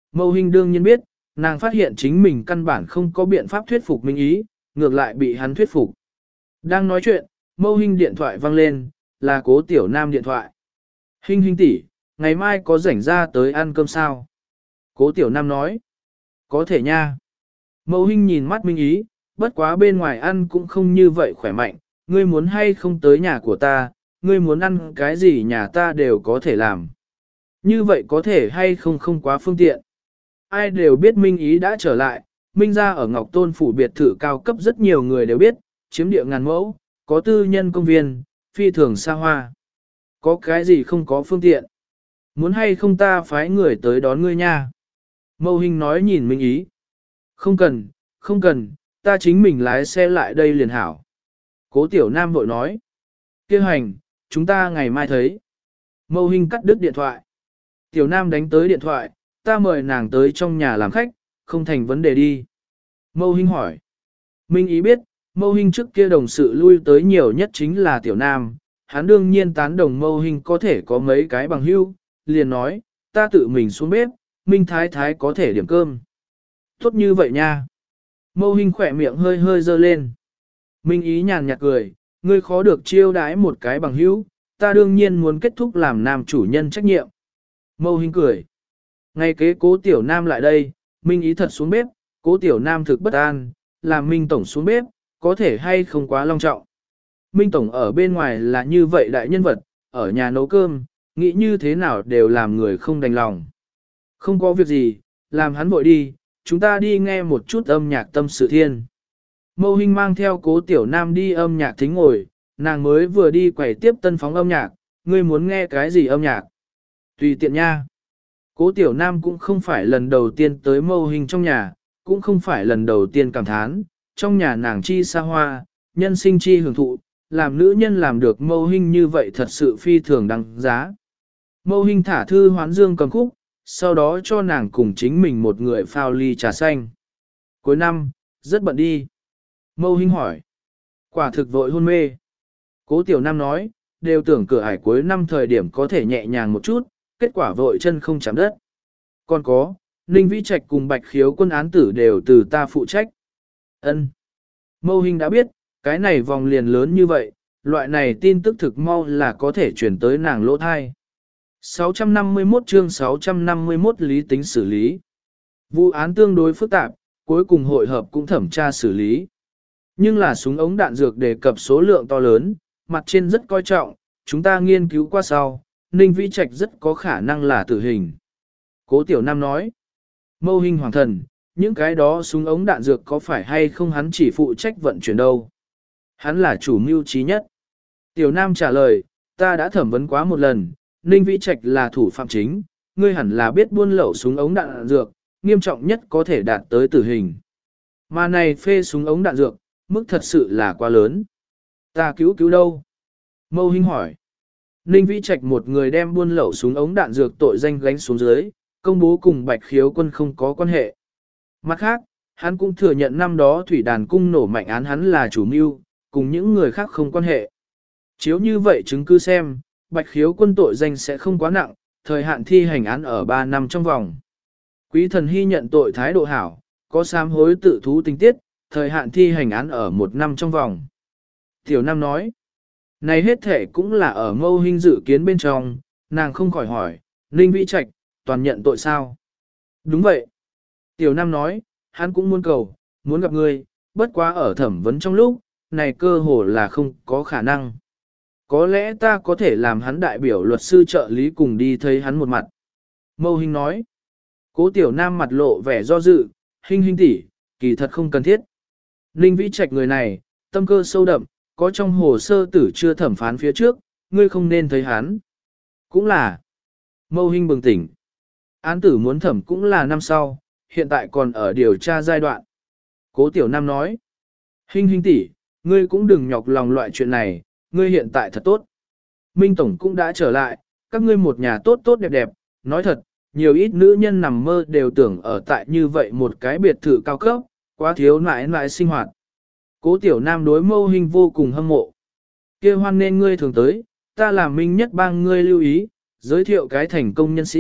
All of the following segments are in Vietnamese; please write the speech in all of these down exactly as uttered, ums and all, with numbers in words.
Mâu Hinh đương nhiên biết, nàng phát hiện chính mình căn bản không có biện pháp thuyết phục Minh Ý, ngược lại bị hắn thuyết phục. Đang nói chuyện, Mâu Hinh điện thoại vang lên, là Cố Tiểu Nam điện thoại. Hinh Hinh tỷ, ngày mai có rảnh ra tới ăn cơm sao? Cố Tiểu Nam nói. Có thể nha. Mâu Hinh nhìn mắt Minh Ý, bất quá bên ngoài ăn cũng không như vậy khỏe mạnh, ngươi muốn hay không tới nhà của ta, ngươi muốn ăn cái gì nhà ta đều có thể làm. Như vậy có thể hay không không quá phương tiện. Ai đều biết Minh Ý đã trở lại, Minh gia ở Ngọc Tôn phủ biệt thự cao cấp rất nhiều người đều biết, chiếm địa ngàn mẫu, có tư nhân công viên, phi thường xa hoa. Có cái gì không có phương tiện. Muốn hay không ta phái người tới đón ngươi nha. Mâu Hinh nói nhìn Minh Ý. Không cần, không cần, ta chính mình lái xe lại đây liền hảo. Cố Tiểu Nam vội nói. Kêu hành, chúng ta ngày mai thấy. Mâu Hinh cắt đứt điện thoại. Tiểu Nam đánh tới điện thoại, ta mời nàng tới trong nhà làm khách, không thành vấn đề đi. Mâu Hinh hỏi. Minh Ý biết, Mâu Hinh trước kia đồng sự lui tới nhiều nhất chính là Tiểu Nam, hắn đương nhiên tán đồng Mâu Hinh có thể có mấy cái bằng hữu, liền nói, ta tự mình xuống bếp, Minh Thái Thái có thể điểm cơm. Tốt như vậy nha. Mâu Hinh khỏe miệng hơi hơi dơ lên. Minh Ý nhàn nhạt cười, ngươi khó được chiêu đãi một cái bằng hữu, ta đương nhiên muốn kết thúc làm nam chủ nhân trách nhiệm. Mâu Hinh cười. Ngay kế Cố Tiểu Nam lại đây, Minh Ý thật xuống bếp, Cố Tiểu Nam thực bất an, làm Minh Tổng xuống bếp, có thể hay không quá long trọng. Minh Tổng ở bên ngoài là như vậy đại nhân vật, ở nhà nấu cơm, nghĩ như thế nào đều làm người không đành lòng. Không có việc gì, làm hắn vội đi, chúng ta đi nghe một chút âm nhạc tâm sự thiên. Mâu Hinh mang theo Cố Tiểu Nam đi âm nhạc thính ngồi, nàng mới vừa đi quẩy tiếp tân phóng âm nhạc, ngươi muốn nghe cái gì âm nhạc? Tùy tiện nha. Cố Tiểu Nam cũng không phải lần đầu tiên tới Mâu Hinh trong nhà, cũng không phải lần đầu tiên cảm thán, trong nhà nàng chi xa hoa, nhân sinh chi hưởng thụ, làm nữ nhân làm được Mâu Hinh như vậy thật sự phi thường đáng giá. Mâu Hinh thả thư hoán dương cầm khúc, sau đó cho nàng cùng chính mình một người phao ly trà xanh. Cuối năm, rất bận đi. Mâu Hinh hỏi. Quả thực vội hôn mê. Cố Tiểu Nam nói, đều tưởng cửa ải cuối năm thời điểm có thể nhẹ nhàng một chút, kết quả vội chân không chạm đất. Còn có, Ninh Vĩ Trạch cùng Bạch Khiếu quân án tử đều từ ta phụ trách. Ân. Mâu Hinh đã biết, cái này vòng liền lớn như vậy, loại này tin tức thực mau là có thể chuyển tới nàng lỗ thai. sáu trăm năm mươi mốt chương sáu trăm năm mươi mốt lý tính xử lý. Vụ án tương đối phức tạp, cuối cùng hội hợp cũng thẩm tra xử lý. Nhưng là súng ống đạn dược đề cập số lượng to lớn, mặt trên rất coi trọng, chúng ta nghiên cứu qua sau, Ninh Vĩ Trạch rất có khả năng là tử hình. Cố Tiểu Nam nói, Mâu Hinh hoàng thần, những cái đó súng ống đạn dược có phải hay không hắn chỉ phụ trách vận chuyển đâu. Hắn là chủ mưu trí nhất. Tiểu Nam trả lời, ta đã thẩm vấn quá một lần, Ninh Vĩ Trạch là thủ phạm chính, ngươi hẳn là biết buôn lậu súng ống đạn dược, nghiêm trọng nhất có thể đạt tới tử hình. Mà này phê súng ống đạn dược, mức thật sự là quá lớn. Ta cứu cứu đâu? Mâu Hinh hỏi. Ninh Vĩ Trạch một người đem buôn lậu súng ống đạn dược tội danh gánh xuống dưới, công bố cùng Bạch Khiếu quân không có quan hệ. Mặt khác, hắn cũng thừa nhận năm đó thủy đàn cung nổ mạnh án hắn là chủ mưu, cùng những người khác không quan hệ. Chiếu như vậy chứng cứ xem, Bạch Khiếu quân tội danh sẽ không quá nặng, thời hạn thi hành án ở ba năm trong vòng. Quý thần hy nhận tội thái độ hảo, có sám hối tự thú tình tiết, thời hạn thi hành án ở một năm trong vòng. Tiểu Nam nói, này hết thể cũng là ở Mâu Hinh dự kiến bên trong, nàng không khỏi hỏi, Ninh Vĩ Trạch, toàn nhận tội sao? Đúng vậy. Tiểu Nam nói, hắn cũng muốn cầu, muốn gặp ngươi, bất quá ở thẩm vấn trong lúc, này cơ hồ là không có khả năng. Có lẽ ta có thể làm hắn đại biểu luật sư trợ lý cùng đi thấy hắn một mặt. Mâu Hinh nói, Cố Tiểu Nam mặt lộ vẻ do dự, Hinh Hinh tỷ, kỳ thật không cần thiết. Ninh Vĩ Trạch người này, tâm cơ sâu đậm, có trong hồ sơ tử chưa thẩm phán phía trước, ngươi không nên thấy hắn. Cũng là, Mâu Hinh bừng tỉnh. Án tử muốn thẩm cũng là năm sau, hiện tại còn ở điều tra giai đoạn. Cố Tiểu Nam nói, Hinh Hinh tỷ, ngươi cũng đừng nhọc lòng loại chuyện này, ngươi hiện tại thật tốt. Minh Tổng cũng đã trở lại, các ngươi một nhà tốt tốt đẹp đẹp, nói thật, nhiều ít nữ nhân nằm mơ đều tưởng ở tại như vậy một cái biệt thự cao cấp, quá thiếu nãi nãi sinh hoạt. Cố Tiểu Nam đối Mâu Hinh vô cùng hâm mộ. Kia hoan nên ngươi thường tới, ta làm Minh nhất bang ngươi lưu ý, giới thiệu cái thành công nhân sĩ,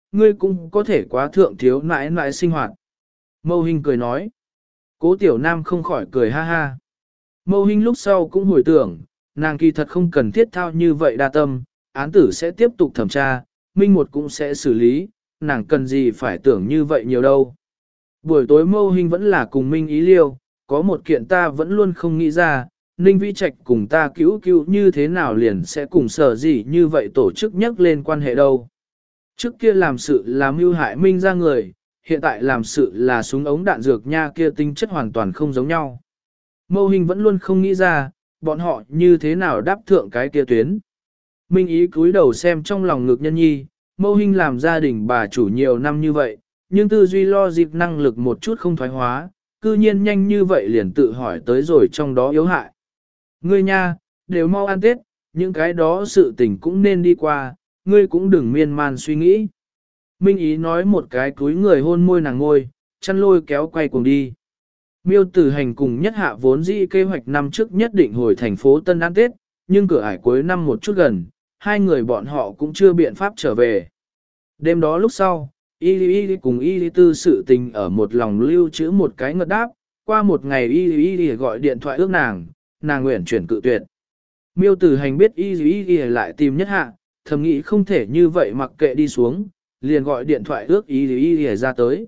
ngươi cũng có thể quá thượng thiếu nãi nãi sinh hoạt. Mâu Hinh cười nói. Cố Tiểu Nam không khỏi cười ha ha. Mâu Hinh lúc sau cũng hồi tưởng, nàng kỳ thật không cần thiết thao như vậy đa tâm, án tử sẽ tiếp tục thẩm tra, Minh một cũng sẽ xử lý, nàng cần gì phải tưởng như vậy nhiều đâu. Buổi tối Mâu Hinh vẫn là cùng Minh ý liêu, có một kiện ta vẫn luôn không nghĩ ra, Ninh Vĩ Trạch cùng ta cứu cứu như thế nào liền sẽ cùng sở gì như vậy tổ chức nhắc lên quan hệ đâu. Trước kia làm sự là mưu hại Minh ra người, hiện tại làm sự là súng ống đạn dược nha kia tính chất hoàn toàn không giống nhau. Mâu Hinh vẫn luôn không nghĩ ra, bọn họ như thế nào đáp thượng cái kia tuyến. Minh ý cúi đầu xem trong lòng ngực nhân nhi, Mâu Hinh làm gia đình bà chủ nhiều năm như vậy, nhưng tư duy lo dịp năng lực một chút không thoái hóa, cư nhiên nhanh như vậy liền tự hỏi tới rồi trong đó yếu hại. Ngươi nha, đều mau ăn Tết, những cái đó sự tình cũng nên đi qua, ngươi cũng đừng miên man suy nghĩ. Minh ý nói một cái túi người hôn môi nàng ngôi, chăn lôi kéo quay cùng đi. Miêu Tử Hành cùng Nhất Hạ vốn dĩ kế hoạch năm trước nhất định hồi thành phố Tân ăn Tết, nhưng cửa ải cuối năm một chút gần, hai người bọn họ cũng chưa biện pháp trở về. Đêm đó lúc sau, Y Y cùng Y Tư sự tình ở một lòng lưu trữ một cái ngợt đáp, qua một ngày Y Y gọi điện thoại ước nàng, nàng nguyện chuyển cự tuyệt. Miêu Tử Hành biết Y Y lại tìm Nhất Hạ, thầm nghĩ không thể như vậy mặc kệ đi xuống, liền gọi điện thoại ước Y Y ra tới.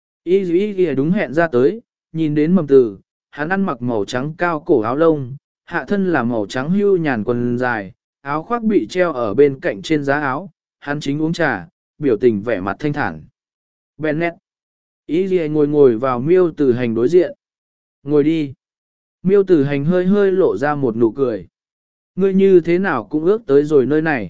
Y Y đúng hẹn ra tới, nhìn đến mầm từ, hắn ăn mặc màu trắng cao cổ áo lông, hạ thân là màu trắng hưu nhàn quần dài, áo khoác bị treo ở bên cạnh trên giá áo, hắn chính uống trà, biểu tình vẻ mặt thanh thản. Bennett. Y gì ngồi ngồi vào Miêu Tử Hành đối diện. Ngồi đi. Miêu Tử Hành hơi hơi lộ ra một nụ cười. Ngươi như thế nào cũng ước tới rồi nơi này.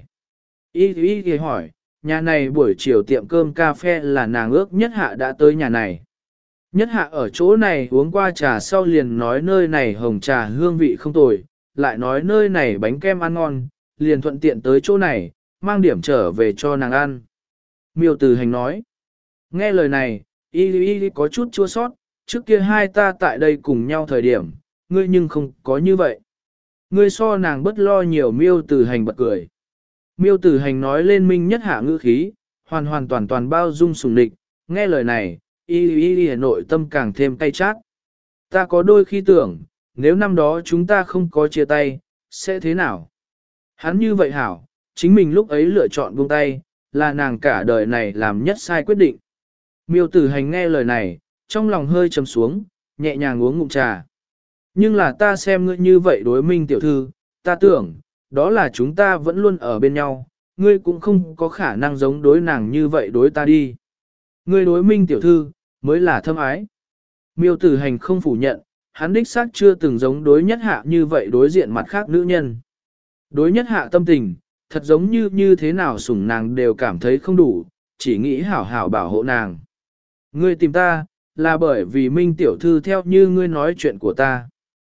Y Y Y hỏi, nhà này buổi chiều tiệm cơm cà phê là nàng ước Nhất Hạ đã tới nhà này. Nhất Hạ ở chỗ này uống qua trà sau liền nói nơi này hồng trà hương vị không tồi, lại nói nơi này bánh kem ăn ngon, liền thuận tiện tới chỗ này, mang điểm trở về cho nàng ăn. Miêu Tử Hành nói, nghe lời này, Y Y có chút chua sót, trước kia hai ta tại đây cùng nhau thời điểm, ngươi nhưng không có như vậy. Ngươi so nàng bất lo nhiều. Miêu Tử Hành bật cười. Miêu Tử Hành nói lên Minh Nhất Hạ ngữ khí, hoàn hoàn toàn toàn bao dung sủng địch, nghe lời này, Y Y Y nội tâm càng thêm cay chát. Ta có đôi khi tưởng, nếu năm đó chúng ta không có chia tay, sẽ thế nào? Hắn như vậy hảo, chính mình lúc ấy lựa chọn buông tay, là nàng cả đời này làm nhất sai quyết định. Miêu Tử Hành nghe lời này, trong lòng hơi trầm xuống, nhẹ nhàng uống ngụm trà. Nhưng là ta xem ngươi như vậy đối Minh tiểu thư, ta tưởng, đó là chúng ta vẫn luôn ở bên nhau, ngươi cũng không có khả năng giống đối nàng như vậy đối ta đi. Ngươi đối Minh tiểu thư, mới là thâm ái. Miêu Tử Hành không phủ nhận, hắn đích xác chưa từng giống đối Nhất Hạ như vậy đối diện mặt khác nữ nhân. Đối Nhất Hạ tâm tình, thật giống như như thế nào sủng nàng đều cảm thấy không đủ, chỉ nghĩ hảo hảo bảo hộ nàng. Ngươi tìm ta, là bởi vì Minh tiểu thư theo như ngươi nói chuyện của ta.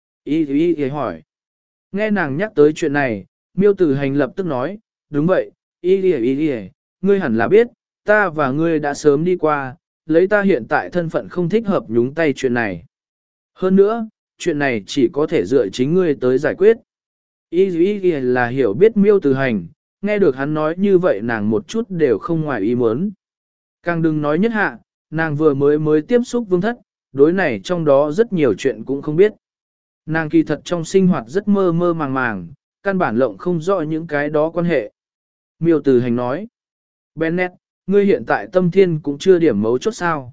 Y Y Y hỏi. Nghe nàng nhắc tới chuyện này, Miêu Tử Hành lập tức nói, đúng vậy, Y Y Y Y, ngươi hẳn là biết, ta và ngươi đã sớm đi qua, lấy ta hiện tại thân phận không thích hợp nhúng tay chuyện này. Hơn nữa, chuyện này chỉ có thể dựa chính ngươi tới giải quyết. Y Y Y là hiểu biết Miêu Tử Hành, nghe được hắn nói như vậy nàng một chút đều không ngoài ý muốn. Càng đừng nói Nhất Hạ, nàng vừa mới mới tiếp xúc Vương Thất, đối này trong đó rất nhiều chuyện cũng không biết. Nàng kỳ thật trong sinh hoạt rất mơ mơ màng màng, căn bản lộng không rõ những cái đó quan hệ. Miêu Tử Hành nói, Bennett, ngươi hiện tại tâm thiên cũng chưa điểm mấu chốt sao.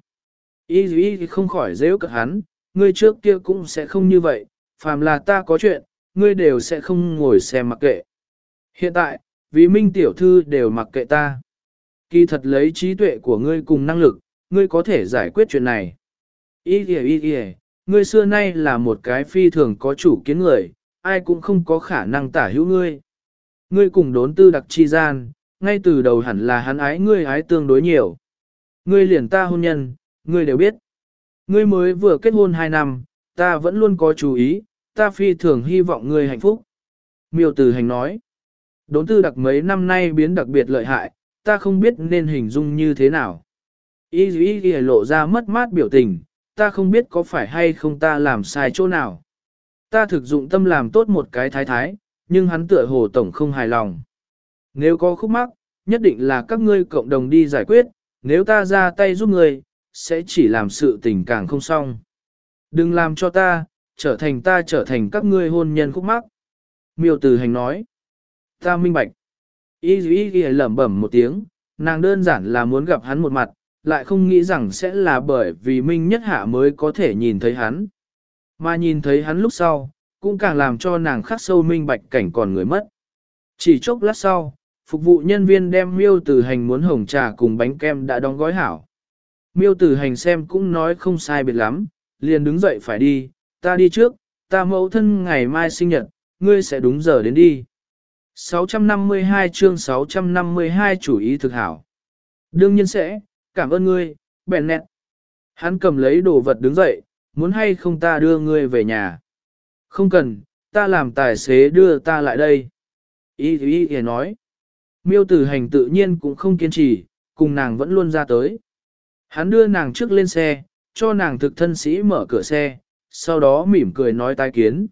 Y Y không khỏi dễ cợt hắn, ngươi trước kia cũng sẽ không như vậy, phàm là ta có chuyện, ngươi đều sẽ không ngồi xem mặc kệ. Hiện tại, vì Minh tiểu thư đều mặc kệ ta. Kỳ thật lấy trí tuệ của ngươi cùng năng lực, ngươi có thể giải quyết chuyện này. Y Y Y Y, ngươi xưa nay là một cái phi thường có chủ kiến người, ai cũng không có khả năng tả hữu ngươi. Ngươi cùng đốn tư đặc chi gian, ngay từ đầu hẳn là hắn ái ngươi ái tương đối nhiều. Ngươi liền ta hôn nhân, ngươi đều biết. Ngươi mới vừa kết hôn hai năm, ta vẫn luôn có chú ý, ta phi thường hy vọng ngươi hạnh phúc. Miêu Tử Hành nói, đốn tư đặc mấy năm nay biến đặc biệt lợi hại, ta không biết nên hình dung như thế nào. Y Y Y lộ ra mất mát biểu tình, ta không biết có phải hay không ta làm sai chỗ nào. Ta thực dụng tâm làm tốt một cái thái thái, nhưng hắn tựa hồ tổng không hài lòng. Nếu có khúc mắc, nhất định là các ngươi cộng đồng đi giải quyết, nếu ta ra tay giúp ngươi, sẽ chỉ làm sự tình càng không xong. Đừng làm cho ta, trở thành ta trở thành các ngươi hôn nhân khúc mắc. Miêu Tử Hành nói, ta minh bạch. Y Y Y lẩm bẩm một tiếng, nàng đơn giản là muốn gặp hắn một mặt, lại không nghĩ rằng sẽ là bởi vì Minh Nhất Hạ mới có thể nhìn thấy hắn. Mà nhìn thấy hắn lúc sau, cũng càng làm cho nàng khắc sâu minh bạch cảnh còn người mất. Chỉ chốc lát sau, phục vụ nhân viên đem Miêu Tử Hành muốn hồng trà cùng bánh kem đã đóng gói hảo. Miêu Tử Hành xem cũng nói không sai biệt lắm, liền đứng dậy phải đi, ta đi trước, ta mẫu thân ngày mai sinh nhật, ngươi sẽ đúng giờ đến đi. sáu trăm năm mươi hai chương sáu trăm năm mươi hai chủ ý thực hảo. Đương nhiên sẽ, cảm ơn ngươi, bèn nẹt. Hắn cầm lấy đồ vật đứng dậy, muốn hay không ta đưa ngươi về nhà. Không cần, ta làm tài xế đưa ta lại đây. Ý ý ý nói. Miêu Tử Hành tự nhiên cũng không kiên trì, cùng nàng vẫn luôn ra tới. Hắn đưa nàng trước lên xe, cho nàng thực thân sĩ mở cửa xe, sau đó mỉm cười nói tái kiến.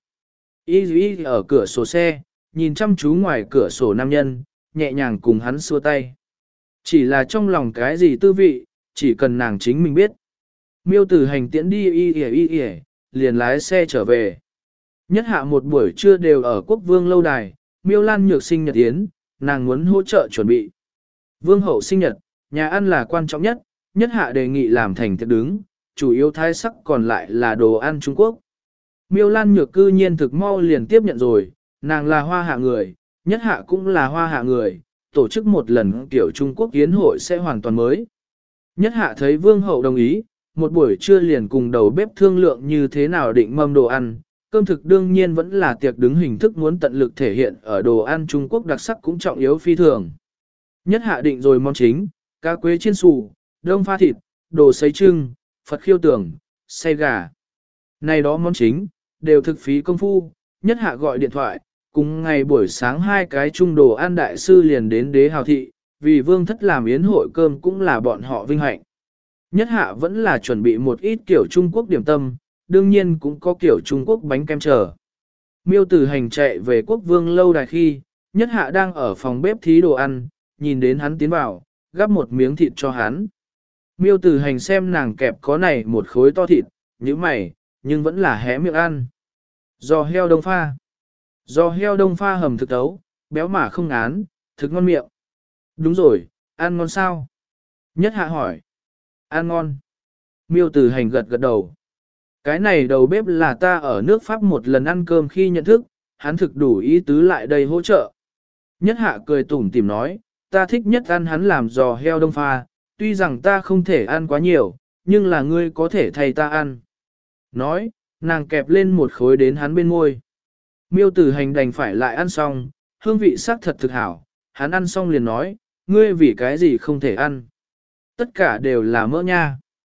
Ý ý ở cửa sổ xe, nhìn chăm chú ngoài cửa sổ nam nhân, nhẹ nhàng cùng hắn xua tay. Chỉ là trong lòng cái gì tư vị, chỉ cần nàng chính mình biết. Miêu Tử Hành tiễn đi y y y y, liền lái xe trở về. Nhất Hạ một buổi trưa đều ở Quốc Vương lâu đài, Miêu Lan Nhược sinh nhật yến, nàng muốn hỗ trợ chuẩn bị. Vương hậu sinh nhật, nhà ăn là quan trọng nhất, Nhất Hạ đề nghị làm thành tiệc đứng, chủ yếu thái sắc còn lại là đồ ăn Trung Quốc. Miêu Lan Nhược cư nhiên thực mau liền tiếp nhận rồi, nàng là hoa hạ người, Nhất Hạ cũng là hoa hạ người, tổ chức một lần kiểu Trung Quốc yến hội sẽ hoàn toàn mới. Nhất Hạ thấy Vương hậu đồng ý, một buổi trưa liền cùng đầu bếp thương lượng như thế nào định mâm đồ ăn, cơm thực đương nhiên vẫn là tiệc đứng hình thức muốn tận lực thể hiện ở đồ ăn Trung Quốc đặc sắc cũng trọng yếu phi thường. Nhất Hạ định rồi món chính, cá quế chiên xù, đông pha thịt, đồ sấy trưng, Phật khiêu tưởng, xay gà. Này đó món chính, đều thực phí công phu, Nhất Hạ gọi điện thoại, cùng ngày buổi sáng hai cái trung đồ ăn đại sư liền đến đế hào thị, vì vương thất làm yến hội cơm cũng là bọn họ vinh hạnh. Nhất Hạ vẫn là chuẩn bị một ít kiểu Trung Quốc điểm tâm, đương nhiên cũng có kiểu Trung Quốc bánh kem chờ. Miêu Tử Hành chạy về Quốc Vương lâu đài khi, Nhất Hạ đang ở phòng bếp thí đồ ăn, nhìn đến hắn tiến vào, gắp một miếng thịt cho hắn. Miêu Tử Hành xem nàng kẹp có này một khối to thịt, như mày, nhưng vẫn là hé miệng ăn. Giò heo đông pha. Giò heo đông pha hầm thực tấu, béo mà không ngán, thực ngon miệng. Đúng rồi, ăn ngon sao? Nhất Hạ hỏi. Ăn ngon. Miêu Tử Hành gật gật đầu. Cái này đầu bếp là ta ở nước Pháp một lần ăn cơm khi nhận thức, hắn thực đủ ý tứ lại đây hỗ trợ. Nhất Hạ cười tủm tỉm nói, ta thích nhất ăn hắn làm giò heo đông pha, tuy rằng ta không thể ăn quá nhiều, nhưng là ngươi có thể thay ta ăn. Nói, nàng kẹp lên một khối đến hắn bên môi. Miêu Tử Hành đành phải lại ăn xong, hương vị sắc thật thực hảo, hắn ăn xong liền nói, ngươi vì cái gì không thể ăn. Tất cả đều là mỡ nha.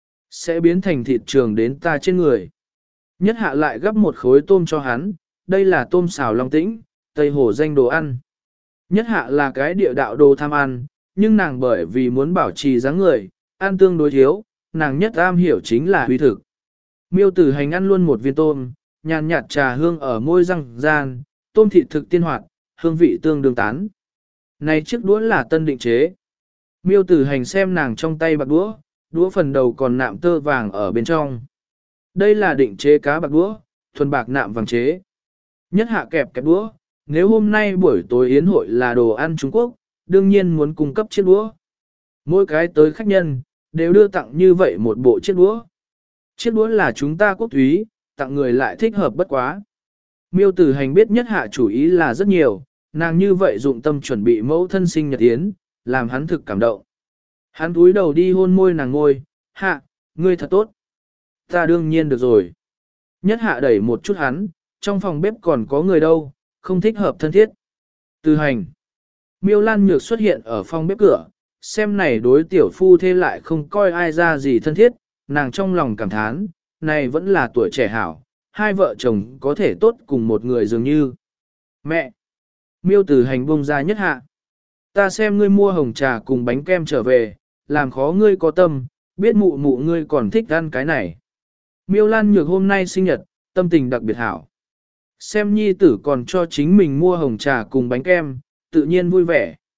Sẽ biến thành thịt trường đến ta trên người. Nhất Hạ lại gấp một khối tôm cho hắn, đây là tôm xào Long Tĩnh, Tây Hồ danh đồ ăn. Nhất Hạ là cái địa đạo đồ tham ăn, nhưng nàng bởi vì muốn bảo trì dáng người, ăn tương đối thiếu, nàng nhất am hiểu chính là huy thực. Miêu Tử Hành ăn luôn một viên tôm, nhàn nhạt trà hương ở môi răng gian, tôm thịt thực tiên hoạt, hương vị tương đương tán. Này chiếc đũa là tân định chế. Miêu Tử Hành xem nàng trong tay bạc đũa, đũa phần đầu còn nạm tơ vàng ở bên trong. Đây là định chế cá bạc đũa, thuần bạc nạm vàng chế. Nhất Hạ kẹp kẹp đũa, nếu hôm nay buổi tối yến hội là đồ ăn Trung Quốc, đương nhiên muốn cung cấp chiếc đũa. Mỗi cái tới khách nhân, đều đưa tặng như vậy một bộ chiếc đũa. Chiếc đũa là chúng ta quốc túy, tặng người lại thích hợp bất quá. Miêu Tử Hành biết Nhất Hạ chủ ý là rất nhiều, nàng như vậy dụng tâm chuẩn bị mẫu thân sinh nhật yến, làm hắn thực cảm động. Hắn cúi đầu đi hôn môi nàng ngôi, Hạ, ngươi thật tốt. Ta đương nhiên được rồi. Nhất Hạ đẩy một chút hắn, trong phòng bếp còn có người đâu, không thích hợp thân thiết. Tử Hành. Miêu Lan Nhược xuất hiện ở phòng bếp cửa, xem này đối tiểu phu thê lại không coi ai ra gì thân thiết, nàng trong lòng cảm thán, này vẫn là tuổi trẻ hảo, hai vợ chồng có thể tốt cùng một người dường như. Mẹ! Miêu Tử Hành buông ra Nhất Hạ. Ta xem ngươi mua hồng trà cùng bánh kem trở về, làm khó ngươi có tâm, biết mụ mụ ngươi còn thích ăn cái này. Miêu Lan Nhược hôm nay sinh nhật, tâm tình đặc biệt hảo. Xem nhi tử còn cho chính mình mua hồng trà cùng bánh kem, tự nhiên vui vẻ.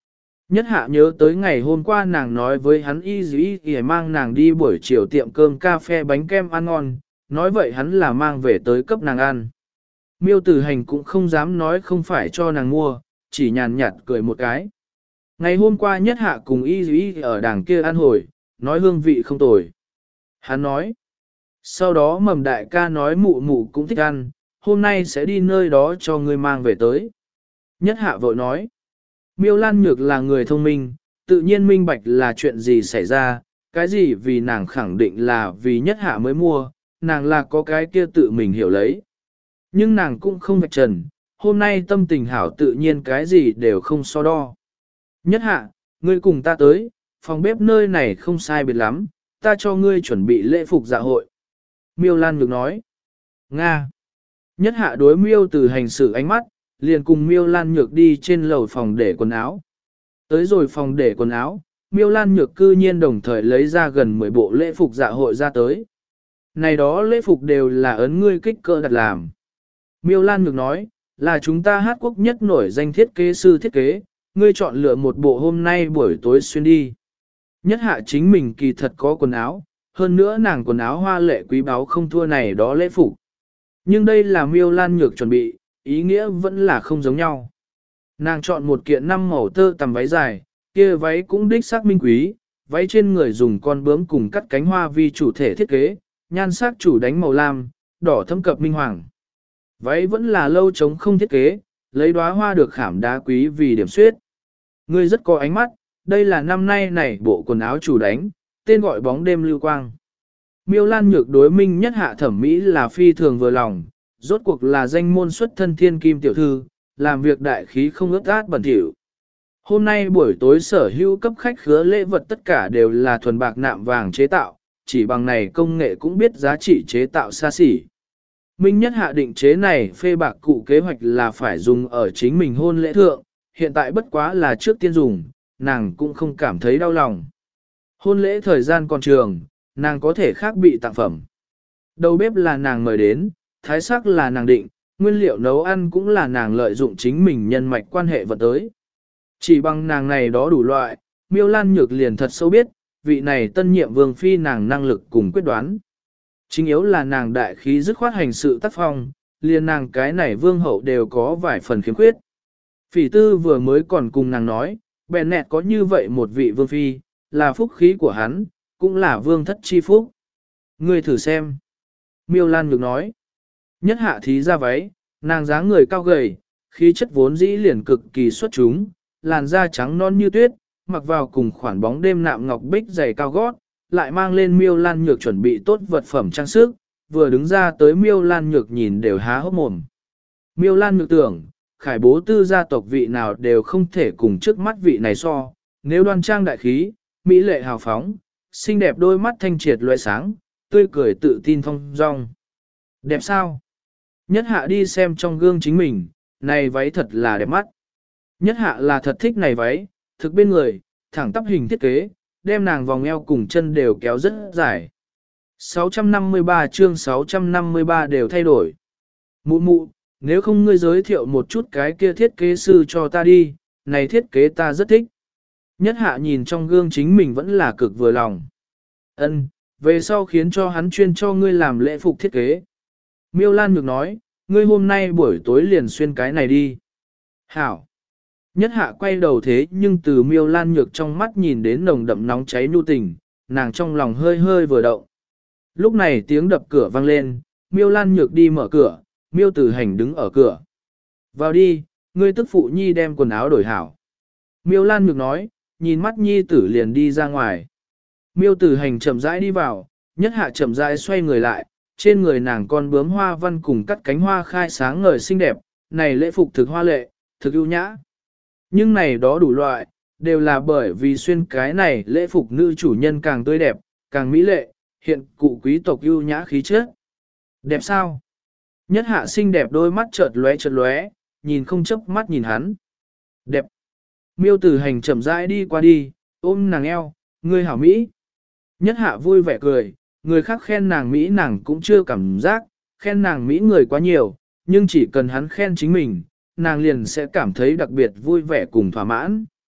Nhất hạ nhớ tới ngày hôm qua nàng nói với hắn y dĩ y mang nàng đi buổi chiều tiệm cơm cà phê bánh kem ăn ngon, nói vậy hắn là mang về tới cấp nàng ăn. Miêu Tử Hành cũng không dám nói không phải cho nàng mua, chỉ nhàn nhạt cười một cái. Ngày hôm qua nhất hạ cùng y dĩ ở đàng kia ăn hồi, nói hương vị không tồi. Hắn nói, sau đó mầm đại ca nói mụ mụ cũng thích ăn, hôm nay sẽ đi nơi đó cho ngươi mang về tới. Nhất hạ vội nói, Miêu Lan Nhược là người thông minh, tự nhiên minh bạch là chuyện gì xảy ra, cái gì vì nàng khẳng định là vì nhất hạ mới mua, nàng là có cái kia tự mình hiểu lấy. Nhưng nàng cũng không vạch trần, hôm nay tâm tình hảo tự nhiên cái gì đều không so đo. Nhất hạ, ngươi cùng ta tới, phòng bếp nơi này không sai biệt lắm, ta cho ngươi chuẩn bị lễ phục dạ hội. Miêu Lan Nhược nói, Nga. Nhất hạ đối Miêu Từ Hành xử ánh mắt, liền cùng Miêu Lan Nhược đi trên lầu phòng để quần áo. Tới rồi phòng để quần áo, Miêu Lan Nhược cư nhiên đồng thời lấy ra gần mười bộ lễ phục dạ hội ra tới. Này đó lễ phục đều là ấn ngươi kích cỡ đặt làm. Miêu Lan Nhược nói, là chúng ta hát quốc nhất nổi danh thiết kế sư thiết kế, ngươi chọn lựa một bộ hôm nay buổi tối xuyên đi. Nhất hạ chính mình kỳ thật có quần áo, hơn nữa nàng quần áo hoa lệ quý báu không thua này đó lễ phục. Nhưng đây là Miêu Lan Nhược chuẩn bị, ý nghĩa vẫn là không giống nhau. Nàng chọn một kiện năm màu tơ tằm váy dài, kia váy cũng đích xác minh quý, váy trên người dùng con bướm cùng cắt cánh hoa vi chủ thể thiết kế, nhan sắc chủ đánh màu lam, đỏ thâm cập minh hoàng. Váy vẫn là lâu trống không thiết kế, lấy đóa hoa được khảm đá quý vì điểm xuyết. Ngươi rất có ánh mắt, đây là năm nay này bộ quần áo chủ đánh, tên gọi bóng đêm lưu quang. Miêu Lan Nhược đối Minh Nhất hạ thẩm mỹ là phi thường vừa lòng, rốt cuộc là danh môn xuất thân thiên kim tiểu thư, làm việc đại khí không ướt át bẩn thỉu. Hôm nay buổi tối sở hữu cấp khách khứa lễ vật tất cả đều là thuần bạc nạm vàng chế tạo, chỉ bằng này công nghệ cũng biết giá trị chế tạo xa xỉ. Minh Nhất hạ định chế này phê bạc cụ kế hoạch là phải dùng ở chính mình hôn lễ thượng, hiện tại bất quá là trước tiên dùng, nàng cũng không cảm thấy đau lòng. Hôn lễ thời gian còn trường, nàng có thể khác bị tặng phẩm. Đầu bếp là nàng mời đến, thái sắc là nàng định, nguyên liệu nấu ăn cũng là nàng lợi dụng chính mình nhân mạch quan hệ vật tới. Chỉ bằng nàng này đó đủ loại, Miêu Lan Nhược liền thật sâu biết, vị này tân nhiệm vương phi nàng năng lực cùng quyết đoán. Chính yếu là nàng đại khí dứt khoát hành sự tác phong, liền nàng cái này vương hậu đều có vài phần khiếm khuyết. Phỉ tư vừa mới còn cùng nàng nói, bèn nẹt có như vậy một vị vương phi, là phúc khí của hắn, cũng là vương thất chi phúc. Ngươi thử xem. Miêu Lan Nhược nói. Nhất hạ thí ra váy, nàng dáng người cao gầy, khí chất vốn dĩ liền cực kỳ xuất chúng, làn da trắng non như tuyết, mặc vào cùng khoản bóng đêm nạm ngọc bích giày cao gót, lại mang lên Miêu Lan Nhược chuẩn bị tốt vật phẩm trang sức, vừa đứng ra tới Miêu Lan Nhược nhìn đều há hốc mồm. Miêu Lan Nhược tưởng, khải bố tư gia tộc vị nào đều không thể cùng trước mắt vị này so, nếu đoan trang đại khí, mỹ lệ hào phóng, xinh đẹp đôi mắt thanh triệt loại sáng, tươi cười tự tin thong dong. Đẹp sao? Nhất hạ đi xem trong gương chính mình, này váy thật là đẹp mắt. Nhất hạ là thật thích này váy, thực bên người, thẳng tắp hình thiết kế, đem nàng vòng eo cùng chân đều kéo rất dài. sáu trăm năm mươi ba chương sáu trăm năm mươi ba đều thay đổi. Mụ mụ, nếu không ngươi giới thiệu một chút cái kia thiết kế sư cho ta đi, này thiết kế ta rất thích. Nhất hạ nhìn trong gương chính mình vẫn là cực vừa lòng. Ân, về sau khiến cho hắn chuyên cho ngươi làm lễ phục thiết kế. Miêu Lan Nhược nói, ngươi hôm nay buổi tối liền xuyên cái này đi. Hảo. Nhất hạ quay đầu thế nhưng từ Miêu Lan Nhược trong mắt nhìn đến nồng đậm nóng cháy nhu tình, nàng trong lòng hơi hơi vừa động. Lúc này tiếng đập cửa vang lên, Miêu Lan Nhược đi mở cửa, Miêu Tử Hành đứng ở cửa. Vào đi, ngươi tức phụ nhi đem quần áo đổi hảo. Miêu Lan Nhược nói, nhìn mắt nhi tử liền đi ra ngoài. Miêu Tử Hành chậm rãi đi vào, nhất hạ chậm rãi xoay người lại, trên người nàng con bướm hoa văn cùng cắt cánh hoa khai sáng ngời xinh đẹp, này lễ phục thực hoa lệ, thực ưu nhã. Nhưng này đó đủ loại, đều là bởi vì xuyên cái này lễ phục nữ chủ nhân càng tươi đẹp, càng mỹ lệ, hiện cụ quý tộc ưu nhã khí chất. Đẹp sao? Nhất hạ xinh đẹp đôi mắt chợt lóe chợt lóe, nhìn không chớp mắt nhìn hắn. Đẹp. Miêu Tử Hành chậm rãi đi qua đi, ôm nàng eo, ngươi hảo mỹ. Nhất hạ vui vẻ cười, người khác khen nàng mỹ nàng cũng chưa cảm giác, khen nàng mỹ người quá nhiều, nhưng chỉ cần hắn khen chính mình, nàng liền sẽ cảm thấy đặc biệt vui vẻ cùng thỏa mãn.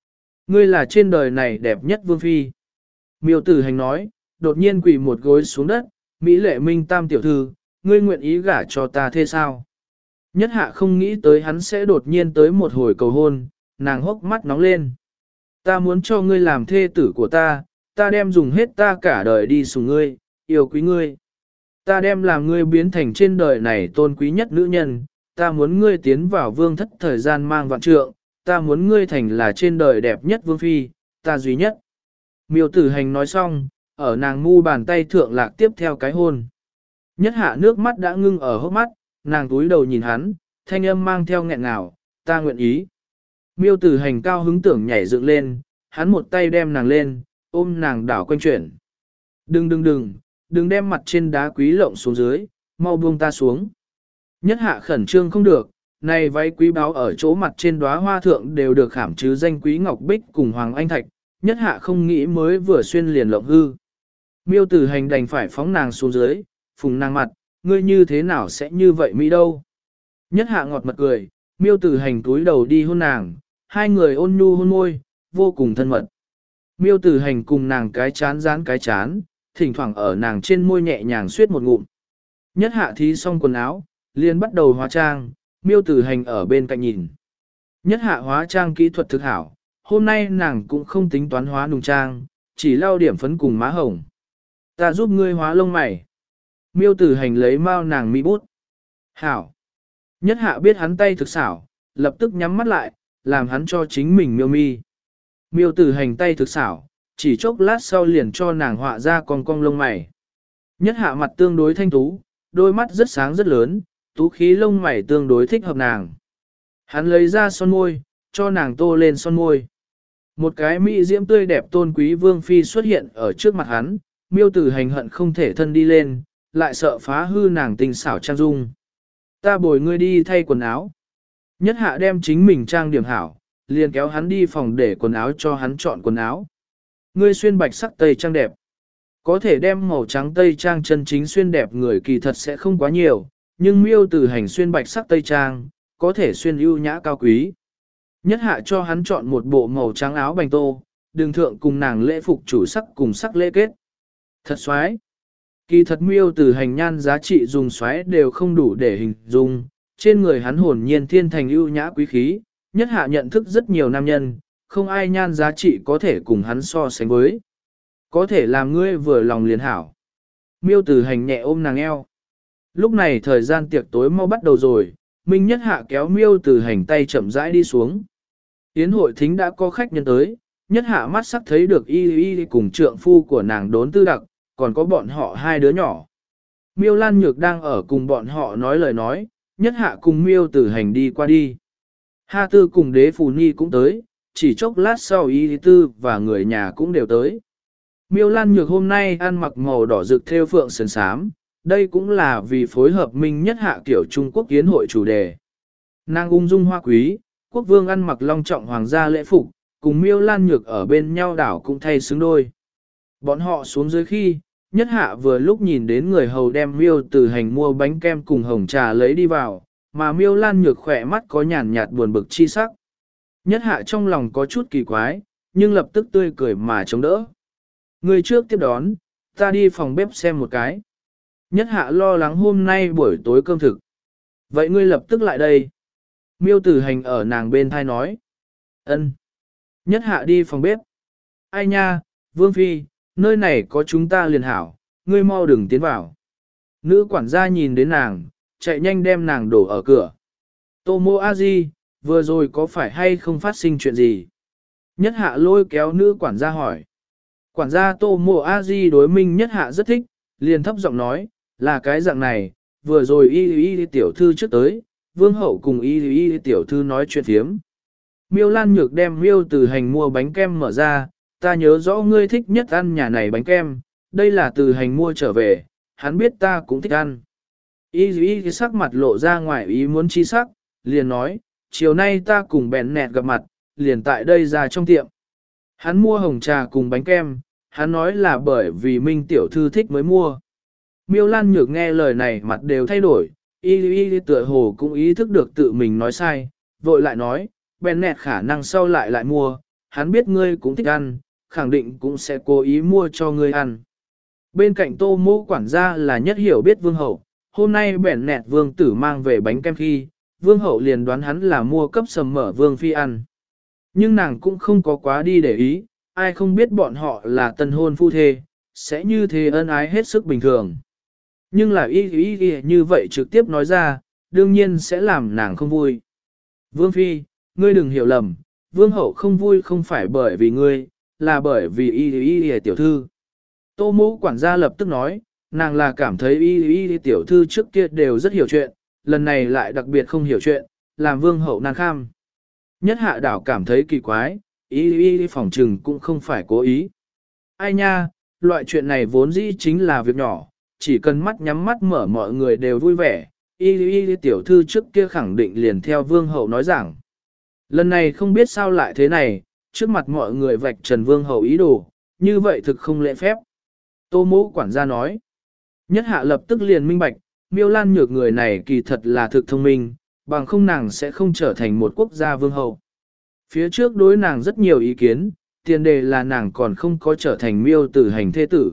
Ngươi là trên đời này đẹp nhất vương phi. Miêu tử hành nói, đột nhiên quỳ một gối xuống đất, Mỹ lệ minh tam tiểu thư, ngươi nguyện ý gả cho ta thế sao? Nhất hạ không nghĩ tới hắn sẽ đột nhiên tới một hồi cầu hôn, nàng hốc mắt nóng lên. Ta muốn cho ngươi làm thê tử của ta, ta đem dùng hết ta cả đời đi sủng ngươi, yêu quý ngươi. Ta đem làm ngươi biến thành trên đời này tôn quý nhất nữ nhân, ta muốn ngươi tiến vào vương thất thời gian mang vạn trượng, ta muốn ngươi thành là trên đời đẹp nhất vương phi, ta duy nhất. Miêu tử hành nói xong, ở nàng mu bàn tay thượng lạc tiếp theo cái hôn. Nhất hạ nước mắt đã ngưng ở hốc mắt, nàng túi đầu nhìn hắn, thanh âm mang theo nghẹn ngào, ta nguyện ý. Miêu tử hành cao hứng tưởng nhảy dựng lên, hắn một tay đem nàng lên, ôm nàng đảo quanh chuyển. Đừng đừng đừng, đừng đem mặt trên đá quý lộng xuống dưới, mau buông ta xuống. Nhất hạ khẩn trương không được, này váy quý báu ở chỗ mặt trên đóa hoa thượng đều được khảm chứ danh quý ngọc bích cùng hoàng anh thạch, nhất hạ không nghĩ mới vừa xuyên liền lộng hư. Miêu tử hành đành phải phóng nàng xuống dưới, phùng nàng mặt, ngươi như thế nào sẽ như vậy Mỹ đâu. Nhất hạ ngọt mật cười, miêu tử hành túi đầu đi hôn nàng, hai người ôn nhu hôn môi, vô cùng thân mật. Miêu tử hành cùng nàng cái chán dán cái chán, thỉnh thoảng ở nàng trên môi nhẹ nhàng suyết một ngụm. Nhất hạ thí xong quần áo, liền bắt đầu hóa trang, miêu tử hành ở bên cạnh nhìn. Nhất hạ hóa trang kỹ thuật thực hảo, hôm nay nàng cũng không tính toán hóa nùng trang, chỉ lau điểm phấn cùng má hồng. Ta giúp ngươi hóa lông mày. Miêu tử hành lấy mau nàng mi bút. Hảo. Nhất hạ biết hắn tay thực xảo, lập tức nhắm mắt lại, làm hắn cho chính mình miêu mi. Miêu tử hành tay thực xảo, chỉ chốc lát sau liền cho nàng họa ra con cong lông mày. Nhất hạ mặt tương đối thanh tú, đôi mắt rất sáng rất lớn, tú khí lông mày tương đối thích hợp nàng. Hắn lấy ra son môi, cho nàng tô lên son môi. Một cái mỹ diễm tươi đẹp tôn quý vương phi xuất hiện ở trước mặt hắn, miêu tử hành hận không thể thân đi lên, lại sợ phá hư nàng tình xảo trang dung. Ta bồi ngươi đi thay quần áo. Nhất hạ đem chính mình trang điểm hảo, liền kéo hắn đi phòng để quần áo cho hắn chọn quần áo. Ngươi xuyên bạch sắc tây trang đẹp. Có thể đem màu trắng tây trang chân chính xuyên đẹp người kỳ thật sẽ không quá nhiều, nhưng miêu tử hành xuyên bạch sắc tây trang, có thể xuyên ưu nhã cao quý. Nhất hạ cho hắn chọn một bộ màu trắng áo bành tô, đường thượng cùng nàng lễ phục chủ sắc cùng sắc lễ kết. Thật xoái. Kỳ thật miêu tử hành nhan giá trị dùng xoái đều không đủ để hình dung, trên người hắn hồn nhiên thiên thành ưu nhã quý khí, nhất hạ nhận thức rất nhiều nam nhân, không ai nhan giá trị có thể cùng hắn so sánh với. Có thể làm ngươi vừa lòng liền hảo. Miêu tử hành nhẹ ôm nàng eo. Lúc này thời gian tiệc tối mau bắt đầu rồi, Minh Nhất Hạ kéo miêu tử hành tay chậm rãi đi xuống. Yến hội thính đã có khách nhân tới, Nhất Hạ mắt sắc thấy được y y cùng trượng phu của nàng đốn tư đặc, còn có bọn họ hai đứa nhỏ. Miêu Lan Nhược đang ở cùng bọn họ nói lời nói, Nhất Hạ cùng miêu tử hành đi qua đi. Ha Tư cùng đế phù ni cũng tới, chỉ chốc lát sau y tư và người nhà cũng đều tới. Miêu Lan Nhược hôm nay ăn mặc màu đỏ rực thêu phượng sườn sám, đây cũng là vì phối hợp Minh Nhất Hạ kiểu Trung Quốc yến hội chủ đề. Nàng ung dung hoa quý, quốc vương ăn mặc long trọng hoàng gia lễ phục, cùng Miêu Lan Nhược ở bên nhau đảo cũng thay xứng đôi. Bọn họ xuống dưới khi, Nhất Hạ vừa lúc nhìn đến người hầu đem Miêu Tử Hành mua bánh kem cùng hồng trà lấy đi vào, mà Miêu Lan Nhược khỏe mắt có nhàn nhạt buồn bực chi sắc. Nhất Hạ trong lòng có chút kỳ quái, nhưng lập tức tươi cười mà chống đỡ. Người trước tiếp đón, ta đi phòng bếp xem một cái. Nhất Hạ lo lắng hôm nay buổi tối cơm thực. Vậy ngươi lập tức lại đây. Miêu Tử Hành ở nàng bên thai nói. Ân. Nhất Hạ đi phòng bếp. Ai nha, Vương Phi, nơi này có chúng ta liền hảo, ngươi mau đừng tiến vào. Nữ quản gia nhìn đến nàng, chạy nhanh đem nàng đổ ở cửa. Tô Mô A Di, vừa rồi có phải hay không phát sinh chuyện gì? Nhất Hạ lôi kéo nữ quản gia hỏi. Quản gia Tô Mô A Di đối Minh Nhất Hạ rất thích, liền thấp giọng nói, là cái dạng này, vừa rồi y y tiểu thư trước tới, vương hậu cùng y y tiểu thư nói chuyện thiếm. Miêu Lan Nhược đem Miêu Tử Hành mua bánh kem mở ra, ta nhớ rõ ngươi thích nhất ăn nhà này bánh kem, đây là Tử Hành mua trở về, hắn biết ta cũng thích ăn. Y y sắc mặt lộ ra ngoài ý muốn chi sắc, liền nói, chiều nay ta cùng bèn nẹt gặp mặt, liền tại đây ra trong tiệm. Hắn mua hồng trà cùng bánh kem, hắn nói là bởi vì Minh tiểu thư thích mới mua. Miêu Lan Nhược nghe lời này mặt đều thay đổi, y y tựa hồ cũng ý thức được tự mình nói sai, vội lại nói, bèn nẹt khả năng sau lại lại mua, hắn biết ngươi cũng thích ăn, khẳng định cũng sẽ cố ý mua cho ngươi ăn. Bên cạnh tô mô quản gia là nhất hiểu biết vương hậu, hôm nay bẻn nẹt vương tử mang về bánh kem khi, vương hậu liền đoán hắn là mua cấp sầm mở vương phi ăn. Nhưng nàng cũng không có quá đi để ý, ai không biết bọn họ là tân hôn phu thê, sẽ như thế ân ái hết sức bình thường. Nhưng là ý ý ý như vậy trực tiếp nói ra, đương nhiên sẽ làm nàng không vui. Vương phi, ngươi đừng hiểu lầm, vương hậu không vui không phải bởi vì ngươi, là bởi vì ý ý ý tiểu thư. Tô mũ quản gia lập tức nói, nàng là cảm thấy ý ý ý tiểu thư trước kia đều rất hiểu chuyện, lần này lại đặc biệt không hiểu chuyện, làm vương hậu nan kham. Nhất hạ đảo cảm thấy kỳ quái, ý ý ý phỏng trừng cũng không phải cố ý. Ai nha, loại chuyện này vốn dĩ chính là việc nhỏ, chỉ cần mắt nhắm mắt mở mọi người đều vui vẻ, y y tiểu thư trước kia khẳng định liền theo vương hậu nói rằng. Lần này không biết sao lại thế này, trước mặt mọi người vạch trần vương hậu ý đồ, như vậy thực không lễ phép. Tô mũ quản gia nói, nhất hạ lập tức liền minh bạch, miêu lan nhược người này kỳ thật là thực thông minh, bằng không nàng sẽ không trở thành một quốc gia vương hậu. Phía trước đối nàng rất nhiều ý kiến, tiền đề là nàng còn không có trở thành miêu tử hành thế tử.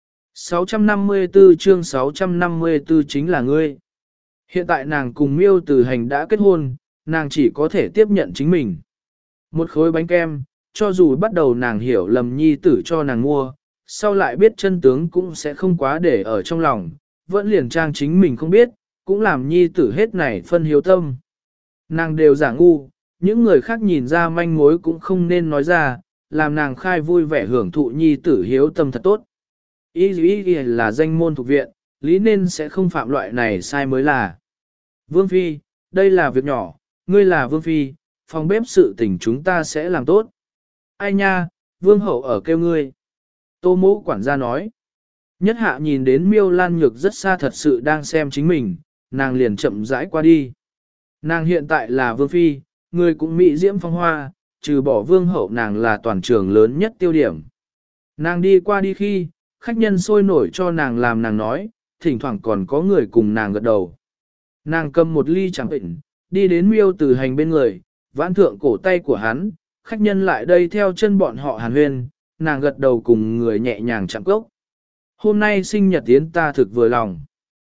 sáu trăm năm mươi tư chương sáu trăm năm mươi tư chính là ngươi. Hiện tại nàng cùng miêu tử hành đã kết hôn, nàng chỉ có thể tiếp nhận chính mình. Một khối bánh kem, cho dù bắt đầu nàng hiểu lầm nhi tử cho nàng mua, sau lại biết chân tướng cũng sẽ không quá để ở trong lòng, vẫn liền trang chính mình không biết, cũng làm nhi tử hết này phân hiếu tâm. Nàng đều giả ngu, những người khác nhìn ra manh mối cũng không nên nói ra, làm nàng khai vui vẻ hưởng thụ nhi tử hiếu tâm thật tốt. Ý ý ý là danh môn thuộc viện, lý nên sẽ không phạm loại này sai mới là. Vương Phi, đây là việc nhỏ, ngươi là Vương Phi, phòng bếp sự tình chúng ta sẽ làm tốt. Ai nha, Vương Hậu ở kêu ngươi. Tô mũ quản gia nói. Nhất hạ nhìn đến miêu lan nhược rất xa thật sự đang xem chính mình, nàng liền chậm rãi qua đi. Nàng hiện tại là Vương Phi, người cũng mỹ diễm phong hoa, trừ bỏ Vương Hậu nàng là toàn trường lớn nhất tiêu điểm. Nàng đi qua đi khi, khách nhân sôi nổi cho nàng làm nàng nói, thỉnh thoảng còn có người cùng nàng gật đầu. Nàng cầm một ly chẳng bệnh, đi đến miêu từ hành bên người, vãn thượng cổ tay của hắn, khách nhân lại đây theo chân bọn họ hàn huyên, nàng gật đầu cùng người nhẹ nhàng chạm cốc. Hôm nay sinh nhật tiến ta thực vừa lòng.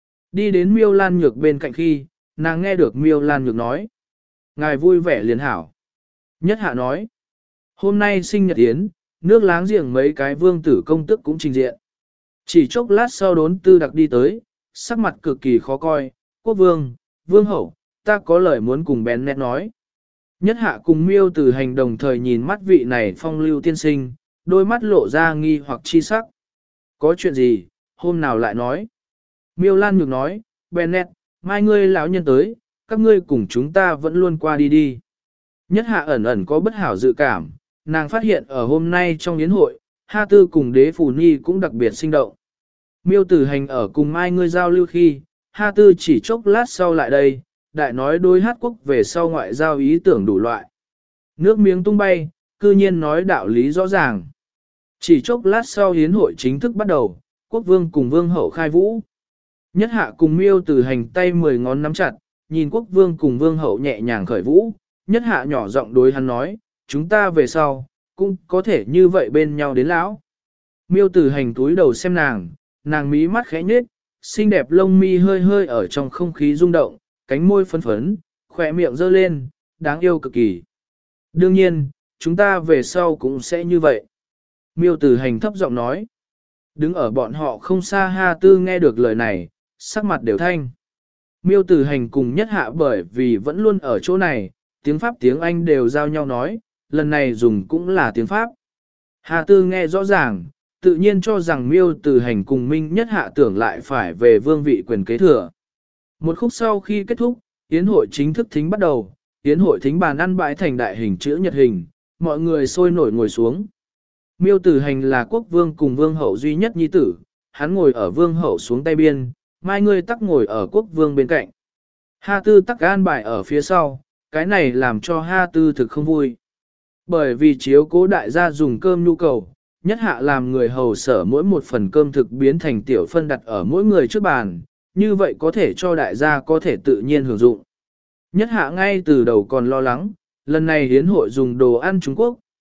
Đi đến miêu lan nhược bên cạnh khi, nàng nghe được miêu lan nhược nói. Ngài vui vẻ liền hảo. Nhất hạ nói. Hôm nay sinh nhật tiến, nước láng giềng mấy cái vương tử công tức cũng trình diện. Chỉ chốc lát sau đốn tư đặc đi tới, sắc mặt cực kỳ khó coi, quốc vương, vương hậu, ta có lời muốn cùng bén nét nói. Nhất hạ cùng miêu từ hành đồng thời nhìn mắt vị này phong lưu tiên sinh, đôi mắt lộ ra nghi hoặc chi sắc. Có chuyện gì, hôm nào lại nói. Miêu Lan Nhược nói, Bennett, mai ngươi lão nhân tới, các ngươi cùng chúng ta vẫn luôn qua đi đi. Nhất hạ ẩn ẩn có bất hảo dự cảm, nàng phát hiện ở hôm nay trong yến hội, Ha Tư cùng đế Phù Nhi cũng đặc biệt sinh động. Miêu tử hành ở cùng mai ngươi giao lưu khi, Ha Tư chỉ chốc lát sau lại đây, đại nói đối hát quốc về sau ngoại giao ý tưởng đủ loại. Nước miếng tung bay, cư nhiên nói đạo lý rõ ràng. Chỉ chốc lát sau hiến hội chính thức bắt đầu, quốc vương cùng vương hậu khai vũ. Nhất hạ cùng miêu từ hành tay mười ngón nắm chặt, nhìn quốc vương cùng vương hậu nhẹ nhàng khởi vũ. Nhất hạ nhỏ giọng đối hắn nói, chúng ta về sau, cũng có thể như vậy bên nhau đến lão. Miêu từ hành túi đầu xem nàng, nàng mí mắt khẽ nhếch, xinh đẹp lông mi hơi hơi ở trong không khí rung động, cánh môi phấn phấn, khỏe miệng dơ lên, đáng yêu cực kỳ. Đương nhiên, chúng ta về sau cũng sẽ như vậy. Miêu tử hành thấp giọng nói. Đứng ở bọn họ không xa Ha Tư nghe được lời này, sắc mặt đều thanh. Miêu tử hành cùng nhất hạ bởi vì vẫn luôn ở chỗ này, tiếng Pháp tiếng Anh đều giao nhau nói, lần này dùng cũng là tiếng Pháp. Ha Tư nghe rõ ràng, tự nhiên cho rằng miêu tử hành cùng minh nhất hạ tưởng lại phải về vương vị quyền kế thừa. Một khúc sau khi kết thúc, yến hội chính thức thính bắt đầu, yến hội thính bàn ăn bãi thành đại hình chữ nhật hình, mọi người sôi nổi ngồi xuống. Miêu tử hành là quốc vương cùng vương hậu duy nhất nhi tử, hắn ngồi ở vương hậu xuống tay biên, mai ngươi tắc ngồi ở quốc vương bên cạnh. Ha Tư tắc an bài ở phía sau, cái này làm cho Ha Tư thực không vui. Bởi vì chiếu cố đại gia dùng cơm nhu cầu, nhất hạ làm người hầu sở mỗi một phần cơm thực biến thành tiểu phân đặt ở mỗi người trước bàn, như vậy có thể cho đại gia có thể tự nhiên hưởng dụng. Nhất hạ ngay từ đầu còn lo lắng, lần này hiến hội dùng đồ ăn Trung Quốc,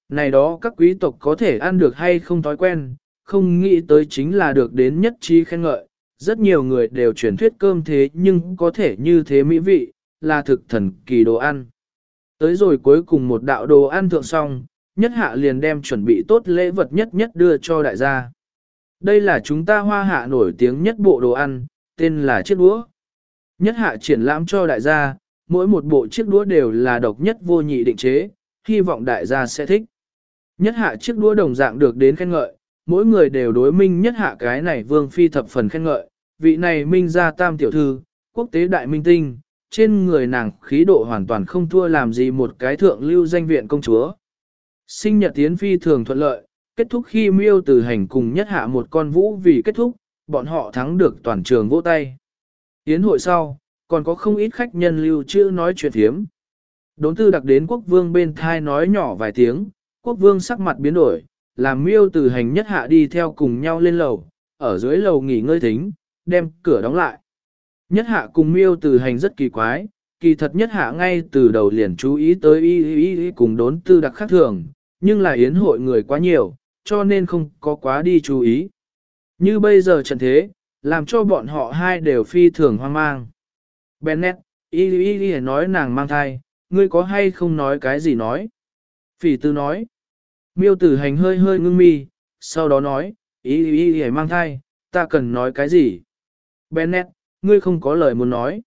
Này đó các quý tộc có thể ăn được hay không thói quen, không nghĩ tới chính là được đến nhất trí khen ngợi. Rất nhiều người đều truyền thuyết cơm thế nhưng có thể như thế mỹ vị, là thực thần kỳ đồ ăn. Tới rồi cuối cùng một đạo đồ ăn thượng xong, nhất hạ liền đem chuẩn bị tốt lễ vật nhất nhất đưa cho đại gia. Đây là chúng ta hoa hạ nổi tiếng nhất bộ đồ ăn, tên là chiếc đũa. Nhất hạ triển lãm cho đại gia, mỗi một bộ chiếc đũa đều là độc nhất vô nhị định chế, hy vọng đại gia sẽ thích. Nhất hạ chiếc đũa đồng dạng được đến khen ngợi, mỗi người đều đối minh nhất hạ cái này vương phi thập phần khen ngợi, vị này minh gia tam tiểu thư, quốc tế đại minh tinh, trên người nàng khí độ hoàn toàn không thua làm gì một cái thượng lưu danh viện công chúa. Sinh nhật tiến phi thường thuận lợi, kết thúc khi miêu từ hành cùng nhất hạ một con vũ vì kết thúc, bọn họ thắng được toàn trường vỗ tay. Yến hội sau, còn có không ít khách nhân lưu trữ nói chuyện thiếm. Đốn tư đặc đến quốc vương bên thai nói nhỏ vài tiếng, quốc vương sắc mặt biến đổi, làm miêu từ hành nhất hạ đi theo cùng nhau lên lầu, ở dưới lầu nghỉ ngơi thính, đem cửa đóng lại. Nhất hạ cùng miêu từ hành rất kỳ quái, kỳ thật nhất hạ ngay từ đầu liền chú ý tới y y y cùng đốn tư đặc khác thường, nhưng là yến hội người quá nhiều, cho nên không có quá đi chú ý. Như bây giờ trận thế, làm cho bọn họ hai đều phi thường hoang mang. Bennett, y y y nói nàng mang thai, ngươi có hay không nói cái gì nói? Phỉ tư nói. Miêu tử hành hơi hơi ngưng mi, sau đó nói, y y y mang thai, ta cần nói cái gì? Bennett, ngươi không có lời muốn nói.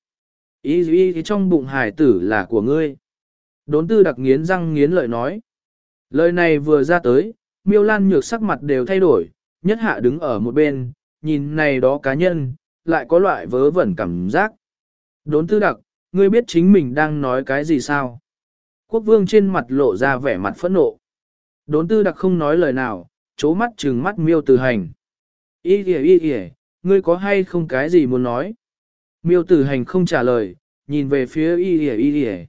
Y y y trong bụng hải tử là của ngươi. Đốn tư đặc nghiến răng nghiến lợi nói. Lời này vừa ra tới, miêu lan nhược sắc mặt đều thay đổi, nhất hạ đứng ở một bên, nhìn này đó cá nhân, lại có loại vớ vẩn cảm giác. Đốn tư đặc, ngươi biết chính mình đang nói cái gì sao? Quốc vương trên mặt lộ ra vẻ mặt phẫn nộ. Đốn tư đặc không nói lời nào, chố mắt trừng mắt miêu tử hành. Ý kìa ý kìa, ngươi có hay không cái gì muốn nói? Miêu tử hành không trả lời, nhìn về phía y kìa y kìa.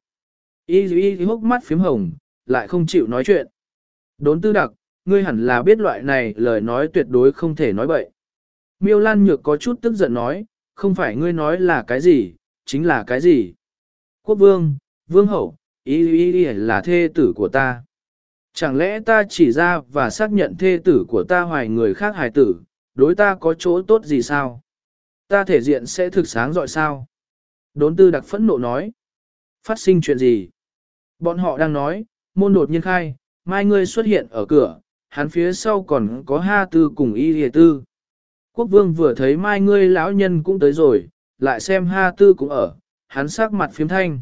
Y y y hốc mắt phím hồng, lại không chịu nói chuyện. Đốn tư đặc, ngươi hẳn là biết loại này lời nói tuyệt đối không thể nói bậy. Miêu Lan Nhược có chút tức giận nói, không phải ngươi nói là cái gì, chính là cái gì. Quốc vương, vương hậu, ý ý ý là thê tử của ta. Chẳng lẽ ta chỉ ra và xác nhận thê tử của ta hoài người khác hài tử, đối ta có chỗ tốt gì sao? Ta thể diện sẽ thực sáng rọi sao? Đốn tư đặc phẫn nộ nói. Phát sinh chuyện gì? Bọn họ đang nói, môn đột nhiên khai, mai ngươi xuất hiện ở cửa, hắn phía sau còn có ha tư cùng y hề tư. Quốc vương vừa thấy mai ngươi lão nhân cũng tới rồi, lại xem ha tư cũng ở, hắn sắc mặt phiếm thanh.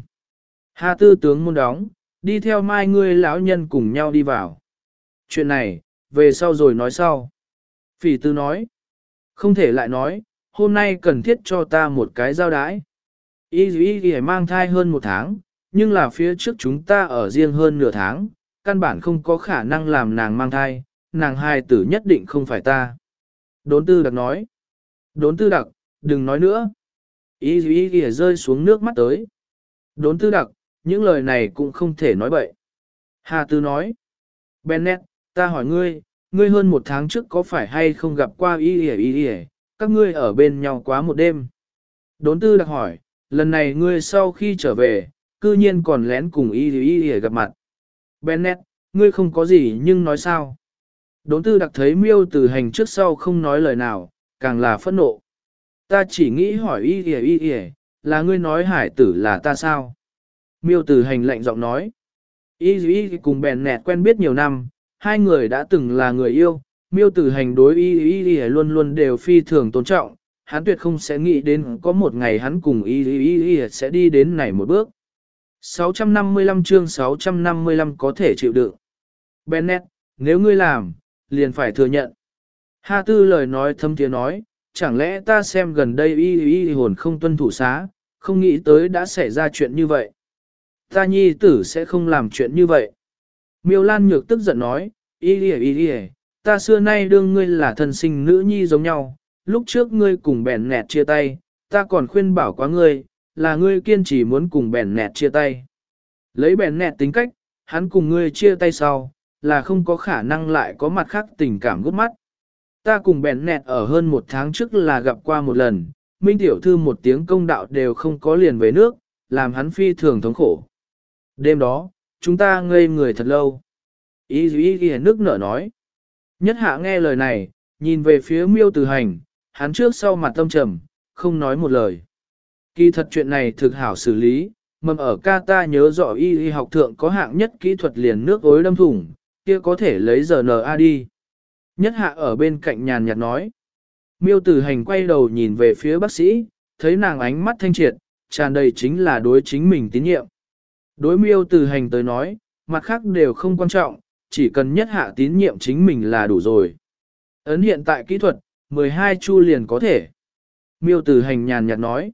Ha tư tướng môn đóng, đi theo mai ngươi lão nhân cùng nhau đi vào. Chuyện này, về sau rồi nói sau. Phỉ tư nói, không thể lại nói, hôm nay cần thiết cho ta một cái giao đái. Y y y mang thai hơn một tháng, nhưng là phía trước chúng ta ở riêng hơn nửa tháng, căn bản không có khả năng làm nàng mang thai, nàng hài tử nhất định không phải ta. Đốn tư đặc nói. Đốn tư đặc, đừng nói nữa. Y y y rơi xuống nước mắt tới. Đốn tư đặc, những lời này cũng không thể nói bậy. Hà tư nói. Bennett, ta hỏi ngươi, ngươi hơn một tháng trước có phải hay không gặp qua y y y y, các ngươi ở bên nhau quá một đêm. Đốn tư đặc hỏi, lần này ngươi sau khi trở về, cư nhiên còn lén cùng y y y gặp mặt. Bennett, ngươi không có gì nhưng nói sao? Đốn tư đặc thấy miêu tử hành trước sau không nói lời nào, càng là phẫn nộ. Ta chỉ nghĩ hỏi y y y y, là ngươi nói hải tử là ta sao? Miêu tử hành lạnh giọng nói. Y y cùng Bennett quen biết nhiều năm, hai người đã từng là người yêu, miêu tử hành đối y y y luôn luôn đều phi thường tôn trọng, hắn tuyệt không sẽ nghĩ đến có một ngày hắn cùng y y y sẽ đi đến này một bước. sáu trăm năm mươi lăm chương sáu trăm năm mươi lăm có thể chịu đựng. Bennett, nếu ngươi làm, liền phải thừa nhận. Ha tư lời nói thâm tiếng nói, chẳng lẽ ta xem gần đây y y hồn không tuân thủ xá, không nghĩ tới đã xảy ra chuyện như vậy. Ta nhi tử sẽ không làm chuyện như vậy. Miêu Lan Nhược tức giận nói, y y y y, ta xưa nay đương ngươi là thân sinh nữ nhi giống nhau, lúc trước ngươi cùng bèn nẹt chia tay, ta còn khuyên bảo quá ngươi, là ngươi kiên trì muốn cùng bèn nẹt chia tay. Lấy bèn nẹt tính cách, hắn cùng ngươi chia tay sau, là không có khả năng lại có mặt khác tình cảm gút mắt. Ta cùng bèn nẹt ở hơn một tháng trước là gặp qua một lần, Minh tiểu thư một tiếng công đạo đều không có liền về nước, làm hắn phi thường thống khổ. Đêm đó, chúng ta ngây người thật lâu. Y y y nước nở nói. Nhất hạ nghe lời này, nhìn về phía miêu tử hành, hắn trước sau mặt tâm trầm, không nói một lời. Kỳ thật chuyện này thực hảo xử lý, mầm ở ca ta nhớ rõ y y học thượng có hạng nhất kỹ thuật liền nước ối đâm thủng, kia có thể lấy giờ en a đi. Nhất hạ ở bên cạnh nhàn nhạt nói. Miêu tử hành quay đầu nhìn về phía bác sĩ, thấy nàng ánh mắt thanh triệt, tràn đầy chính là đối chính mình tín nhiệm. Đối miêu tử hành tới nói, mặt khác đều không quan trọng, chỉ cần nhất hạ tín nhiệm chính mình là đủ rồi. Ấn hiện tại kỹ thuật, mười hai chu liền có thể. Miêu tử hành nhàn nhạt nói.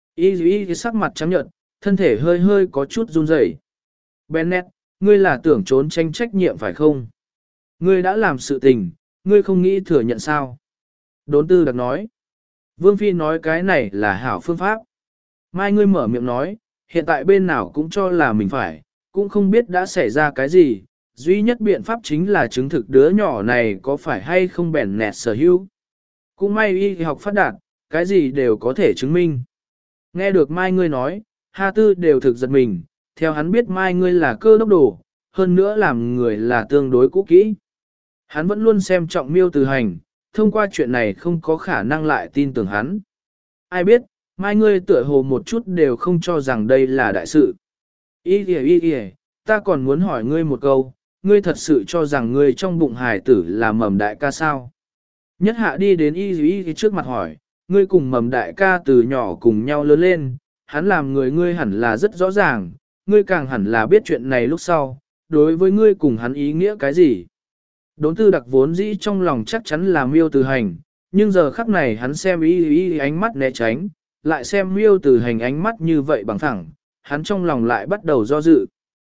Y y sắc mặt trắng nhợt, thân thể hơi hơi có chút run rẩy. Bennett, ngươi là tưởng trốn tranh trách nhiệm phải không? Ngươi đã làm sự tình, ngươi không nghĩ thừa nhận sao? Đốn tư đặc nói. Vương Phi nói cái này là hảo phương pháp. Mai ngươi mở miệng nói, hiện tại bên nào cũng cho là mình phải, cũng không biết đã xảy ra cái gì. Duy nhất biện pháp chính là chứng thực đứa nhỏ này có phải hay không bèn nẹt sở hữu. Cũng may y học phát đạt, cái gì đều có thể chứng minh. Nghe được Mai ngươi nói, Hà Tư đều thực giật mình, theo hắn biết Mai ngươi là cơ đốc đồ, hơn nữa làm người là tương đối cũ kỹ. Hắn vẫn luôn xem trọng miêu từ hành, thông qua chuyện này không có khả năng lại tin tưởng hắn. Ai biết, Mai ngươi tựa hồ một chút đều không cho rằng đây là đại sự. Ý kìa ý kìa, ta còn muốn hỏi ngươi một câu, ngươi thật sự cho rằng ngươi trong bụng hài tử là mầm đại ca sao? Nhất hạ đi đến y y trước mặt hỏi, ngươi cùng mầm đại ca từ nhỏ cùng nhau lớn lên, hắn làm người ngươi hẳn là rất rõ ràng, ngươi càng hẳn là biết chuyện này lúc sau, đối với ngươi cùng hắn ý nghĩa cái gì. Đốn tư đặc vốn dĩ trong lòng chắc chắn là miêu từ hành, nhưng giờ khắc này hắn xem y y ánh mắt né tránh, lại xem miêu từ hành ánh mắt như vậy bằng thẳng, hắn trong lòng lại bắt đầu do dự.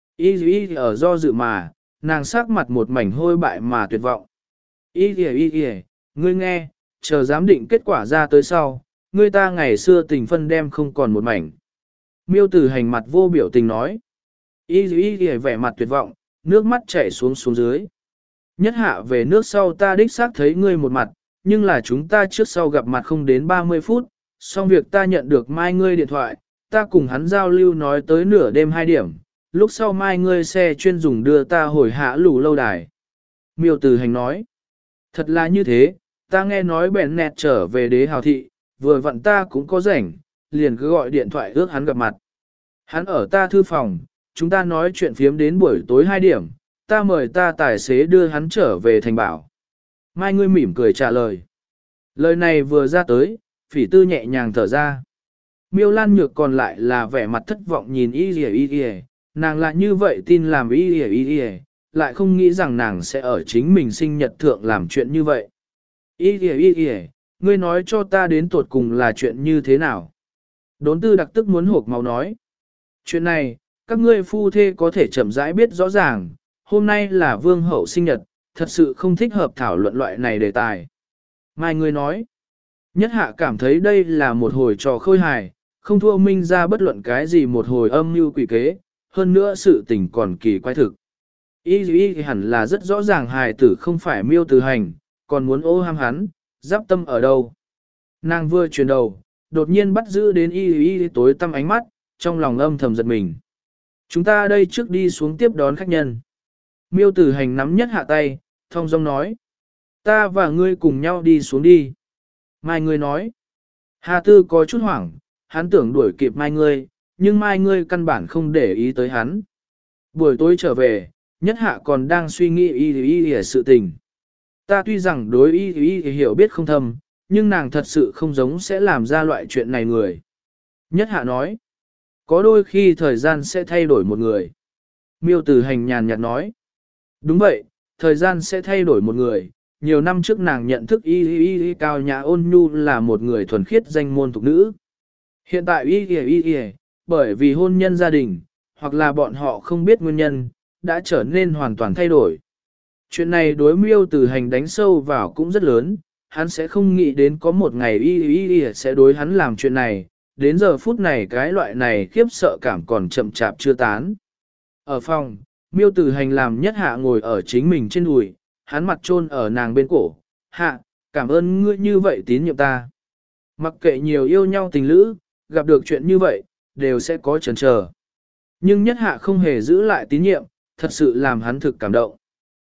Y y ở do dự mà, nàng sắc mặt một mảnh hôi bại mà tuyệt vọng. Y y y y, ngươi nghe, chờ giám định kết quả ra tới sau, ngươi ta ngày xưa tình phân đem không còn một mảnh. Miêu từ hành mặt vô biểu tình nói. Y y y vẻ mặt tuyệt vọng, nước mắt chảy xuống xuống dưới. Nhất hạ về nước sau ta đích xác thấy ngươi một mặt, nhưng là chúng ta trước sau gặp mặt không đến ba mươi phút, xong việc ta nhận được mai ngươi điện thoại, ta cùng hắn giao lưu nói tới nửa đêm hai điểm, lúc sau mai ngươi xe chuyên dùng đưa ta hồi hạ lù lâu đài. Miêu từ hành nói, thật là như thế, ta nghe nói bèn nẹt trở về đế hào thị, vừa vặn ta cũng có rảnh, liền cứ gọi điện thoại ước hắn gặp mặt. Hắn ở ta thư phòng, chúng ta nói chuyện phiếm đến buổi tối hai điểm, ta mời ta tài xế đưa hắn trở về thành bảo. Mai ngươi mỉm cười trả lời. Lời này vừa ra tới, phỉ tư nhẹ nhàng thở ra. Miêu Lan Nhược còn lại là vẻ mặt thất vọng nhìn y y y y, nàng lại như vậy tin làm y y y y, lại không nghĩ rằng nàng sẽ ở chính mình sinh nhật thượng làm chuyện như vậy. Y y y y, ngươi nói cho ta đến tuột cùng là chuyện như thế nào? Đốn tư đặc tức muốn hộp máu nói. Chuyện này, các ngươi phu thê có thể chậm rãi biết rõ ràng, hôm nay là vương hậu sinh nhật, thật sự không thích hợp thảo luận loại này đề tài. Mai ngươi nói, nhất hạ cảm thấy đây là một hồi trò khôi hài, không thua minh ra bất luận cái gì một hồi âm mưu quỷ kế, hơn nữa sự tình còn kỳ quái thực. Y y hẳn là rất rõ ràng hài tử không phải miêu từ hành, còn muốn ô ham hắn, giáp tâm ở đâu. Nàng vừa chuyển đầu, đột nhiên bắt giữ đến y y tối tăm ánh mắt, trong lòng âm thầm giật mình. Chúng ta đây trước đi xuống tiếp đón khách nhân. Miêu tử hành nắm nhất hạ tay, thong dong nói. Ta và ngươi cùng nhau đi xuống đi. Mai ngươi nói. Hà Tư có chút hoảng, hắn tưởng đuổi kịp mai ngươi, nhưng mai ngươi căn bản không để ý tới hắn. Buổi tối trở về, nhất hạ còn đang suy nghĩ y y y sự tình. Ta tuy rằng đối y y hiểu biết không thâm, nhưng nàng thật sự không giống sẽ làm ra loại chuyện này người. Nhất hạ nói. Có đôi khi thời gian sẽ thay đổi một người. Miêu tử hành nhàn nhạt nói. Đúng vậy, thời gian sẽ thay đổi một người. Nhiều năm trước nàng nhận thức y y y cao nhã ôn nhu là một người thuần khiết danh môn thục nữ. Hiện tại y y y y, bởi vì hôn nhân gia đình, hoặc là bọn họ không biết nguyên nhân, đã trở nên hoàn toàn thay đổi. Chuyện này đối miêu tử hành đánh sâu vào cũng rất lớn, hắn sẽ không nghĩ đến có một ngày y y y sẽ đối hắn làm chuyện này, đến giờ phút này cái loại này khiếp sợ cảm còn chậm chạp chưa tán. Ở phòng, miêu tử hành làm nhất hạ ngồi ở chính mình trên đùi, hắn mặt chôn ở nàng bên cổ, hạ, cảm ơn ngươi như vậy tín nhiệm ta. Mặc kệ nhiều yêu nhau tình lữ, gặp được chuyện như vậy, đều sẽ có chần chờ. Nhưng nhất hạ không hề giữ lại tín nhiệm, thật sự làm hắn thực cảm động.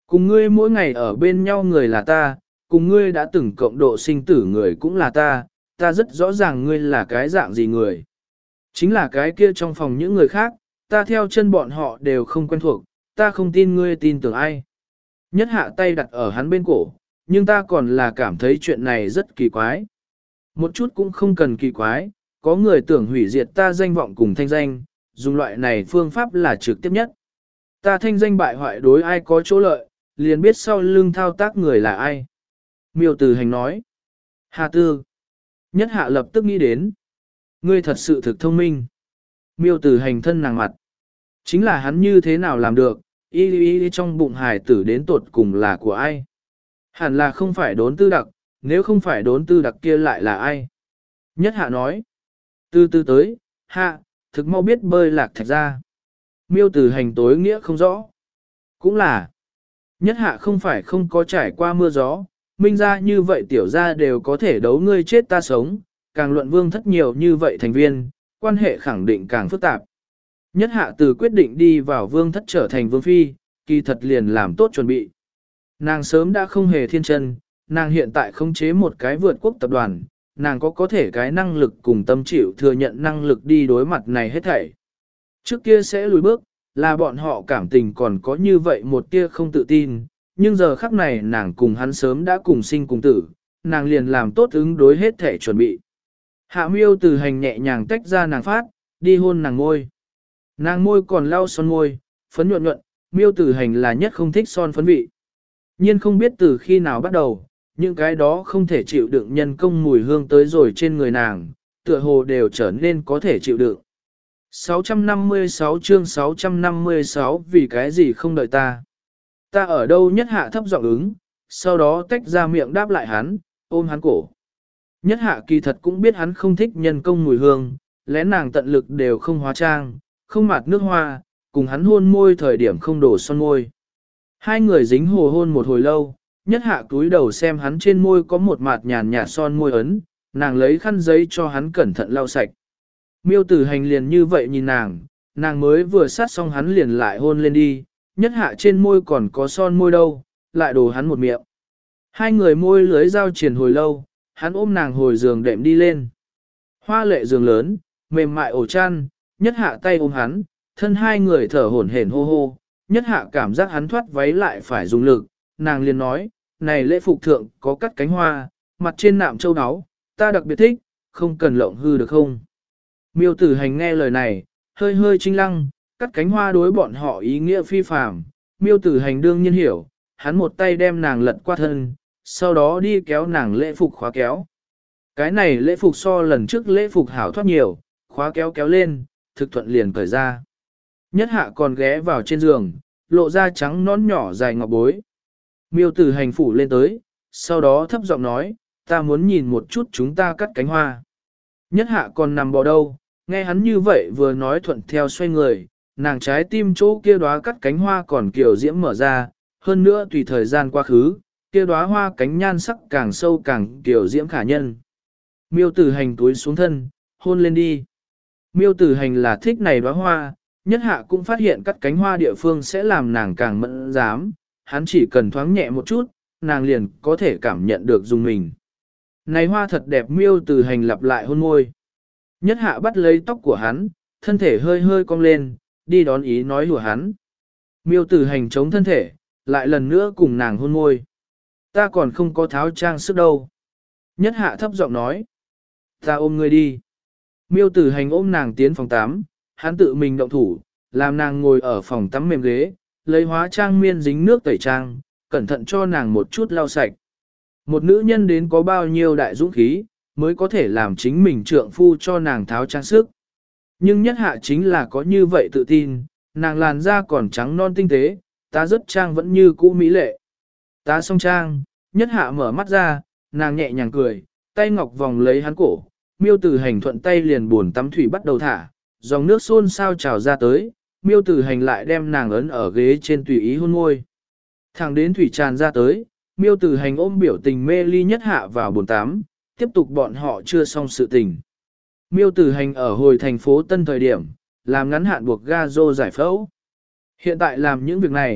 Cùng ngươi mỗi ngày ở bên nhau người là ta, cùng ngươi đã từng cộng độ sinh tử người cũng là ta, ta rất rõ ràng ngươi là cái dạng gì người. Chính là cái kia trong phòng những người khác, ta theo chân bọn họ đều không quen thuộc, ta không tin ngươi tin tưởng ai. Nhất hạ tay đặt ở hắn bên cổ, nhưng ta còn là cảm thấy chuyện này rất kỳ quái. Một chút cũng không cần kỳ quái, có người tưởng hủy diệt ta danh vọng cùng thanh danh, dùng loại này phương pháp là trực tiếp nhất. Ta thanh danh bại hoại đối ai có chỗ lợi, liền biết sau lưng thao tác người là ai. Miêu Tử Hành nói. Hà Tư. Nhất hạ lập tức nghĩ đến. Ngươi thật sự thực thông minh. Miêu Tử Hành thân nàng mặt. Chính là hắn như thế nào làm được, y y trong bụng hài tử đến tột cùng là của ai. Hẳn là không phải đốn tư đặc, nếu không phải đốn tư đặc kia lại là ai. Nhất hạ nói. Từ từ tới, hạ, thực mau biết bơi lạc thạch ra. Miêu Tử Hành tối nghĩa không rõ. Cũng là. Nhất hạ không phải không có trải qua mưa gió, minh ra như vậy tiểu ra đều có thể đấu ngươi chết ta sống, càng luận vương thất nhiều như vậy thành viên, quan hệ khẳng định càng phức tạp. Nhất hạ từ quyết định đi vào vương thất trở thành vương phi, kỳ thật liền làm tốt chuẩn bị. Nàng sớm đã không hề thiên chân, nàng hiện tại khống chế một cái vượt quốc tập đoàn, nàng có có thể cái năng lực cùng tâm chịu thừa nhận năng lực đi đối mặt này hết thảy. Trước kia sẽ lùi bước, là bọn họ cảm tình còn có như vậy một tia không tự tin, nhưng giờ khắc này nàng cùng hắn sớm đã cùng sinh cùng tử, nàng liền làm tốt ứng đối hết thể chuẩn bị. Hạ Miêu Tử Hành nhẹ nhàng tách ra nàng phát, đi hôn nàng môi. Nàng môi còn lau son môi, phấn nhuận nhuận, Miêu Tử Hành là nhất không thích son phấn vị. Nhưng không biết từ khi nào bắt đầu, những cái đó không thể chịu đựng nhân công mùi hương tới rồi trên người nàng, tựa hồ đều trở nên có thể chịu đựng. sáu trăm năm mươi sáu chương sáu trăm năm mươi sáu vì cái gì không đợi ta. Ta ở đâu nhất hạ thấp giọng ứng, sau đó tách ra miệng đáp lại hắn, ôm hắn cổ. Nhất hạ kỳ thật cũng biết hắn không thích nhân công mùi hương, lẽ nàng tận lực đều không hóa trang, không mạt nước hoa, cùng hắn hôn môi thời điểm không đổ son môi. Hai người dính hồ hôn một hồi lâu, nhất hạ túi đầu xem hắn trên môi có một mạt nhàn nhạt son môi ấn, nàng lấy khăn giấy cho hắn cẩn thận lau sạch. Miêu Tử Hành liền như vậy nhìn nàng, nàng mới vừa sát xong hắn liền lại hôn lên đi, nhất hạ trên môi còn có son môi đâu, lại đổ hắn một miệng. Hai người môi lưới giao triển hồi lâu, hắn ôm nàng hồi giường đệm đi lên. Hoa lệ giường lớn, mềm mại ổ chăn, nhất hạ tay ôm hắn, thân hai người thở hổn hển hô hô, nhất hạ cảm giác hắn thoát váy lại phải dùng lực, nàng liền nói, này lễ phục thượng có cắt cánh hoa, mặt trên nạm châu áo, ta đặc biệt thích, không cần lộng hư được không? Miêu Tử Hành nghe lời này, hơi hơi trinh lăng, cắt cánh hoa đối bọn họ ý nghĩa phi phàm. Miêu Tử Hành đương nhiên hiểu, hắn một tay đem nàng lật qua thân, sau đó đi kéo nàng lễ phục khóa kéo. Cái này lễ phục so lần trước lễ phục hảo thoát nhiều, khóa kéo kéo lên, thực thuận liền cởi ra. Nhất hạ còn ghé vào trên giường, lộ ra trắng nón nhỏ dài ngọc bối. Miêu Tử Hành phủ lên tới, sau đó thấp giọng nói, ta muốn nhìn một chút chúng ta cắt cánh hoa. Nhất hạ còn nằm bò đâu, nghe hắn như vậy vừa nói thuận theo xoay người, nàng trái tim chỗ kia đóa cắt cánh hoa còn kiểu diễm mở ra, hơn nữa tùy thời gian quá khứ, kia đóa hoa cánh nhan sắc càng sâu càng kiểu diễm khả nhân. Miêu Tử Hành túi xuống thân, hôn lên đi. Miêu Tử Hành là thích này đóa hoa, nhất hạ cũng phát hiện cắt cánh hoa địa phương sẽ làm nàng càng mẫn dám, hắn chỉ cần thoáng nhẹ một chút, nàng liền có thể cảm nhận được dùng mình. Này hoa thật đẹp. Miêu Tử Hành lặp lại hôn môi. Nhất hạ bắt lấy tóc của hắn, thân thể hơi hơi cong lên, đi đón ý nói hùa hắn. Miêu Tử Hành chống thân thể, lại lần nữa cùng nàng hôn môi. Ta còn không có tháo trang sức đâu. Nhất hạ thấp giọng nói. Ta ôm ngươi đi. Miêu Tử Hành ôm nàng tiến phòng tắm, hắn tự mình động thủ, làm nàng ngồi ở phòng tắm mềm ghế, lấy hóa trang miên dính nước tẩy trang, cẩn thận cho nàng một chút lau sạch. Một nữ nhân đến có bao nhiêu đại dũng khí, mới có thể làm chính mình trượng phu cho nàng tháo trang sức. Nhưng nhất hạ chính là có như vậy tự tin, nàng làn da còn trắng non tinh tế, ta rất trang vẫn như cũ mỹ lệ. Ta xong trang, nhất hạ mở mắt ra, nàng nhẹ nhàng cười, tay ngọc vòng lấy hắn cổ, Miêu Tử Hành thuận tay liền buồn tắm thủy bắt đầu thả, dòng nước xôn xao trào ra tới, Miêu Tử Hành lại đem nàng ấn ở ghế trên tùy ý hôn môi. Thẳng đến thủy tràn ra tới, Miêu Tử Hành ôm biểu tình mê ly nhất hạ vào bồn tắm, tiếp tục bọn họ chưa xong sự tình. Miêu Tử Hành ở hồi thành phố Tân thời điểm, làm ngắn hạn buộc ga rô giải phẫu. Hiện tại làm những việc này,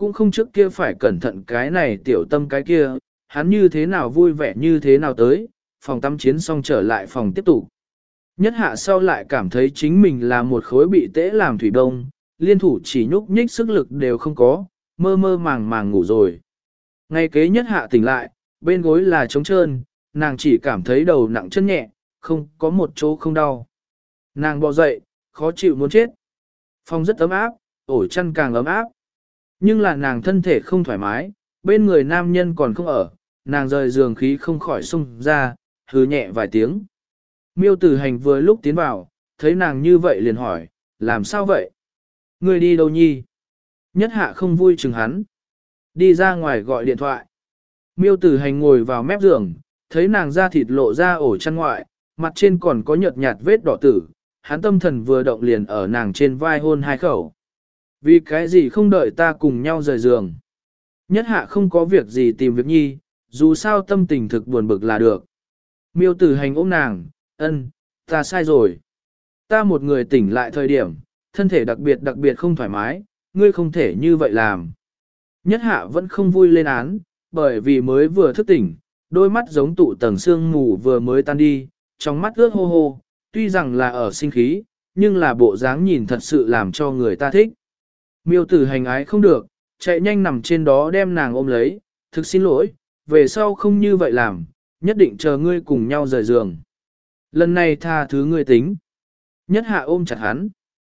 cũng không trước kia phải cẩn thận cái này tiểu tâm cái kia, hắn như thế nào vui vẻ như thế nào tới, phòng tắm chiến xong trở lại phòng tiếp tục. Nhất hạ sau lại cảm thấy chính mình là một khối bị tễ làm thủy đông, liên thủ chỉ nhúc nhích sức lực đều không có, mơ mơ màng màng ngủ rồi. Ngay kế nhất hạ tỉnh lại, bên gối là trống trơn, nàng chỉ cảm thấy đầu nặng chân nhẹ, không có một chỗ không đau. Nàng bò dậy, khó chịu muốn chết. Phòng rất ấm áp, ổ chăn càng ấm áp. Nhưng là nàng thân thể không thoải mái, bên người nam nhân còn không ở, nàng rời giường khí không khỏi xung ra, hứ nhẹ vài tiếng. Miêu Tử Hành vừa lúc tiến vào, thấy nàng như vậy liền hỏi, làm sao vậy? Ngươi đi đâu nhi? Nhất hạ không vui chừng hắn. Đi ra ngoài gọi điện thoại. Miêu Tử Hành ngồi vào mép giường, thấy nàng da thịt lộ ra ổ chăn ngoại, mặt trên còn có nhợt nhạt vết đỏ tử, hắn tâm thần vừa động liền ở nàng trên vai hôn hai khẩu. Vì cái gì không đợi ta cùng nhau rời giường? Nhất hạ không có việc gì tìm việc nhi, dù sao tâm tình thực buồn bực là được. Miêu Tử Hành ôm nàng, ân, ta sai rồi. Ta một người tỉnh lại thời điểm, thân thể đặc biệt đặc biệt không thoải mái, ngươi không thể như vậy làm. Nhất hạ vẫn không vui lên án, bởi vì mới vừa thức tỉnh, đôi mắt giống tụ tầng sương mù vừa mới tan đi, trong mắt ướt hô hô, tuy rằng là ở sinh khí, nhưng là bộ dáng nhìn thật sự làm cho người ta thích. Miêu Tử Hành ái không được, chạy nhanh nằm trên đó đem nàng ôm lấy, thực xin lỗi, về sau không như vậy làm, nhất định chờ ngươi cùng nhau rời giường. Lần này tha thứ ngươi tính. Nhất hạ ôm chặt hắn.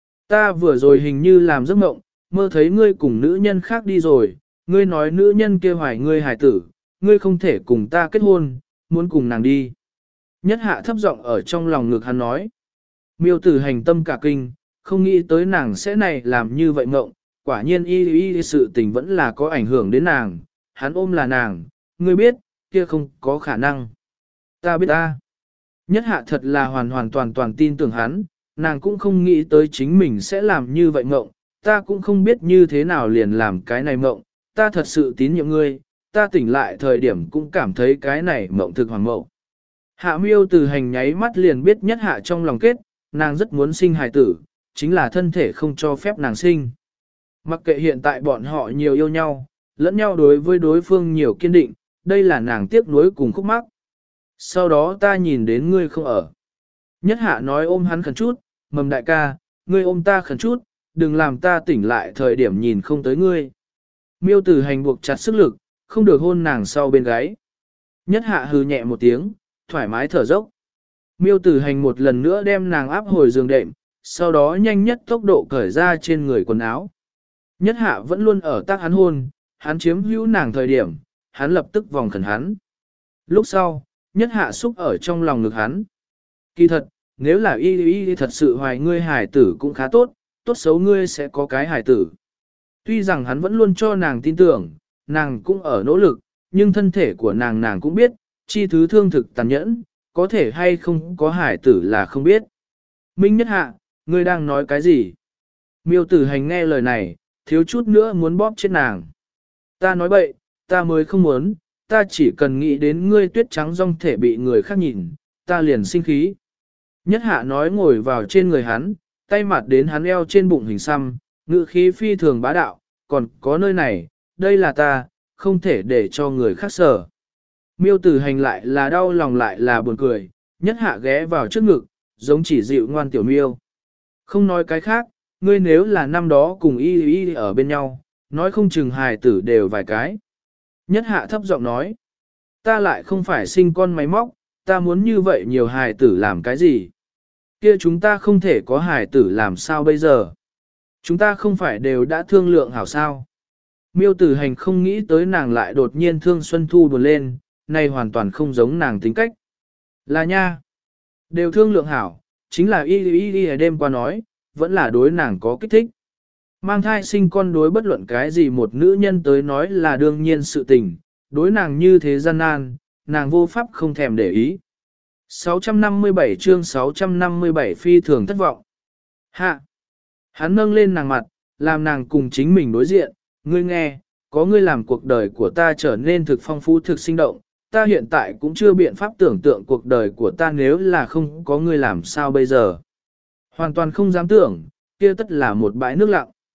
Ta vừa rồi hình như làm giấc mộng, mơ thấy ngươi cùng nữ nhân khác đi rồi, ngươi nói nữ nhân kia hoài ngươi hài tử, ngươi không thể cùng ta kết hôn, muốn cùng nàng đi. Nhất hạ thấp giọng ở trong lòng ngực hắn nói. Miêu Tử Hành tâm cả kinh, không nghĩ tới nàng sẽ này làm như vậy mộng, quả nhiên y y sự tình vẫn là có ảnh hưởng đến nàng, hắn ôm là nàng, ngươi biết, kia không có khả năng. Ta biết ta. Nhất hạ thật là hoàn hoàn toàn toàn tin tưởng hắn, nàng cũng không nghĩ tới chính mình sẽ làm như vậy mộng, ta cũng không biết như thế nào liền làm cái này mộng, ta thật sự tín nhiệm ngươi, ta tỉnh lại thời điểm cũng cảm thấy cái này mộng thực hoàng mộng. Hạ Miêu Tử Hành nháy mắt liền biết nhất hạ trong lòng kết, nàng rất muốn sinh hài tử, chính là thân thể không cho phép nàng sinh. Mặc kệ hiện tại bọn họ nhiều yêu nhau, lẫn nhau đối với đối phương nhiều kiên định, đây là nàng tiếc nuối cùng khúc mắc. Sau đó ta nhìn đến ngươi không ở. Nhất hạ nói ôm hắn khẩn chút, mầm đại ca, ngươi ôm ta khẩn chút, đừng làm ta tỉnh lại thời điểm nhìn không tới ngươi. Miêu Tử Hành buộc chặt sức lực, không được hôn nàng sau bên gáy. Nhất hạ hừ nhẹ một tiếng, thoải mái thở dốc. Miêu Tử Hành một lần nữa đem nàng áp hồi giường đệm, sau đó nhanh nhất tốc độ cởi ra trên người quần áo. Nhất hạ vẫn luôn ở tác hắn hôn, hắn chiếm hữu nàng thời điểm, hắn lập tức vòng khẩn hắn. Lúc sau, nhất hạ xúc ở trong lòng ngực hắn. Kỳ thật, nếu là y y thật sự hoài ngươi hài tử cũng khá tốt, tốt xấu ngươi sẽ có cái hài tử. Tuy rằng hắn vẫn luôn cho nàng tin tưởng, nàng cũng ở nỗ lực, nhưng thân thể của nàng nàng cũng biết, chi thứ thương thực tàn nhẫn, có thể hay không có hài tử là không biết. Minh Nhất hạ, ngươi đang nói cái gì? Miêu Tử Hành nghe lời này, thiếu chút nữa muốn bóp chết nàng. Ta nói bậy, ta mới không muốn, ta chỉ cần nghĩ đến ngươi tuyết trắng rong thể bị người khác nhìn, ta liền sinh khí. Nhất hạ nói ngồi vào trên người hắn, tay mặt đến hắn eo trên bụng hình xăm, ngự khí phi thường bá đạo, còn có nơi này, đây là ta, không thể để cho người khác sở. Miêu Tử Hành lại là đau lòng lại là buồn cười, nhất hạ ghé vào trước ngực, giống chỉ dịu ngoan tiểu miêu. Không nói cái khác, ngươi nếu là năm đó cùng y y ở bên nhau, nói không chừng hài tử đều vài cái. Nhất hạ thấp giọng nói, ta lại không phải sinh con máy móc, ta muốn như vậy nhiều hài tử làm cái gì? Kia chúng ta không thể có hài tử làm sao bây giờ? Chúng ta không phải đều đã thương lượng hảo sao? Miêu Tử Hành không nghĩ tới nàng lại đột nhiên thương Xuân Thu buồn lên, này hoàn toàn không giống nàng tính cách. Là nha, đều thương lượng hảo, chính là y y y đêm qua nói, vẫn là đối nàng có kích thích. Mang thai sinh con đối bất luận cái gì một nữ nhân tới nói là đương nhiên sự tình, đối nàng như thế gian nan, nàng vô pháp không thèm để ý. sáu trăm năm mươi bảy chương sáu trăm năm mươi bảy phi thường thất vọng. Hạ! Hắn nâng lên nàng mặt, làm nàng cùng chính mình đối diện, ngươi nghe, có ngươi làm cuộc đời của ta trở nên thực phong phú thực sinh động, ta hiện tại cũng chưa biện pháp tưởng tượng cuộc đời của ta nếu là không có ngươi làm sao bây giờ. Hoàn toàn không dám tưởng, kia tất là một bãi nước lặng.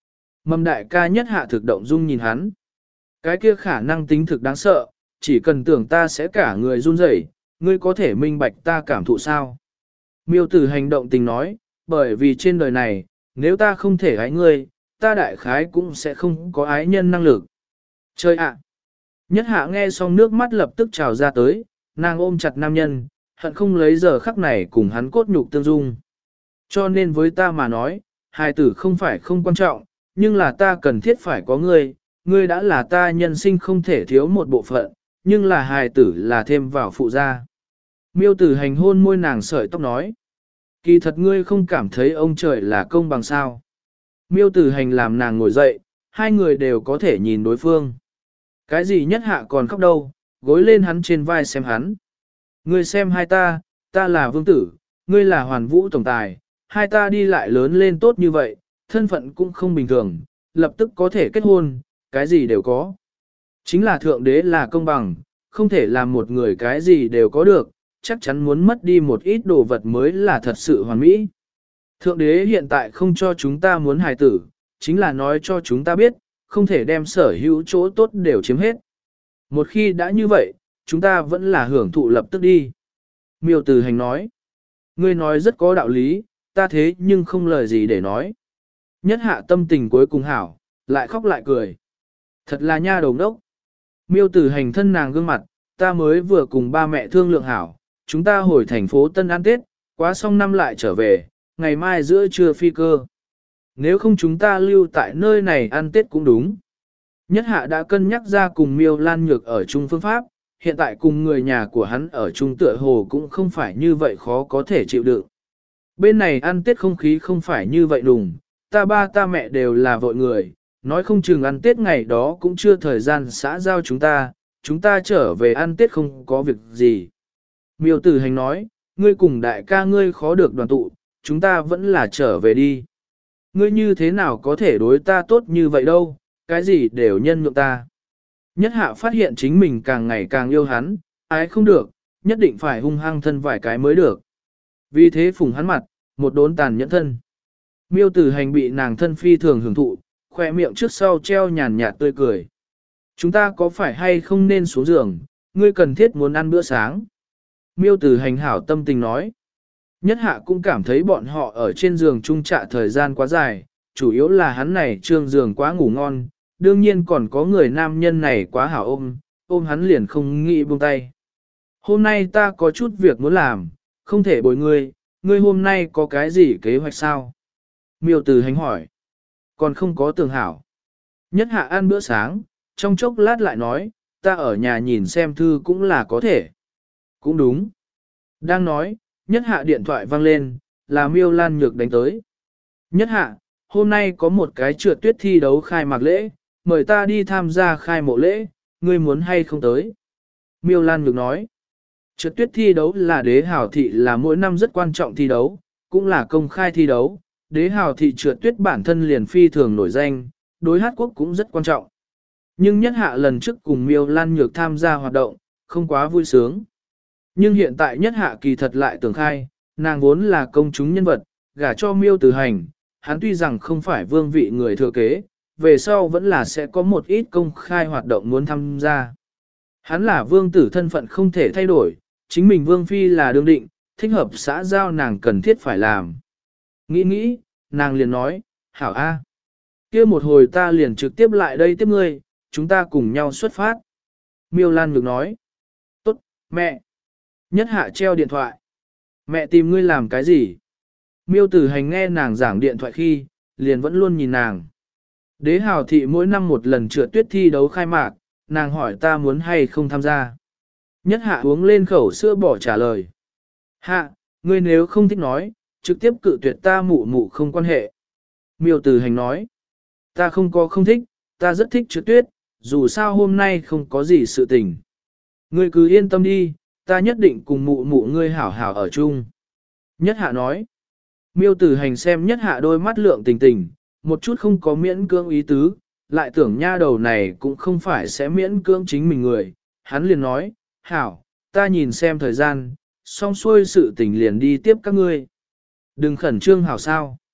Mầm đại ca nhất hạ thực động dung nhìn hắn. Cái kia khả năng tính thực đáng sợ, chỉ cần tưởng ta sẽ cả người run rẩy, ngươi có thể minh bạch ta cảm thụ sao. Miêu tử hành động tình nói, bởi vì trên đời này, nếu ta không thể ái ngươi, ta đại khái cũng sẽ không có ái nhân năng lực. Chơi ạ! Nhất hạ nghe xong nước mắt lập tức trào ra tới, nàng ôm chặt nam nhân, hận không lấy giờ khắc này cùng hắn cốt nhục tương dung. Cho nên với ta mà nói, hài tử không phải không quan trọng, nhưng là ta cần thiết phải có ngươi, ngươi đã là ta nhân sinh không thể thiếu một bộ phận, nhưng là hài tử là thêm vào phụ gia. Miêu tử hành hôn môi nàng sợi tóc nói. Kỳ thật ngươi không cảm thấy ông trời là công bằng sao. Miêu tử hành làm nàng ngồi dậy, hai người đều có thể nhìn đối phương. Cái gì nhất hạ còn khóc đâu, gối lên hắn trên vai xem hắn. Ngươi xem hai ta, ta là vương tử, ngươi là hoàn vũ tổng tài, hai ta đi lại lớn lên tốt như vậy, thân phận cũng không bình thường, lập tức có thể kết hôn, cái gì đều có. Chính là thượng đế là công bằng, không thể làm một người cái gì đều có được, chắc chắn muốn mất đi một ít đồ vật mới là thật sự hoàn mỹ. Thượng đế hiện tại không cho chúng ta muốn hài tử, chính là nói cho chúng ta biết, không thể đem sở hữu chỗ tốt đều chiếm hết. Một khi đã như vậy, chúng ta vẫn là hưởng thụ lập tức đi. Miêu Tử Hành nói, ngươi nói rất có đạo lý, ta thế nhưng không lời gì để nói. Nhất hạ tâm tình cuối cùng hảo, lại khóc lại cười. Thật là nha đầu đốc. Miêu Tử Hành thân nàng gương mặt, ta mới vừa cùng ba mẹ thương lượng hảo, chúng ta hồi thành phố Tân ăn Tết, quá xong năm lại trở về, ngày mai giữa trưa phi cơ. Nếu không chúng ta lưu tại nơi này ăn Tết cũng đúng. Nhất hạ đã cân nhắc ra cùng Miêu Lan Nhược ở chung phương pháp, hiện tại cùng người nhà của hắn ở chung tựa hồ cũng không phải như vậy khó có thể chịu đựng. Bên này ăn Tết không khí không phải như vậy đùng, ta ba ta mẹ đều là vội người, nói không chừng ăn Tết ngày đó cũng chưa thời gian xã giao chúng ta, chúng ta trở về ăn Tết không có việc gì. Miêu Tử Hành nói, ngươi cùng đại ca ngươi khó được đoàn tụ, chúng ta vẫn là trở về đi. Ngươi như thế nào có thể đối ta tốt như vậy đâu, cái gì đều nhân nhượng ta. Nhất hạ phát hiện chính mình càng ngày càng yêu hắn, ái không được, nhất định phải hung hăng thân vài cái mới được. Vì thế phùng hắn mặt, một đốn tàn nhẫn thân. Miêu Tử Hành bị nàng thân phi thường hưởng thụ, khỏe miệng trước sau treo nhàn nhạt tươi cười. Chúng ta có phải hay không nên xuống giường, ngươi cần thiết muốn ăn bữa sáng. Miêu Tử Hành hảo tâm tình nói. Nhất hạ cũng cảm thấy bọn họ ở trên giường chung trạ thời gian quá dài, chủ yếu là hắn này trương giường quá ngủ ngon, đương nhiên còn có người nam nhân này quá hảo ôm, ôm hắn liền không nghĩ buông tay. Hôm nay ta có chút việc muốn làm, không thể bồi ngươi, ngươi hôm nay có cái gì kế hoạch sao? Miêu Tử Hành hỏi. Còn không có tường hảo. Nhất hạ ăn bữa sáng, trong chốc lát lại nói, ta ở nhà nhìn xem thư cũng là có thể. Cũng đúng. Đang nói, nhất hạ điện thoại vang lên, là Miêu Lan Nhược đánh tới. Nhất hạ, hôm nay có một cái trượt tuyết thi đấu khai mạc lễ, mời ta đi tham gia khai mộ lễ, ngươi muốn hay không tới? Miêu Lan Nhược nói, trượt tuyết thi đấu là đế hào thị là mỗi năm rất quan trọng thi đấu, cũng là công khai thi đấu, đế hào thị trượt tuyết bản thân liền phi thường nổi danh, đối hát quốc cũng rất quan trọng. Nhưng nhất hạ lần trước cùng Miêu Lan Nhược tham gia hoạt động, không quá vui sướng. Nhưng hiện tại nhất hạ kỳ thật lại tưởng khai, nàng vốn là công chúng nhân vật, gả cho Miêu Tử Hành, hắn tuy rằng không phải vương vị người thừa kế, về sau vẫn là sẽ có một ít công khai hoạt động muốn tham gia. Hắn là vương tử thân phận không thể thay đổi, chính mình vương phi là đương định, thích hợp xã giao nàng cần thiết phải làm. Nghĩ nghĩ, nàng liền nói, hảo a, kia một hồi ta liền trực tiếp lại đây tiếp ngươi, chúng ta cùng nhau xuất phát. Miêu Lan Nhược nói, tốt, mẹ. Nhất hạ treo điện thoại. Mẹ tìm ngươi làm cái gì? Miêu Tử Hành nghe nàng giảng điện thoại khi, liền vẫn luôn nhìn nàng. Đế hào thị mỗi năm một lần trượt tuyết thi đấu khai mạc, nàng hỏi ta muốn hay không tham gia. Nhất hạ uống lên khẩu sữa bỏ trả lời. Hạ, ngươi nếu không thích nói, trực tiếp cự tuyệt ta mụ mụ không quan hệ. Miêu Tử Hành nói. Ta không có không thích, ta rất thích trượt tuyết, dù sao hôm nay không có gì sự tình. Ngươi cứ yên tâm đi, ta nhất định cùng mụ mụ ngươi hảo hảo ở chung. Nhất hạ nói. Miêu Tử Hành xem nhất hạ đôi mắt lượng tình tình, một chút không có miễn cưỡng ý tứ, lại tưởng nha đầu này cũng không phải sẽ miễn cưỡng chính mình người. Hắn liền nói, hảo, ta nhìn xem thời gian, xong xuôi sự tình liền đi tiếp các ngươi. Đừng khẩn trương hảo sao.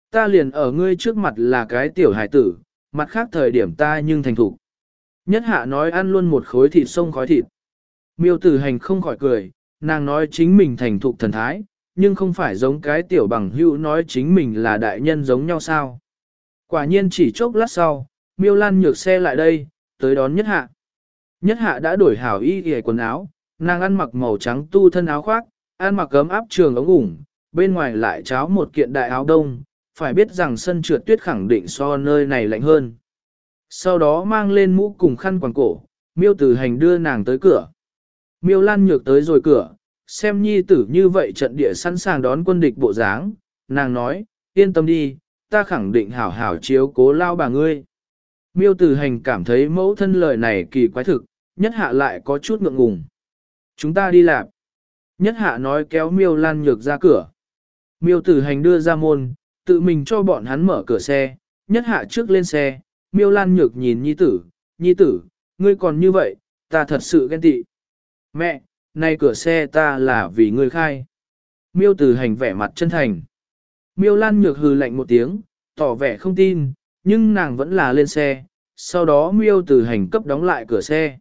Ta liền ở ngươi trước mặt là cái tiểu hải tử, mặt khác thời điểm ta nhưng thành thục. Nhất hạ nói ăn luôn một khối thịt sông khói thịt. Miêu tử hành không khỏi cười, nàng nói chính mình thành thục thần thái, nhưng không phải giống cái tiểu bằng hữu nói chính mình là đại nhân giống nhau sao. Quả nhiên chỉ chốc lát sau, miêu lan nhược xe lại đây, tới đón nhất hạ. Nhất hạ đã đổi hảo y y quần áo, nàng ăn mặc màu trắng tu thân áo khoác, ăn mặc gấm áp trường ống ủng, bên ngoài lại cháo một kiện đại áo đông, phải biết rằng sân trượt tuyết khẳng định so nơi này lạnh hơn. Sau đó mang lên mũ cùng khăn quàng cổ, miêu tử hành đưa nàng tới cửa. Miêu lan nhược tới rồi cửa, xem nhi tử như vậy trận địa sẵn sàng đón quân địch bộ dáng, nàng nói, yên tâm đi, ta khẳng định hảo hảo chiếu cố lao bà ngươi. Miêu tử hành cảm thấy mẫu thân lời này kỳ quái thực, nhất hạ lại có chút ngượng ngùng. Chúng ta đi làm. Nhất hạ nói kéo miêu lan nhược ra cửa. Miêu tử hành đưa ra môn, tự mình cho bọn hắn mở cửa xe, nhất hạ trước lên xe, miêu lan nhược nhìn nhi tử, nhi tử, ngươi còn như vậy, ta thật sự ghen tị. Mẹ, nay cửa xe ta là vì ngươi khai. Miêu tử hành vẻ mặt chân thành. Miêu lan nhược hừ lạnh một tiếng, tỏ vẻ không tin, nhưng nàng vẫn là lên xe, sau đó miêu tử hành cấp đóng lại cửa xe.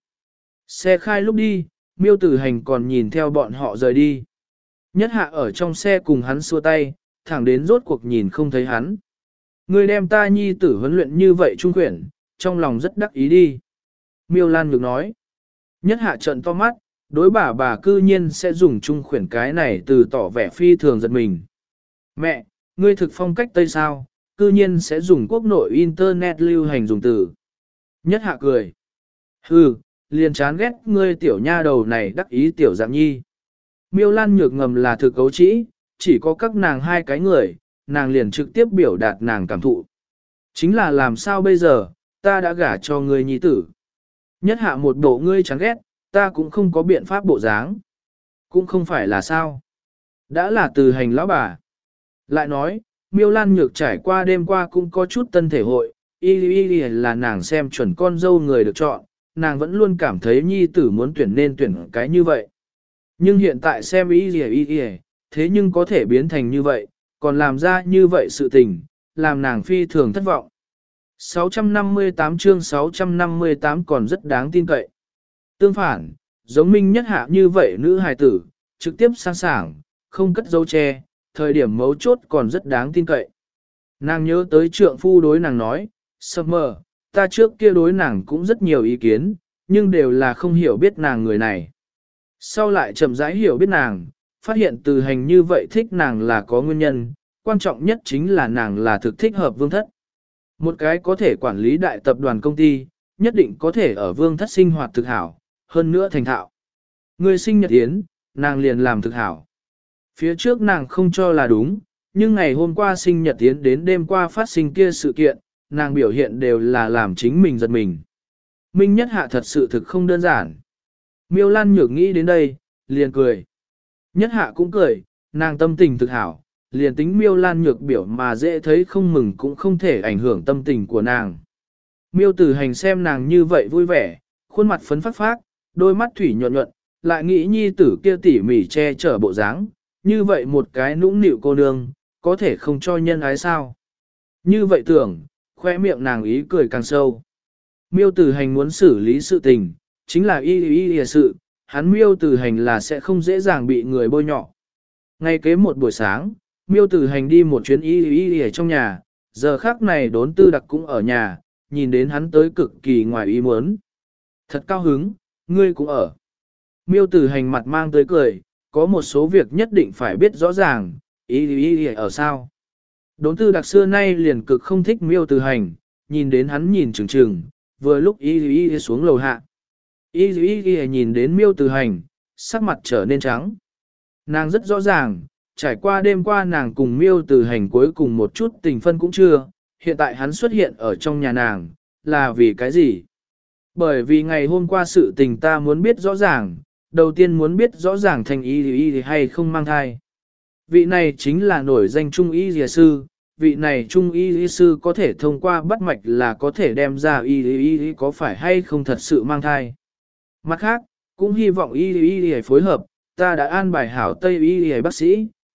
Xe khai lúc đi, miêu tử hành còn nhìn theo bọn họ rời đi. Nhất hạ ở trong xe cùng hắn xua tay, thẳng đến rốt cuộc nhìn không thấy hắn. Ngươi đem ta nhi tử huấn luyện như vậy trung quyển, trong lòng rất đắc ý đi. Miêu Lan Nhược nói. Nhất hạ trận to mắt, đối bà bà cư nhiên sẽ dùng trung quyển cái này từ tỏ vẻ phi thường giật mình. Mẹ, ngươi thực phong cách Tây sao, cư nhiên sẽ dùng quốc nội internet lưu hành dùng từ. Nhất hạ cười. Hừ, liền chán ghét ngươi tiểu nha đầu này đắc ý tiểu dạng nhi. Miêu Lan Nhược ngầm là thực cấu trĩ, chỉ có các nàng hai cái người, nàng liền trực tiếp biểu đạt nàng cảm thụ. Chính là làm sao bây giờ, ta đã gả cho ngươi nhi tử. Nhất hạ một bộ ngươi chán ghét, ta cũng không có biện pháp bộ dáng. Cũng không phải là sao. Đã là từ hành lão bà. Lại nói, Miêu Lan Nhược trải qua đêm qua cũng có chút tân thể hội, y y y là nàng xem chuẩn con dâu người được chọn, nàng vẫn luôn cảm thấy nhi tử muốn tuyển nên tuyển cái như vậy. Nhưng hiện tại xem y y y y, thế nhưng có thể biến thành như vậy, còn làm ra như vậy sự tình, làm nàng phi thường thất vọng. sáu trăm năm mươi tám chương sáu trăm năm mươi tám còn rất đáng tin cậy. Tương phản, giống Minh Nhất Hạ như vậy nữ hài tử, trực tiếp sang sảng, không cất dấu che, thời điểm mấu chốt còn rất đáng tin cậy. Nàng nhớ tới trượng phu đối nàng nói, Summer, ta trước kia đối nàng cũng rất nhiều ý kiến, nhưng đều là không hiểu biết nàng người này. Sau lại chậm rãi hiểu biết nàng, phát hiện từ hành như vậy thích nàng là có nguyên nhân, quan trọng nhất chính là nàng là thực thích hợp vương thất. Một cái có thể quản lý đại tập đoàn công ty, nhất định có thể ở vương thất sinh hoạt thực hảo, hơn nữa thành thạo. Người sinh nhật yến, nàng liền làm thực hảo. Phía trước nàng không cho là đúng, nhưng ngày hôm qua sinh nhật yến đến đêm qua phát sinh kia sự kiện, nàng biểu hiện đều là làm chính mình giật mình. Minh Nhất Hạ thật sự thực không đơn giản. Miêu Lan Nhược nghĩ đến đây, liền cười. Nhất Hạ cũng cười, nàng tâm tình thực hảo, liền tính Miêu Lan Nhược biểu mà dễ thấy không mừng cũng không thể ảnh hưởng tâm tình của nàng. Miêu Tử Hành xem nàng như vậy vui vẻ, khuôn mặt phấn phát phát, đôi mắt thủy nhuận nhuận, lại nghĩ nhi tử kia tỉ mỉ che chở bộ dáng, như vậy một cái nũng nịu cô nương, có thể không cho nhân ái sao. Như vậy tưởng, khoe miệng nàng ý cười càng sâu. Miêu Tử Hành muốn xử lý sự tình, chính là y y y sự, hắn Miêu Tử Hành là sẽ không dễ dàng bị người bôi nhọ. Ngay kế một buổi sáng, Miêu Tử Hành đi một chuyến y y y trong nhà, giờ khác này đốn tư đặc cũng ở nhà, nhìn đến hắn tới cực kỳ ngoài ý muốn. Thật cao hứng, ngươi cũng ở. Miêu Tử Hành mặt mang tới cười, có một số việc nhất định phải biết rõ ràng, y y y ở sao. Đốn tư đặc xưa nay liền cực không thích Miêu Tử Hành, nhìn đến hắn nhìn chừng chừng, vừa lúc y y y xuống lầu hạ. Y y y nhìn đến Miêu Tử Hành, sắc mặt trở nên trắng. Nàng rất rõ ràng, trải qua đêm qua nàng cùng Miêu Tử Hành cuối cùng một chút tình phân cũng chưa, hiện tại hắn xuất hiện ở trong nhà nàng, là vì cái gì? Bởi vì ngày hôm qua sự tình ta muốn biết rõ ràng, đầu tiên muốn biết rõ ràng thành y y hay không mang thai. Vị này chính là nổi danh trung y y sư, vị này trung y y sư có thể thông qua bắt mạch là có thể đem ra y y y có phải hay không thật sự mang thai. Mặt khác, cũng hy vọng y y y phối hợp, ta đã an bài hảo Tây y y bác sĩ,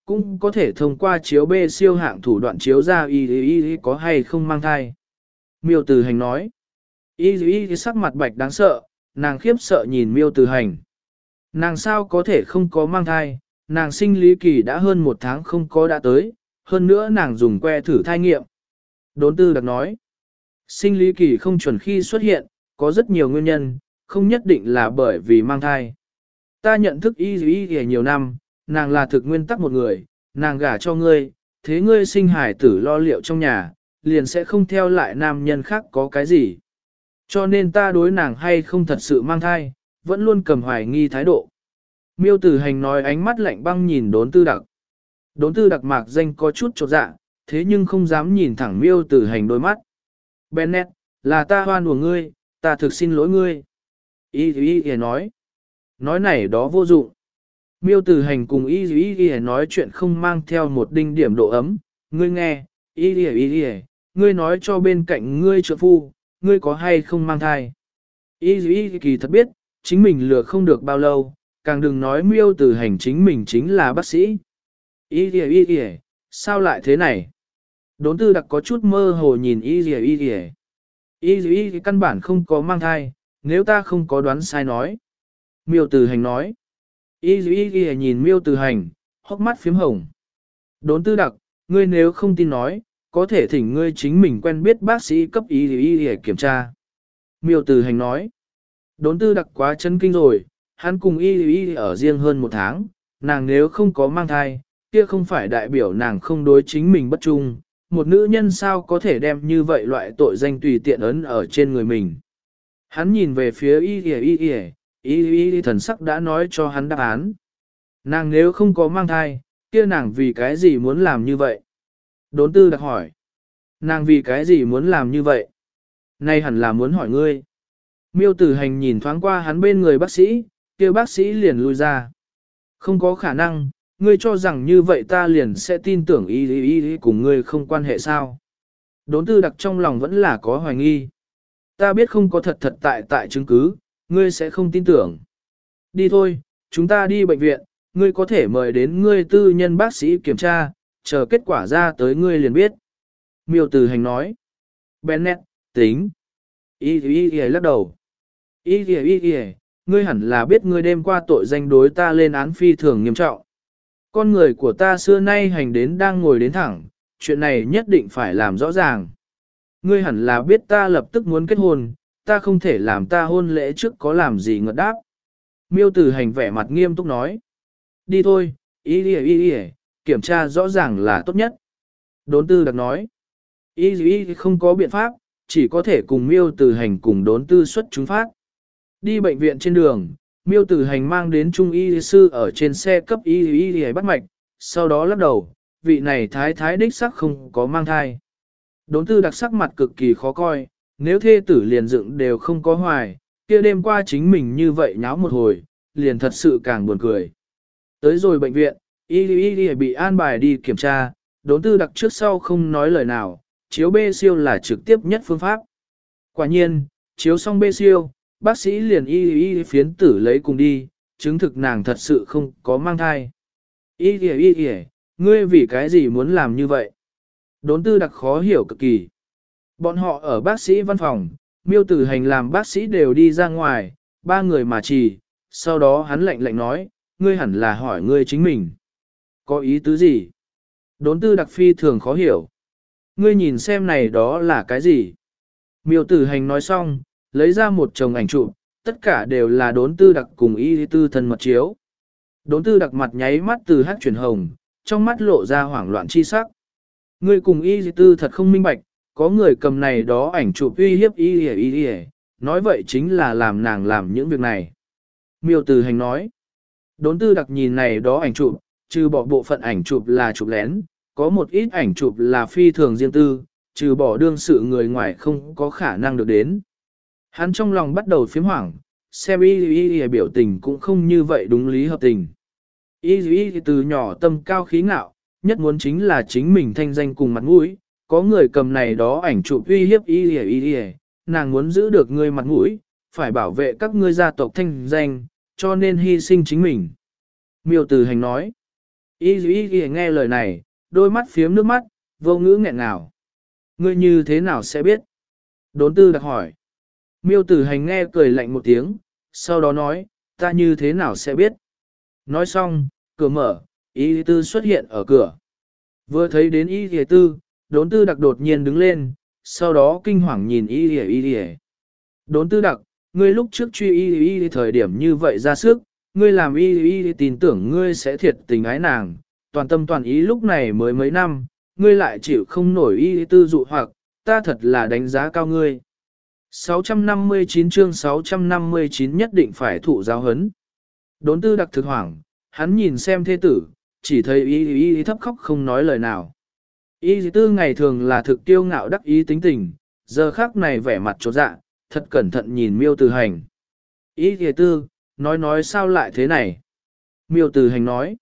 cũng có thể thông qua chiếu B siêu hạng thủ đoạn chiếu ra y y y có hay không mang thai. Miêu Tử Hành nói, y y y sắc mặt bạch đáng sợ, nàng khiếp sợ nhìn Miêu Tử Hành. Nàng sao có thể không có mang thai, nàng sinh lý kỳ đã hơn một tháng không có đã tới, hơn nữa nàng dùng que thử thai nghiệm. Đốn Tư Đặc nói, sinh lý kỳ không chuẩn khi xuất hiện, có rất nhiều nguyên nhân, không nhất định là bởi vì mang thai. Ta nhận thức y y y nhiều năm, nàng là thực nguyên tắc một người, nàng gả cho ngươi, thế ngươi sinh hải tử lo liệu trong nhà, liền sẽ không theo lại nam nhân khác có cái gì. Cho nên ta đối nàng hay không thật sự mang thai, vẫn luôn cầm hoài nghi thái độ. Miêu Tử Hành nói, ánh mắt lạnh băng nhìn Đốn Tư Đặc. Đốn Tư Đặc mạc danh có chút chột dạ, thế nhưng không dám nhìn thẳng Miêu Tử Hành đôi mắt. Bennett, là ta hoan của ngươi, ta thực xin lỗi ngươi. Y Y Y nói. Nói này đó vô dụng. Miêu Tử Hành cùng Y Y Y nói chuyện không mang theo một đinh điểm độ ấm. Ngươi nghe, Y Y Y Y, ngươi nói cho bên cạnh ngươi trợ phu, ngươi có hay không mang thai. Y Y kỳ thật biết, chính mình lừa không được bao lâu, càng đừng nói Miêu Tử Hành chính mình chính là bác sĩ. Y Y Y Y, sao lại thế này? Đốn Tư Đặc có chút mơ hồ nhìn Y Y Y Y. Y Y căn bản không có mang thai, nếu ta không có đoán sai nói. Miêu Tử Hành nói. Y Y Y nhìn Miêu Tử Hành, hốc mắt phím hồng. Đốn Tư Đặc, ngươi nếu không tin nói, có thể thỉnh ngươi chính mình quen biết bác sĩ cấp Y Y Y kiểm tra. Miêu Tử Hành nói. Đốn Tư Đặc quá chấn kinh rồi, hắn cùng Y Y ở riêng hơn một tháng, nàng nếu không có mang thai, kia không phải đại biểu nàng không đối chính mình bất trung, một nữ nhân sao có thể đem như vậy loại tội danh tùy tiện ấn ở trên người mình. Hắn nhìn về phía Y Y Y Y, Y Y thần sắc đã nói cho hắn đáp án. Nàng nếu không có mang thai, kia nàng vì cái gì muốn làm như vậy? Đốn Tư Đặc hỏi. Nàng vì cái gì muốn làm như vậy? Nay hẳn là muốn hỏi ngươi. Miêu Tử Hành nhìn thoáng qua hắn bên người bác sĩ, kia bác sĩ liền lui ra. Không có khả năng, ngươi cho rằng như vậy ta liền sẽ tin tưởng Y Y Y cùng ngươi không quan hệ sao? Đốn Tư Đặc trong lòng vẫn là có hoài nghi. Ta biết không có thật thật tại tại chứng cứ, ngươi sẽ không tin tưởng. Đi thôi, chúng ta đi bệnh viện, ngươi có thể mời đến ngươi tư nhân bác sĩ kiểm tra, chờ kết quả ra tới ngươi liền biết. Miêu Tử Hành nói. Bennett, tính. Y Y Y lắc đầu. Y Y Y, ngươi hẳn là biết ngươi đêm qua tội danh đối ta lên án phi thường nghiêm trọng. Con người của ta xưa nay hành đến đang ngồi đến thẳng, chuyện này nhất định phải làm rõ ràng. Ngươi hẳn là biết ta lập tức muốn kết hôn, ta không thể làm ta hôn lễ trước có làm gì ngợt đáp. Miêu Tử Hành vẻ mặt nghiêm túc nói. Đi thôi, Y Y Y Y, kiểm tra rõ ràng là tốt nhất. Đốn Tư Đặc nói. Y Y Y không có biện pháp, chỉ có thể cùng Miêu Tử Hành cùng Đốn Tư xuất chúng phát. Đi bệnh viện trên đường, Miêu Tử Hành mang đến Trung Y sư ở trên xe cấp Y Y Y bắt mạch, sau đó lắc đầu, vị này thái thái đích sắc không có mang thai. Đốn Tư Đặc sắc mặt cực kỳ khó coi, nếu thê tử liền dựng đều không có hoài, kia đêm qua chính mình như vậy nháo một hồi, liền thật sự càng buồn cười. Tới rồi bệnh viện, Y Y Y bị an bài đi kiểm tra, Đốn Tư Đặc trước sau không nói lời nào, chiếu B siêu là trực tiếp nhất phương pháp. Quả nhiên, chiếu xong B siêu, bác sĩ liền Y Y phiến tử lấy cùng đi, chứng thực nàng thật sự không có mang thai. Y Y Y, ngươi vì cái gì muốn làm như vậy? Đốn Tư Đặc khó hiểu cực kỳ. Bọn họ ở bác sĩ văn phòng, Miêu Tử Hành làm bác sĩ đều đi ra ngoài, ba người mà chỉ, sau đó hắn lạnh lạnh nói, ngươi hẳn là hỏi ngươi chính mình. Có ý tứ gì? Đốn Tư Đặc phi thường khó hiểu. Ngươi nhìn xem này đó là cái gì? Miêu Tử Hành nói xong, lấy ra một chồng ảnh chụp, tất cả đều là Đốn Tư Đặc cùng Y Tư thân mật chiếu. Đốn Tư Đặc mặt nháy mắt từ hắc chuyển hồng, trong mắt lộ ra hoảng loạn chi sắc. Ngươi cùng Y Tư thật không minh bạch, có người cầm này đó ảnh chụp uy hiếp Y Y Y, nói vậy chính là làm nàng làm những việc này. Miêu Tử Hành nói. Đốn Tư Đặc nhìn này đó ảnh chụp, trừ bỏ bộ phận ảnh chụp là chụp lén, có một ít ảnh chụp là phi thường riêng tư, trừ bỏ đương sự người ngoài không có khả năng được đến. Hắn trong lòng bắt đầu phiếm hoảng, xem Y Y Y biểu tình cũng không như vậy đúng lý hợp tình. Y Y từ nhỏ tâm cao khí ngạo, nhất muốn chính là chính mình thanh danh cùng mặt mũi, có người cầm này đó ảnh chụp uy hiếp Y Y Y, nàng muốn giữ được ngươi mặt mũi, phải bảo vệ các ngươi gia tộc thanh danh, cho nên hy sinh chính mình. Miêu Tử Hành nói, Y y y nghe lời này, đôi mắt phiếm nước mắt, vô ngữ nghẹn ngào. Ngươi như thế nào sẽ biết? Đốn tư đặc hỏi. Miêu tử hành nghe cười lạnh một tiếng, sau đó nói, ta như thế nào sẽ biết? Nói xong, cửa mở, y tư xuất hiện ở cửa. Vừa thấy đến y y tư, đốn tư đặc đột nhiên đứng lên, sau đó kinh hoàng nhìn y y y y. Đốn tư đặc, ngươi lúc trước truy y y thời điểm như vậy ra sức, ngươi làm y y tin tưởng ngươi sẽ thiệt tình ái nàng, toàn tâm toàn ý lúc này mới mấy năm, ngươi lại chịu không nổi y tư dụ hoặc, ta thật là đánh giá cao ngươi. sáu trăm năm mươi chín chương sáu trăm năm mươi chín nhất định phải thụ giáo hấn. Đốn tư đặc thực hoảng, hắn nhìn xem thê tử, chỉ thấy y y y thấp khóc không nói lời nào. Y tư ngày thường là thực tiêu ngạo đắc ý tính tình, giờ khác này vẻ mặt chột dạ, thật cẩn thận nhìn miêu tử hành. Y tư, nói nói sao lại thế này? Miêu tử hành nói.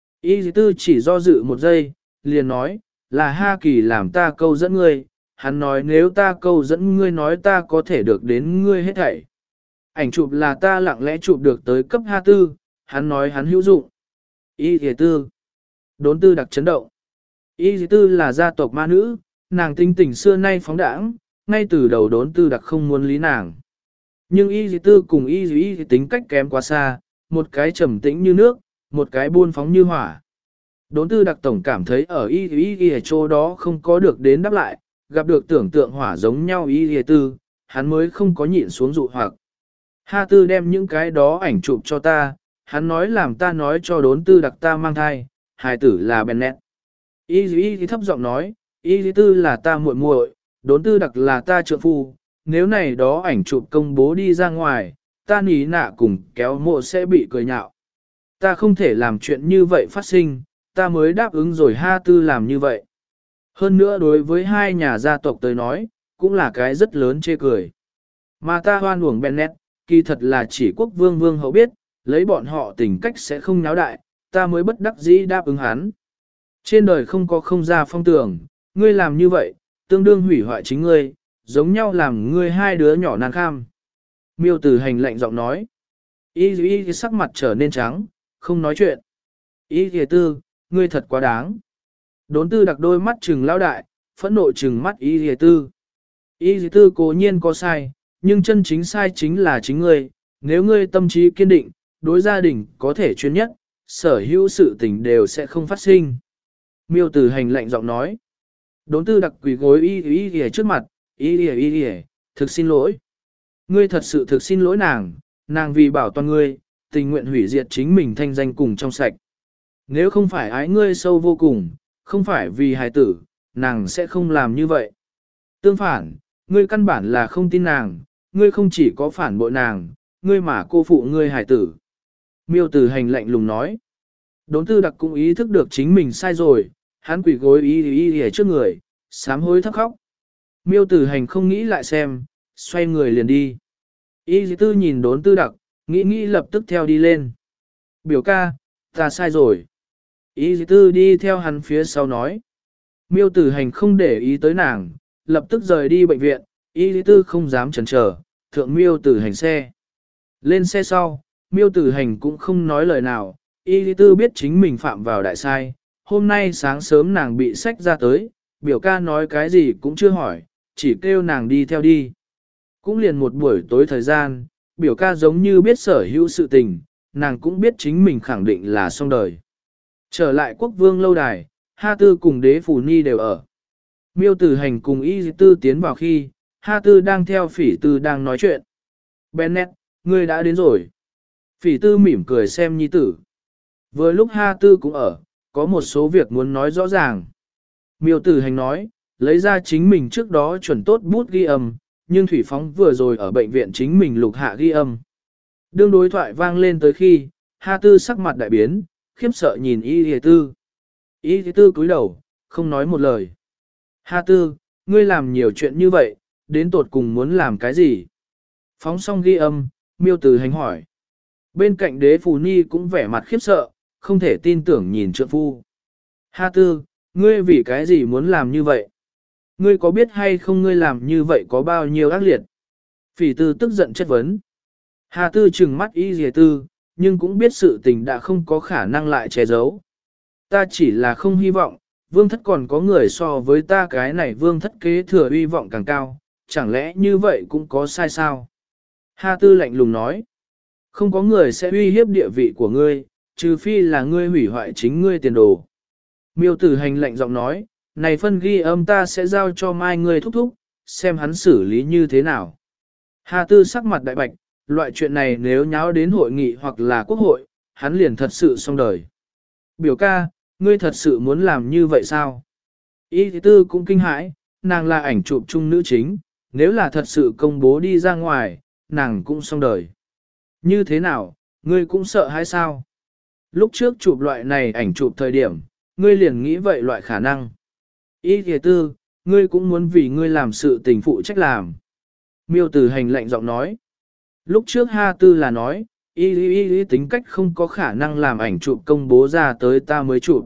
Y tư chỉ do dự một giây, liền nói, là Ha Kỳ làm ta câu dẫn ngươi, hắn nói nếu ta câu dẫn ngươi nói ta có thể được đến ngươi hết thảy. Ảnh chụp là ta lặng lẽ chụp được tới cấp Ha Tư, hắn nói hắn hữu dụng. Y tư. Đốn tư đặc chấn động. Y tư là gia tộc ma nữ, nàng tinh tình xưa nay phóng đãng, ngay từ đầu đốn tư đặc không muốn lý nàng. Nhưng y tư cùng y y tính cách kém quá xa, một cái trầm tĩnh như nước, một cái buôn phóng như hỏa. Đốn tư đặc tổng cảm thấy ở y y y chỗ đó không có được đến đáp lại, gặp được tưởng tượng hỏa giống nhau y y tư, hắn mới không có nhịn xuống dụ hoặc. Ha tư đem những cái đó ảnh chụp cho ta, hắn nói làm ta nói cho đốn tư đặc ta mang thai, hài tử là Bennett. Y y y thấp giọng nói, y y tư là ta muội muội, đốn tư đặc là ta trượng phu, nếu này đó ảnh chụp công bố đi ra ngoài, ta ní nạ cùng kéo mộ sẽ bị cười nhạo. Ta không thể làm chuyện như vậy phát sinh, ta mới đáp ứng rồi Ha tư làm như vậy. Hơn nữa đối với hai nhà gia tộc tới nói, cũng là cái rất lớn chê cười. Mà ta hoan uổng Bennett, kỳ thật là chỉ quốc vương vương hậu biết, lấy bọn họ tình cách sẽ không náo đại, ta mới bất đắc dĩ đáp ứng hắn. Trên đời không có không ra phong tưởng, ngươi làm như vậy, tương đương hủy hoại chính ngươi, giống nhau làm ngươi hai đứa nhỏ nan kham. Miêu tử hành lạnh giọng nói. Y y sắc mặt trở nên trắng, không nói chuyện. Y y tư, ngươi thật quá đáng. Đốn tư đặc đôi mắt trừng lao đại, phẫn nộ trừng mắt y y tư. Y y tư cố nhiên có sai, nhưng chân chính sai chính là chính ngươi, nếu ngươi tâm trí kiên định, đối gia đình có thể chuyên nhất, sở hữu sự tình đều sẽ không phát sinh. Miêu tử hành lạnh giọng nói. Đốn tư đặc quỳ gối y y y trước mặt, y y y y, thực xin lỗi. Ngươi thật sự thực xin lỗi nàng, nàng vì bảo toàn ngươi, tình nguyện hủy diệt chính mình thanh danh cùng trong sạch. Nếu không phải ái ngươi sâu vô cùng, không phải vì hài tử, nàng sẽ không làm như vậy. Tương phản, ngươi căn bản là không tin nàng, ngươi không chỉ có phản bội nàng, ngươi mà cô phụ ngươi hài tử. Miêu tử hành lạnh lùng nói. Đốn tư đặc cũng ý thức được chính mình sai rồi, hắn quỳ gối y y y trước người, sám hối thấp khóc. Miêu tử hành không nghĩ lại xem, xoay người liền đi. Y tư nhìn đốn tư đặc, nghĩ nghĩ lập tức theo đi lên. Biểu ca, ta sai rồi. Y tư đi theo hắn phía sau nói. Miêu tử hành không để ý tới nàng, lập tức rời đi bệnh viện, y tư không dám chần chờ, thượng miêu tử hành xe. Lên xe sau, miêu tử hành cũng không nói lời nào, y tư biết chính mình phạm vào đại sai. Hôm nay sáng sớm nàng bị xách ra tới, biểu ca nói cái gì cũng chưa hỏi, chỉ kêu nàng đi theo đi. Cũng liền một buổi tối thời gian, biểu ca giống như biết sở hữu sự tình, nàng cũng biết chính mình khẳng định là xong đời. Trở lại quốc vương lâu đài, Ha Tư cùng đế phủ ni đều ở. Miêu tử hành cùng y tư tiến vào khi, Ha Tư đang theo phỉ tư đang nói chuyện. Bennett, ngươi đã đến rồi. Phỉ tư mỉm cười xem nhi tử. Vừa lúc Ha Tư cũng ở, có một số việc muốn nói rõ ràng. Miêu tử hành nói, lấy ra chính mình trước đó chuẩn tốt bút ghi âm, nhưng Thủy Phóng vừa rồi ở bệnh viện chính mình lục hạ ghi âm. Đương đối thoại vang lên tới khi, Ha Tư sắc mặt đại biến, khiếp sợ nhìn Y Y Tư. Y Y Tư cúi đầu, không nói một lời. Ha Tư, ngươi làm nhiều chuyện như vậy, đến tột cùng muốn làm cái gì? Phóng xong ghi âm, miêu tử hành hỏi. Bên cạnh đế phù ni cũng vẻ mặt khiếp sợ, không thể tin tưởng nhìn trượng phu. Ha Tư, ngươi vì cái gì muốn làm như vậy? Ngươi có biết hay không ngươi làm như vậy có bao nhiêu ác liệt? Phỉ Tư tức giận chất vấn. Hà Tư trừng mắt Y Y Tư, nhưng cũng biết sự tình đã không có khả năng lại che giấu. ta chỉ là không hy vọng, vương thất còn có người so với ta cái này vương thất kế thừa uy vọng càng cao, chẳng lẽ như vậy cũng có sai sao? Hà Tư lạnh lùng nói, không có người sẽ uy hiếp địa vị của ngươi, trừ phi là ngươi hủy hoại chính ngươi tiền đồ. Miêu Tử Hành lạnh giọng nói, này phân ghi âm ta sẽ giao cho mai ngươi thúc thúc, xem hắn xử lý như thế nào. Hà Tư sắc mặt đại bạch, loại chuyện này nếu nháo đến hội nghị hoặc là quốc hội, hắn liền thật sự xong đời. Biểu ca, ngươi thật sự muốn làm như vậy sao? Y tư cũng kinh hãi, nàng là ảnh chụp chung nữ chính, nếu là thật sự công bố đi ra ngoài, nàng cũng xong đời. Như thế nào, ngươi cũng sợ hay sao? Lúc trước chụp loại này ảnh chụp thời điểm, ngươi liền nghĩ vậy loại khả năng. Y tư, ngươi cũng muốn vì ngươi làm sự tình phụ trách làm. Miêu Tử Hành lạnh giọng nói. Lúc trước Ha Tư là nói, y, y, y tính cách không có khả năng làm ảnh chụp công bố ra tới ta mới chụp.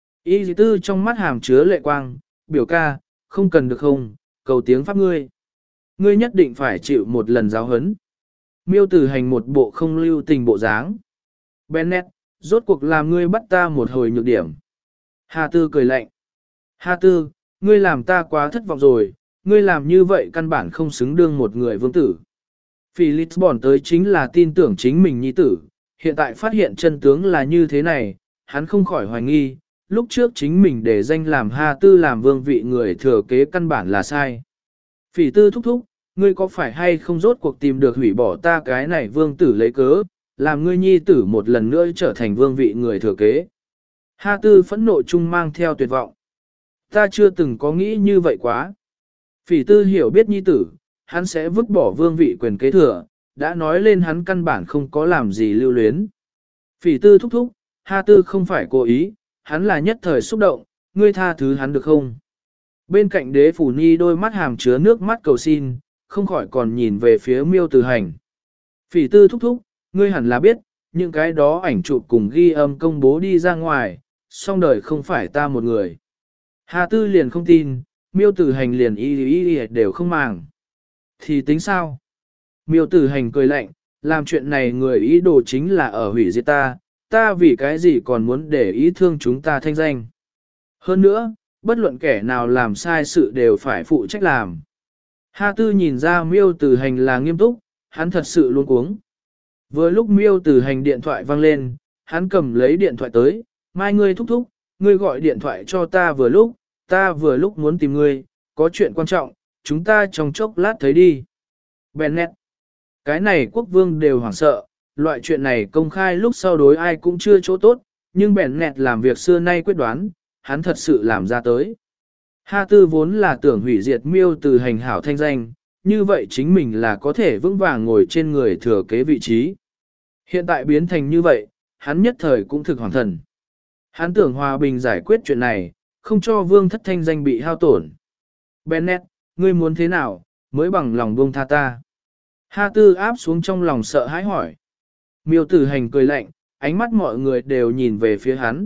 Y tư trong mắt hàm chứa lệ quang, biểu ca, không cần được không, cầu tiếng pháp ngươi. Ngươi nhất định phải chịu một lần giáo hấn. Miêu Tử Hành một bộ không lưu tình bộ dáng. Bennett, rốt cuộc làm ngươi bắt ta một hồi nhược điểm. Hà Tư cười lạnh. Hà Tư, ngươi làm ta quá thất vọng rồi, ngươi làm như vậy căn bản không xứng đương một người vương tử. Felix Bond tới chính là tin tưởng chính mình nhi tử, hiện tại phát hiện chân tướng là như thế này, hắn không khỏi hoài nghi, lúc trước chính mình để danh làm Hà Tư làm vương vị người thừa kế căn bản là sai. Phỉ Tư thúc thúc, ngươi có phải hay không rốt cuộc tìm được hủy bỏ ta cái này vương tử lấy cớ, làm ngươi nhi tử một lần nữa trở thành vương vị người thừa kế. Hà Tư phẫn nộ chung mang theo tuyệt vọng. Ta chưa từng có nghĩ như vậy quá. Phỉ Tư hiểu biết nhi tử, hắn sẽ vứt bỏ vương vị quyền kế thừa, đã nói lên hắn căn bản không có làm gì lưu luyến. Phỉ Tư thúc thúc, Hà Tư không phải cố ý, hắn là nhất thời xúc động, ngươi tha thứ hắn được không? Bên cạnh Đế Phủ Nhi đôi mắt hàm chứa nước mắt cầu xin, không khỏi còn nhìn về phía Miêu Tử Hành. Phỉ Tư thúc thúc, ngươi hẳn là biết, những cái đó ảnh chụp cùng ghi âm công bố đi ra ngoài, song đời không phải ta một người. Hà Tư liền không tin, Miêu Tử Hành liền y y y đều không màng. Thì tính sao? Miêu Tử Hành cười lạnh, làm chuyện này người ý đồ chính là ở hủy diệt ta, ta vì cái gì còn muốn để ý thương chúng ta thanh danh. Hơn nữa, bất luận kẻ nào làm sai sự đều phải phụ trách làm. Hà Tư nhìn ra Miêu Tử Hành là nghiêm túc, hắn thật sự luôn cuống. Vừa lúc Miêu Tử Hành điện thoại vang lên, hắn cầm lấy điện thoại tới, mai ngươi thúc thúc, ngươi gọi điện thoại cho ta vừa lúc, ta vừa lúc muốn tìm ngươi, có chuyện quan trọng, chúng ta trong chốc lát thấy đi. Bennett, cái này quốc vương đều hoảng sợ, loại chuyện này công khai lúc sau đối ai cũng chưa chỗ tốt, nhưng Bennett làm việc xưa nay quyết đoán, hắn thật sự làm ra tới. Hà Tư vốn là tưởng hủy diệt Miêu Tử Hành hảo thanh danh, như vậy chính mình là có thể vững vàng ngồi trên người thừa kế vị trí. Hiện tại biến thành như vậy, hắn nhất thời cũng thực hoàng thần. Hắn tưởng hòa bình giải quyết chuyện này, không cho vương thất thanh danh bị hao tổn. Bennett, ngươi muốn thế nào, mới bằng lòng buông tha ta? Hà Tư áp xuống trong lòng sợ hãi hỏi. Miêu Tử Hành cười lạnh, ánh mắt mọi người đều nhìn về phía hắn.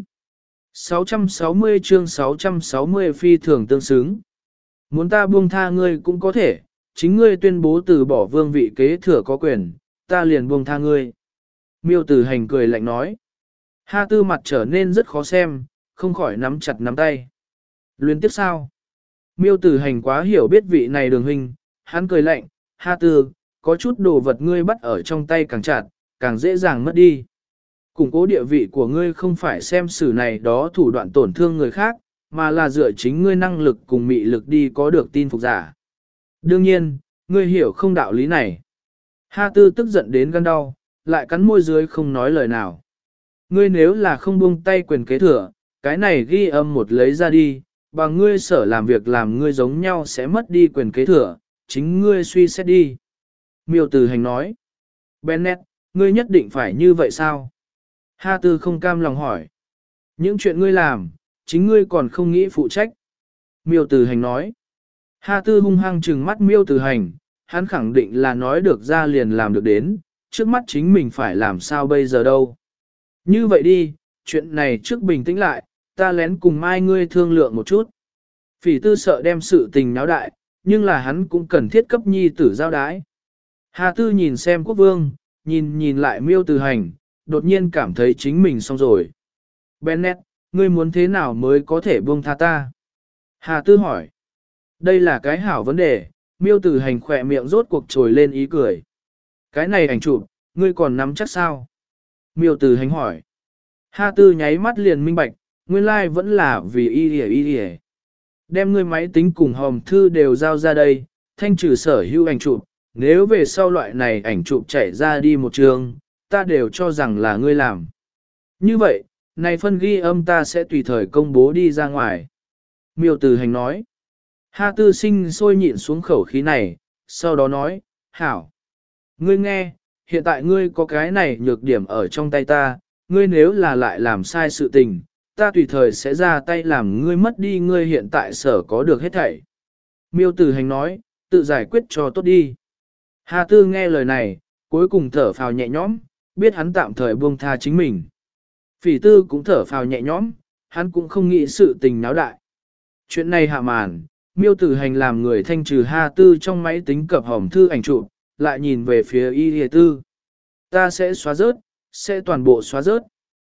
sáu trăm sáu mươi chương sáu trăm sáu mươi phi thường tương xứng. Muốn ta buông tha ngươi cũng có thể, chính ngươi tuyên bố từ bỏ vương vị kế thừa có quyền, ta liền buông tha ngươi. Miêu Tử Hành cười lạnh nói. Hà Tư mặt trở nên rất khó xem, không khỏi nắm chặt nắm tay. Luyến tiếp sao? Miêu Tử Hành quá hiểu biết vị này đường huynh, hắn cười lạnh, Hà Tư, có chút đồ vật ngươi bắt ở trong tay càng chặt, càng dễ dàng mất đi. Củng cố địa vị của ngươi không phải xem xử này đó thủ đoạn tổn thương người khác, mà là dựa chính ngươi năng lực cùng mị lực đi có được tin phục giả. Đương nhiên, ngươi hiểu không đạo lý này. Hà Tư tức giận đến gan đau, lại cắn môi dưới không nói lời nào. Ngươi nếu là không buông tay quyền kế thừa, cái này ghi âm một lấy ra đi, bằng ngươi sở làm việc làm ngươi giống nhau sẽ mất đi quyền kế thừa, chính ngươi suy xét đi. Miêu Tử Hành nói. Bennett, ngươi nhất định phải như vậy sao? Hà Tư không cam lòng hỏi. Những chuyện ngươi làm, chính ngươi còn không nghĩ phụ trách. Miêu Tử Hành nói. Hà Tư hung hăng trừng mắt Miêu Tử Hành, hắn khẳng định là nói được ra liền làm được đến, trước mắt chính mình phải làm sao bây giờ đâu. Như vậy đi, chuyện này trước bình tĩnh lại, ta lén cùng mai ngươi thương lượng một chút. Phỉ Tư sợ đem sự tình náo đại, nhưng là hắn cũng cần thiết cấp nhi tử giao đái. Hà Tư nhìn xem quốc vương, nhìn nhìn lại Miêu Tử Hành, đột nhiên cảm thấy chính mình xong rồi. Bennett, Ngươi muốn thế nào mới có thể buông tha ta? Hà Tư hỏi. Đây là cái hảo vấn đề, miêu tử hành khỏe miệng rốt cuộc trồi lên ý cười. Cái này ảnh chụp, ngươi còn nắm chắc sao? Miêu tử hành hỏi. Hà Tư nháy mắt liền minh bạch, nguyên lai like vẫn là vì y y y y. Đem ngươi máy tính cùng hòm thư đều giao ra đây, thanh trừ sở hữu ảnh chụp, nếu về sau loại này ảnh chụp chạy ra đi một trường, ta đều cho rằng là ngươi làm. Như vậy, này phân ghi âm ta sẽ tùy thời công bố đi ra ngoài. Miêu Tử Hành nói. Hà Tư Sinh sôi nhịn xuống khẩu khí này, sau đó nói, hảo. Ngươi nghe, hiện tại ngươi có cái này nhược điểm ở trong tay ta, ngươi nếu là lại làm sai sự tình, ta tùy thời sẽ ra tay làm ngươi mất đi ngươi hiện tại sở có được hết thảy. Miêu Tử Hành nói, tự giải quyết cho tốt đi. Hà Tư nghe lời này, cuối cùng thở phào nhẹ nhõm, biết hắn tạm thời buông tha chính mình. Phỉ Tư cũng thở phào nhẹ nhõm, hắn cũng không nghĩ sự tình náo đại. Chuyện này hạ màn, Miêu Tử Hành làm người thanh trừ Hà Tư trong máy tính cập hòm thư ảnh chụp, lại nhìn về phía Y Hề Tư. Ta sẽ xóa rớt, sẽ toàn bộ xóa rớt.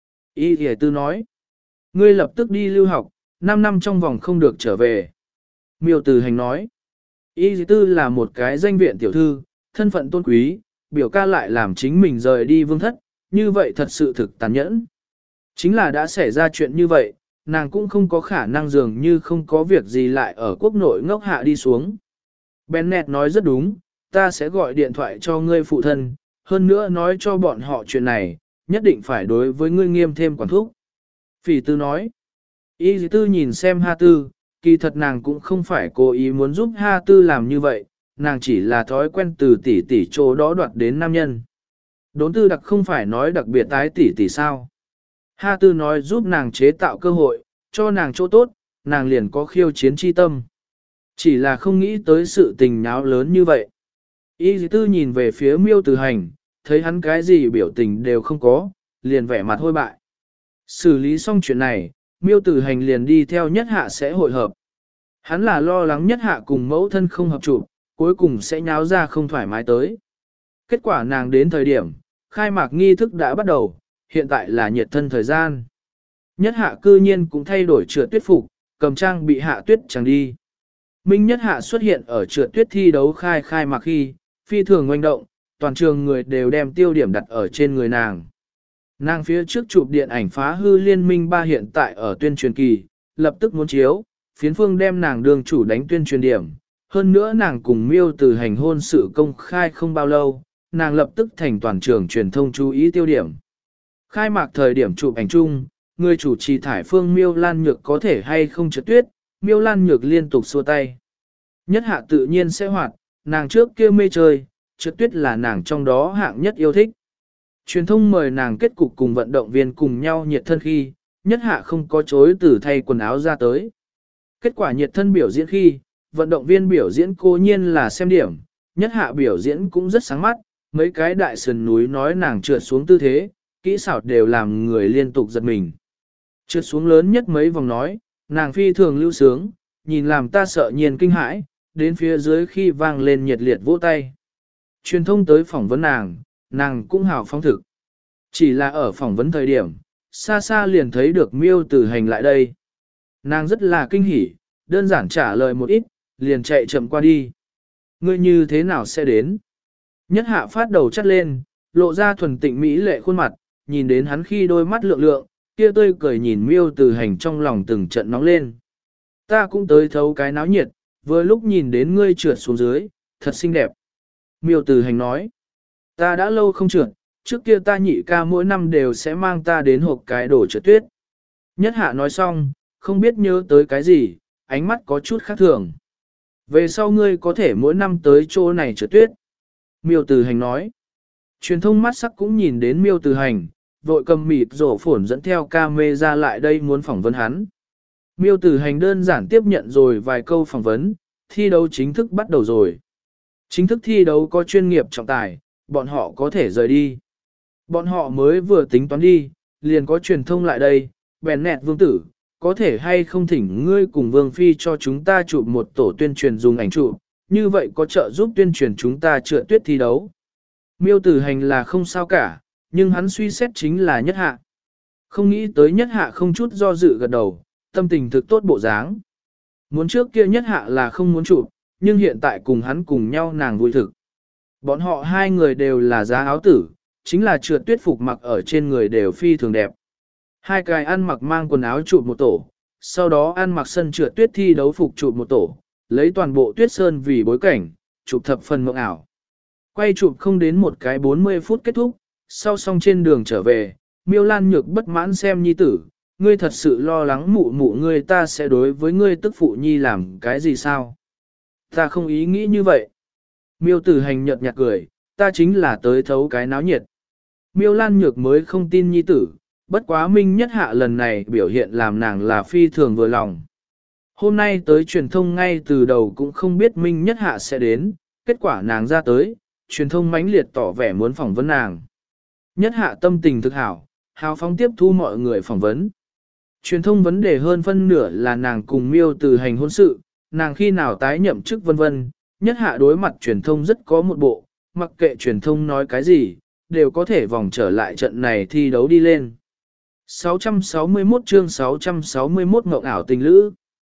Y Hề Tư nói. Ngươi lập tức đi lưu học, năm năm trong vòng không được trở về. Miêu Tử Hành nói. Y Hề Tư là một cái danh viện tiểu thư, thân phận tôn quý, biểu ca lại làm chính mình rời đi vương thất, như vậy thật sự thực tàn nhẫn. Chính là đã xảy ra chuyện như vậy, nàng cũng không có khả năng dường như không có việc gì lại ở quốc nội ngốc hạ đi xuống. Bennett nói rất đúng, ta sẽ gọi điện thoại cho ngươi phụ thân, hơn nữa nói cho bọn họ chuyện này, nhất định phải đối với ngươi nghiêm thêm quản thúc. Phỉ Tư nói, Y Tư nhìn xem Ha Tư, kỳ thật nàng cũng không phải cố ý muốn giúp Ha Tư làm như vậy, nàng chỉ là thói quen từ tỷ tỷ chỗ đó đoạt đến nam nhân. Đốn Tư đặc không phải nói đặc biệt tái tỷ tỷ sao. Ha Tư nói giúp nàng chế tạo cơ hội, cho nàng chỗ tốt, nàng liền có khiêu chiến chi tâm. Chỉ là không nghĩ tới sự tình náo lớn như vậy. Y Tư nhìn về phía Miêu Tử Hành, thấy hắn cái gì biểu tình đều không có, liền vẻ mặt hôi bại. Xử lý xong chuyện này, Miêu Tử Hành liền đi theo Nhất Hạ sẽ hội hợp. Hắn là lo lắng Nhất Hạ cùng mẫu thân không hợp chụp, cuối cùng sẽ nháo ra không thoải mái tới. Kết quả nàng đến thời điểm, khai mạc nghi thức đã bắt đầu, hiện tại là nhiệt thân thời gian. Nhất Hạ cư nhiên cũng thay đổi trượt tuyết phục, cầm trang bị hạ tuyết chẳng đi. Minh Nhất Hạ xuất hiện ở trượt tuyết thi đấu khai khai mạc khi, phi thường oanh động, toàn trường người đều đem tiêu điểm đặt ở trên người nàng. Nàng phía trước chụp điện ảnh phá hư liên minh ba hiện tại ở tuyên truyền kỳ, lập tức muốn chiếu, phiến phương đem nàng đường chủ đánh tuyên truyền điểm. Hơn nữa nàng cùng Miêu Tử Hành hôn sự công khai không bao lâu, nàng lập tức thành toàn trường truyền thông chú ý tiêu điểm. Khai mạc thời điểm chụp ảnh chung, người chủ trì thải phương Miêu Lan Nhược có thể hay không trượt tuyết, Miêu Lan Nhược liên tục xua tay. Nhất Hạ tự nhiên sẽ hoạt, nàng trước kia mê chơi, trượt tuyết là nàng trong đó hạng nhất yêu thích. Truyền thông mời nàng kết cục cùng vận động viên cùng nhau nhiệt thân khi, Nhất Hạ không có chối từ thay quần áo ra tới. Kết quả nhiệt thân biểu diễn khi, vận động viên biểu diễn cố nhiên là xem điểm, Nhất Hạ biểu diễn cũng rất sáng mắt, mấy cái đại sườn núi nói nàng trượt xuống tư thế, kỹ xảo đều làm người liên tục giật mình. Trượt xuống lớn nhất mấy vòng nói, nàng phi thường lưu sướng, nhìn làm ta sợ nhiên kinh hãi, đến phía dưới khi vang lên nhiệt liệt vỗ tay. Truyền thông tới phỏng vấn nàng, nàng cũng hào phóng thực. Chỉ là ở phỏng vấn thời điểm, xa xa liền thấy được Miêu Tử Hành lại đây. Nàng rất là kinh hỉ, đơn giản trả lời một ít, liền chạy chậm qua đi. Ngươi như thế nào sẽ đến? Nhất Hạ phát đầu chắt lên, lộ ra thuần tịnh mỹ lệ khuôn mặt, nhìn đến hắn khi đôi mắt lượng lượng, kia tươi cười nhìn Miêu Tử Hành trong lòng từng trận nóng lên. Ta cũng tới thấu cái náo nhiệt, vừa lúc nhìn đến ngươi trượt xuống dưới, thật xinh đẹp. Miêu Tử Hành nói, ta đã lâu không trượt, trước kia ta nhị ca mỗi năm đều sẽ mang ta đến hộp cái đổ trượt tuyết. Nhất Hạ nói xong, không biết nhớ tới cái gì, ánh mắt có chút khác thường. Về sau ngươi có thể mỗi năm tới chỗ này trượt tuyết. Miêu Tử Hành nói, truyền thông mắt sắc cũng nhìn đến Miêu Tử Hành, vội cầm mịt rổ phổn dẫn theo camera lại đây muốn phỏng vấn hắn. Miêu Tử Hành đơn giản tiếp nhận rồi vài câu phỏng vấn, thi đấu chính thức bắt đầu rồi. Chính thức thi đấu có chuyên nghiệp trọng tài, bọn họ có thể rời đi. Bọn họ mới vừa tính toán đi, liền có truyền thông lại đây, bèn nẹt vương tử, có thể hay không thỉnh ngươi cùng vương phi cho chúng ta chụp một tổ tuyên truyền dùng ảnh chụp, như vậy có trợ giúp tuyên truyền chúng ta trượt tuyết thi đấu. Miêu Tử Hành là không sao cả, nhưng hắn suy xét chính là Nhất Hạ. Không nghĩ tới nhất hạ không chút do dự gật đầu, tâm tình thực tốt bộ dáng. Muốn trước kia nhất hạ là không muốn chụp, nhưng hiện tại cùng hắn cùng nhau nàng vui thực. Bọn họ hai người đều là giá áo tử, chính là trượt tuyết phục mặc ở trên người đều phi thường đẹp. Hai cái ăn mặc mang quần áo chụp một tổ, sau đó ăn mặc sân trượt tuyết thi đấu phục chụp một tổ, lấy toàn bộ tuyết sơn vì bối cảnh, chụp thập phần mộng ảo. Quay chụp không đến một cái bốn mươi phút kết thúc, sau xong trên đường trở về, Miêu Lan Nhược bất mãn xem nhi tử, ngươi thật sự lo lắng mụ mụ ngươi ta sẽ đối với ngươi tức phụ nhi làm cái gì sao? Ta không ý nghĩ như vậy. Miêu Tử Hành nhợt nhạt cười, ta chính là tới thấu cái náo nhiệt. Miêu Lan Nhược mới không tin nhi tử, bất quá Minh Nhất Hạ lần này biểu hiện làm nàng là phi thường vừa lòng. Hôm nay tới truyền thông ngay từ đầu cũng không biết Minh Nhất Hạ sẽ đến, kết quả nàng ra tới, truyền thông mãnh liệt tỏ vẻ muốn phỏng vấn nàng. Nhất Hạ tâm tình thực hảo, hào phóng tiếp thu mọi người phỏng vấn. Truyền thông vấn đề hơn phân nửa là nàng cùng Miêu Tử Hành hôn sự, nàng khi nào tái nhậm chức vân vân. Nhất Hạ đối mặt truyền thông rất có một bộ, mặc kệ truyền thông nói cái gì, đều có thể vòng trở lại trận này thi đấu đi lên. sáu trăm sáu mươi mốt chương sáu trăm sáu mươi mốt ngộng ảo tình lữ.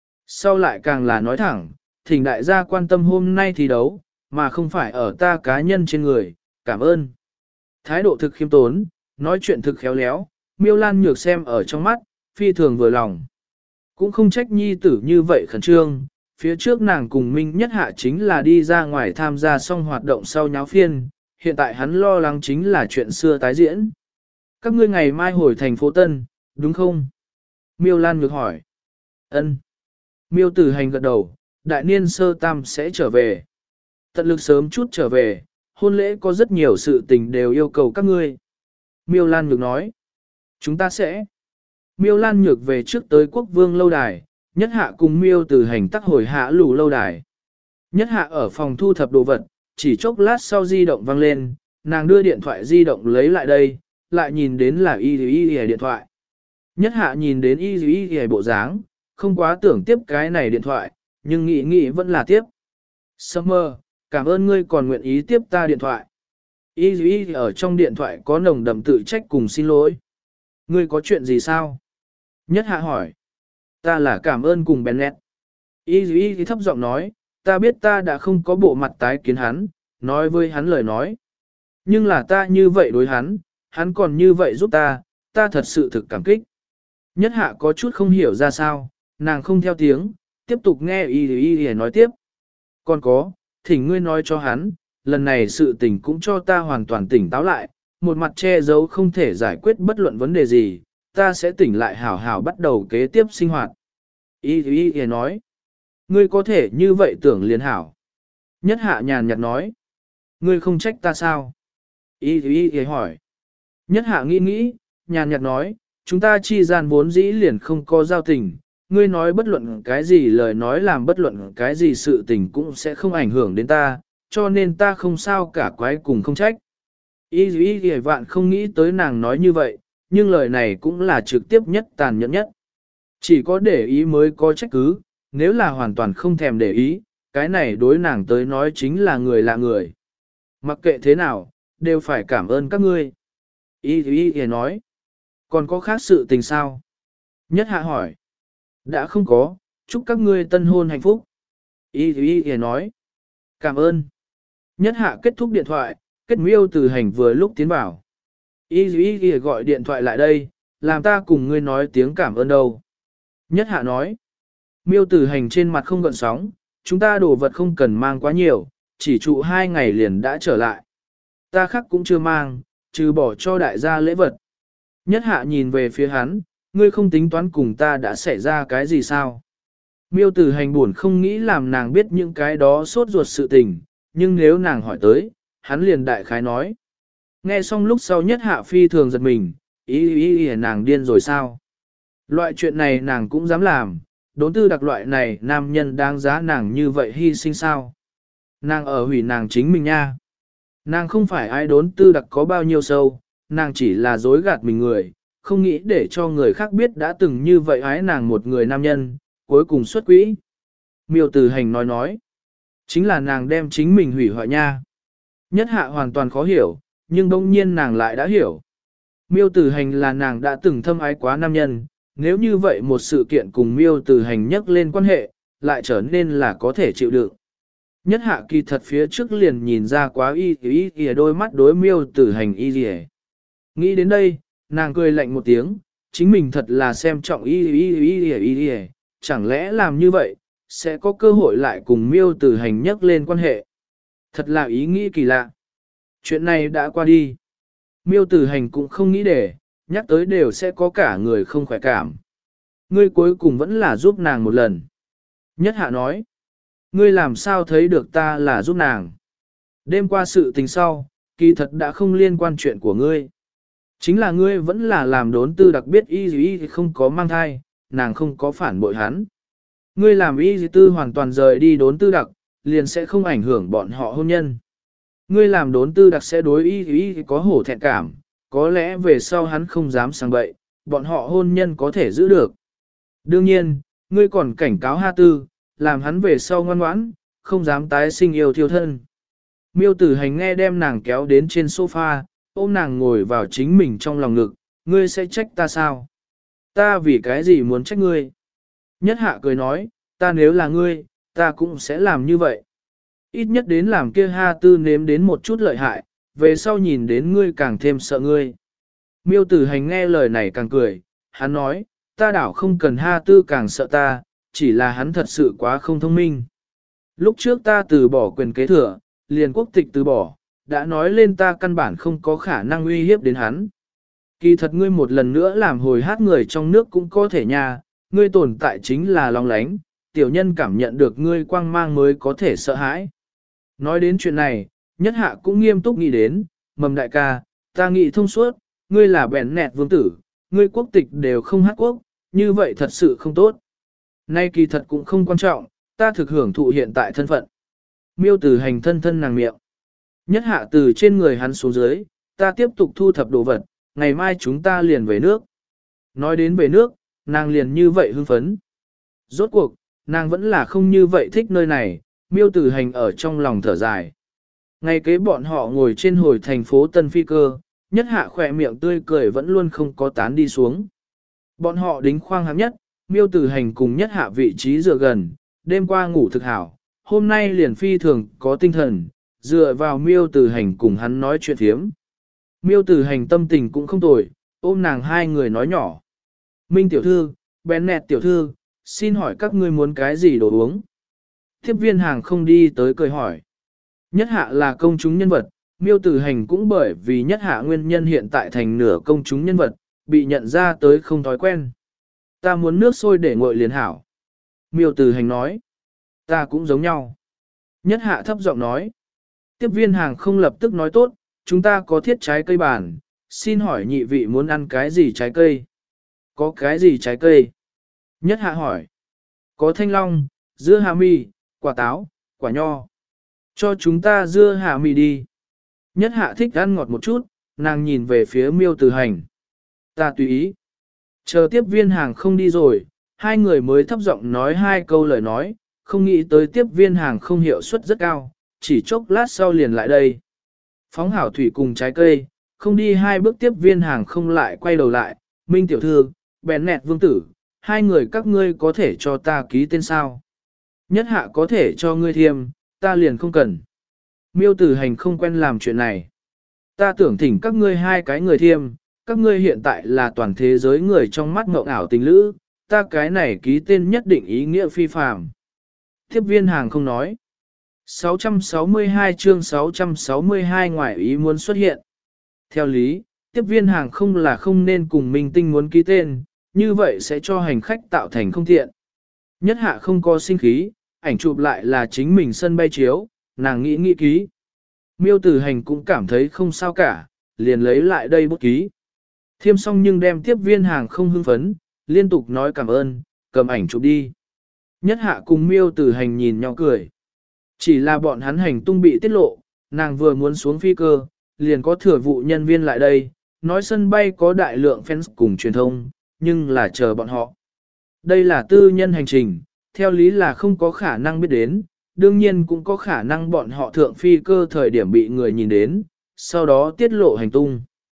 Sau lại càng là nói thẳng, thỉnh đại gia quan tâm hôm nay thi đấu, mà không phải ở ta cá nhân trên người, cảm ơn. Thái độ thực khiêm tốn, nói chuyện thực khéo léo, Miêu Lan Nhược xem ở trong mắt, phi thường vừa lòng. Cũng không trách nhi tử như vậy khẩn trương, phía trước nàng cùng Minh Nhất Hạ chính là đi ra ngoài tham gia xong hoạt động sau nháo phiên, hiện tại hắn lo lắng chính là chuyện xưa tái diễn. Các ngươi ngày mai hồi thành phố Tân, đúng không? Miêu Lan Nhược hỏi. Ân. Miêu Tử Hành gật đầu, đại niên sơ tam sẽ trở về. Tận lực sớm chút trở về, hôn lễ có rất nhiều sự tình đều yêu cầu các ngươi. Miêu Lan Nhược nói. Chúng ta sẽ. Miêu Lan Nhược về trước tới quốc vương lâu đài, Nhất Hạ cùng Miêu Tử Hành tắc hồi hạ lù lâu đài. Nhất Hạ ở phòng thu thập đồ vật, chỉ chốc lát sau di động vang lên, nàng đưa điện thoại di động lấy lại đây, lại nhìn đến là y y y điện thoại. Nhất Hạ nhìn đến y y y bộ dáng, không quá tưởng tiếp cái này điện thoại, nhưng nghĩ nghĩ vẫn là tiếp. Summer, cảm ơn ngươi còn nguyện ý tiếp ta điện thoại. Y y ở trong điện thoại có nồng đậm tự trách cùng xin lỗi. Ngươi có chuyện gì sao? Nhất Hạ hỏi. Ta là cảm ơn cùng Bennett. Y y thấp giọng nói, ta biết ta đã không có bộ mặt tái kiến hắn, nói với hắn lời nói. Nhưng là ta như vậy đối hắn, hắn còn như vậy giúp ta, ta thật sự thực cảm kích. Nhất Hạ có chút không hiểu ra sao, nàng không theo tiếng, tiếp tục nghe y y y nói tiếp. Còn có, thỉnh ngươi nói cho hắn, lần này sự tình cũng cho ta hoàn toàn tỉnh táo lại, một mặt che giấu không thể giải quyết bất luận vấn đề gì, ta sẽ tỉnh lại hảo hảo bắt đầu kế tiếp sinh hoạt. Y y y nói, ngươi có thể như vậy tưởng liền hảo. Nhất Hạ nhàn nhạt nói, ngươi không trách ta sao? Y y y hỏi. Nhất Hạ nghĩ nghĩ, nhàn nhạt nói, chúng ta chi gian vốn dĩ liền không có giao tình, ngươi nói bất luận cái gì lời nói làm bất luận cái gì sự tình cũng sẽ không ảnh hưởng đến ta, cho nên ta không sao cả quái cùng không trách. Y y y vạn không nghĩ tới nàng nói như vậy, nhưng lời này cũng là trực tiếp nhất tàn nhẫn nhất. Chỉ có để ý mới có trách cứ, nếu là hoàn toàn không thèm để ý, cái này đối nàng tới nói chính là người lạ người. Mặc kệ thế nào, đều phải cảm ơn các ngươi. Y y y nói, còn có khác sự tình sao? Nhất Hạ hỏi, đã không có, chúc các ngươi tân hôn hạnh phúc. Y y y nói, cảm ơn. Nhất Hạ kết thúc điện thoại, kết Miêu Tử Hành vừa lúc tiến vào. Y y y gọi điện thoại lại đây, làm ta cùng ngươi nói tiếng cảm ơn đâu. Nhất Hạ nói, Miêu Tử Hành trên mặt không gợn sóng, chúng ta đồ vật không cần mang quá nhiều, chỉ trụ hai ngày liền đã trở lại. Ta khác cũng chưa mang, trừ bỏ cho đại gia lễ vật. Nhất Hạ nhìn về phía hắn, ngươi không tính toán cùng ta đã xảy ra cái gì sao? Miêu Tử Hành buồn không nghĩ làm nàng biết những cái đó sốt ruột sự tình, nhưng nếu nàng hỏi tới, hắn liền đại khái nói. Nghe xong lúc sau Nhất Hạ phi thường giật mình, ý ý ý nàng điên rồi sao? Loại chuyện này nàng cũng dám làm, đốn tư đặc loại này nam nhân đáng giá nàng như vậy hy sinh sao? Nàng ở hủy nàng chính mình nha. Nàng không phải ai đốn tư đặc có bao nhiêu sâu, nàng chỉ là dối gạt mình người, không nghĩ để cho người khác biết đã từng như vậy ái nàng một người nam nhân, cuối cùng xuất quỹ. Miêu Tử Hành nói nói, chính là nàng đem chính mình hủy hoại nha. Nhất Hạ hoàn toàn khó hiểu, nhưng đông nhiên nàng lại đã hiểu. Miêu Tử Hành là nàng đã từng thâm ái quá nam nhân, nếu như vậy một sự kiện cùng Miêu Tử Hành nhắc lên quan hệ, lại trở nên là có thể chịu đựng. Nhất hạ kỳ thật phía trước liền nhìn ra quá y y y đôi mắt đối Miêu Tử Hành y y. Nghĩ đến đây, nàng cười lạnh một tiếng, chính mình thật là xem trọng y y y y y, chẳng lẽ làm như vậy, sẽ có cơ hội lại cùng Miêu Tử Hành nhắc lên quan hệ. Thật là ý nghĩ kỳ lạ. Chuyện này đã qua đi. Miêu Tử Hành cũng không nghĩ để, nhắc tới đều sẽ có cả người không khỏe cảm. Ngươi cuối cùng vẫn là giúp nàng một lần. Nhất hạ nói. Ngươi làm sao thấy được ta là giúp nàng. Đêm qua sự tình sau, kỳ thật đã không liên quan chuyện của ngươi. Chính là ngươi vẫn là làm đốn tư đặc biết y y không có mang thai, nàng không có phản bội hắn. Ngươi làm y tư hoàn toàn rời đi đốn tư đặc, liền sẽ không ảnh hưởng bọn họ hôn nhân. Ngươi làm đốn tư đặc sẽ đối y y có hổ thẹn cảm, có lẽ về sau hắn không dám sang bậy, bọn họ hôn nhân có thể giữ được. Đương nhiên, ngươi còn cảnh cáo Ha Tư, làm hắn về sau ngoan ngoãn, không dám tái sinh yêu thiêu thân. Miêu Tử Hành nghe đem nàng kéo đến trên sofa, ôm nàng ngồi vào chính mình trong lòng ngực, ngươi sẽ trách ta sao? Ta vì cái gì muốn trách ngươi? Nhất hạ cười nói, ta nếu là ngươi, ta cũng sẽ làm như vậy. Ít nhất đến làm kia Ha Tư nếm đến một chút lợi hại, về sau nhìn đến ngươi càng thêm sợ ngươi. Miêu Tử Hành nghe lời này càng cười, hắn nói, ta đảo không cần Ha Tư càng sợ ta, chỉ là hắn thật sự quá không thông minh. Lúc trước ta từ bỏ quyền kế thừa, liền quốc tịch từ bỏ, đã nói lên ta căn bản không có khả năng uy hiếp đến hắn. Kỳ thật ngươi một lần nữa làm hồi hát người trong nước cũng có thể nha, ngươi tồn tại chính là lòng lánh, tiểu nhân cảm nhận được ngươi quang mang mới có thể sợ hãi. Nói đến chuyện này, nhất hạ cũng nghiêm túc nghĩ đến, mầm đại ca, ta nghĩ thông suốt, ngươi là bèn nẹt vương tử, ngươi quốc tịch đều không hát quốc, như vậy thật sự không tốt. Nay kỳ thật cũng không quan trọng, ta thực hưởng thụ hiện tại thân phận. Miêu Tử Hành thân thân nàng miệng. Nhất hạ từ trên người hắn xuống dưới, ta tiếp tục thu thập đồ vật, ngày mai chúng ta liền về nước. Nói đến về nước, nàng liền như vậy hưng phấn. Rốt cuộc, nàng vẫn là không như vậy thích nơi này, Miêu Tử Hành ở trong lòng thở dài. Ngày kế bọn họ ngồi trên hồi thành phố Tân Phi Cơ, nhất hạ khỏe miệng tươi cười vẫn luôn không có tán đi xuống. Bọn họ đính khoang hạng nhất, Miêu Tử Hành cùng nhất hạ vị trí dựa gần, đêm qua ngủ thực hảo, hôm nay liền phi thường có tinh thần, dựa vào Miêu Tử Hành cùng hắn nói chuyện thiếm. Miêu Tử Hành tâm tình cũng không tồi, ôm nàng hai người nói nhỏ. Minh tiểu thư, Bennett tiểu thư, xin hỏi các ngươi muốn cái gì đồ uống? Tiếp viên hàng không đi tới cười hỏi. Nhất hạ là công chúng nhân vật, Miêu Tử Hành cũng bởi vì nhất hạ nguyên nhân hiện tại thành nửa công chúng nhân vật, bị nhận ra tới không thói quen. Ta muốn nước sôi để nguội liền hảo. Miêu Tử Hành nói. Ta cũng giống nhau. Nhất hạ thấp giọng nói. Tiếp viên hàng không lập tức nói tốt, chúng ta có thiết trái cây bản, xin hỏi nhị vị muốn ăn cái gì trái cây? Có cái gì trái cây? Nhất hạ hỏi. Có thanh long, dưa hà mì, quả táo, quả nho. Cho chúng ta dưa hà mì đi. Nhất hạ thích ăn ngọt một chút, nàng nhìn về phía Miêu Tử Hành. Ta tùy ý. Chờ tiếp viên hàng không đi rồi, hai người mới thấp giọng nói hai câu lời nói, không nghĩ tới tiếp viên hàng không hiệu suất rất cao, chỉ chốc lát sau liền lại đây. Phóng hảo thủy cùng trái cây, không đi hai bước tiếp viên hàng không lại quay đầu lại, Minh tiểu thư, bèn nẹt vương tử, hai người các ngươi có thể cho ta ký tên sao? Nhất hạ có thể cho ngươi thiêm, ta liền không cần. Miêu Tử Hành không quen làm chuyện này. Ta tưởng thỉnh các ngươi hai cái người thiêm, các ngươi hiện tại là toàn thế giới người trong mắt ngộng ảo tình lữ, ta cái này ký tên nhất định ý nghĩa phi phàm. Tiếp viên hàng không nói. sáu trăm sáu mươi hai chương sáu trăm sáu mươi hai ngoại ý muốn xuất hiện. Theo lý, tiếp viên hàng không là không nên cùng minh tinh muốn ký tên, như vậy sẽ cho hành khách tạo thành không tiện. Nhất hạ không có sinh khí, ảnh chụp lại là chính mình sân bay chiếu, nàng nghĩ nghĩ ký. Miêu Tử Hành cũng cảm thấy không sao cả, liền lấy lại đây bút ký. Thiêm xong nhưng đem tiếp viên hàng không hưng phấn, liên tục nói cảm ơn, cầm ảnh chụp đi. Nhất hạ cùng Miêu Tử Hành nhìn nhau cười. Chỉ là bọn hắn hành tung bị tiết lộ, nàng vừa muốn xuống phi cơ, liền có thừa vụ nhân viên lại đây, nói sân bay có đại lượng fans cùng truyền thông, nhưng là chờ bọn họ. Đây là tư nhân hành trình, theo lý là không có khả năng biết đến, đương nhiên cũng có khả năng bọn họ thượng phi cơ thời điểm bị người nhìn đến, sau đó tiết lộ hành tung.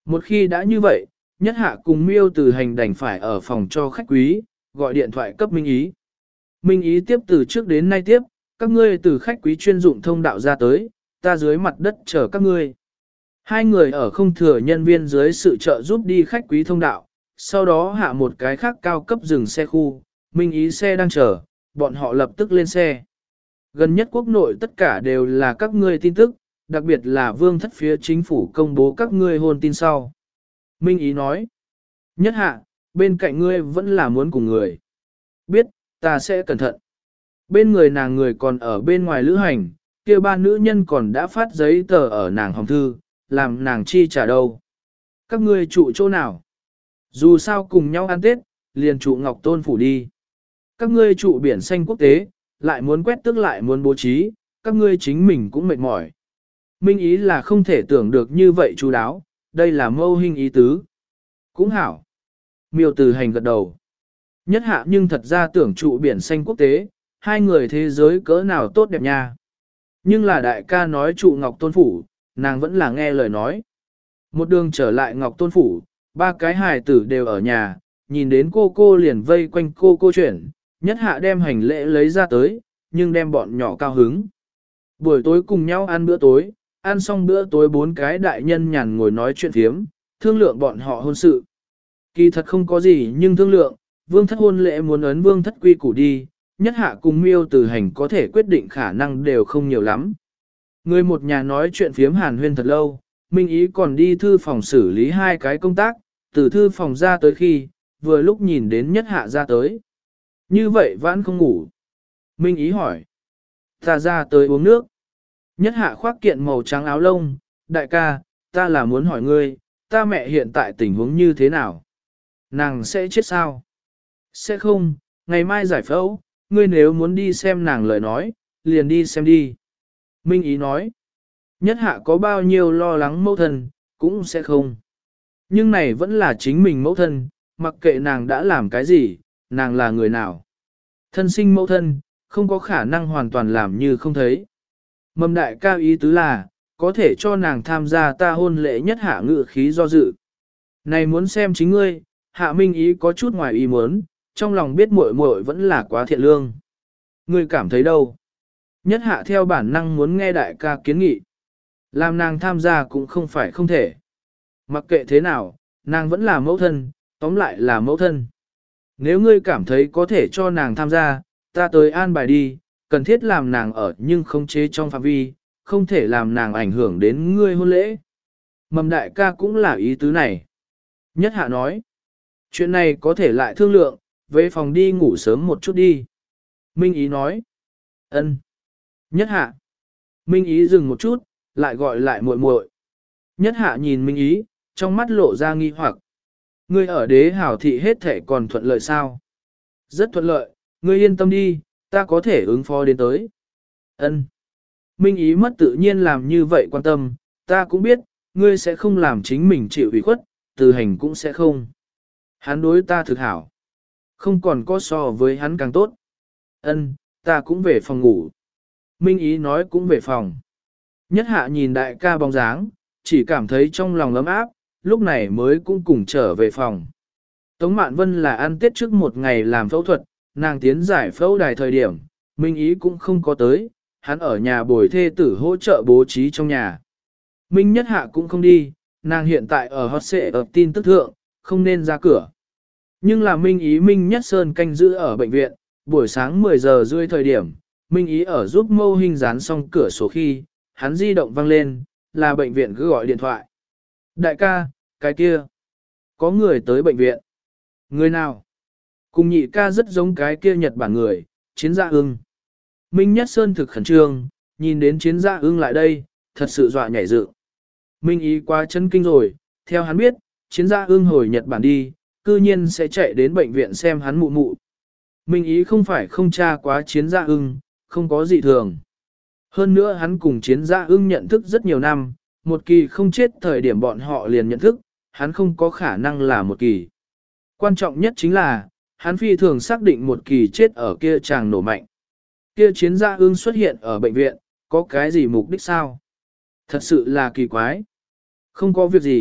Một khi đã như vậy, Nhất Hạ cùng Miêu Từ Hành đành phải ở phòng cho khách quý, gọi điện thoại cấp Minh Ý. Minh Ý tiếp từ trước đến nay tiếp, các ngươi từ khách quý chuyên dụng thông đạo ra tới, ta dưới mặt đất chờ các ngươi. Hai người ở không thừa nhân viên dưới sự trợ giúp đi khách quý thông đạo, sau đó hạ một cái khác cao cấp dừng xe khu, Minh Ý xe đang chờ, bọn họ lập tức lên xe. Gần nhất quốc nội tất cả đều là các ngươi tin tức, đặc biệt là vương thất phía chính phủ công bố các ngươi hôn tin sau. Minh Ý nói, Nhất Hạ, bên cạnh ngươi vẫn là muốn cùng người. Biết, ta sẽ cẩn thận. Bên người nàng người còn ở bên ngoài lữ hành, kia ba nữ nhân còn đã phát giấy tờ ở nàng hồng thư, làm nàng chi trả đâu. Các ngươi trụ chỗ nào? Dù sao cùng nhau ăn Tết, liền trụ Ngọc Tôn phủ đi. Các ngươi trụ biển xanh quốc tế, lại muốn quét tước lại muốn bố trí, các ngươi chính mình cũng mệt mỏi. Minh Ý là không thể tưởng được như vậy chú đáo, đây là mâu hình ý tứ. Cũng hảo. Miêu Từ Hành gật đầu. Nhất Hạ nhưng thật ra tưởng trụ biển xanh quốc tế, hai người thế giới cỡ nào tốt đẹp nha. Nhưng là đại ca nói trụ Ngọc Tôn phủ, nàng vẫn là nghe lời nói. Một đường trở lại Ngọc Tôn phủ, ba cái hài tử đều ở nhà, nhìn đến cô cô liền vây quanh cô cô chuyển, Nhất Hạ đem hành lễ lấy ra tới, nhưng đem bọn nhỏ cao hứng. Buổi tối cùng nhau ăn bữa tối, ăn xong bữa tối bốn cái đại nhân nhàn ngồi nói chuyện phiếm, thương lượng bọn họ hôn sự. Kỳ thật không có gì nhưng thương lượng, vương thất hôn lễ muốn ấn vương thất quy củ đi, Nhất Hạ cùng Miêu Từ Hành có thể quyết định khả năng đều không nhiều lắm. Người một nhà nói chuyện phiếm hàn huyên thật lâu, Minh Ý còn đi thư phòng xử lý hai cái công tác, từ thư phòng ra tới khi, vừa lúc nhìn đến Nhất Hạ ra tới. Như vậy vẫn không ngủ. Minh Ý hỏi. Ta ra tới uống nước. Nhất Hạ khoác kiện màu trắng áo lông, đại ca, ta là muốn hỏi ngươi, ta mẹ hiện tại tình huống như thế nào? Nàng sẽ chết sao? Sẽ không, ngày mai giải phẫu, ngươi nếu muốn đi xem nàng lời nói, liền đi xem đi. Minh Ý nói, Nhất Hạ có bao nhiêu lo lắng mẫu thân, cũng sẽ không. Nhưng này vẫn là chính mình mẫu thân, mặc kệ nàng đã làm cái gì, nàng là người nào. Thân sinh mẫu thân, không có khả năng hoàn toàn làm như không thấy. Mầm đại ca ý tứ là, có thể cho nàng tham gia ta hôn lễ. Nhất Hạ ngự khí do dự. Này muốn xem chính ngươi, Hạ Minh Ý có chút ngoài ý muốn, trong lòng biết muội muội vẫn là quá thiện lương. Ngươi cảm thấy đâu? Nhất Hạ theo bản năng muốn nghe đại ca kiến nghị. Làm nàng tham gia cũng không phải không thể. Mặc kệ thế nào, nàng vẫn là mẫu thân, tóm lại là mẫu thân. Nếu ngươi cảm thấy có thể cho nàng tham gia, ta tới an bài đi, cần thiết làm nàng ở nhưng không chế trong phạm vi, không thể làm nàng ảnh hưởng đến ngươi hôn lễ. Mầm đại ca cũng là ý tứ này. Nhất Hạ nói, chuyện này có thể lại thương lượng, về phòng đi ngủ sớm một chút đi. Minh Ý nói, ân. Nhất Hạ. Minh Ý dừng một chút, lại gọi lại muội muội. Nhất Hạ nhìn Minh Ý, trong mắt lộ ra nghi hoặc. Ngươi ở Đế Hảo thị hết thể còn thuận lợi sao? Rất thuận lợi, ngươi yên tâm đi, ta có thể ứng phó đến tới. Ân. Minh Ý mất tự nhiên làm như vậy quan tâm, ta cũng biết, ngươi sẽ không làm chính mình chịu ủy khuất, Từ Hành cũng sẽ không. Hắn đối ta thực hảo. Không còn có so với hắn càng tốt. Ân, ta cũng về phòng ngủ. Minh Ý nói cũng về phòng. Nhất Hạ nhìn đại ca bóng dáng, chỉ cảm thấy trong lòng ấm áp, lúc này mới cũng cùng trở về phòng. Tống Mạn Vân là ăn Tết trước một ngày làm phẫu thuật, nàng tiến giải phẫu đài thời điểm, Minh Ý cũng không có tới, hắn ở nhà bồi thê tử hỗ trợ bố trí trong nhà. Minh Nhất Hạ cũng không đi, nàng hiện tại ở hot xệ ở tin tức thượng, không nên ra cửa. Nhưng là Minh Ý Minh Nhất Sơn canh giữ ở bệnh viện, buổi sáng mười giờ rưỡi thời điểm, Minh Ý ở giúp Mâu Hinh dán xong cửa sổ khi, hắn di động vang lên, là bệnh viện cứ gọi điện thoại. Đại ca, cái kia, có người tới bệnh viện. Người nào? Cùng nhị ca rất giống cái kia Nhật Bản người, Chiến Dạ Ưng. Minh Nhất Sơn thực khẩn trương, nhìn đến Chiến Dạ Ưng lại đây, thật sự dọa nhảy dựng. Minh Ý quá chấn kinh rồi, theo hắn biết, Chiến Dạ Ưng hồi Nhật Bản đi, cư nhiên sẽ chạy đến bệnh viện xem hắn mụ mụ. Minh Ý không phải không tra quá Chiến Dạ Ưng, không có gì thường. Hơn nữa hắn cùng Chiến Dạ Ưng nhận thức rất nhiều năm, một kỳ không chết thời điểm bọn họ liền nhận thức, hắn không có khả năng là một kỳ. Quan trọng nhất chính là, hắn phi thường xác định một kỳ chết ở kia chàng nổ mạnh. Kia Chiến Dạ Ưng xuất hiện ở bệnh viện, có cái gì mục đích sao? Thật sự là kỳ quái. Không có việc gì,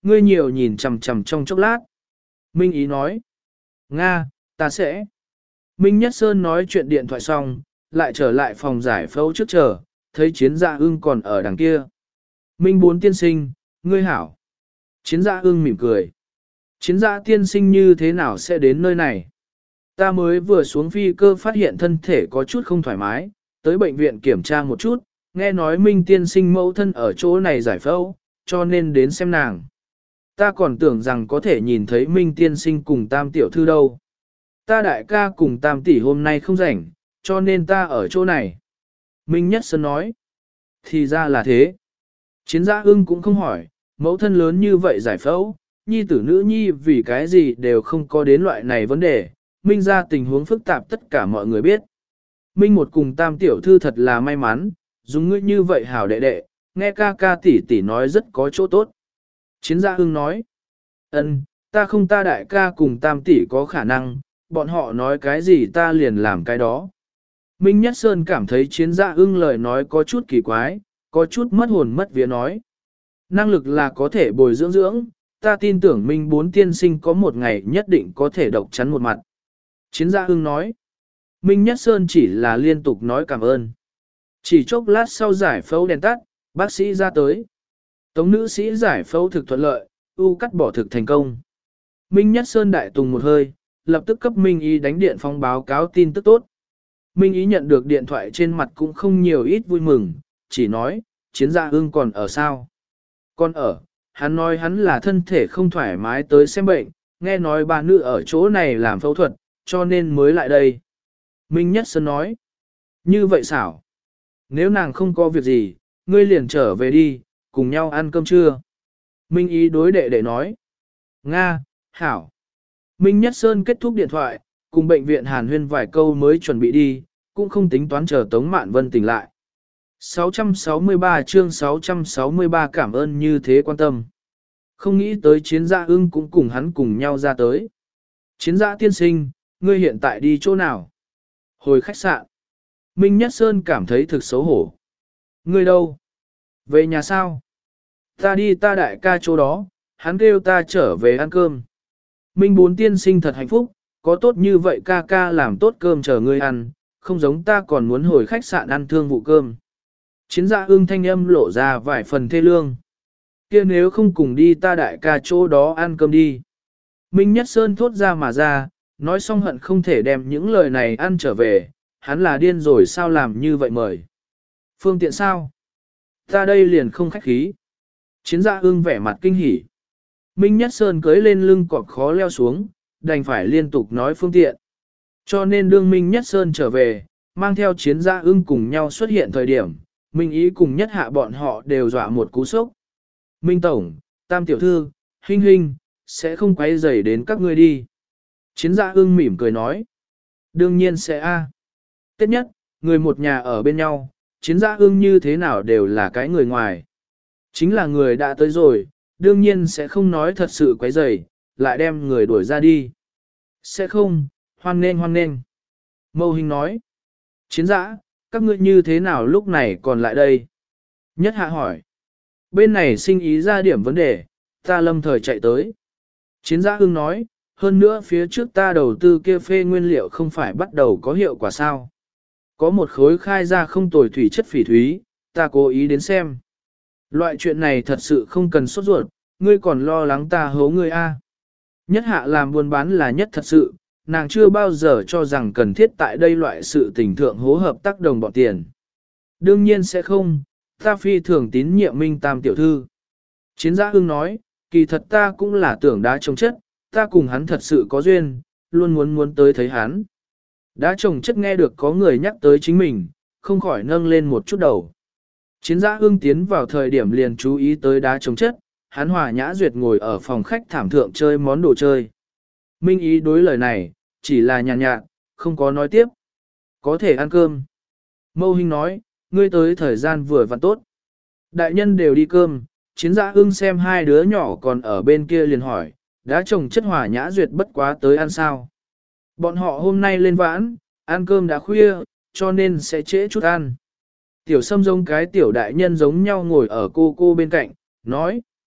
ngươi nhiều nhìn chằm chằm trong chốc lát. Minh Ý nói, Nga, ta sẽ. Minh Nhất Sơn nói chuyện điện thoại xong, lại trở lại phòng giải phẫu trước chờ, thấy chiến dạ ưng còn ở đằng kia. Minh Bốn tiên sinh, ngươi hảo. Chiến dạ ưng mỉm cười. Chiến dạ tiên sinh như thế nào sẽ đến nơi này? Ta mới vừa xuống phi cơ phát hiện thân thể có chút không thoải mái, tới bệnh viện kiểm tra một chút, nghe nói Minh tiên sinh mẫu thân ở chỗ này giải phẫu, cho nên đến xem nàng. Ta còn tưởng rằng có thể nhìn thấy Minh tiên sinh cùng tam tiểu thư đâu. Ta đại ca cùng tam tỷ hôm nay không rảnh, cho nên ta ở chỗ này. Minh Nhất Sơn nói. Thì ra là thế. Chiến gia ưng cũng không hỏi, mẫu thân lớn như vậy giải phẫu, nhi tử nữ nhi vì cái gì đều không có đến loại này vấn đề, Minh ra tình huống phức tạp tất cả mọi người biết. Minh một cùng tam tiểu thư thật là may mắn, dùng ngươi như vậy hảo đệ đệ, nghe ca ca tỷ tỷ nói rất có chỗ tốt. Chiến gia ưng nói, ân, ta không ta đại ca cùng tam tỷ có khả năng, bọn họ nói cái gì ta liền làm cái đó. Minh Nhất Sơn cảm thấy chiến gia ưng lời nói có chút kỳ quái, có chút mất hồn mất vía nói. Năng lực là có thể bồi dưỡng dưỡng, ta tin tưởng Minh Bốn tiên sinh có một ngày nhất định có thể độc chắn một mặt. Chiến gia ưng nói. Minh Nhất Sơn chỉ là liên tục nói cảm ơn. Chỉ chốc lát sau giải phẫu đèn tắt, bác sĩ ra tới. Tống nữ sĩ giải phẫu thực thuận lợi, u cắt bỏ thực thành công. Minh Nhất Sơn đại tùng một hơi, lập tức cấp Minh Y đánh điện phong báo cáo tin tức tốt. Minh Y nhận được điện thoại trên mặt cũng không nhiều ít vui mừng, chỉ nói, chiến gia ưng còn ở sao? Còn ở, hắn nói hắn là thân thể không thoải mái tới xem bệnh, nghe nói bà nữ ở chỗ này làm phẫu thuật, cho nên mới lại đây. Minh Nhất Sơn nói, như vậy xảo. Nếu nàng không có việc gì, ngươi liền trở về đi, cùng nhau ăn cơm trưa. Minh Y đối đệ đệ nói, Nga, hảo. Minh Nhất Sơn kết thúc điện thoại, cùng bệnh viện hàn huyên vài câu mới chuẩn bị đi, cũng không tính toán chờ Tống Mạn Vân tỉnh lại. sáu trăm sáu mươi ba chương sáu trăm sáu mươi ba cảm ơn như thế quan tâm. Không nghĩ tới chiến gia ưng cũng cùng hắn cùng nhau ra tới. Chiến gia tiên sinh, ngươi hiện tại đi chỗ nào? Hồi khách sạn. Minh Nhất Sơn cảm thấy thực xấu hổ. Ngươi đâu? Về nhà sao? Ta đi ta đại ca chỗ đó, hắn kêu ta trở về ăn cơm. Minh Bốn tiên sinh thật hạnh phúc, có tốt như vậy ca ca làm tốt cơm chờ ngươi ăn, không giống ta còn muốn hồi khách sạn ăn thương vụ cơm. Chiến gia ưng thanh âm lộ ra vài phần thê lương. Kia nếu không cùng đi ta đại ca chỗ đó ăn cơm đi. Minh Nhất Sơn thốt ra mà ra, nói xong hận không thể đem những lời này ăn trở về, hắn là điên rồi sao làm như vậy mời. Phương tiện sao? Ta đây liền không khách khí. Chiến gia ưng vẻ mặt kinh hỉ. Minh Nhất Sơn cưới lên lưng cọp khó leo xuống, đành phải liên tục nói phương tiện. Cho nên đương Minh Nhất Sơn trở về, mang theo chiến gia ưng cùng nhau xuất hiện thời điểm, Minh Ý cùng nhất hạ bọn họ đều dọa một cú sốc. Minh Tổng, Tam Tiểu Thư, Hinh Hinh, sẽ không quay rầy đến các ngươi đi. Chiến gia ưng mỉm cười nói. Đương nhiên sẽ a. À. Tiếp nhất, người một nhà ở bên nhau, chiến gia ưng như thế nào đều là cái người ngoài. Chính là người đã tới rồi, đương nhiên sẽ không nói thật sự quấy rầy, lại đem người đuổi ra đi. Sẽ không, hoan nên hoan nên. Mâu Hình nói. Chiến giã, các ngươi như thế nào lúc này còn lại đây? Nhất hạ hỏi. Bên này sinh ý ra điểm vấn đề, ta lâm thời chạy tới. Chiến giã ưng nói, hơn nữa phía trước ta đầu tư kia phê nguyên liệu không phải bắt đầu có hiệu quả sao. Có một khối khai ra không tồi thủy chất phỉ thúy, ta cố ý đến xem. Loại chuyện này thật sự không cần sốt ruột, ngươi còn lo lắng ta hố ngươi a. Nhất hạ làm buôn bán là nhất thật sự, nàng chưa bao giờ cho rằng cần thiết tại đây loại sự tình thượng hố hợp tác đồng bọn tiền. Đương nhiên sẽ không, ta phi thường tín nhiệm Minh Tam tiểu thư. Chiến gia ưng nói, kỳ thật ta cũng là tưởng đá trồng chất, ta cùng hắn thật sự có duyên, luôn muốn muốn tới thấy hắn. Đá trồng chất nghe được có người nhắc tới chính mình, không khỏi nâng lên một chút đầu. Chiến gia ưng tiến vào thời điểm liền chú ý tới đá trồng chất, hắn hòa nhã duyệt ngồi ở phòng khách thảm thượng chơi món đồ chơi. Minh Ý đối lời này, chỉ là nhàn nhạt, nhạt, không có nói tiếp. Có thể ăn cơm. Mâu Hinh nói, ngươi tới thời gian vừa vặn tốt. Đại nhân đều đi cơm, chiến gia ưng xem hai đứa nhỏ còn ở bên kia liền hỏi, đã trồng chất hòa nhã duyệt bất quá tới ăn sao. Bọn họ hôm nay lên vãn, ăn cơm đã khuya, cho nên sẽ trễ chút ăn. Tiểu Sâm giống cái tiểu đại nhân giống nhau ngồi ở cô cô bên cạnh, nói.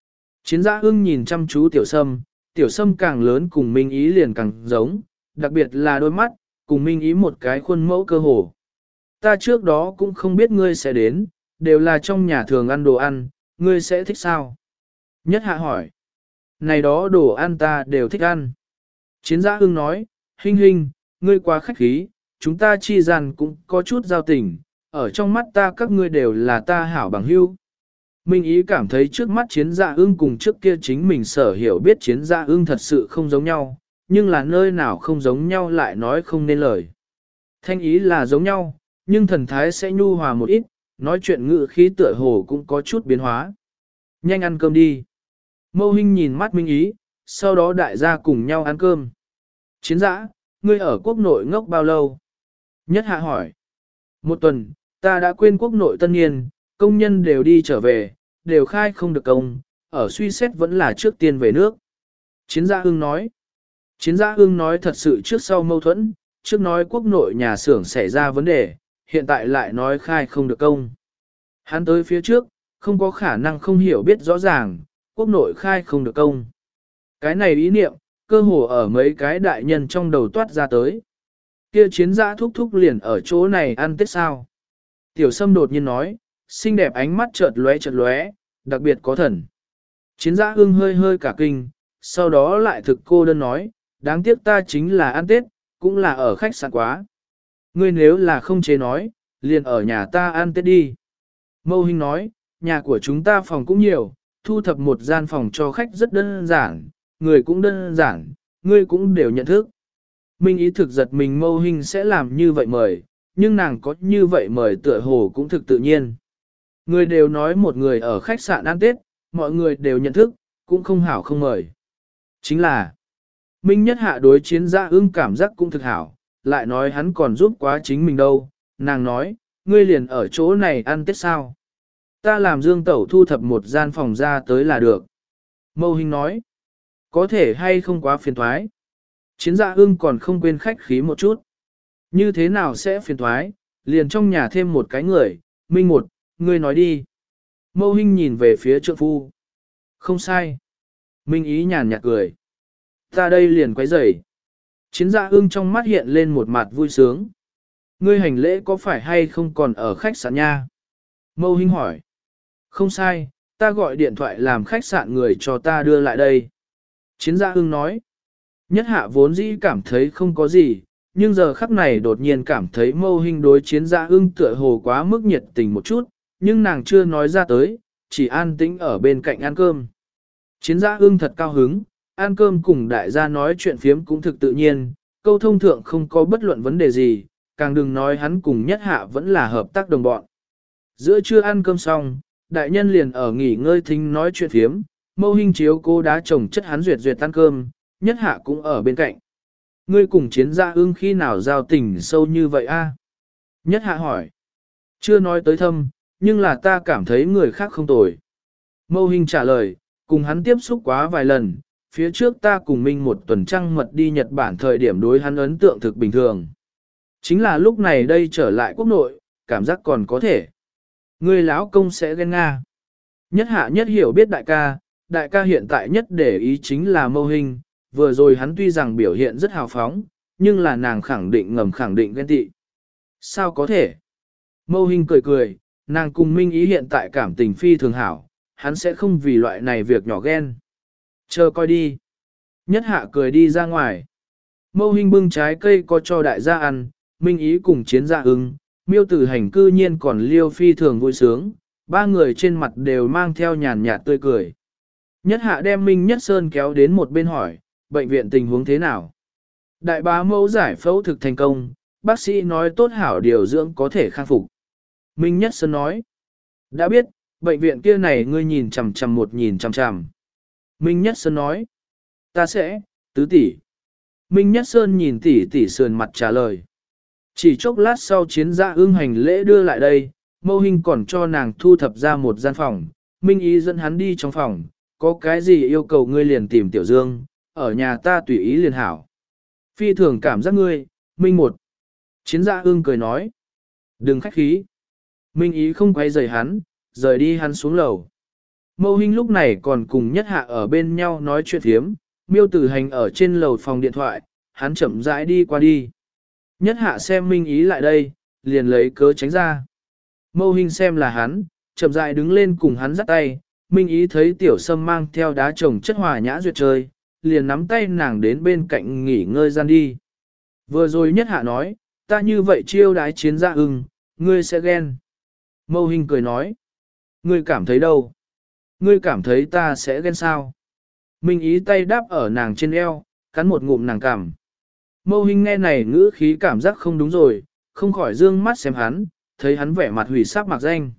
Chiến Dã ưng nhìn chăm chú tiểu sâm, tiểu sâm càng lớn cùng Minh Ý liền càng giống, đặc biệt là đôi mắt, cùng Minh Ý một cái khuôn mẫu cơ hồ. Ta trước đó cũng không biết ngươi sẽ đến, đều là trong nhà thường ăn đồ ăn, ngươi sẽ thích sao? Nhất Hạ hỏi. Này đó đồ ăn ta đều thích ăn. Chiến Dã ưng nói, Hinh Hinh, ngươi quá khách khí, chúng ta chi gian cũng có chút giao tình, ở trong mắt ta các ngươi đều là ta hảo bằng hữu. Minh Ý cảm thấy trước mắt Chiến Dã ưng cùng trước kia chính mình sở hiểu biết Chiến Dã ưng thật sự không giống nhau, nhưng là nơi nào không giống nhau lại nói không nên lời. Thanh ý là giống nhau, nhưng thần thái sẽ nhu hòa một ít, nói chuyện ngữ khí tựa hồ cũng có chút biến hóa. Nhanh ăn cơm đi. Mâu Hinh nhìn mắt Minh Ý, sau đó đại gia cùng nhau ăn cơm. Chiến Dã, ngươi ở quốc nội ngốc bao lâu? Nhất Hạ hỏi. Một tuần, ta đã quên quốc nội tân niên, công nhân đều đi trở về, đều khai không được công, ở suy xét vẫn là trước tiên về nước. Chiến Dã Hưng nói. Chiến Dã Hưng nói thật sự trước sau mâu thuẫn, trước nói quốc nội nhà xưởng xảy ra vấn đề, hiện tại lại nói khai không được công. Hắn tới phía trước, không có khả năng không hiểu biết rõ ràng, quốc nội khai không được công. Cái này ý niệm, cơ hồ ở mấy cái đại nhân trong đầu toát ra tới. Kia Chiến Dã thúc thúc liền ở chỗ này ăn Tết sao? Tiểu Sâm đột nhiên nói, xinh đẹp ánh mắt chợt lóe chợt lóe, đặc biệt có thần. Chiến Dã Hưng hơi hơi cả kinh, sau đó lại thực cô đơn nói, đáng tiếc ta chính là ăn Tết, cũng là ở khách sạn quá. Ngươi nếu là không chế nói, liền ở nhà ta ăn Tết đi. Mâu Hinh nói, nhà của chúng ta phòng cũng nhiều, thu thập một gian phòng cho khách rất đơn giản, người cũng đơn giản, ngươi cũng đều nhận thức. Minh Ý thực giật mình Mâu Hinh sẽ làm như vậy mời, nhưng nàng có như vậy mời tựa hồ cũng thực tự nhiên. Người đều nói một người ở khách sạn ăn Tết, mọi người đều nhận thức, cũng không hảo không mời. Chính là, Minh Nhất Hạ đối Chiến Dã Ưng cảm giác cũng thực hảo, lại nói hắn còn giúp quá chính mình đâu, nàng nói, ngươi liền ở chỗ này ăn Tết sao? Ta làm Dương Tẩu thu thập một gian phòng ra tới là được. Mâu Hinh nói, có thể hay không quá phiền thoái. Chiến Dã Ưng còn không quên khách khí một chút. Như thế nào sẽ phiền thoái, liền trong nhà thêm một cái người, Minh một, ngươi nói đi. Mâu Hinh nhìn về phía trượng phu. Không sai. Minh Ý nhàn nhạt cười. Ta đây liền quấy rầy. Chiến Dã Ưng trong mắt hiện lên một mặt vui sướng. Ngươi hành lễ có phải hay không còn ở khách sạn nha? Mâu Hinh hỏi. Không sai, ta gọi điện thoại làm khách sạn người cho ta đưa lại đây. Chiến Dã Ưng nói. Nhất Hạ vốn dĩ cảm thấy không có gì, nhưng giờ khắc này đột nhiên cảm thấy Mâu Hinh đối Chiến Dã Ưng tựa hồ quá mức nhiệt tình một chút, nhưng nàng chưa nói ra tới, chỉ an tĩnh ở bên cạnh ăn cơm. Chiến Dã Ưng thật cao hứng, ăn cơm cùng đại gia nói chuyện phiếm cũng thực tự nhiên, câu thông thượng không có bất luận vấn đề gì, càng đừng nói hắn cùng Nhất Hạ vẫn là hợp tác đồng bọn. Giữa trưa ăn cơm xong, đại nhân liền ở nghỉ ngơi thính nói chuyện phiếm, Mâu Hinh chiếu cô đá chồng chất hắn duyệt duyệt ăn cơm, Nhất Hạ cũng ở bên cạnh. Ngươi cùng Chiến Dã Ưng khi nào giao tình sâu như vậy a? Nhất Hạ hỏi. Chưa nói tới thâm, nhưng là ta cảm thấy người khác không tồi. Mâu Hinh trả lời, cùng hắn tiếp xúc quá vài lần, phía trước ta cùng Minh một tuần trăng mật đi Nhật Bản thời điểm đối hắn ấn tượng thực bình thường. Chính là lúc này đây trở lại quốc nội, cảm giác còn có thể. Người lão công sẽ ghen Nga. Nhất Hạ nhất hiểu biết đại ca, đại ca hiện tại nhất để ý chính là Mâu Hinh, vừa rồi hắn tuy rằng biểu hiện rất hào phóng, nhưng là nàng khẳng định ngầm khẳng định ghen tị. Sao có thể? Mâu Hinh cười cười, nàng cùng Minh Ý hiện tại cảm tình phi thường hảo, hắn sẽ không vì loại này việc nhỏ ghen. Chờ coi đi. Nhất Hạ cười đi ra ngoài. Mâu Hinh bưng trái cây có cho đại gia ăn, Minh Ý cùng Chiến Dã Ưng, Miêu Tử Hành cư nhiên còn liêu phi thường vui sướng, ba người trên mặt đều mang theo nhàn nhạt tươi cười. Nhất Hạ đem Minh Nhất Sơn kéo đến một bên hỏi, bệnh viện tình huống thế nào? Đại bá mẫu giải phẫu thực thành công, bác sĩ nói tốt hảo điều dưỡng có thể khắc phục. Minh Nhất Sơn nói, đã biết, bệnh viện kia này ngươi nhìn chằm chằm một nhìn chằm chằm. Minh Nhất Sơn nói, ta sẽ, tứ tỷ. Minh Nhất Sơn nhìn tỷ tỷ sườn mặt trả lời. Chỉ chốc lát sau Chiến Dã Ưng hành lễ đưa lại đây, Mâu Hinh còn cho nàng thu thập ra một gian phòng. Minh Ý dẫn hắn đi trong phòng, có cái gì yêu cầu ngươi liền tìm Tiểu Dương, ở nhà ta tùy ý liền hảo. Phi thường cảm giác ngươi, Minh một. Chiến Dã Ưng cười nói, đừng khách khí. Minh Ý không quay rời hắn, rời đi hắn xuống lầu. Mâu Hinh lúc này còn cùng Nhất Hạ ở bên nhau nói chuyện thiếm, Miêu Tử Hành ở trên lầu phòng điện thoại, hắn chậm rãi đi qua đi. Nhất Hạ xem Minh Ý lại đây, liền lấy cớ tránh ra. Mâu Hinh xem là hắn, chậm rãi đứng lên cùng hắn dắt tay, Minh Ý thấy Tiểu Sâm mang theo đá trồng chất hòa nhã duyệt chơi, liền nắm tay nàng đến bên cạnh nghỉ ngơi gian đi. Vừa rồi Nhất Hạ nói, ta như vậy chiêu đái chiến Dạ Ưng, ngươi sẽ ghen. Mâu Hinh cười nói, ngươi cảm thấy đâu? Ngươi cảm thấy ta sẽ ghen sao? Minh Ý tay đáp ở nàng trên eo, cắn một ngụm nàng cằm. Mâu Hinh nghe này ngữ khí cảm giác không đúng rồi, không khỏi dương mắt xem hắn, thấy hắn vẻ mặt hủy sắc mặc danh.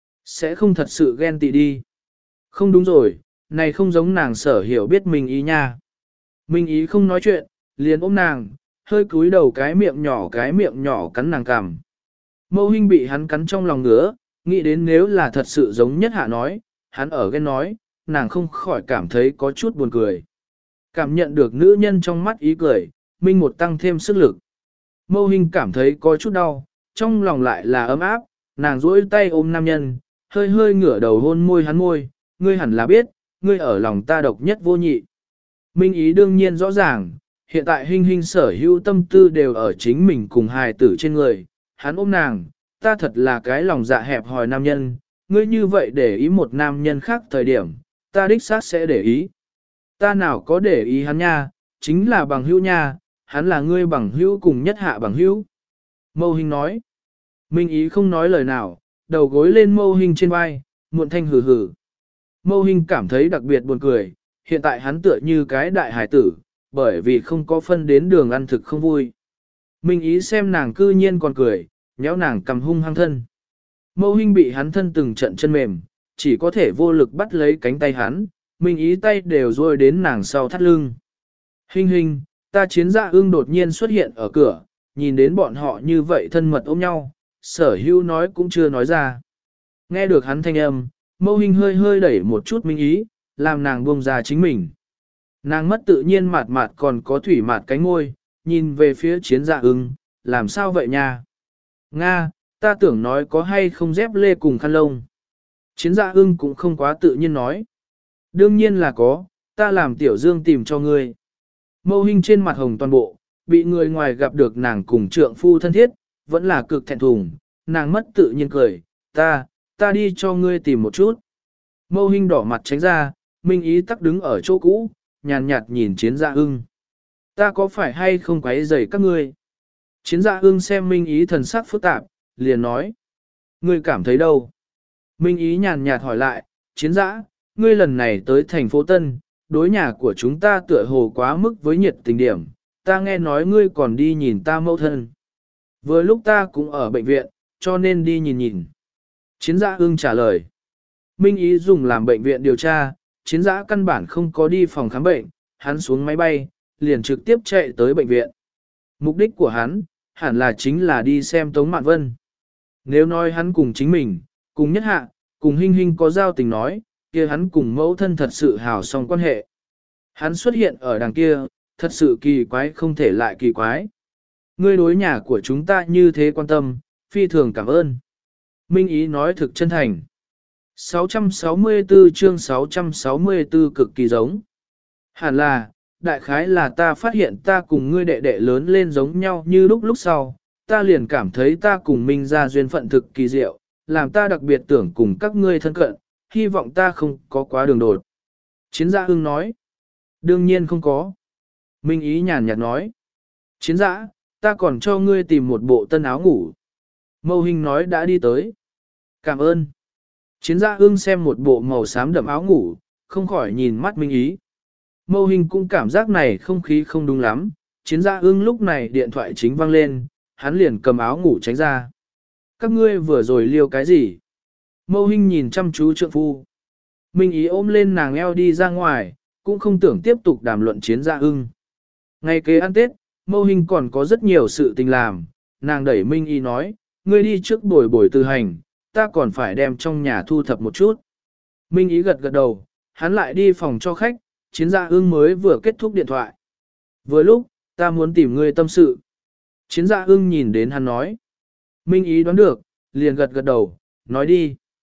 Sẽ không thật sự ghen tị đi. Không đúng rồi, này không giống nàng sở hiểu biết Minh Ý nha. Minh Ý không nói chuyện, liền ôm nàng, hơi cúi đầu cái miệng nhỏ cái miệng nhỏ cắn nàng cằm. Mâu Hinh bị hắn cắn trong lòng ngứa, nghĩ đến nếu là thật sự giống Nhất Hạ nói, hắn ở ghen nói, nàng không khỏi cảm thấy có chút buồn cười. Cảm nhận được nữ nhân trong mắt ý cười, Minh một tăng thêm sức lực. Mâu Hinh cảm thấy có chút đau, trong lòng lại là ấm áp, nàng duỗi tay ôm nam nhân, hơi hơi ngửa đầu hôn môi hắn môi, ngươi hẳn là biết, ngươi ở lòng ta độc nhất vô nhị. Minh Ý đương nhiên rõ ràng, hiện tại Hinh Hinh sở hữu tâm tư đều ở chính mình cùng hài tử trên người, hắn ôm nàng, ta thật là cái lòng dạ hẹp hòi nam nhân, ngươi như vậy để ý một nam nhân khác thời điểm, ta đích xác sẽ để ý. Ta nào có để ý hắn nha, chính là bằng hữu nha, hắn là ngươi bằng hữu cùng Nhất Hạ bằng hữu. Mâu Hinh nói, Minh Ý không nói lời nào, đầu gối lên Mâu Hinh trên vai, muộn thanh hừ hừ. Mâu Hinh cảm thấy đặc biệt buồn cười, hiện tại hắn tựa như cái đại hải tử, bởi vì không có phân đến đường ăn thực không vui. Minh Ý xem nàng cư nhiên còn cười, nhéo nàng cầm hung hăng thân. Mâu Hinh bị hắn thân từng trận chân mềm, chỉ có thể vô lực bắt lấy cánh tay hắn, Minh Ý tay đều rôi đến nàng sau thắt lưng. Hinh Hinh, ta chiến Dạ Ưng đột nhiên xuất hiện ở cửa, nhìn đến bọn họ như vậy thân mật ôm nhau, sở hữu nói cũng chưa nói ra. Nghe được hắn thanh âm, Mâu Hinh hơi hơi đẩy một chút Minh Ý, làm nàng buông ra chính mình. Nàng mất tự nhiên mạt mạt còn có thủy mạt cánh ngôi, nhìn về phía chiến Dạ Ưng, làm sao vậy nha? Nga, ta tưởng nói có hay không dép lê cùng khăn lông. Chiến Dạ Ưng cũng không quá tự nhiên nói. Đương nhiên là có, ta làm Tiểu Dương tìm cho ngươi. Mâu Hinh trên mặt hồng toàn bộ, bị người ngoài gặp được nàng cùng trượng phu thân thiết, vẫn là cực thẹn thùng, nàng mất tự nhiên cười, ta, ta đi cho ngươi tìm một chút. Mâu Hinh đỏ mặt tránh ra, Minh Ý tắc đứng ở chỗ cũ, nhàn nhạt nhìn Chiến Dạ Ưng. Ta có phải hay không quấy rầy các ngươi? Chiến Dạ Ưng xem Minh Ý thần sắc phức tạp, liền nói. Ngươi cảm thấy đâu? Minh Ý nhàn nhạt hỏi lại, Chiến Dạ, ngươi lần này tới thành phố Tân, đối nhà của chúng ta tựa hồ quá mức với nhiệt tình điểm, ta nghe nói ngươi còn đi nhìn ta mẫu thân. Vừa lúc ta cũng ở bệnh viện, cho nên đi nhìn nhìn. Chiến Dạ Ưng trả lời. Minh Ý dùng làm bệnh viện điều tra, Chiến Dạ căn bản không có đi phòng khám bệnh, hắn xuống máy bay, liền trực tiếp chạy tới bệnh viện. Mục đích của hắn, hẳn là chính là đi xem Tống Mạn Vân. Nếu nói hắn cùng chính mình, cùng Nhất Hạ, cùng Hinh Hinh có giao tình nói, kia hắn cùng mẫu thân thật sự hào song quan hệ. Hắn xuất hiện ở đằng kia, thật sự kỳ quái không thể lại kỳ quái. Ngươi đối nhà của chúng ta như thế quan tâm, phi thường cảm ơn. Minh Ý nói thực chân thành. sáu trăm sáu mươi tư chương sáu trăm sáu mươi tư cực kỳ giống. Hẳn là, đại khái là ta phát hiện ta cùng ngươi đệ đệ lớn lên giống nhau như lúc lúc sau, ta liền cảm thấy ta cùng Minh ra duyên phận thực kỳ diệu, làm ta đặc biệt tưởng cùng các ngươi thân cận, hy vọng ta không có quá đường đột. Chiến Dạ Ưng nói. Đương nhiên không có. Minh Ý nhàn nhạt nói. Chiến Dạ, ta còn cho ngươi tìm một bộ tân áo ngủ. Mâu Hinh nói đã đi tới. Cảm ơn. Chiến Dạ Ưng xem một bộ màu xám đậm áo ngủ, không khỏi nhìn mắt Minh Ý. Mâu Hinh cũng cảm giác này không khí không đúng lắm, Chiến Dạ Ưng lúc này điện thoại chính vang lên, hắn liền cầm áo ngủ tránh ra. Các ngươi vừa rồi liêu cái gì? Mâu Hinh nhìn chăm chú trượng phu. Minh Ý ôm lên nàng eo đi ra ngoài, cũng không tưởng tiếp tục đàm luận Chiến Dạ Ưng. Ngày kế ăn Tết, Mâu Hinh còn có rất nhiều sự tình làm, nàng đẩy Minh Ý nói, ngươi đi trước bồi bồi tư hành, ta còn phải đem trong nhà thu thập một chút. Minh Ý gật gật đầu, hắn lại đi phòng cho khách, Chiến Dạ Ưng mới vừa kết thúc điện thoại. Vừa lúc, ta muốn tìm ngươi tâm sự. Chiến Dạ Ưng nhìn đến hắn nói. Minh Ý đoán được, liền gật gật đầu, nói đi.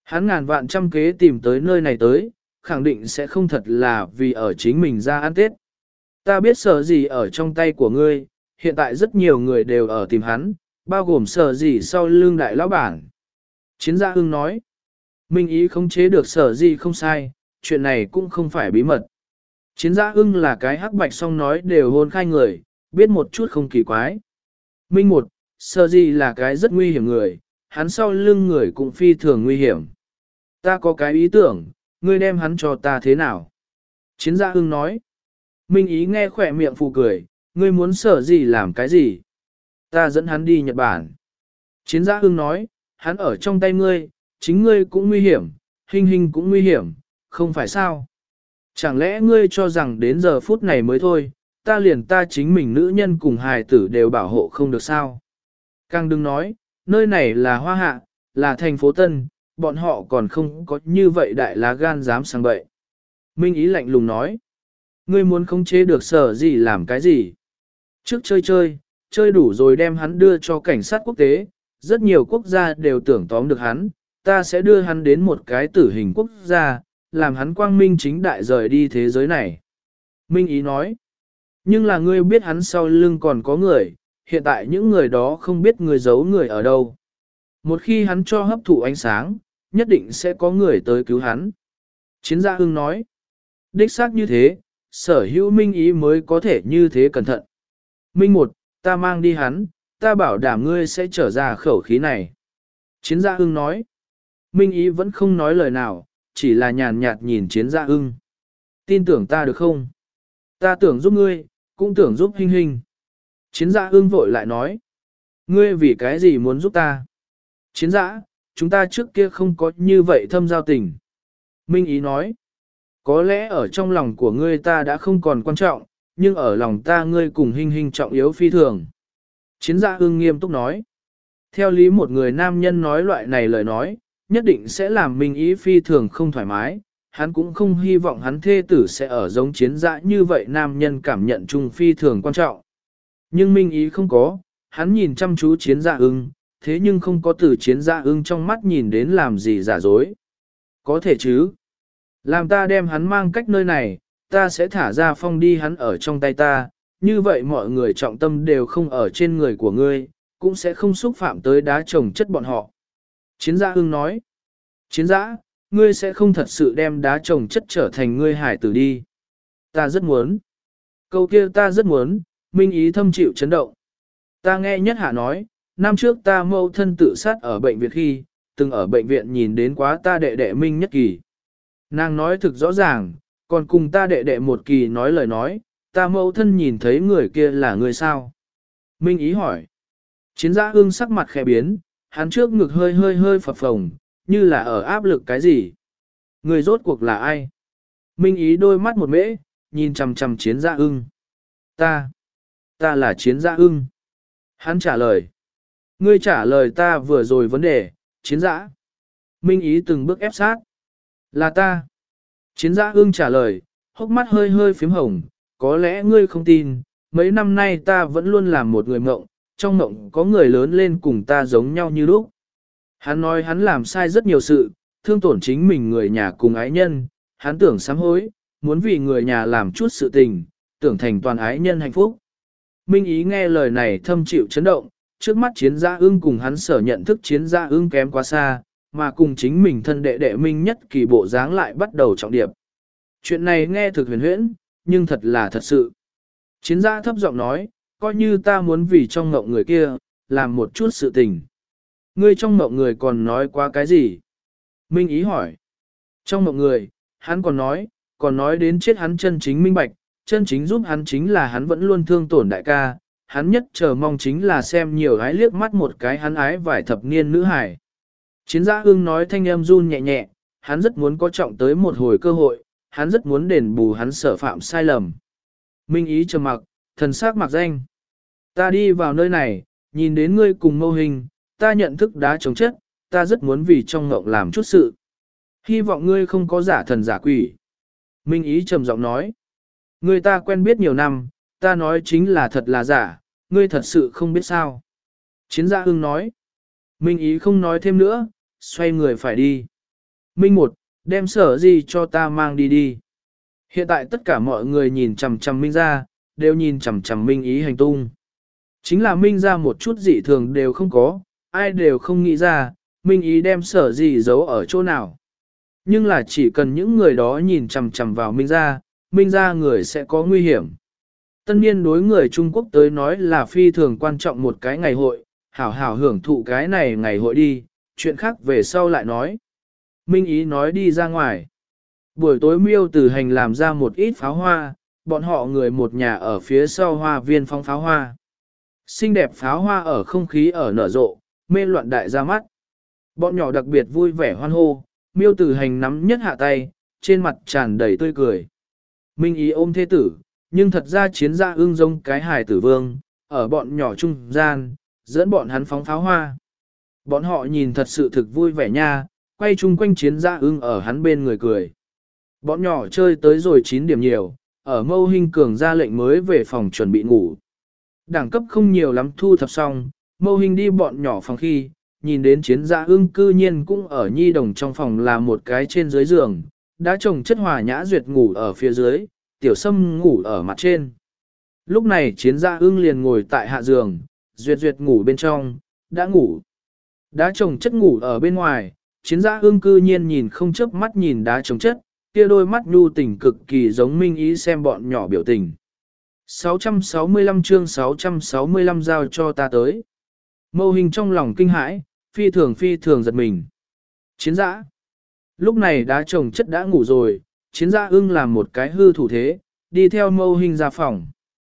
Hắn ngàn vạn trăm kế tìm tới nơi này tới, khẳng định sẽ không thật là vì ở chính mình ra ăn Tết. Ta biết sở gì ở trong tay của ngươi, hiện tại rất nhiều người đều ở tìm hắn, bao gồm sở gì sau lưng đại lão bản. Chiến gia hưng nói, Minh ý không chế được sở gì không sai, chuyện này cũng không phải bí mật. Chiến gia hưng là cái hắc bạch song nói đều hôn khai người, biết một chút không kỳ quái. Minh một, sở gì là cái rất nguy hiểm người, hắn sau lưng người cũng phi thường nguy hiểm. Ta có cái ý tưởng, ngươi đem hắn cho ta thế nào? Chiến gia hưng nói. Minh ý nghe khỏe miệng phù cười, ngươi muốn sở gì làm cái gì? Ta dẫn hắn đi Nhật Bản. Chiến gia hưng nói, hắn ở trong tay ngươi, chính ngươi cũng nguy hiểm, hình hình cũng nguy hiểm, không phải sao? Chẳng lẽ ngươi cho rằng đến giờ phút này mới thôi, ta liền ta chính mình nữ nhân cùng hài tử đều bảo hộ không được sao? Càng đừng nói, nơi này là Hoa Hạ, là thành phố Tân, bọn họ còn không có như vậy đại lá gan dám sang bậy. Minh ý lạnh lùng nói, ngươi muốn khống chế được sở gì làm cái gì? Trước chơi chơi, chơi đủ rồi đem hắn đưa cho cảnh sát quốc tế, rất nhiều quốc gia đều tưởng tóm được hắn, ta sẽ đưa hắn đến một cái tử hình quốc gia, làm hắn quang minh chính đại rời đi thế giới này. Minh ý nói, nhưng là ngươi biết hắn sau lưng còn có người, hiện tại những người đó không biết người giấu người ở đâu. Một khi hắn cho hấp thụ ánh sáng, nhất định sẽ có người tới cứu hắn. Chiến gia hưng nói, đích xác như thế, sở hữu minh ý mới có thể như thế cẩn thận. Minh một, ta mang đi hắn, ta bảo đảm ngươi sẽ trở ra khẩu khí này. Chiến gia hưng nói, minh ý vẫn không nói lời nào, chỉ là nhàn nhạt nhìn chiến gia hưng. Tin tưởng ta được không? Ta tưởng giúp ngươi, cũng tưởng giúp hình hình. Chiến gia hưng vội lại nói, ngươi vì cái gì muốn giúp ta? Chiến giã, chúng ta trước kia không có như vậy thâm giao tình. Minh ý nói, có lẽ ở trong lòng của ngươi ta đã không còn quan trọng, nhưng ở lòng ta ngươi cùng hình hình trọng yếu phi thường. Chiến gia ưng nghiêm túc nói, theo lý một người nam nhân nói loại này lời nói, nhất định sẽ làm Minh ý phi thường không thoải mái, hắn cũng không hy vọng hắn thê tử sẽ ở giống chiến gia như vậy nam nhân cảm nhận chung phi thường quan trọng. Nhưng Minh ý không có, hắn nhìn chăm chú chiến gia ưng, thế nhưng không có từ chiến gia ưng trong mắt nhìn đến làm gì giả dối. Có thể chứ. Làm ta đem hắn mang cách nơi này, ta sẽ thả ra phong đi hắn ở trong tay ta, như vậy mọi người trọng tâm đều không ở trên người của ngươi, cũng sẽ không xúc phạm tới đá trồng chất bọn họ. Chiến gia ưng nói, chiến giã, ngươi sẽ không thật sự đem đá trồng chất trở thành ngươi hải tử đi. Ta rất muốn. Câu kia ta rất muốn, Minh ý thâm chịu chấn động. Ta nghe nhất hạ nói, năm trước ta mâu thân tự sát ở bệnh viện khi, từng ở bệnh viện nhìn đến quá ta đệ đệ Minh Nhất Kỳ. Nàng nói thực rõ ràng, còn cùng ta đệ đệ một kỳ nói lời nói, ta mâu thân nhìn thấy người kia là người sao? Minh ý hỏi. Chiến gia ương sắc mặt khẽ biến, hắn trước ngực hơi hơi hơi phập phồng, như là ở áp lực cái gì? Người rốt cuộc là ai? Minh ý đôi mắt một mễ, nhìn chằm chằm chiến gia ưng. Ta, ta là chiến gia ưng. Hắn trả lời. Ngươi trả lời ta vừa rồi vấn đề, chiến giã. Minh ý từng bước ép sát. Là ta. Chiến giã ưng trả lời, hốc mắt hơi hơi phím hồng, có lẽ ngươi không tin, mấy năm nay ta vẫn luôn làm một người mộng, trong mộng có người lớn lên cùng ta giống nhau như lúc. Hắn nói hắn làm sai rất nhiều sự, thương tổn chính mình người nhà cùng ái nhân, hắn tưởng sám hối, muốn vì người nhà làm chút sự tình, tưởng thành toàn ái nhân hạnh phúc. Minh ý nghe lời này thâm chịu chấn động, trước mắt chiến gia ưng cùng hắn sở nhận thức chiến gia ưng kém quá xa, mà cùng chính mình thân đệ đệ Minh Nhất Kỳ bộ dáng lại bắt đầu trọng điệp. Chuyện này nghe thực huyền huyễn, nhưng thật là thật sự. Chiến gia thấp giọng nói, coi như ta muốn vì trong ngộng người kia, làm một chút sự tình. Ngươi trong ngộng người còn nói qua cái gì? Minh ý hỏi. Trong ngộng người, hắn còn nói, còn nói đến chết hắn chân chính minh bạch, chân chính giúp hắn chính là hắn vẫn luôn thương tổn đại ca, hắn nhất chờ mong chính là xem nhiều gái liếc mắt một cái hắn ái vài thập niên nữ hải. Chiến gia ương nói thanh âm run nhẹ nhẹ, hắn rất muốn có trọng tới một hồi cơ hội, hắn rất muốn đền bù hắn sở phạm sai lầm. Minh ý trầm mặc, thần sắc mặc danh. Ta đi vào nơi này, nhìn đến ngươi cùng mâu hình, ta nhận thức đá chống chất, ta rất muốn vì trong ngộng làm chút sự. Hy vọng ngươi không có giả thần giả quỷ. Minh ý trầm giọng nói. Ngươi ta quen biết nhiều năm, ta nói chính là thật là giả, ngươi thật sự không biết sao. Chiến gia ưng nói. Minh ý không nói thêm nữa, xoay người phải đi. Minh một, đem sở gì cho ta mang đi đi. Hiện tại tất cả mọi người nhìn chằm chằm Minh ra, đều nhìn chằm chằm Minh ý hành tung. Chính là Minh ra một chút dị thường đều không có, ai đều không nghĩ ra, Minh ý đem sở gì giấu ở chỗ nào. Nhưng là chỉ cần những người đó nhìn chằm chằm vào Minh ra, Minh ra người sẽ có nguy hiểm. Tân niên đối người Trung Quốc tới nói là phi thường quan trọng một cái ngày hội, hảo hảo hưởng thụ cái này ngày hội đi, chuyện khác về sau lại nói. Minh ý nói đi ra ngoài. Buổi tối Miêu Tử Hành làm ra một ít pháo hoa, bọn họ người một nhà ở phía sau hoa viên phóng pháo hoa. Xinh đẹp pháo hoa ở không khí ở nở rộ, mê loạn đại ra mắt. Bọn nhỏ đặc biệt vui vẻ hoan hô, Miêu Tử Hành nắm nhất hạ tay, trên mặt tràn đầy tươi cười. Minh ý ôm thế tử, nhưng thật ra chiến gia ương giống cái hài tử vương, ở bọn nhỏ trung gian, dẫn bọn hắn phóng pháo hoa. Bọn họ nhìn thật sự thực vui vẻ nha, quay chung quanh chiến gia ương ở hắn bên người cười. Bọn nhỏ chơi tới rồi chín điểm nhiều, ở Mâu Hinh Cường ra lệnh mới về phòng chuẩn bị ngủ. Đẳng cấp không nhiều lắm thu thập xong, Mâu Hinh đi bọn nhỏ phòng khi, nhìn đến chiến gia ương cư nhiên cũng ở nhi đồng trong phòng là một cái trên dưới giường, đã trồng chất hòa nhã duyệt ngủ ở phía dưới, tiểu sâm ngủ ở mặt trên. Lúc này chiến gia ương liền ngồi tại hạ giường, duyệt duyệt ngủ bên trong, đã ngủ. Đá trồng chất ngủ ở bên ngoài, chiến gia ương cư nhiên nhìn không chớp mắt nhìn đá trồng chất, kia đôi mắt nhu tình cực kỳ giống Minh ý xem bọn nhỏ biểu tình. sáu trăm sáu mươi lăm chương sáu trăm sáu mươi lăm giao cho ta tới. Mâu Hình trong lòng kinh hãi, phi thường phi thường giật mình. Chiến giã. Lúc này đá trồng chất đã ngủ rồi, chiến giã ưng làm một cái hư thủ thế, đi theo Mâu Hình ra phòng.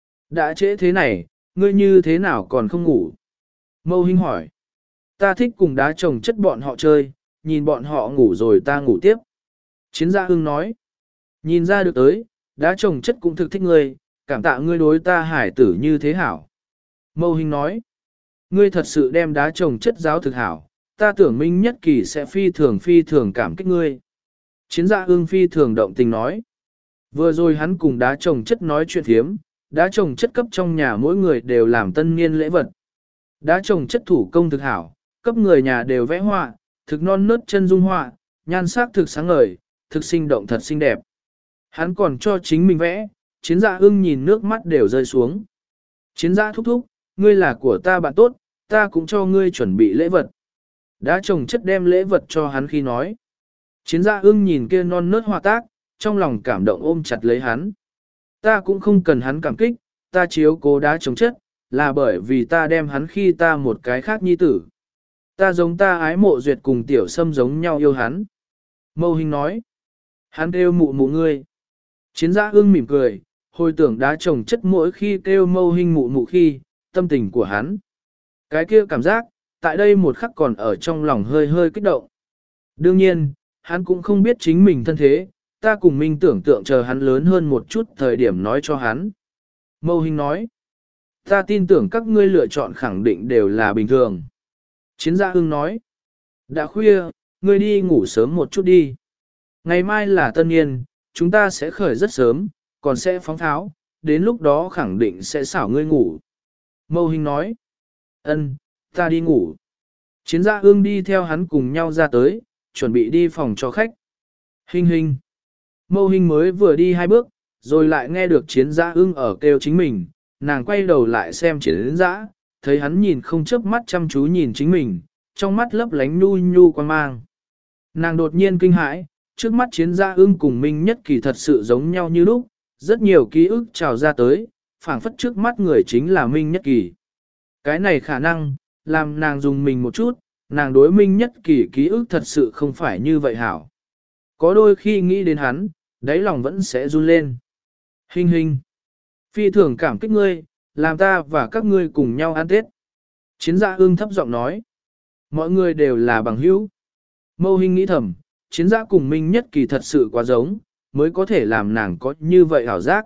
Đã trễ thế này, ngươi như thế nào còn không ngủ? Mâu Hình hỏi. Ta thích cùng đá trồng chất bọn họ chơi, nhìn bọn họ ngủ rồi ta ngủ tiếp. Chiến gia ưng nói. Nhìn ra được tới, đá trồng chất cũng thực thích ngươi, cảm tạ ngươi đối ta hải tử như thế hảo. Mâu Hình nói. Ngươi thật sự đem đá trồng chất giáo thực hảo, ta tưởng Minh Nhất Kỳ sẽ phi thường phi thường cảm kích ngươi. Chiến gia ưng phi thường động tình nói. Vừa rồi hắn cùng đá trồng chất nói chuyện thiếm, đá trồng chất cấp trong nhà mỗi người đều làm tân niên lễ vật. Đá trồng chất thủ công thực hảo, cấp người nhà đều vẽ họa, thực non nớt chân dung họa, nhan sắc thực sáng ngời, thực sinh động thật xinh đẹp. Hắn còn cho chính mình vẽ, chiến gia ưng nhìn nước mắt đều rơi xuống. Chiến gia thúc thúc, ngươi là của ta bạn tốt, ta cũng cho ngươi chuẩn bị lễ vật. Đá trồng chất đem lễ vật cho hắn khi nói. Chiến gia ưng nhìn kia non nớt họa tác, trong lòng cảm động ôm chặt lấy hắn. Ta cũng không cần hắn cảm kích, ta chiếu cố đá trồng chất, là bởi vì ta đem hắn khi ta một cái khác nhi tử. Ta giống ta ái mộ duyệt cùng tiểu sâm giống nhau yêu hắn. Mâu Hình nói. Hắn kêu mụ mụ ngươi. Chiến gia ưng mỉm cười, hồi tưởng đá trồng chất mỗi khi kêu Mâu Hình mụ mụ khi, tâm tình của hắn. Cái kia cảm giác, tại đây một khắc còn ở trong lòng hơi hơi kích động. Đương nhiên, hắn cũng không biết chính mình thân thế, ta cùng Minh tưởng tượng chờ hắn lớn hơn một chút thời điểm nói cho hắn. Mâu Hình nói. Ta tin tưởng các ngươi lựa chọn khẳng định đều là bình thường. Chiến gia ưng nói. Đã khuya, ngươi đi ngủ sớm một chút đi. Ngày mai là tân niên, chúng ta sẽ khởi rất sớm, còn sẽ phóng tháo, đến lúc đó khẳng định sẽ xảo ngươi ngủ. Mâu Hình nói. Ân, ta đi ngủ. Chiến gia ưng đi theo hắn cùng nhau ra tới, chuẩn bị đi phòng cho khách. Hình hình. Mâu Hình mới vừa đi hai bước, rồi lại nghe được chiến gia ưng ở kêu chính mình, nàng quay đầu lại xem chiến giã, thấy hắn nhìn không chớp mắt chăm chú nhìn chính mình, trong mắt lấp lánh nhu nhu quan mang. Nàng đột nhiên kinh hãi, trước mắt chiến gia ưng cùng Minh Nhất Kỳ thật sự giống nhau như lúc, rất nhiều ký ức trào ra tới, phảng phất trước mắt người chính là Minh Nhất Kỳ. Cái này khả năng, làm nàng dùng mình một chút, nàng đối Minh Nhất Kỳ ký ức thật sự không phải như vậy hảo. Có đôi khi nghĩ đến hắn, đáy lòng vẫn sẽ run lên. Hình hình. Phi thường cảm kích ngươi, làm ta và các ngươi cùng nhau ăn Tết. Chiến gia ưng thấp giọng nói. Mọi người đều là bằng hữu. Mâu Hình nghĩ thầm, chiến gia cùng Minh Nhất Kỳ thật sự quá giống, mới có thể làm nàng có như vậy ảo giác.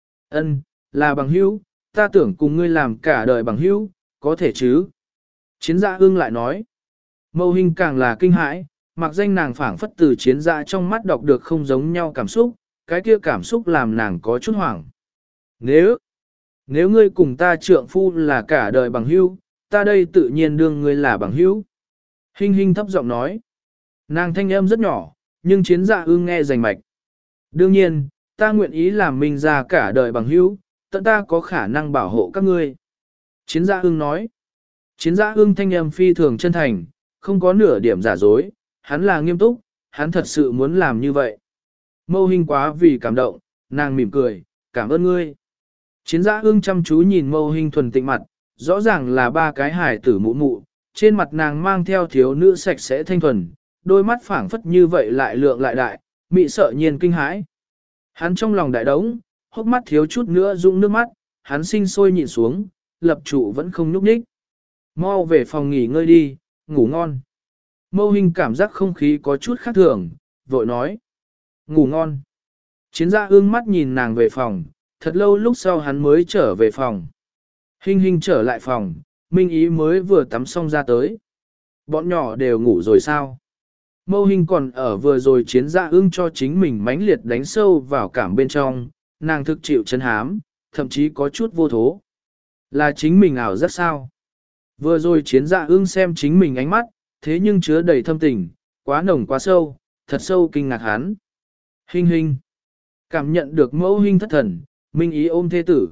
Ân, là bằng hữu, ta tưởng cùng ngươi làm cả đời bằng hữu, có thể chứ? Chiến gia ưng lại nói. Mâu Hình càng là kinh hãi, mặc danh nàng phảng phất từ chiến gia trong mắt đọc được không giống nhau cảm xúc, cái kia cảm xúc làm nàng có chút hoảng. Nếu, nếu ngươi cùng ta trượng phu là cả đời bằng hữu, ta đây tự nhiên đương ngươi là bằng hữu. Hình hình thấp giọng nói. Nàng thanh âm rất nhỏ, nhưng chiến dạ ưng nghe rành mạch. Đương nhiên, ta nguyện ý làm Minh ra cả đời bằng hữu, tận ta có khả năng bảo hộ các ngươi. Chiến dạ ưng nói. Chiến dạ ưng thanh âm phi thường chân thành, không có nửa điểm giả dối, hắn là nghiêm túc, hắn thật sự muốn làm như vậy. Mâu Hinh quá vì cảm động, nàng mỉm cười, cảm ơn ngươi. Chiến dạ ưng chăm chú nhìn Mâu Hinh thuần tịnh mặt, rõ ràng là ba cái hải tử mụ mụ, trên mặt nàng mang theo thiếu nữ sạch sẽ thanh thuần, đôi mắt phảng phất như vậy lại lượng lại đại, mị sợ nhiên kinh hãi. Hắn trong lòng đại đống, hốc mắt thiếu chút nữa rụng nước mắt, hắn sinh sôi nhịn xuống, lập trụ vẫn không nhúc nhích. Mau về phòng nghỉ ngơi đi, ngủ ngon. Mâu Hinh cảm giác không khí có chút khác thường, vội nói. Ngủ ngon. Chiến gia ương mắt nhìn nàng về phòng, thật lâu lúc sau hắn mới trở về phòng. Hinh Hinh trở lại phòng, Minh Ý mới vừa tắm xong ra tới. Bọn nhỏ đều ngủ rồi sao? Mâu Hinh còn ở vừa rồi chiến gia ương cho chính mình mãnh liệt đánh sâu vào cảm bên trong, nàng thực chịu chân hám, thậm chí có chút vô thố. Là chính mình ảo rất sao? Vừa rồi chiến dạ ương xem chính mình ánh mắt, thế nhưng chứa đầy thâm tình, quá nồng quá sâu, thật sâu kinh ngạc hắn. Hinh Hinh. Cảm nhận được Mâu Hinh thất thần, Minh Ý ôm thê tử.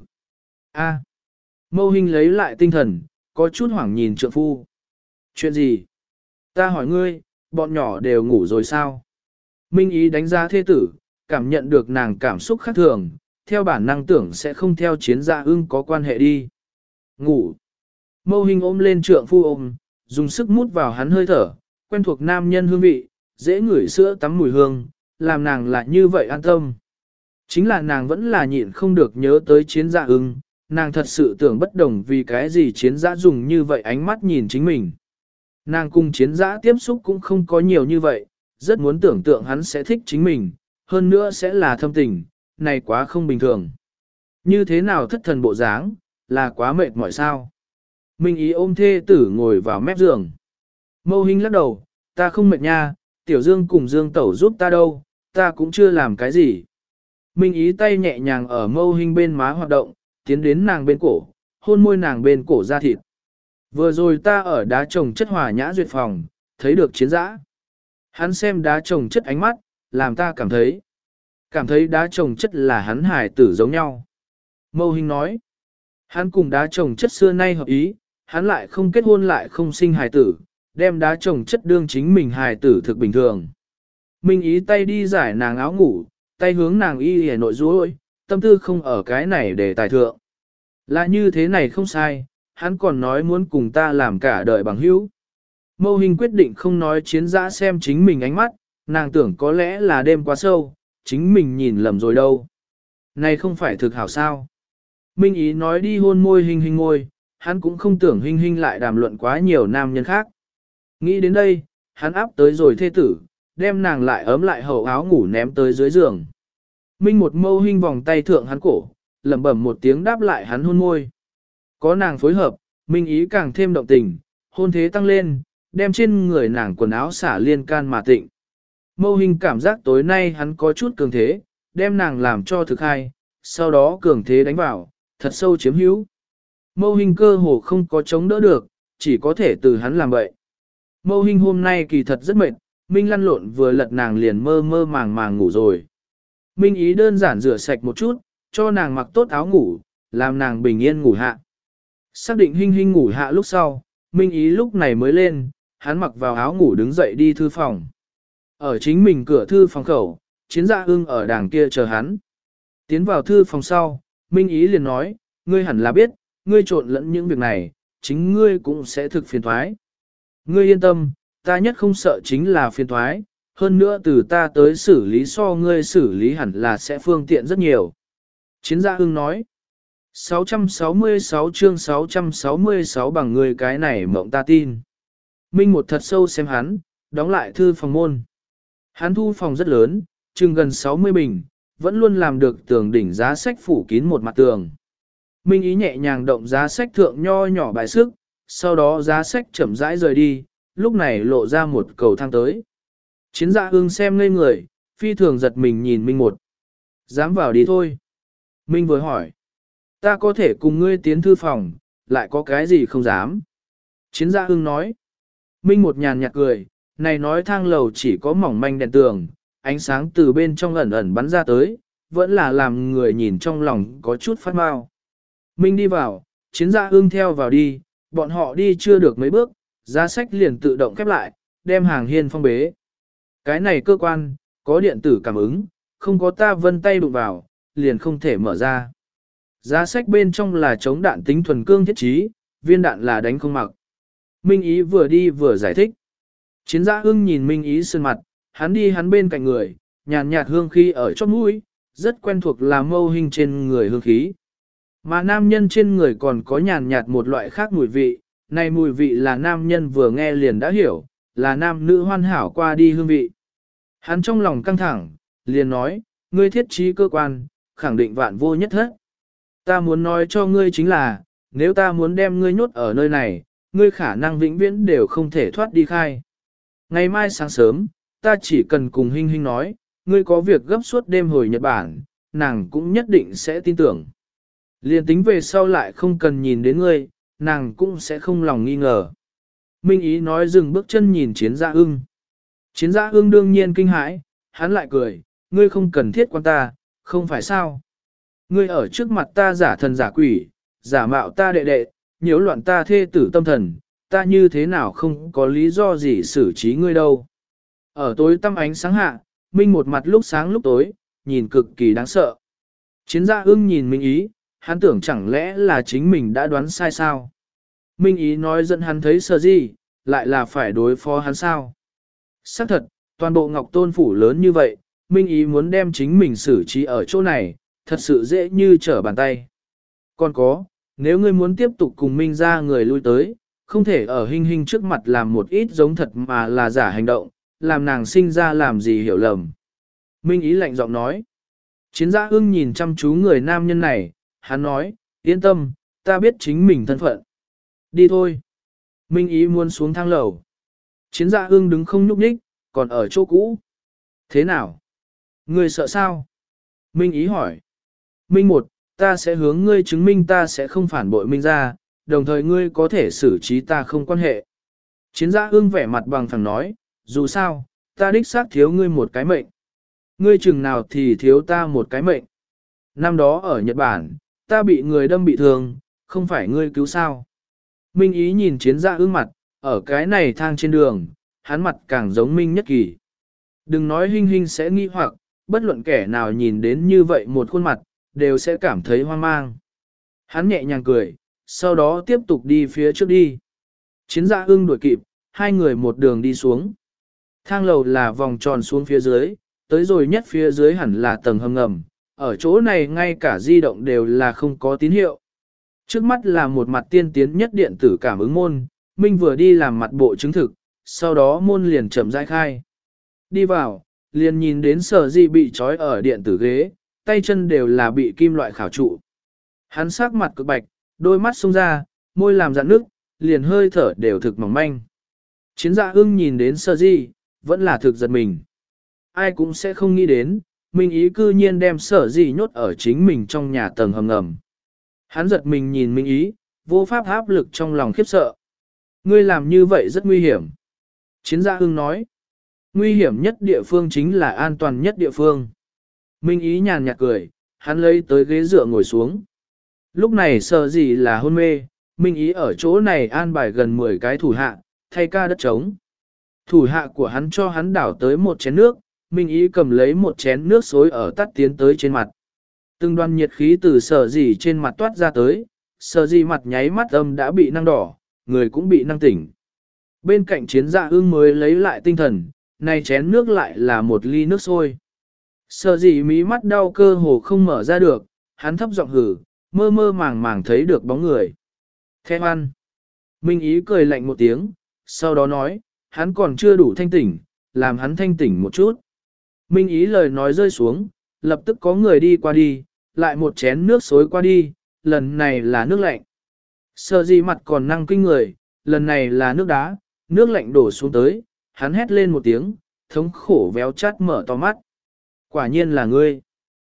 A. Mâu Hinh lấy lại tinh thần, có chút hoảng nhìn trượng phu. Chuyện gì? Ta hỏi ngươi, bọn nhỏ đều ngủ rồi sao? Minh Ý đánh giá thê tử, cảm nhận được nàng cảm xúc khác thường, theo bản năng tưởng sẽ không theo chiến dạ ương có quan hệ đi. Ngủ. Mâu Hinh ôm lên trượng phu ôm, dùng sức mút vào hắn hơi thở, quen thuộc nam nhân hương vị, dễ ngửi sữa tắm mùi hương, làm nàng lại như vậy an tâm. Chính là nàng vẫn là nhịn không được nhớ tới chiến dạ ưng, nàng thật sự tưởng bất đồng vì cái gì chiến dạ dùng như vậy ánh mắt nhìn chính mình. Nàng cùng chiến dạ tiếp xúc cũng không có nhiều như vậy, rất muốn tưởng tượng hắn sẽ thích chính mình, hơn nữa sẽ là thâm tình, này quá không bình thường. Như thế nào thất thần bộ dáng, là quá mệt mỏi sao? Minh Ý ôm thê tử ngồi vào mép giường. Mâu Hinh lắc đầu, ta không mệt nha, Tiểu Dương cùng Dương Tẩu giúp ta đâu, ta cũng chưa làm cái gì. Minh Ý tay nhẹ nhàng ở Mâu Hinh bên má hoạt động, tiến đến nàng bên cổ, hôn môi nàng bên cổ da thịt. Vừa rồi ta ở đá trồng chất hòa nhã duyệt phòng, thấy được chiến dã. Hắn xem đá trồng chất ánh mắt, làm ta cảm thấy. Cảm thấy đá trồng chất là hắn hải tử giống nhau. Mâu Hinh nói, hắn cùng đá trồng chất xưa nay hợp ý, hắn lại không kết hôn lại không sinh hài tử, đem đá trồng chất đương chính mình hài tử thực bình thường. Minh Ý tay đi giải nàng áo ngủ, tay hướng nàng y hề nội rối, tâm tư không ở cái này để tài thượng. Là như thế này không sai, hắn còn nói muốn cùng ta làm cả đời bằng hữu. Mâu Hinh quyết định không nói chiến dã xem chính mình ánh mắt, nàng tưởng có lẽ là đêm quá sâu, chính mình nhìn lầm rồi đâu. Này không phải thực hảo sao. Minh Ý nói đi hôn môi Hinh Hinh ngôi, hắn cũng không tưởng Hinh Hinh lại đàm luận quá nhiều nam nhân khác. Nghĩ đến đây, hắn áp tới rồi thê tử, đem nàng lại ấm lại hậu áo ngủ ném tới dưới giường. Minh một Mâu Hinh vòng tay thượng hắn cổ, lẩm bẩm một tiếng đáp lại hắn hôn môi. Có nàng phối hợp, Minh Ý càng thêm động tình, hôn thế tăng lên, đem trên người nàng quần áo xả liên can mà tịnh. Mâu Hinh cảm giác tối nay hắn có chút cường thế, đem nàng làm cho thực hay, sau đó cường thế đánh vào, thật sâu chiếm hữu. Mâu Hinh cơ hồ không có chống đỡ được, chỉ có thể từ hắn làm vậy. Mâu Hinh hôm nay kỳ thật rất mệt, Minh lăn lộn vừa lật nàng liền mơ mơ màng màng ngủ rồi. Minh Ý đơn giản rửa sạch một chút, cho nàng mặc tốt áo ngủ, làm nàng bình yên ngủ hạ. Xác định Hinh Hinh ngủ hạ lúc sau, Minh Ý lúc này mới lên, hắn mặc vào áo ngủ đứng dậy đi thư phòng. Ở chính mình cửa thư phòng khẩu, chiến dạ ưng ở đàng kia chờ hắn. Tiến vào thư phòng sau, Minh Ý liền nói, ngươi hẳn là biết, ngươi trộn lẫn những việc này, chính ngươi cũng sẽ thực phiền thoái. Ngươi yên tâm, ta nhất không sợ chính là phiền thoái, hơn nữa từ ta tới xử lý so ngươi xử lý hẳn là sẽ phương tiện rất nhiều. Chiến gia ưng nói, sáu trăm sáu mươi sáu chương sáu trăm sáu mươi sáu bằng ngươi cái này mộng ta tin. Minh một thật sâu xem hắn, đóng lại thư phòng môn. Hắn thu phòng rất lớn, chừng gần sáu mươi bình, vẫn luôn làm được tường đỉnh giá sách phủ kín một mặt tường. Minh Ý nhẹ nhàng động giá sách thượng nho nhỏ bài sức, sau đó giá sách chậm rãi rời đi, lúc này lộ ra một cầu thang tới. Chiến dạ ưng xem ngây người, phi thường giật mình nhìn Minh một. Dám vào đi thôi. Minh vừa hỏi. Ta có thể cùng ngươi tiến thư phòng, lại có cái gì không dám. Chiến dạ ưng nói. Minh một nhàn nhạt cười, này nói thang lầu chỉ có mỏng manh đèn tường, ánh sáng từ bên trong ẩn ẩn bắn ra tới, vẫn là làm người nhìn trong lòng có chút phát mau. Minh đi vào, chiến gia ương theo vào đi, bọn họ đi chưa được mấy bước, giá sách liền tự động khép lại, đem hàng hiên phong bế. Cái này cơ quan, có điện tử cảm ứng, không có ta vân tay đụng vào, liền không thể mở ra. Giá sách bên trong là chống đạn tính thuần cương thiết trí, viên đạn là đánh không mặc. Minh Ý vừa đi vừa giải thích. Chiến gia ưng nhìn Minh Ý sơn mặt, hắn đi hắn bên cạnh người, nhàn nhạt hương khí ở chót mũi, rất quen thuộc là mâu hình trên người hương khí. Mà nam nhân trên người còn có nhàn nhạt một loại khác mùi vị, này mùi vị là nam nhân vừa nghe liền đã hiểu, là nam nữ hoàn hảo qua đi hương vị. Hắn trong lòng căng thẳng, liền nói, ngươi thiết trí cơ quan, khẳng định vạn vô nhất hết. Ta muốn nói cho ngươi chính là, nếu ta muốn đem ngươi nhốt ở nơi này, ngươi khả năng vĩnh viễn đều không thể thoát đi khai. Ngày mai sáng sớm, ta chỉ cần cùng Hinh Hinh nói, ngươi có việc gấp suốt đêm hồi Nhật Bản, nàng cũng nhất định sẽ tin tưởng. Liên tính về sau lại không cần nhìn đến ngươi, nàng cũng sẽ không lòng nghi ngờ. Minh Ý nói dừng bước chân nhìn Chiến Gia Ưng. Chiến Gia Ưng đương nhiên kinh hãi, hắn lại cười, ngươi không cần thiết quan ta, không phải sao. Ngươi ở trước mặt ta giả thần giả quỷ, giả mạo ta đệ đệ, nhiễu loạn ta thê tử tâm thần, ta như thế nào không có lý do gì xử trí ngươi đâu. Ở tối tăm ánh sáng hạ, Minh một mặt lúc sáng lúc tối, nhìn cực kỳ đáng sợ. Chiến Gia Ưng nhìn Minh Ý, hắn tưởng chẳng lẽ là chính mình đã đoán sai sao. Minh Ý nói dẫn hắn thấy sợ gì, lại là phải đối phó hắn sao. Xác thật, toàn bộ Ngọc Tôn Phủ lớn như vậy, Minh Ý muốn đem chính mình xử trí ở chỗ này, thật sự dễ như trở bàn tay. Còn có, nếu ngươi muốn tiếp tục cùng Minh ra người lui tới, không thể ở Hinh Hinh trước mặt làm một ít giống thật mà là giả hành động, làm nàng sinh ra làm gì hiểu lầm. Minh Ý lạnh giọng nói. Chiến Gia Ưng nhìn chăm chú người nam nhân này, hắn nói, yên tâm, ta biết chính mình thân phận. Đi thôi. Minh Ý muốn xuống thang lầu. Chiến Gia Ưng đứng không nhúc nhích, còn ở chỗ cũ. Thế nào? Ngươi sợ sao? Minh Ý hỏi. Minh một, ta sẽ hướng ngươi chứng minh ta sẽ không phản bội Minh ra, đồng thời ngươi có thể xử trí ta không quan hệ. Chiến Gia Ưng vẻ mặt bằng phẳng nói, dù sao, ta đích xác thiếu ngươi một cái mệnh. Ngươi chừng nào thì thiếu ta một cái mệnh. Năm đó ở Nhật Bản, ta bị người đâm bị thương, không phải ngươi cứu sao. Minh Ý nhìn Chiến Gia Ưng mặt, ở cái này thang trên đường, hắn mặt càng giống Minh Nhất Kỳ. Đừng nói Hinh Hinh sẽ nghi hoặc, bất luận kẻ nào nhìn đến như vậy một khuôn mặt, đều sẽ cảm thấy hoang mang. Hắn nhẹ nhàng cười, sau đó tiếp tục đi phía trước đi. Chiến Gia Ưng đuổi kịp, hai người một đường đi xuống. Thang lầu là vòng tròn xuống phía dưới, tới rồi nhất phía dưới hẳn là tầng hầm ngầm, ở chỗ này ngay cả di động đều là không có tín hiệu. Trước mắt là một mặt tiên tiến nhất điện tử cảm ứng môn, Minh vừa đi làm mặt bộ chứng thực, sau đó môn liền chậm rãi khai. Đi vào, liền nhìn đến Sở Di bị trói ở điện tử ghế, tay chân đều là bị kim loại khảo trụ. Hắn sắc mặt cực bạch, đôi mắt sung ra, môi làm rạn nước, liền hơi thở đều thực mỏng manh. Chiến Gia Ưng nhìn đến Sở Di, vẫn là thực giật mình. Ai cũng sẽ không nghĩ đến, Minh Ý cư nhiên đem Sở Di nhốt ở chính mình trong nhà tầng hầm ngầm. Hắn giật mình nhìn Minh Ý, vô pháp áp lực trong lòng khiếp sợ. Ngươi làm như vậy rất nguy hiểm. Chiến Gia Ưng nói, nguy hiểm nhất địa phương chính là an toàn nhất địa phương. Minh Ý nhàn nhạt cười, hắn lấy tới ghế dựa ngồi xuống. Lúc này Sở Di là hôn mê, Minh Ý ở chỗ này an bài gần mười cái thủ hạ, thay ca đất trống. Thủ hạ của hắn cho hắn đảo tới một chén nước, Minh Ý cầm lấy một chén nước xối ở tắt tiến tới trên mặt. Từng đoàn nhiệt khí từ Sở Di trên mặt toát ra tới, Sở Di mặt nháy mắt âm đã bị năng đỏ, người cũng bị năng tỉnh. Bên cạnh Chiến Gia Ưng mới lấy lại tinh thần, này chén nước lại là một ly nước sôi. Sở Di mí mắt đau cơ hồ không mở ra được, hắn thấp giọng hử, mơ mơ màng màng thấy được bóng người. Thèm ăn. Minh Ý cười lạnh một tiếng, sau đó nói, hắn còn chưa đủ thanh tỉnh, làm hắn thanh tỉnh một chút. Minh Ý lời nói rơi xuống, lập tức có người đi qua đi, lại một chén nước xối qua đi, lần này là nước lạnh. Sở Di mặt còn năng kinh người, lần này là nước đá, nước lạnh đổ xuống tới, hắn hét lên một tiếng, thống khổ véo chát mở to mắt. Quả nhiên là ngươi.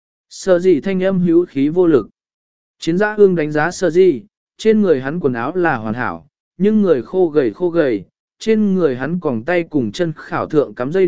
Sở Di thanh âm hữu khí vô lực. Chiến Gia Ưng đánh giá Sở Di, trên người hắn quần áo là hoàn hảo, nhưng người khô gầy khô gầy, trên người hắn còn tay cùng chân khảo thượng cắm dây điện,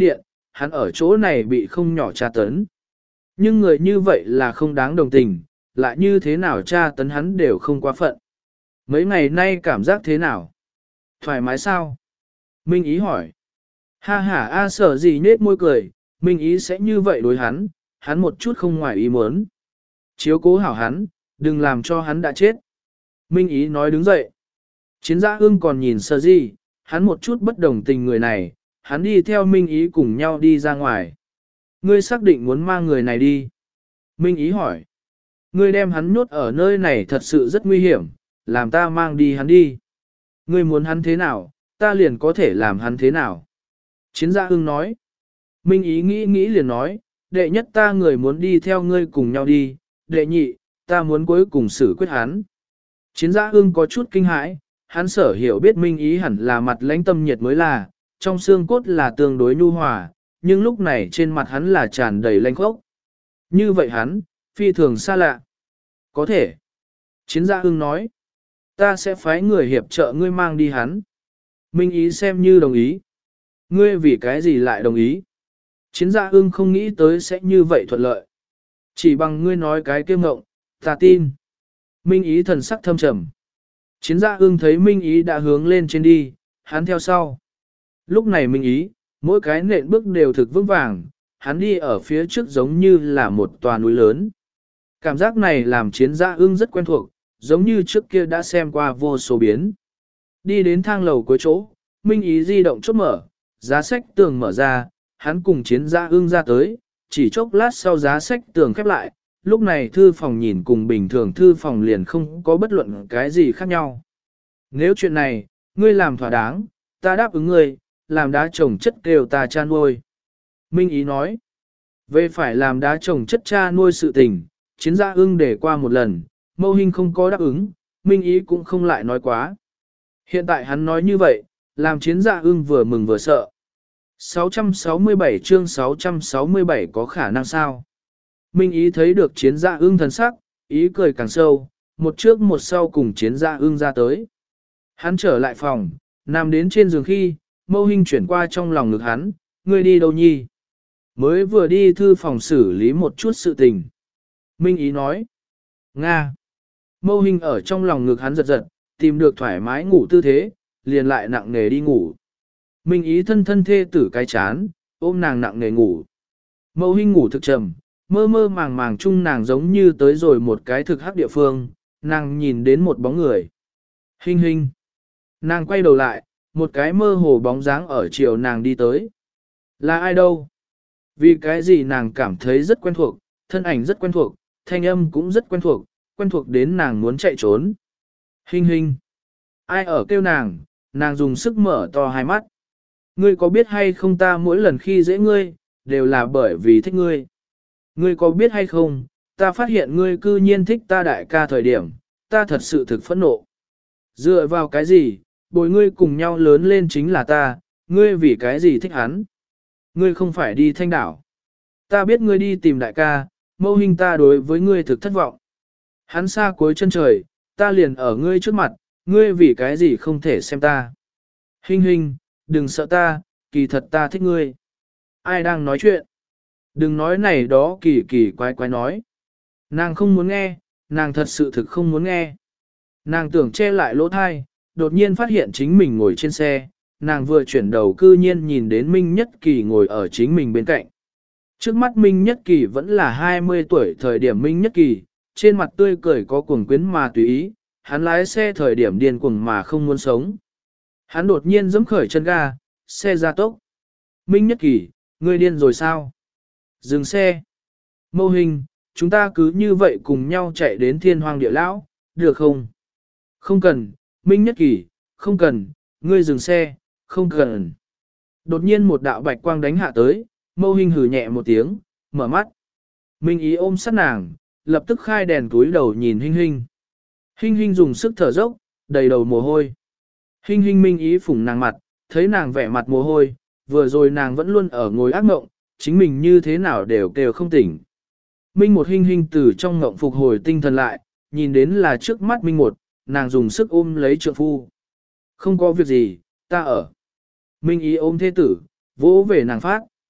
hắn ở chỗ này bị không nhỏ tra tấn. Nhưng người như vậy là không đáng đồng tình, lại như thế nào tra tấn hắn đều không quá phận. Mấy ngày nay cảm giác thế nào? Thoải mái sao? Minh Ý hỏi. Ha ha a sở gì nết môi cười, Minh Ý sẽ như vậy đối hắn, hắn một chút không ngoài ý muốn. Chiếu cố hảo hắn, đừng làm cho hắn đã chết. Minh Ý nói đứng dậy. Chiến giã ưng còn nhìn sở gì, hắn một chút bất đồng tình người này, hắn đi theo Minh Ý cùng nhau đi ra ngoài. Ngươi xác định muốn mang người này đi. Minh Ý hỏi. Ngươi đem hắn nhốt ở nơi này thật sự rất nguy hiểm, làm ta mang đi hắn đi. Ngươi muốn hắn thế nào, ta liền có thể làm hắn thế nào. Chiến gia ưng nói. Minh Ý nghĩ nghĩ liền nói, đệ nhất ta người muốn đi theo ngươi cùng nhau đi, đệ nhị, ta muốn cuối cùng xử quyết hắn. Chiến gia ưng có chút kinh hãi, hắn sở hiểu biết Minh Ý hẳn là mặt lãnh tâm nhiệt mới là, trong xương cốt là tương đối nhu hòa, nhưng lúc này trên mặt hắn là tràn đầy lanh khốc. Như vậy hắn, phi thường xa lạ. Có thể. Chiến gia ưng nói, ta sẽ phái người hiệp trợ ngươi mang đi hắn. Minh Ý xem như đồng ý. Ngươi vì cái gì lại đồng ý? Chiến gia ưng không nghĩ tới sẽ như vậy thuận lợi. Chỉ bằng ngươi nói cái kiêu ngộng, ta tin. Minh Ý thần sắc thâm trầm. Chiến gia ưng thấy Minh Ý đã hướng lên trên đi, hắn theo sau. Lúc này Minh Ý, mỗi cái nện bước đều thực vững vàng, hắn đi ở phía trước giống như là một tòa núi lớn. Cảm giác này làm chiến gia ưng rất quen thuộc, giống như trước kia đã xem qua vô số biến. Đi đến thang lầu cuối chỗ, Minh Ý di động chốt mở, giá sách tường mở ra, hắn cùng chiến gia ưng ra tới, chỉ chốc lát sau giá sách tường khép lại, lúc này thư phòng nhìn cùng bình thường thư phòng liền không có bất luận cái gì khác nhau. Nếu chuyện này, ngươi làm thỏa đáng, ta đáp ứng ngươi, làm đá trồng chất kêu ta cha nuôi. Minh Ý nói, về phải làm đá trồng chất cha nuôi sự tình, chiến gia ưng để qua một lần, Mâu Hinh không có đáp ứng, Minh Ý cũng không lại nói quá. Hiện tại hắn nói như vậy, làm chiến gia ưng vừa mừng vừa sợ. sáu trăm sáu mươi bảy chương sáu trăm sáu mươi bảy có khả năng sao? Minh Ý thấy được chiến gia ưng thần sắc, ý cười càng sâu, một trước một sau cùng chiến gia ưng ra tới. Hắn trở lại phòng, nằm đến trên giường khi, Mâu Hinh chuyển qua trong lòng ngực hắn, ngươi đi đâu nhi? Mới vừa đi thư phòng xử lý một chút sự tình. Minh Ý nói, Nga. Mâu Hinh ở trong lòng ngực hắn giật giật, tìm được thoải mái ngủ tư thế, liền lại nặng nề đi ngủ. Minh Ý thân thân thê tử cái chán, ôm nàng nặng nề ngủ. Mâu Hinh ngủ thực trầm, mơ mơ màng màng chung nàng giống như tới rồi một cái thực hắc địa phương, nàng nhìn đến một bóng người. Hinh Hinh. Nàng quay đầu lại, một cái mơ hồ bóng dáng ở chiều nàng đi tới. Là ai đâu? Vì cái gì nàng cảm thấy rất quen thuộc, thân ảnh rất quen thuộc, thanh âm cũng rất quen thuộc, quen thuộc đến nàng muốn chạy trốn. Hinh Hinh. Ai ở kêu nàng, nàng dùng sức mở to hai mắt. Ngươi có biết hay không ta mỗi lần khi dễ ngươi, đều là bởi vì thích ngươi. Ngươi có biết hay không, ta phát hiện ngươi cư nhiên thích ta đại ca thời điểm, ta thật sự thực phẫn nộ. Dựa vào cái gì, bồi ngươi cùng nhau lớn lên chính là ta, ngươi vì cái gì thích hắn. Ngươi không phải đi thanh đảo. Ta biết ngươi đi tìm đại ca, Mâu Hinh ta đối với ngươi thực thất vọng. Hắn xa cuối chân trời, ta liền ở ngươi trước mặt, ngươi vì cái gì không thể xem ta. Hinh Hinh, đừng sợ ta, kỳ thật ta thích ngươi. Ai đang nói chuyện? Đừng nói này đó kỳ kỳ quái quái nói. Nàng không muốn nghe, nàng thật sự thực không muốn nghe. Nàng tưởng che lại lỗ thai, đột nhiên phát hiện chính mình ngồi trên xe, nàng vừa chuyển đầu cư nhiên nhìn đến Minh Nhất Kỳ ngồi ở chính mình bên cạnh. Trước mắt Minh Nhất Kỳ vẫn là hai mươi tuổi thời điểm Minh Nhất Kỳ, trên mặt tươi cười có cuồng quyến mà tùy ý, hắn lái xe thời điểm điên cuồng mà không muốn sống. Hắn đột nhiên giẫm khởi chân ga, xe ra tốc. Minh Nhất Kỳ, ngươi điên rồi sao? Dừng xe. Mâu Hinh, chúng ta cứ như vậy cùng nhau chạy đến thiên hoàng địa lão, được không? Không cần, Minh Nhất Kỳ, không cần, ngươi dừng xe, không cần. Đột nhiên một đạo bạch quang đánh hạ tới, Mâu Hinh hừ nhẹ một tiếng, mở mắt. Minh Ý ôm sát nàng, lập tức khai đèn túi đầu nhìn Hinh Hinh. Hinh Hinh dùng sức thở dốc, đầy đầu mồ hôi. Hinh Hinh Minh Ý phủng nàng mặt, thấy nàng vẻ mặt mồ hôi, vừa rồi nàng vẫn luôn ở ngồi ác mộng, chính mình như thế nào đều kêu không tỉnh. Minh một Hinh Hinh từ trong ngộng phục hồi tinh thần lại, nhìn đến là trước mắt Minh một, nàng dùng sức ôm lấy trượng phu. Không có việc gì, ta ở. Minh Ý ôm thế tử, vỗ về nàng phát.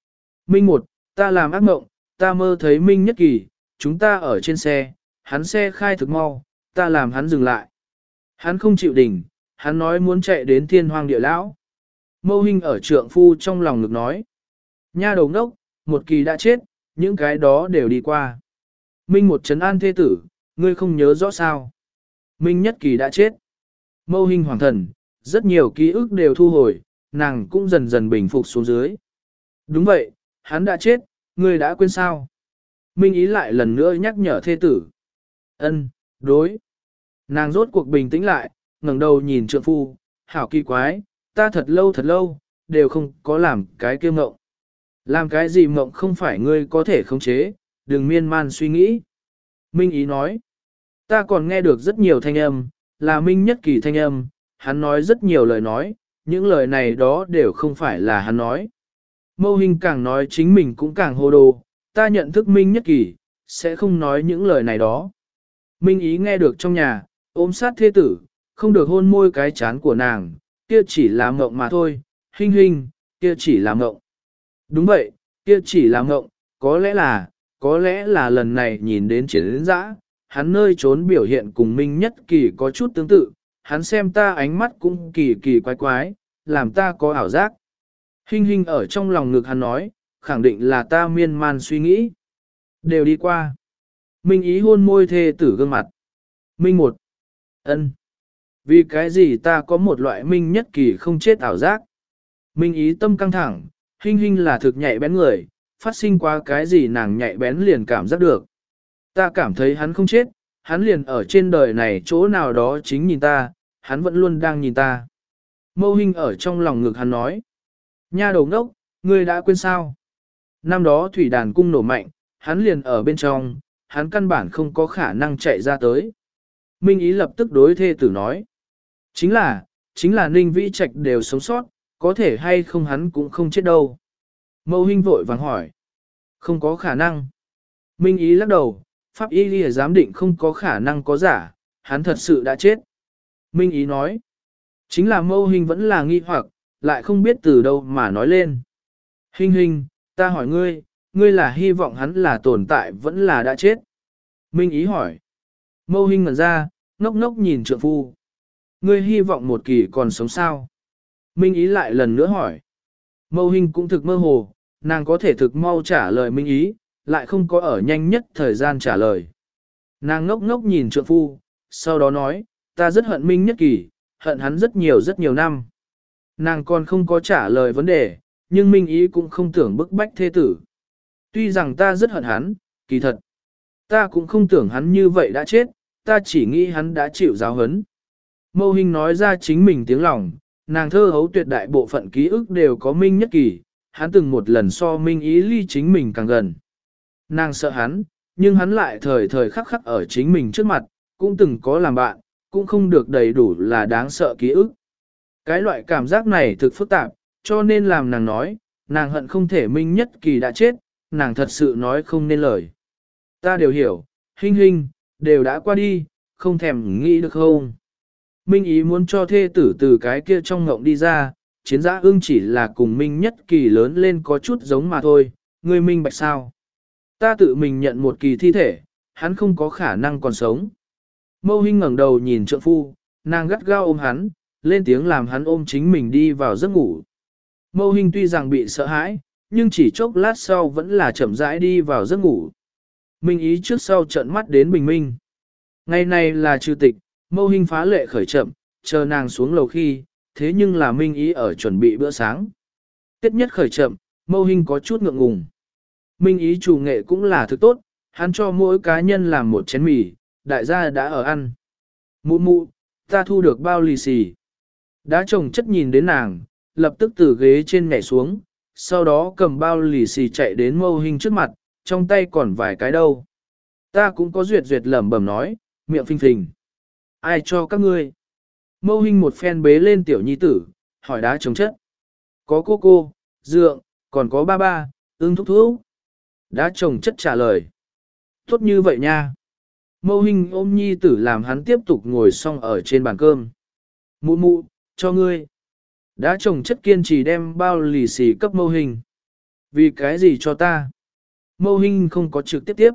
Minh một, ta làm ác mộng, ta mơ thấy Minh Nhất Kỳ, chúng ta ở trên xe, hắn xe khai thực mau, ta làm hắn dừng lại. Hắn không chịu đỉnh, hắn nói muốn chạy đến thiên hoang địa lão. Mâu Hinh ở trượng phu trong lòng ngực nói. Nha đầu ngốc, một kỳ đã chết, những cái đó đều đi qua. Minh một trấn an thê tử, ngươi không nhớ rõ sao. Minh Nhất Kỳ đã chết. Mâu Hinh hoàng thần, rất nhiều ký ức đều thu hồi, nàng cũng dần dần bình phục xuống dưới. Đúng vậy, hắn đã chết, ngươi đã quên sao. Minh ý lại lần nữa nhắc nhở thê tử. Ân, đối. Nàng rốt cuộc bình tĩnh lại, ngẩng đầu nhìn trượng phu, hảo kỳ quái, ta thật lâu thật lâu, đều không có làm cái kia mộng. Làm cái gì mộng không phải ngươi có thể khống chế, đừng miên man suy nghĩ. Minh ý nói, ta còn nghe được rất nhiều thanh âm, là Minh Nhất Kỳ thanh âm, hắn nói rất nhiều lời nói, những lời này đó đều không phải là hắn nói. Mâu Hinh càng nói chính mình cũng càng hồ đồ, ta nhận thức Minh Nhất Kỳ, sẽ không nói những lời này đó. Minh ý nghe được trong nhà, ôm sát thê tử, không được hôn môi cái chán của nàng, kia chỉ là mộng mà thôi, Hinh Hinh, kia chỉ là mộng. Đúng vậy, kia chỉ là mộng, có lẽ là, có lẽ là lần này nhìn đến triển dã, hắn nơi trốn biểu hiện cùng Minh Nhất Kỳ có chút tương tự, hắn xem ta ánh mắt cũng kỳ kỳ quái quái, làm ta có ảo giác. Hinh Hinh ở trong lòng ngực hắn nói, khẳng định là ta miên man suy nghĩ. Đều đi qua. Minh ý hôn môi thê tử gương mặt. Minh một. Ân. Vì cái gì ta có một loại Minh Nhất Kỳ không chết ảo giác. Minh ý tâm căng thẳng, Hinh Hinh là thực nhạy bén người, phát sinh qua cái gì nàng nhạy bén liền cảm giác được. Ta cảm thấy hắn không chết, hắn liền ở trên đời này chỗ nào đó chính nhìn ta, hắn vẫn luôn đang nhìn ta. Mâu Hinh ở trong lòng ngực hắn nói. Nha đầu ngốc, ngươi đã quên sao? Năm đó thủy đàn cung nổ mạnh, hắn liền ở bên trong, hắn căn bản không có khả năng chạy ra tới. Minh ý lập tức đối thê tử nói. Chính là, chính là Ninh Vĩ Trạch đều sống sót, có thể hay không hắn cũng không chết đâu. Mâu Hinh vội vàng hỏi. Không có khả năng. Minh ý lắc đầu, pháp y lìa giám định không có khả năng có giả, hắn thật sự đã chết. Minh ý nói. Chính là Mâu Hinh vẫn là nghi hoặc, lại không biết từ đâu mà nói lên. Hinh Hinh, ta hỏi ngươi, ngươi là hy vọng hắn là tồn tại vẫn là đã chết? Minh ý hỏi. Mâu Hinh ngẩn ra, ngốc ngốc nhìn trượng phu. Ngươi hy vọng một kỳ còn sống sao? Minh ý lại lần nữa hỏi. Mâu Hinh cũng thực mơ hồ, nàng có thể thực mau trả lời Minh ý, lại không có ở nhanh nhất thời gian trả lời. Nàng ngốc ngốc nhìn trượng phu, sau đó nói, ta rất hận Minh Nhất Kỳ, hận hắn rất nhiều rất nhiều năm. Nàng còn không có trả lời vấn đề, nhưng Minh ý cũng không tưởng bức bách thê tử. Tuy rằng ta rất hận hắn, kỳ thật. Ta cũng không tưởng hắn như vậy đã chết, ta chỉ nghĩ hắn đã chịu giáo huấn. Mâu Hinh nói ra chính mình tiếng lòng, nàng thơ hấu tuyệt đại bộ phận ký ức đều có Minh Nhất Kỳ, hắn từng một lần so Minh ý ly chính mình càng gần. Nàng sợ hắn, nhưng hắn lại thời thời khắc khắc ở chính mình trước mặt, cũng từng có làm bạn, cũng không được đầy đủ là đáng sợ ký ức. Cái loại cảm giác này thực phức tạp, cho nên làm nàng nói, nàng hận không thể Minh Nhất Kỳ đã chết, nàng thật sự nói không nên lời. Ta đều hiểu, Hinh Hinh, đều đã qua đi, không thèm nghĩ được không? Minh ý muốn cho thê tử từ cái kia trong ngộng đi ra, chiến giã ưng chỉ là cùng Minh Nhất Kỳ lớn lên có chút giống mà thôi, ngươi minh bạch sao? Ta tự mình nhận một kỳ thi thể, hắn không có khả năng còn sống. Mâu Hinh ngẩng đầu nhìn trượng phu, nàng gắt gao ôm hắn, lên tiếng làm hắn ôm chính mình đi vào giấc ngủ. Mâu Hinh tuy rằng bị sợ hãi, nhưng chỉ chốc lát sau vẫn là chậm rãi đi vào giấc ngủ. Minh ý trước sau trợn mắt đến bình minh. Ngày này là trừ tịch, Mâu Hinh phá lệ khởi chậm, chờ nàng xuống lầu khi, thế nhưng là Minh ý ở chuẩn bị bữa sáng. Tiết nhất khởi chậm, Mâu Hinh có chút ngượng ngùng. Minh ý chủ nghệ cũng là thứ tốt, hắn cho mỗi cá nhân làm một chén mì, đại gia đã ở ăn. Mụ mụ, ta thu được bao lì xì. Đã chồng chất nhìn đến nàng, lập tức từ ghế trên nhảy xuống, sau đó cầm bao lì xì chạy đến Mâu Hinh trước mặt, trong tay còn vài cái đâu. Ta cũng có duyệt duyệt lẩm bẩm nói, miệng phình phình. Ai cho các ngươi? Mâu Hinh một phen bế lên tiểu nhi tử, hỏi đá chồng chất. Có cô cô, dượng, còn có ba ba, ưng thúc thúc. Đá chồng chất trả lời. Tốt như vậy nha. Mâu Hinh ôm nhi tử làm hắn tiếp tục ngồi xong ở trên bàn cơm. Mụ mụ, cho ngươi. Đá chồng chất kiên trì đem bao lì xì cấp Mâu Hinh. Vì cái gì cho ta? Mâu Hinh không có trực tiếp tiếp.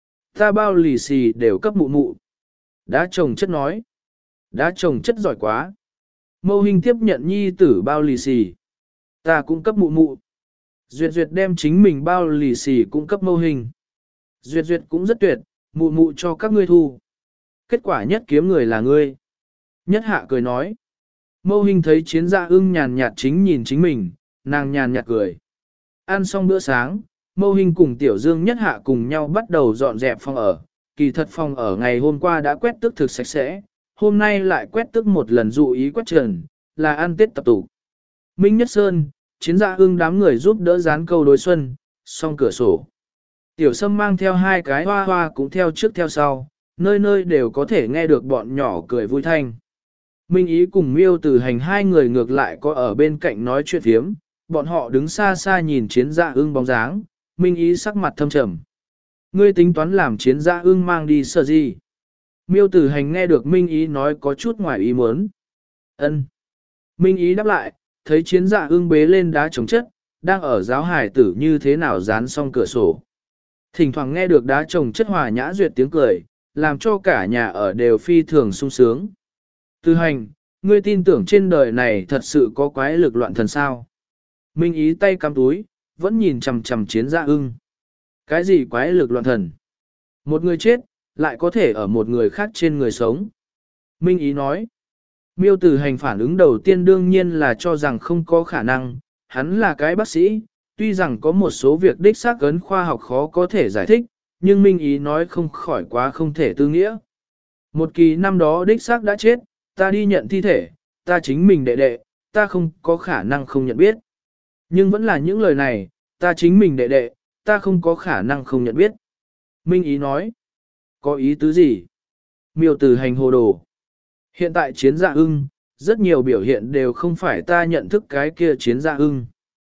Ta bao lì xì đều cấp mụ mụ. Đá chồng chất nói. Đá chồng chất giỏi quá. Mâu Hinh tiếp nhận nhi tử bao lì xì. Ta cũng cấp mụ mụ. Duyệt Duyệt đem chính mình bao lì xì cũng cấp Mâu Hinh. Duyệt Duyệt cũng rất tuyệt, mụ mụ cho các ngươi thu. Kết quả nhất kiếm người là ngươi. Nhất hạ cười nói. Mâu Hinh thấy Chiến Dạ Ưng nhàn nhạt chính nhìn chính mình, nàng nhàn nhạt cười. Ăn xong bữa sáng, Mâu Hinh cùng Tiểu Dương Nhất hạ cùng nhau bắt đầu dọn dẹp phòng ở. Kỳ thật phòng ở ngày hôm qua đã quét tước thực sạch sẽ, hôm nay lại quét tước một lần dụ ý quét trần, là ăn Tết tập tụ. Minh Nhất Sơn, Chiến Dạ Ưng đám người giúp đỡ dán câu đối xuân, xong cửa sổ. Tiểu Sâm mang theo hai cái hoa hoa cũng theo trước theo sau, nơi nơi đều có thể nghe được bọn nhỏ cười vui thanh. Minh Ý cùng Miêu Tử Hành hai người ngược lại có ở bên cạnh nói chuyện phiếm, bọn họ đứng xa xa nhìn Chiến Dạ Ưng bóng dáng, Minh Ý sắc mặt thâm trầm. Ngươi tính toán làm Chiến Dạ Ưng mang đi sợ gì? Miêu Tử Hành nghe được Minh Ý nói có chút ngoài ý muốn. Ân. Minh Ý đáp lại, thấy Chiến Dạ Ưng bế lên đá chống chất, đang ở giáo hải tử như thế nào dán xong cửa sổ. Thỉnh thoảng nghe được đá trồng chất hòa nhã duyệt tiếng cười, làm cho cả nhà ở đều phi thường sung sướng. Tư Hành, ngươi tin tưởng trên đời này thật sự có quái lực loạn thần sao? Minh Ý tay cắm túi, vẫn nhìn chằm chằm Chiến Dạ Ưng. Cái gì quái lực loạn thần? Một người chết, lại có thể ở một người khác trên người sống. Minh Ý nói. Miêu Tử Hành phản ứng đầu tiên đương nhiên là cho rằng không có khả năng, hắn là cái bác sĩ, tuy rằng có một số việc đích xác ấn khoa học khó có thể giải thích, nhưng Minh Ý nói không khỏi quá không thể tư nghĩa. Một kỳ năm đó đích xác đã chết, ta đi nhận thi thể, ta chính mình đệ đệ, ta không có khả năng không nhận biết. Nhưng vẫn là những lời này, ta chính mình đệ đệ, ta không có khả năng không nhận biết. Minh Ý nói, có ý tứ gì? Miêu Tử Hành hồ đồ. Hiện tại Chiến Dạ Ưng, rất nhiều biểu hiện đều không phải ta nhận thức cái kia Chiến Dạ Ưng.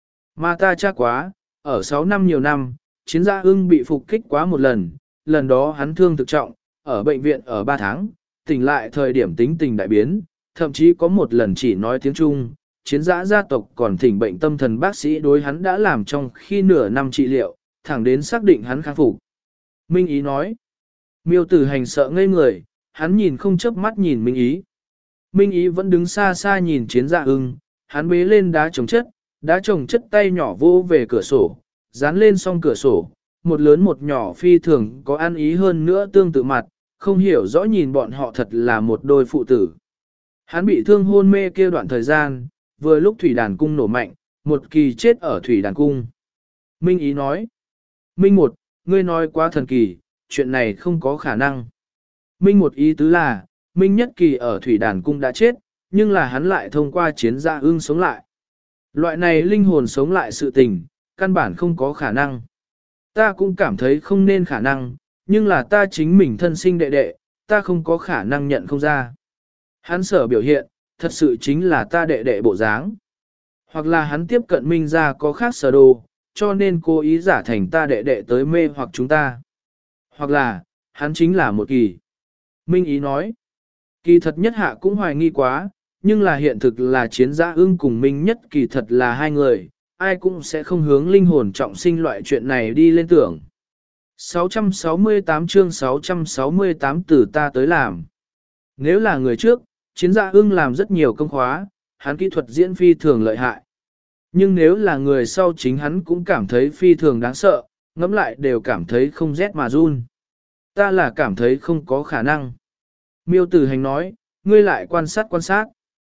Mà ta chắc quá, ở sáu năm nhiều năm, Chiến Dạ Ưng bị phục kích quá một lần, lần đó hắn thương thực trọng, ở bệnh viện ở ba tháng, tỉnh lại thời điểm tính tình đại biến, thậm chí có một lần chỉ nói tiếng Trung, Chiến Dạ gia tộc còn thỉnh bệnh tâm thần bác sĩ đối hắn đã làm trong khi nửa năm trị liệu, thẳng đến xác định hắn kháng phục. Minh Ý nói, Miêu Tử Hành sợ ngây người, hắn nhìn không chớp mắt nhìn Minh Ý. Minh Ý vẫn đứng xa xa nhìn Chiến Dạ Ưng, hắn bế lên đá trồng chất, đá trồng chất tay nhỏ vô về cửa sổ, dán lên song cửa sổ, một lớn một nhỏ phi thường có ăn ý hơn nữa tương tự mặt, không hiểu rõ nhìn bọn họ thật là một đôi phụ tử. Hắn bị thương hôn mê kia đoạn thời gian, vừa lúc thủy đàn cung nổ mạnh, một kỳ chết ở thủy đàn cung. Minh Ý nói, Minh một, ngươi nói quá thần kỳ, chuyện này không có khả năng. Minh một ý tứ là, Minh nhất kỳ ở thủy đàn cung đã chết, nhưng là hắn lại thông qua Chiến Dạ Ưng sống lại. Loại này linh hồn sống lại sự tình, căn bản không có khả năng. Ta cũng cảm thấy không nên khả năng, nhưng là ta chính mình thân sinh đệ đệ, ta không có khả năng nhận không ra. Hắn sở biểu hiện, thật sự chính là ta đệ đệ bộ dáng. Hoặc là hắn tiếp cận Minh ra có khác sở đồ, cho nên cố ý giả thành ta đệ đệ tới mê hoặc chúng ta. Hoặc là, hắn chính là một kỳ. Minh Ý nói, kỳ thật nhất hạ cũng hoài nghi quá, nhưng là hiện thực là Chiến Dạ Ưng cùng Minh nhất kỳ thật là hai người, ai cũng sẽ không hướng linh hồn trọng sinh loại chuyện này đi lên tưởng. sáu trăm sáu mươi tám chương sáu trăm sáu mươi tám từ ta tới làm. Nếu là người trước, Chiến Dạ Ưng làm rất nhiều công khóa, hắn kỹ thuật diễn phi thường lợi hại. Nhưng nếu là người sau chính hắn cũng cảm thấy phi thường đáng sợ, ngẫm lại đều cảm thấy không rét mà run. Ta là cảm thấy không có khả năng. Miêu Tử Hành nói, ngươi lại quan sát quan sát.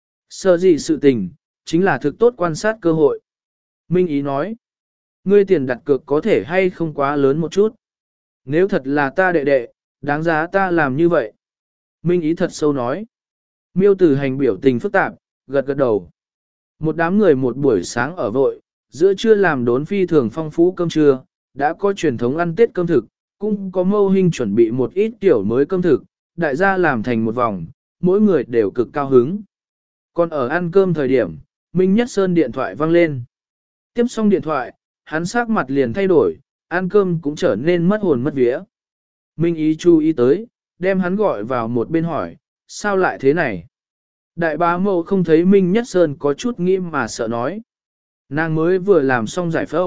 Sợ gì sự tình, chính là thực tốt quan sát cơ hội. Minh Ý nói, ngươi tiền đặt cược có thể hay không quá lớn một chút. Nếu thật là ta đệ đệ, đáng giá ta làm như vậy. Minh Ý thật sâu nói. Miêu Tử Hành biểu tình phức tạp, gật gật đầu. Một đám người một buổi sáng ở vội, giữa trưa làm đốn phi thường phong phú cơm trưa, đã có truyền thống ăn Tết cơm thực, cũng có Mâu Hinh chuẩn bị một ít tiểu mới cơm thực, đại gia làm thành một vòng, mỗi người đều cực cao hứng. Còn ở ăn cơm thời điểm, Minh Nhất Sơn điện thoại vang lên. Tiếp xong điện thoại, hắn sắc mặt liền thay đổi, ăn cơm cũng trở nên mất hồn mất vía. Minh Ý chú ý tới, đem hắn gọi vào một bên hỏi, sao lại thế này? Đại bá mẫu không thấy Minh Nhất Sơn có chút nghĩ mà sợ nói. Nàng mới vừa làm xong giải phẫu,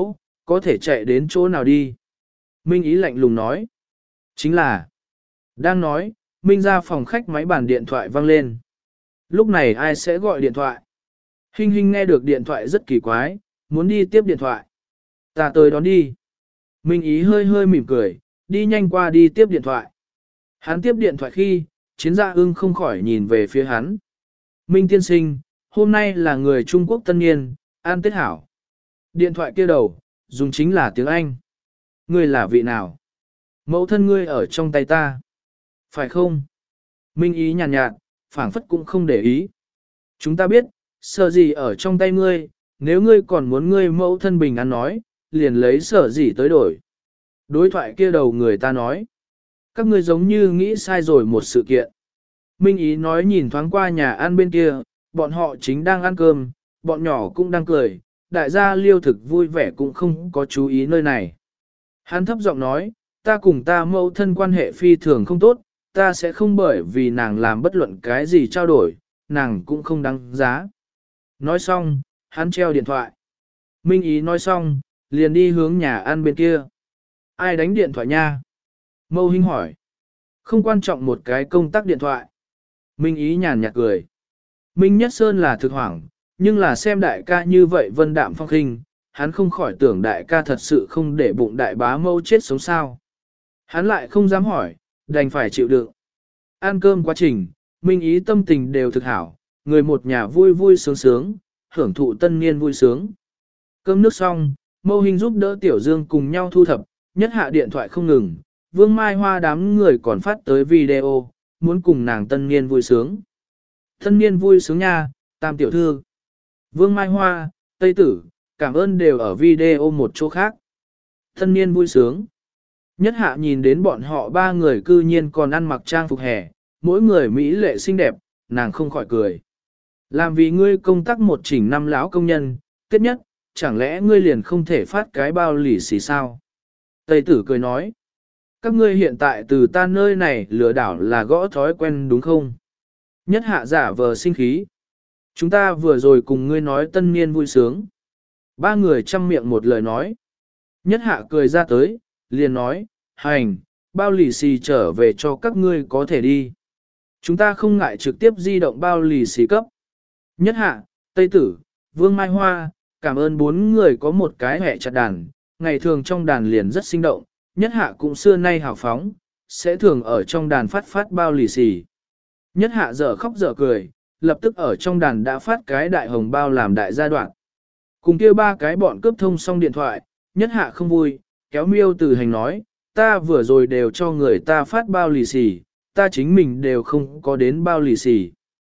có thể chạy đến chỗ nào đi. Minh Ý lạnh lùng nói. Chính là, đang nói, Minh ra phòng khách máy bàn điện thoại vang lên. Lúc này ai sẽ gọi điện thoại? Hinh Hinh nghe được điện thoại rất kỳ quái, muốn đi tiếp điện thoại. Ta tới đón đi. Minh Ý hơi hơi mỉm cười, đi nhanh qua đi tiếp điện thoại. Hắn tiếp điện thoại khi, Chiến Gia Ưng không khỏi nhìn về phía hắn. Minh tiên sinh, hôm nay là người Trung Quốc tân niên, an tết hảo. Điện thoại kia đầu, dùng chính là tiếng Anh. Ngươi là vị nào? Mẫu thân ngươi ở trong tay ta. Phải không? Minh Ý nhàn nhạt, nhạt, phảng phất cũng không để ý. Chúng ta biết, sợ gì ở trong tay ngươi, nếu ngươi còn muốn ngươi mẫu thân bình an nói, liền lấy sợ gì tới đổi. Đối thoại kia đầu người ta nói. Các ngươi giống như nghĩ sai rồi một sự kiện. Minh Ý nói nhìn thoáng qua nhà ăn bên kia, bọn họ chính đang ăn cơm, bọn nhỏ cũng đang cười, đại gia liêu thực vui vẻ cũng không có chú ý nơi này. Hắn thấp giọng nói, ta cùng ta mẫu thân quan hệ phi thường không tốt, ta sẽ không bởi vì nàng làm bất luận cái gì trao đổi, nàng cũng không đáng giá. Nói xong, hắn treo điện thoại. Minh Ý nói xong, liền đi hướng nhà ăn bên kia. Ai đánh điện thoại nha? Mâu Hinh hỏi. Không quan trọng một cái công tắc điện thoại. Minh Ý nhàn nhạt cười. Minh Nhất Sơn là thực hoảng, nhưng là xem đại ca như vậy vân đạm phong khinh, hắn không khỏi tưởng đại ca thật sự không để bụng đại bá mâu chết sống sao. Hắn lại không dám hỏi, đành phải chịu đựng. Ăn cơm quá trình, Minh Ý tâm tình đều thực hảo, người một nhà vui vui sướng sướng, hưởng thụ tân niên vui sướng. Cơm nước xong, Mâu Hinh giúp đỡ Tiểu Dương cùng nhau thu thập, nhất hạ điện thoại không ngừng, Vương Mai Hoa đám người còn phát tới video, muốn cùng nàng tân niên vui sướng. Tân niên vui sướng nha, Tam tiểu thư. Vương Mai Hoa, Tây Tử, cảm ơn đều ở video một chỗ khác. Tân niên vui sướng. Nhất hạ nhìn đến bọn họ ba người cư nhiên còn ăn mặc trang phục hè, mỗi người mỹ lệ xinh đẹp, nàng không khỏi cười. Làm vì ngươi công tác một chỉnh năm lão công nhân, tiết nhất, chẳng lẽ ngươi liền không thể phát cái bao lì xì sao? Tây Tử cười nói. Các ngươi hiện tại từ ta nơi này lừa đảo là gõ thói quen đúng không? Nhất hạ giả vờ sinh khí. Chúng ta vừa rồi cùng ngươi nói tân niên vui sướng. Ba người chăm miệng một lời nói. Nhất hạ cười ra tới, liền nói, hành, bao lì xì trở về cho các ngươi có thể đi. Chúng ta không ngại trực tiếp di động bao lì xì cấp. Nhất hạ, Tây Tử, Vương Mai Hoa, cảm ơn bốn người có một cái hẹ chặt đàn, ngày thường trong đàn liền rất sinh động, nhất hạ cũng xưa nay hào phóng, sẽ thường ở trong đàn phát phát bao lì xì. Nhất hạ dở khóc dở cười, lập tức ở trong đàn đã phát cái đại hồng bao làm đại gia đoạn. Cùng kia ba cái bọn cướp thông xong điện thoại, nhất hạ không vui, kéo Miêu Tử Hành nói, ta vừa rồi đều cho người ta phát bao lì xì, ta chính mình đều không có đến bao lì xì.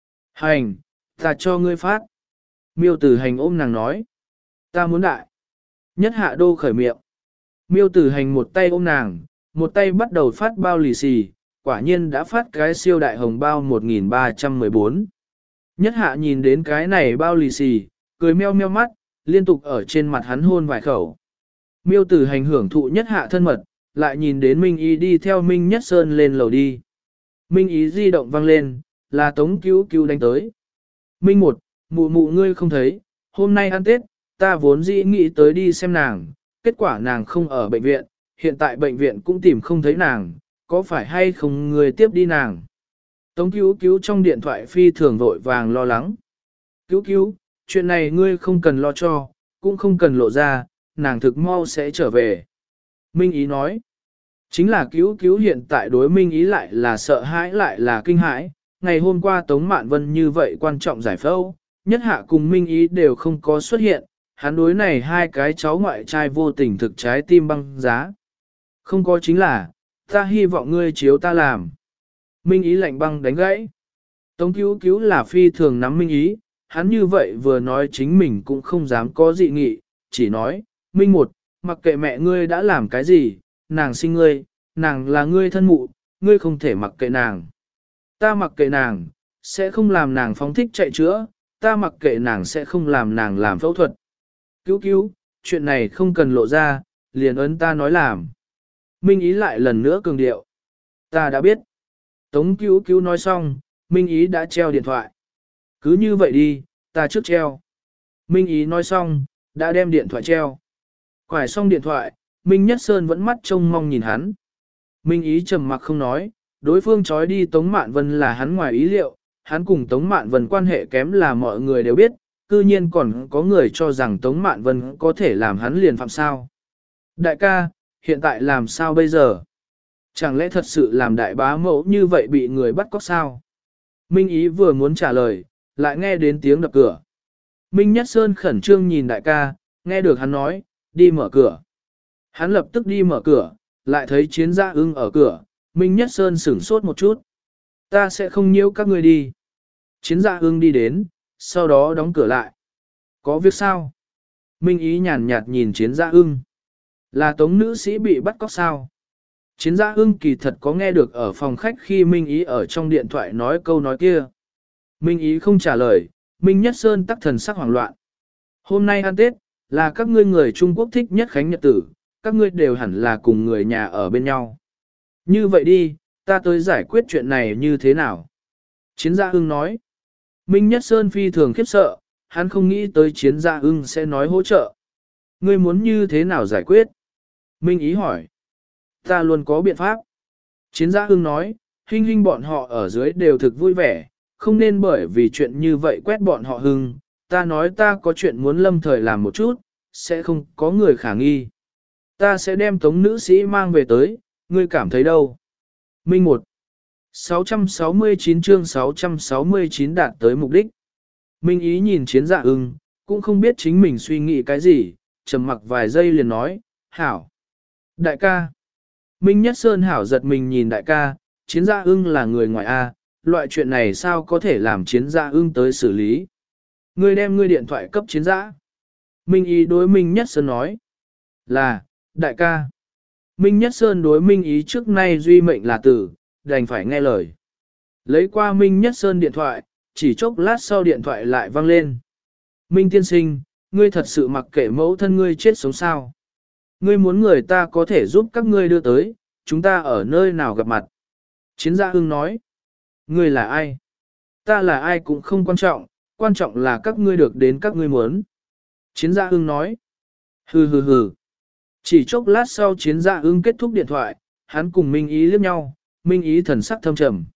Hành, ta cho ngươi phát. Miêu Tử Hành ôm nàng nói, ta muốn đại. Nhất hạ đô khởi miệng. Miêu Tử Hành một tay ôm nàng, một tay bắt đầu phát bao lì xì, quả nhiên đã phát cái siêu đại hồng bao một nghìn ba trăm mười bốn. Nhất hạ nhìn đến cái này bao lì xì, cười meo meo mắt, liên tục ở trên mặt hắn hôn vài khẩu. Miêu Tử Hành hưởng thụ nhất hạ thân mật, lại nhìn đến Minh Ý đi theo Minh Nhất Sơn lên lầu đi. Minh Ý di động vang lên, là Tống Cứu Cứu đánh tới. Minh một, mụ mụ ngươi không thấy, hôm nay ăn Tết, ta vốn dĩ nghĩ tới đi xem nàng, kết quả nàng không ở bệnh viện, hiện tại bệnh viện cũng tìm không thấy nàng, có phải hay không người tiếp đi nàng. Tống Cứu Cứu trong điện thoại phi thường vội vàng lo lắng. Cứu Cứu, chuyện này ngươi không cần lo cho, cũng không cần lộ ra, nàng thực mau sẽ trở về. Minh Ý nói, chính là Cứu Cứu hiện tại đối Minh Ý lại là sợ hãi lại là kinh hãi, ngày hôm qua Tống Mạn Vân như vậy quan trọng giải phẫu, nhất hạ cùng Minh Ý đều không có xuất hiện, hắn đối này hai cái cháu ngoại trai vô tình thực trái tim băng giá. Không có chính là, ta hy vọng ngươi chiếu ta làm. Minh Ý lạnh băng đánh gãy. Tống Cứu Cứu là phi thường nắm Minh Ý, hắn như vậy vừa nói chính mình cũng không dám có dị nghị, chỉ nói, Minh một, mặc kệ mẹ ngươi đã làm cái gì, nàng sinh ngươi, nàng là ngươi thân mụ, ngươi không thể mặc kệ nàng. Ta mặc kệ nàng, sẽ không làm nàng phóng thích chạy chữa, ta mặc kệ nàng sẽ không làm nàng làm phẫu thuật. Cứu Cứu, chuyện này không cần lộ ra, liền ấn ta nói làm. Minh Ý lại lần nữa cường điệu. Ta đã biết. Tống Cứu Cứu nói xong, Minh Ý đã treo điện thoại. Cứ như vậy đi, ta trước treo. Minh Ý nói xong, đã đem điện thoại treo. Quải xong điện thoại, Minh Nhất Sơn vẫn mắt trông mong nhìn hắn. Minh Ý trầm mặc không nói, đối phương trói đi Tống Mạn Vân là hắn ngoài ý liệu, hắn cùng Tống Mạn Vân quan hệ kém là mọi người đều biết, cư nhiên còn có người cho rằng Tống Mạn Vân có thể làm hắn liền phạm sao. Đại ca, hiện tại làm sao bây giờ? Chẳng lẽ thật sự làm đại bá mẫu như vậy bị người bắt cóc sao? Minh Ý vừa muốn trả lời, lại nghe đến tiếng đập cửa. Minh Nhất Sơn khẩn trương nhìn đại ca, nghe được hắn nói, đi mở cửa. Hắn lập tức đi mở cửa, lại thấy Chiến Gia Ưng ở cửa, Minh Nhất Sơn sửng sốt một chút. Ta sẽ không nhiễu các ngươi đi. Chiến Gia Ưng đi đến, sau đó đóng cửa lại. Có việc sao? Minh Ý nhàn nhạt nhìn Chiến Gia Ưng. Là Tống nữ sĩ bị bắt cóc sao? Chiến Gia Ưng kỳ thật có nghe được ở phòng khách khi Minh Ý ở trong điện thoại nói câu nói kia. Minh Ý không trả lời, Minh Nhất Sơn tắc thần sắc hoảng loạn. Hôm nay ăn Tết, là các ngươi người Trung Quốc thích nhất khánh nhật tử, các ngươi đều hẳn là cùng người nhà ở bên nhau. Như vậy đi, ta tới giải quyết chuyện này như thế nào? Chiến Gia Ưng nói. Minh Nhất Sơn phi thường khiếp sợ, hắn không nghĩ tới Chiến Gia Ưng sẽ nói hỗ trợ. Ngươi muốn như thế nào giải quyết? Minh Ý hỏi. Ta luôn có biện pháp. Chiến Gia Ưng nói, Hinh Hinh bọn họ ở dưới đều thực vui vẻ, không nên bởi vì chuyện như vậy quét bọn họ hưng. Ta nói ta có chuyện muốn lâm thời làm một chút, sẽ không có người khả nghi. Ta sẽ đem Tống nữ sĩ mang về tới, ngươi cảm thấy đâu? Minh một. sáu trăm sáu mươi chín chương sáu trăm sáu mươi chín đạt tới mục đích. Minh Ý nhìn Chiến Dạ Ưng, cũng không biết chính mình suy nghĩ cái gì, trầm mặc vài giây liền nói, hảo. Đại ca. Minh Nhất Sơn hảo giật mình nhìn đại ca, Chiến Dạ Ưng là người ngoài A, loại chuyện này sao có thể làm Chiến Dạ Ưng tới xử lý. Ngươi đem ngươi điện thoại cấp Chiến Dạ. Minh Ý đối Minh Nhất Sơn nói, là, đại ca. Minh Nhất Sơn đối Minh Ý trước nay duy mệnh là tử, đành phải nghe lời. Lấy qua Minh Nhất Sơn điện thoại, chỉ chốc lát sau điện thoại lại vang lên. Minh tiên sinh, ngươi thật sự mặc kệ mẫu thân ngươi chết sống sao. Ngươi muốn người ta có thể giúp các ngươi đưa tới, chúng ta ở nơi nào gặp mặt. Chiến Gia Ưng nói, ngươi là ai? Ta là ai cũng không quan trọng, quan trọng là các ngươi được đến các ngươi muốn. Chiến Gia Ưng nói, hừ hừ hừ. Chỉ chốc lát sau Chiến Gia Ưng kết thúc điện thoại, hắn cùng Minh Ý liếc nhau, Minh Ý thần sắc thâm trầm.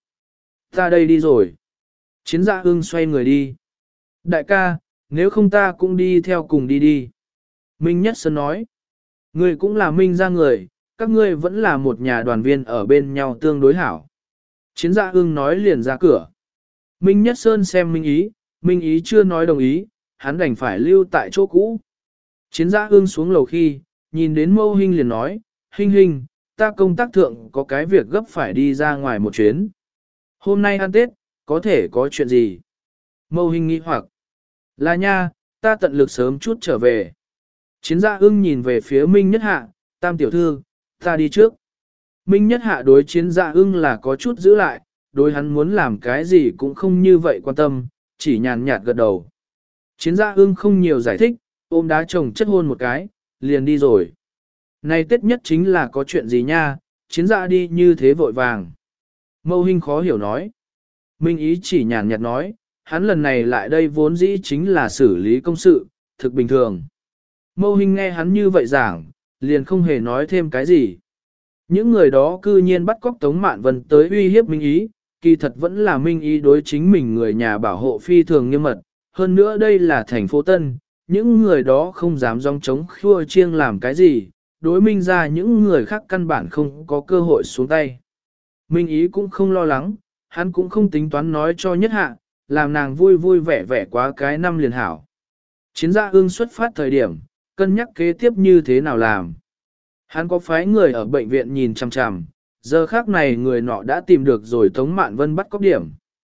Ta đây đi rồi. Chiến Gia Ưng xoay người đi. Đại ca, nếu không ta cũng đi theo cùng đi đi. Minh Nhất Sơn nói. Ngươi cũng là Minh gia người, các ngươi vẫn là một nhà đoàn viên ở bên nhau tương đối hảo. Chiến Gia Ưng nói liền ra cửa. Minh Nhất Sơn xem Minh Ý, Minh Ý chưa nói đồng ý, hắn đành phải lưu tại chỗ cũ. Chiến Gia Ưng xuống lầu khi, nhìn đến Mâu Hinh liền nói, Hinh Hinh, ta công tác thượng có cái việc gấp phải đi ra ngoài một chuyến. Hôm nay ăn Tết, có thể có chuyện gì? Mâu Hinh nghi hoặc, là nha, ta tận lực sớm chút trở về. Chiến Gia Ưng nhìn về phía Minh Nhất Hạ, Tam tiểu thư, ta đi trước. Minh Nhất Hạ đối Chiến Gia Ưng là có chút giữ lại, đối hắn muốn làm cái gì cũng không như vậy quan tâm, chỉ nhàn nhạt gật đầu. Chiến Gia Ưng không nhiều giải thích, ôm đá chồng chất hôn một cái, liền đi rồi. Này Tết nhất chính là có chuyện gì nha, Chiến Gia đi như thế vội vàng. Mâu Hinh khó hiểu nói. Minh Ý chỉ nhàn nhạt nói, hắn lần này lại đây vốn dĩ chính là xử lý công sự, thực bình thường. Mâu Hinh nghe hắn như vậy giảng, liền không hề nói thêm cái gì. Những người đó cư nhiên bắt cóc Tống Mạn Vân tới uy hiếp Minh Ý, kỳ thật vẫn là Minh Ý đối chính mình người nhà bảo hộ phi thường nghiêm mật. Hơn nữa đây là thành phố Tân, những người đó không dám dòng chống khua chiêng làm cái gì, đối Minh ra những người khác căn bản không có cơ hội xuống tay. Minh Ý cũng không lo lắng, hắn cũng không tính toán nói cho Nhất Hạ, làm nàng vui vui vẻ vẻ quá cái năm liền hảo. Chiến Gia Ưng xuất phát thời điểm, cân nhắc kế tiếp như thế nào làm. Hắn có phái người ở bệnh viện nhìn chằm chằm, giờ khác này người nọ đã tìm được rồi Tống Mạn Vân bắt cóc điểm.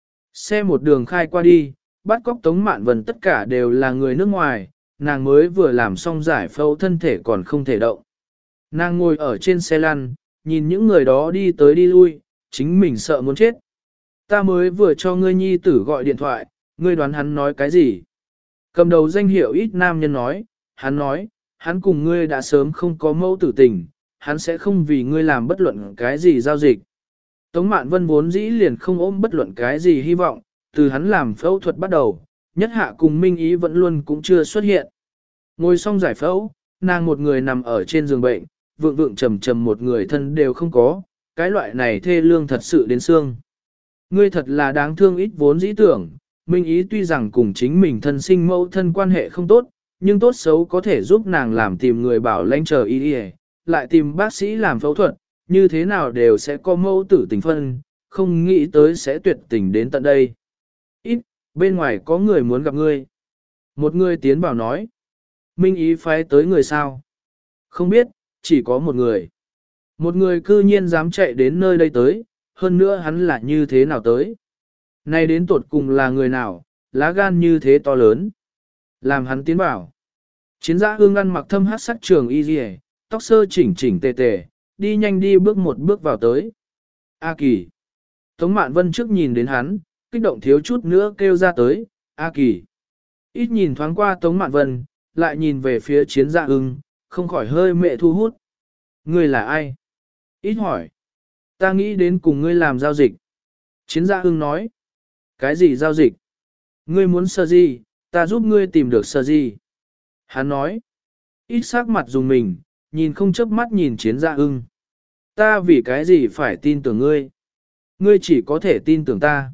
Xe một đường khai qua đi, bắt cóc Tống Mạn Vân tất cả đều là người nước ngoài, nàng mới vừa làm xong giải phẫu thân thể còn không thể động. Nàng ngồi ở trên xe lăn, nhìn những người đó đi tới đi lui, chính mình sợ muốn chết. Ta mới vừa cho ngươi nhi tử gọi điện thoại, ngươi đoán hắn nói cái gì? Cầm đầu danh hiệu ít nam nhân nói, hắn nói, hắn cùng ngươi đã sớm không có mẫu tử tình, hắn sẽ không vì ngươi làm bất luận cái gì giao dịch. Tống Mạn Vân vốn dĩ liền không ôm bất luận cái gì hy vọng, từ hắn làm phẫu thuật bắt đầu, Nhất Hạ cùng Minh Ý vẫn luôn cũng chưa xuất hiện. Ngồi xong giải phẫu, nàng một người nằm ở trên giường bệnh, vượng vượng trầm trầm một người thân đều không có, cái loại này thê lương thật sự đến xương. Ngươi thật là đáng thương ít vốn dĩ tưởng, Minh Ý tuy rằng cùng chính mình thân sinh mẫu thân quan hệ không tốt, nhưng tốt xấu có thể giúp nàng làm tìm người bảo lãnh chờ y đi, lại tìm bác sĩ làm phẫu thuật, như thế nào đều sẽ có mẫu tử tình phân, không nghĩ tới sẽ tuyệt tình đến tận đây. Ít, bên ngoài có người muốn gặp ngươi. Một người tiến vào nói. Minh Ý phái tới người sao? Không biết, chỉ có một người. Một người cư nhiên dám chạy đến nơi đây tới, hơn nữa hắn là như thế nào tới? Này đến tột cùng là người nào, lá gan như thế to lớn. Làm hắn tiến vào. Chiến giã ương ăn mặc thâm hát sắc trường y dì tóc sơ chỉnh chỉnh tề tề, đi nhanh đi bước một bước vào tới. A Kỳ. Tống Mạn Vân trước nhìn đến hắn, kích động thiếu chút nữa kêu ra tới, A Kỳ. Ít nhìn thoáng qua Tống Mạn Vân, lại nhìn về phía chiến dạ ưng, không khỏi hơi mẹ thu hút. Ngươi là ai? Ít hỏi. Ta nghĩ đến cùng ngươi làm giao dịch. Chiến dạ ưng nói. Cái gì giao dịch? Ngươi muốn sơ gì, ta giúp ngươi tìm được sơ gì. Hắn nói. Ít sắc mặt dùng mình, nhìn không chớp mắt nhìn chiến dạ ưng. Ta vì cái gì phải tin tưởng ngươi? Ngươi chỉ có thể tin tưởng ta.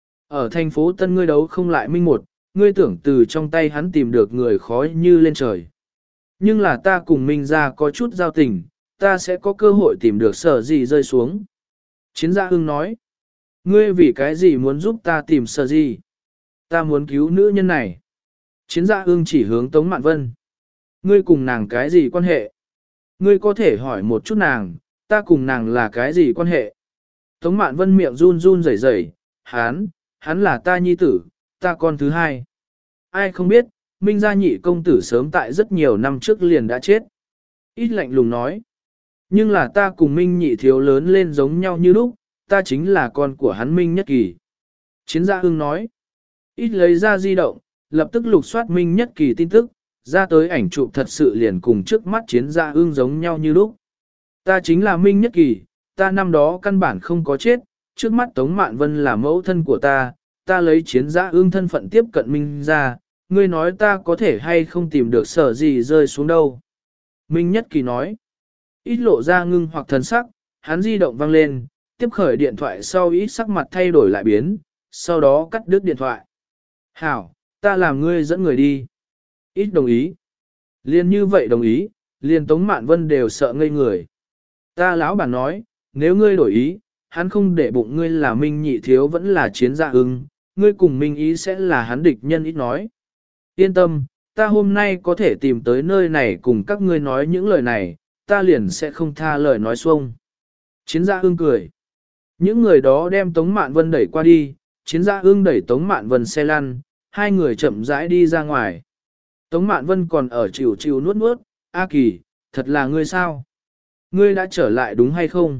Ở thành phố Tân ngươi đấu không lại minh một, ngươi tưởng từ trong tay hắn tìm được người khó như lên trời. Nhưng là ta cùng Minh ra có chút giao tình, ta sẽ có cơ hội tìm được sở gì rơi xuống. Chiến gia hưng nói, ngươi vì cái gì muốn giúp ta tìm sở gì? Ta muốn cứu nữ nhân này. Chiến gia hưng chỉ hướng Tống Mạn Vân. Ngươi cùng nàng cái gì quan hệ? Ngươi có thể hỏi một chút nàng, ta cùng nàng là cái gì quan hệ? Tống Mạn Vân miệng run run rẩy rẩy, hắn, hắn là ta nhi tử, ta con thứ hai. Ai không biết, Minh gia nhị công tử sớm tại rất nhiều năm trước liền đã chết. Ít lạnh lùng nói. Nhưng là ta cùng Minh nhị thiếu lớn lên giống nhau như lúc, ta chính là con của hắn Minh Nhất Kỳ. Chiến gia hưng nói. Ít lấy ra di động, lập tức lục soát Minh Nhất Kỳ tin tức, ra tới ảnh chụp thật sự liền cùng trước mắt chiến gia hưng giống nhau như lúc. Ta chính là Minh Nhất Kỳ, ta năm đó căn bản không có chết, trước mắt Tống Mạn Vân là mẫu thân của ta, ta lấy chiến gia ương thân phận tiếp cận Minh ra, ngươi nói ta có thể hay không tìm được sở gì rơi xuống đâu. Minh Nhất Kỳ nói, ít lộ ra ngưng hoặc thần sắc, hắn di động vang lên, tiếp khởi điện thoại sau ít sắc mặt thay đổi lại biến, sau đó cắt đứt điện thoại. Hảo, ta làm ngươi dẫn người đi. Ít đồng ý. Liên như vậy đồng ý, liên Tống Mạn Vân đều sợ ngây người. Ta lão bản nói, nếu ngươi đổi ý, hắn không để bụng ngươi là Minh nhị thiếu vẫn là chiến gia ưng, ngươi cùng Minh ý sẽ là hắn địch nhân ít nói. Yên tâm, ta hôm nay có thể tìm tới nơi này cùng các ngươi nói những lời này, ta liền sẽ không tha lời nói xuông. Chiến gia ưng cười. Những người đó đem Tống Mạn Vân đẩy qua đi, chiến gia ưng đẩy Tống Mạn Vân xe lăn, hai người chậm rãi đi ra ngoài. Tống Mạn Vân còn ở chịu chịu nuốt nuốt, A Kỳ, thật là ngươi sao? Ngươi đã trở lại đúng hay không?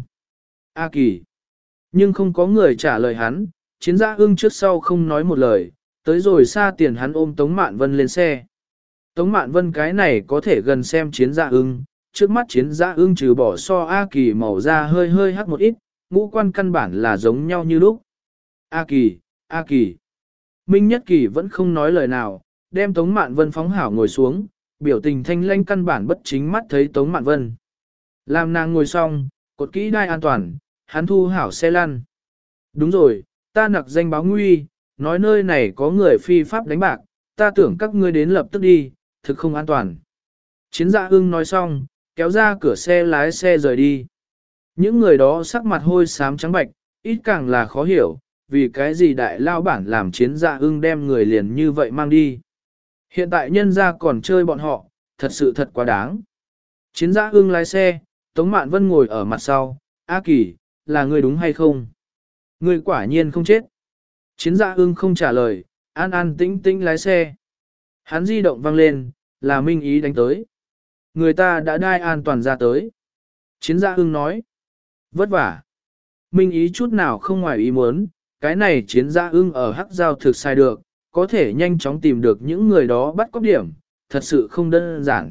A Kỳ. Nhưng không có người trả lời hắn, chiến gia ưng trước sau không nói một lời, tới rồi xa tiền hắn ôm Tống Mạn Vân lên xe. Tống Mạn Vân cái này có thể gần xem chiến gia ưng, trước mắt chiến gia ưng trừ bỏ so A Kỳ màu da hơi hơi hắc một ít, ngũ quan căn bản là giống nhau như lúc. A Kỳ, A Kỳ. Minh Nhất Kỳ vẫn không nói lời nào, đem Tống Mạn Vân phóng hảo ngồi xuống, biểu tình thanh lanh căn bản bất chính mắt thấy Tống Mạn Vân. Làm nàng ngồi xong, cột kỹ đai an toàn, hắn thu hảo xe lăn. Đúng rồi, ta nặc danh báo nguy, nói nơi này có người phi pháp đánh bạc, ta tưởng các ngươi đến lập tức đi, thực không an toàn. Chiến dạ ưng nói xong, kéo ra cửa xe lái xe rời đi. Những người đó sắc mặt hôi xám trắng bạch, ít càng là khó hiểu, vì cái gì đại lao bản làm chiến dạ ưng đem người liền như vậy mang đi. Hiện tại nhân gia còn chơi bọn họ, thật sự thật quá đáng. Chiến dạ ưng lái xe, Tống Mạn Vân ngồi ở mặt sau, A Kỳ, là ngươi đúng hay không? Ngươi quả nhiên không chết. Chiến dạ ưng không trả lời, an an tĩnh tĩnh lái xe. Hắn di động vang lên, là Minh Ý đánh tới. Người ta đã đai an toàn ra tới. Chiến dạ ưng nói. Vất vả. Minh Ý chút nào không ngoài ý muốn, cái này chiến dạ ưng ở hắc giao thực sai được, có thể nhanh chóng tìm được những người đó bắt cóc điểm, thật sự không đơn giản.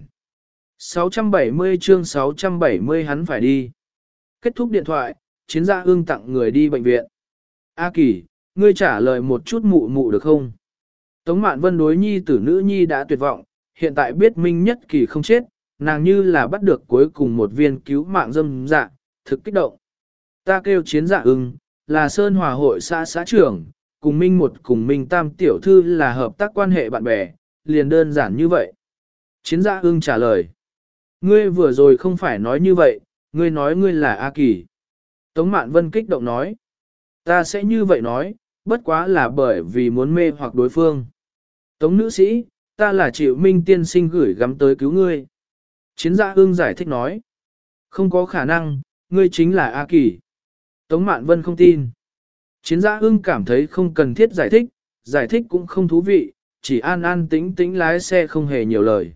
sáu trăm bảy mươi chương sáu trăm bảy mươi hắn phải đi. Kết thúc điện thoại, chiến gia ương tặng người đi bệnh viện. A Kỳ, ngươi trả lời một chút mụ mụ được không? Tống Mạn Vân đối nhi tử nữ nhi đã tuyệt vọng, hiện tại biết Minh Nhất Kỳ không chết, nàng như là bắt được cuối cùng một viên cứu mạng dâm dạ, thực kích động. Ta kêu Chiến Dạ Ưng, là Sơn Hòa hội xã xã trưởng, cùng Minh một cùng Minh Tam tiểu thư là hợp tác quan hệ bạn bè, liền đơn giản như vậy. Chiến Dạ Ưng trả lời. Ngươi vừa rồi không phải nói như vậy, ngươi nói ngươi là A Kỳ. Tống Mạn Vân kích động nói. Ta sẽ như vậy nói, bất quá là bởi vì muốn mê hoặc đối phương. Tống nữ sĩ, ta là Triệu Minh tiên sinh gửi gắm tới cứu ngươi. Chiến Dạ Ưng giải thích nói. Không có khả năng, ngươi chính là A Kỳ. Tống Mạn Vân không tin. Chiến Dạ Ưng cảm thấy không cần thiết giải thích, giải thích cũng không thú vị, chỉ an an tĩnh tĩnh lái xe không hề nhiều lời.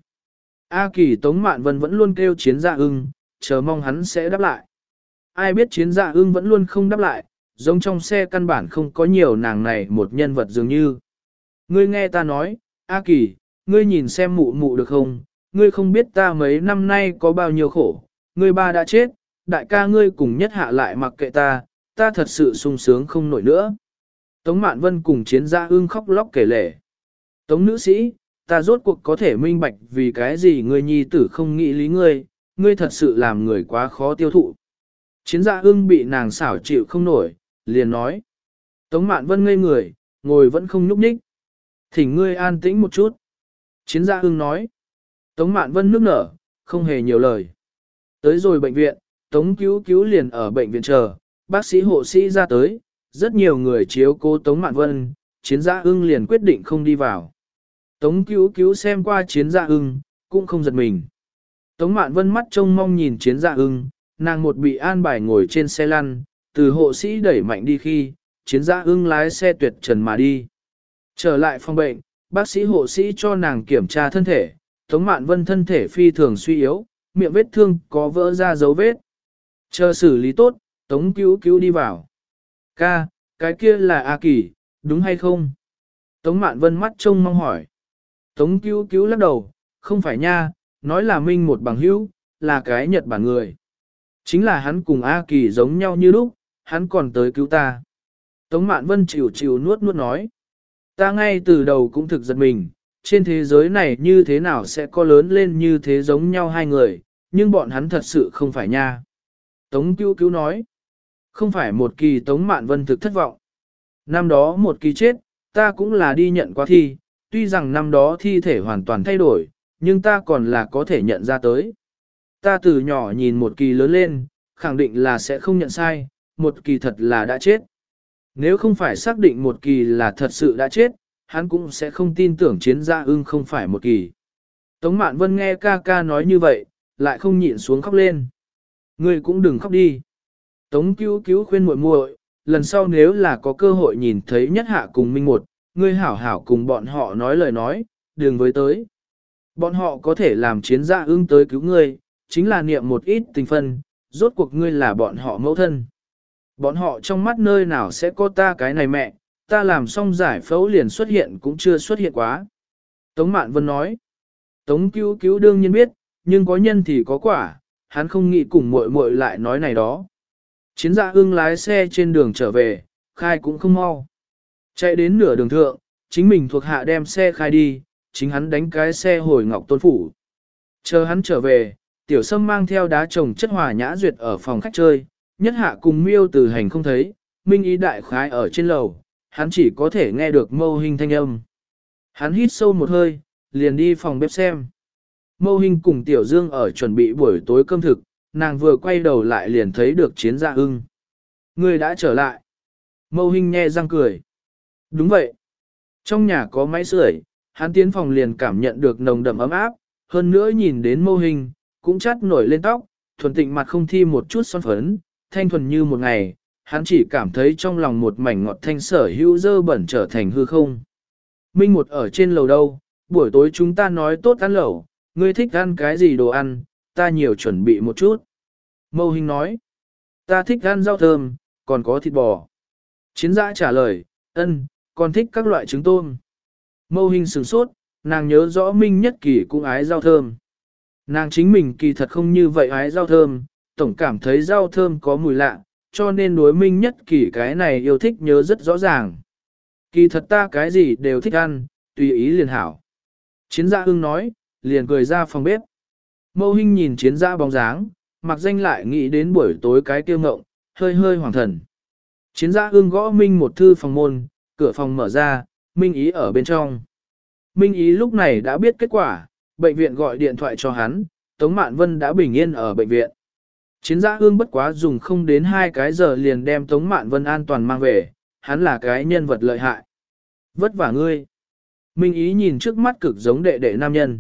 A Kỳ Tống Mạn Vân vẫn luôn kêu Chiến Dạ Ưng, chờ mong hắn sẽ đáp lại. Ai biết Chiến Dạ Ưng vẫn luôn không đáp lại, giống trong xe căn bản không có nhiều nàng này một nhân vật dường như. Ngươi nghe ta nói, A Kỳ, ngươi nhìn xem mụ mụ được không, ngươi không biết ta mấy năm nay có bao nhiêu khổ, ngươi ba đã chết, đại ca ngươi cùng nhất hạ lại mặc kệ ta, ta thật sự sung sướng không nổi nữa. Tống Mạn Vân cùng Chiến Dạ Ưng khóc lóc kể lể. Tống nữ sĩ, ta rốt cuộc có thể minh bạch vì cái gì ngươi nhi tử không nghĩ lý ngươi, ngươi thật sự làm người quá khó tiêu thụ. Chiến Dạ Ưng bị nàng xảo chịu không nổi, liền nói. Tống Mạn Vân ngây người, ngồi vẫn không nhúc nhích. Thỉnh ngươi an tĩnh một chút. Chiến Dạ Ưng nói. Tống Mạn Vân nước nở, không hề nhiều lời. Tới rồi bệnh viện, Tống Cứu Cứu liền ở bệnh viện chờ, bác sĩ hộ sĩ ra tới, rất nhiều người chiếu cố Tống Mạn Vân, Chiến Dạ Ưng liền quyết định không đi vào. Tống Cứu Cứu xem qua Chiến Dạ Ưng, cũng không giật mình. Tống Mạn Vân mắt trông mong nhìn Chiến Dạ Ưng, nàng một bị an bài ngồi trên xe lăn, từ hộ sĩ đẩy mạnh đi khi, Chiến Dạ Ưng lái xe tuyệt trần mà đi. Trở lại phòng bệnh, bác sĩ hộ sĩ cho nàng kiểm tra thân thể, Tống Mạn Vân thân thể phi thường suy yếu, miệng vết thương có vỡ ra dấu vết. Chờ xử lý tốt, Tống Cứu Cứu đi vào. Ca, cái kia là A Kỳ, đúng hay không? Tống Mạn Vân mắt trông mong hỏi. Tống Cứu Cứu lắc đầu, không phải nha, nói là Minh một bằng hữu, là cái Nhật Bản người. Chính là hắn cùng A Kỳ giống nhau như lúc, hắn còn tới cứu ta. Tống Mạn Vân chịu chịu nuốt nuốt nói. Ta ngay từ đầu cũng thực giật mình, trên thế giới này như thế nào sẽ có lớn lên như thế giống nhau hai người, nhưng bọn hắn thật sự không phải nha. Tống Cứu Cứu nói. Không phải một kỳ Tống Mạn Vân thực thất vọng. Năm đó một kỳ chết, ta cũng là đi nhận qua thi, tuy rằng năm đó thi thể hoàn toàn thay đổi, nhưng ta còn là có thể nhận ra tới. Ta từ nhỏ nhìn một kỳ lớn lên, khẳng định là sẽ không nhận sai, một kỳ thật là đã chết. Nếu không phải xác định một kỳ là thật sự đã chết, hắn cũng sẽ không tin tưởng Chiến Dạ Ưng không phải một kỳ. Tống Mạn Vân nghe ca ca nói như vậy, lại không nhịn xuống khóc lên. Ngươi cũng đừng khóc đi. Tống Cứu Cứu khuyên muội muội, lần sau nếu là có cơ hội nhìn thấy nhất hạ cùng Minh một, ngươi hảo hảo cùng bọn họ nói lời nói, đừng với tới. Bọn họ có thể làm Chiến Dạ Ưng tới cứu ngươi, chính là niệm một ít tình phân, rốt cuộc ngươi là bọn họ mẫu thân. Bọn họ trong mắt nơi nào sẽ có ta cái này mẹ, ta làm xong giải phẫu liền xuất hiện cũng chưa xuất hiện quá. Tống Mạn Vân nói, Tống Cứu Cứu đương nhiên biết, nhưng có nhân thì có quả, hắn không nghĩ cùng muội muội lại nói này đó. Chiến Dạ Ưng lái xe trên đường trở về, khai cũng không mau. Chạy đến nửa đường thượng, chính mình thuộc hạ đem xe khai đi, chính hắn đánh cái xe hồi Ngọc Tôn Phủ. Chờ hắn trở về, Tiểu Sâm mang theo đá trồng chất hòa nhã duyệt ở phòng khách chơi, nhất hạ cùng miêu từ hành không thấy, Minh Ý đại khái ở trên lầu, hắn chỉ có thể nghe được Mâu Hinh thanh âm. Hắn hít sâu một hơi, liền đi phòng bếp xem. Mâu Hinh cùng Tiểu Dương ở chuẩn bị buổi tối cơm thực, nàng vừa quay đầu lại liền thấy được Chiến Dạ Ưng. Người đã trở lại. Mâu Hinh nhe răng cười. Đúng vậy. Trong nhà có máy sưởi, hắn tiến phòng liền cảm nhận được nồng đậm ấm áp, hơn nữa nhìn đến Mâu Hinh, cũng chắt nổi lên tóc, thuần tịnh mặt không thi một chút son phấn, thanh thuần như một ngày, hắn chỉ cảm thấy trong lòng một mảnh ngọt thanh sở hữu dơ bẩn trở thành hư không. Minh một ở trên lầu đâu, buổi tối chúng ta nói tốt ăn lẩu, ngươi thích ăn cái gì đồ ăn, ta nhiều chuẩn bị một chút. Mâu Hinh nói, ta thích ăn rau thơm, còn có thịt bò. Chiến Dã trả lời, ân, còn thích các loại trứng tôm. Mâu Hinh sửng sốt, nàng nhớ rõ Minh Nhất Kỳ cũng ái rau thơm. Nàng chính mình kỳ thật không như vậy ái rau thơm, tổng cảm thấy rau thơm có mùi lạ, cho nên đối Minh Nhất Kỳ cái này yêu thích nhớ rất rõ ràng. Kỳ thật ta cái gì đều thích ăn, tùy ý liền hảo. Chiến Dạ Ưng nói, liền cười ra phòng bếp. Mâu Hinh nhìn chiến giã bóng dáng, mặc danh lại nghĩ đến buổi tối cái kiêu ngộng, hơi hơi hoàng thần. Chiến giã ưng gõ Minh một thư phòng môn, cửa phòng mở ra, Minh Ý ở bên trong. Minh Ý lúc này đã biết kết quả, bệnh viện gọi điện thoại cho hắn, Tống Mạn Vân đã bình yên ở bệnh viện. Chiến giã ương bất quá dùng không đến hai cái giờ liền đem Tống Mạn Vân an toàn mang về, hắn là cái nhân vật lợi hại. Vất vả ngươi. Minh Ý nhìn trước mắt cực giống đệ đệ nam nhân.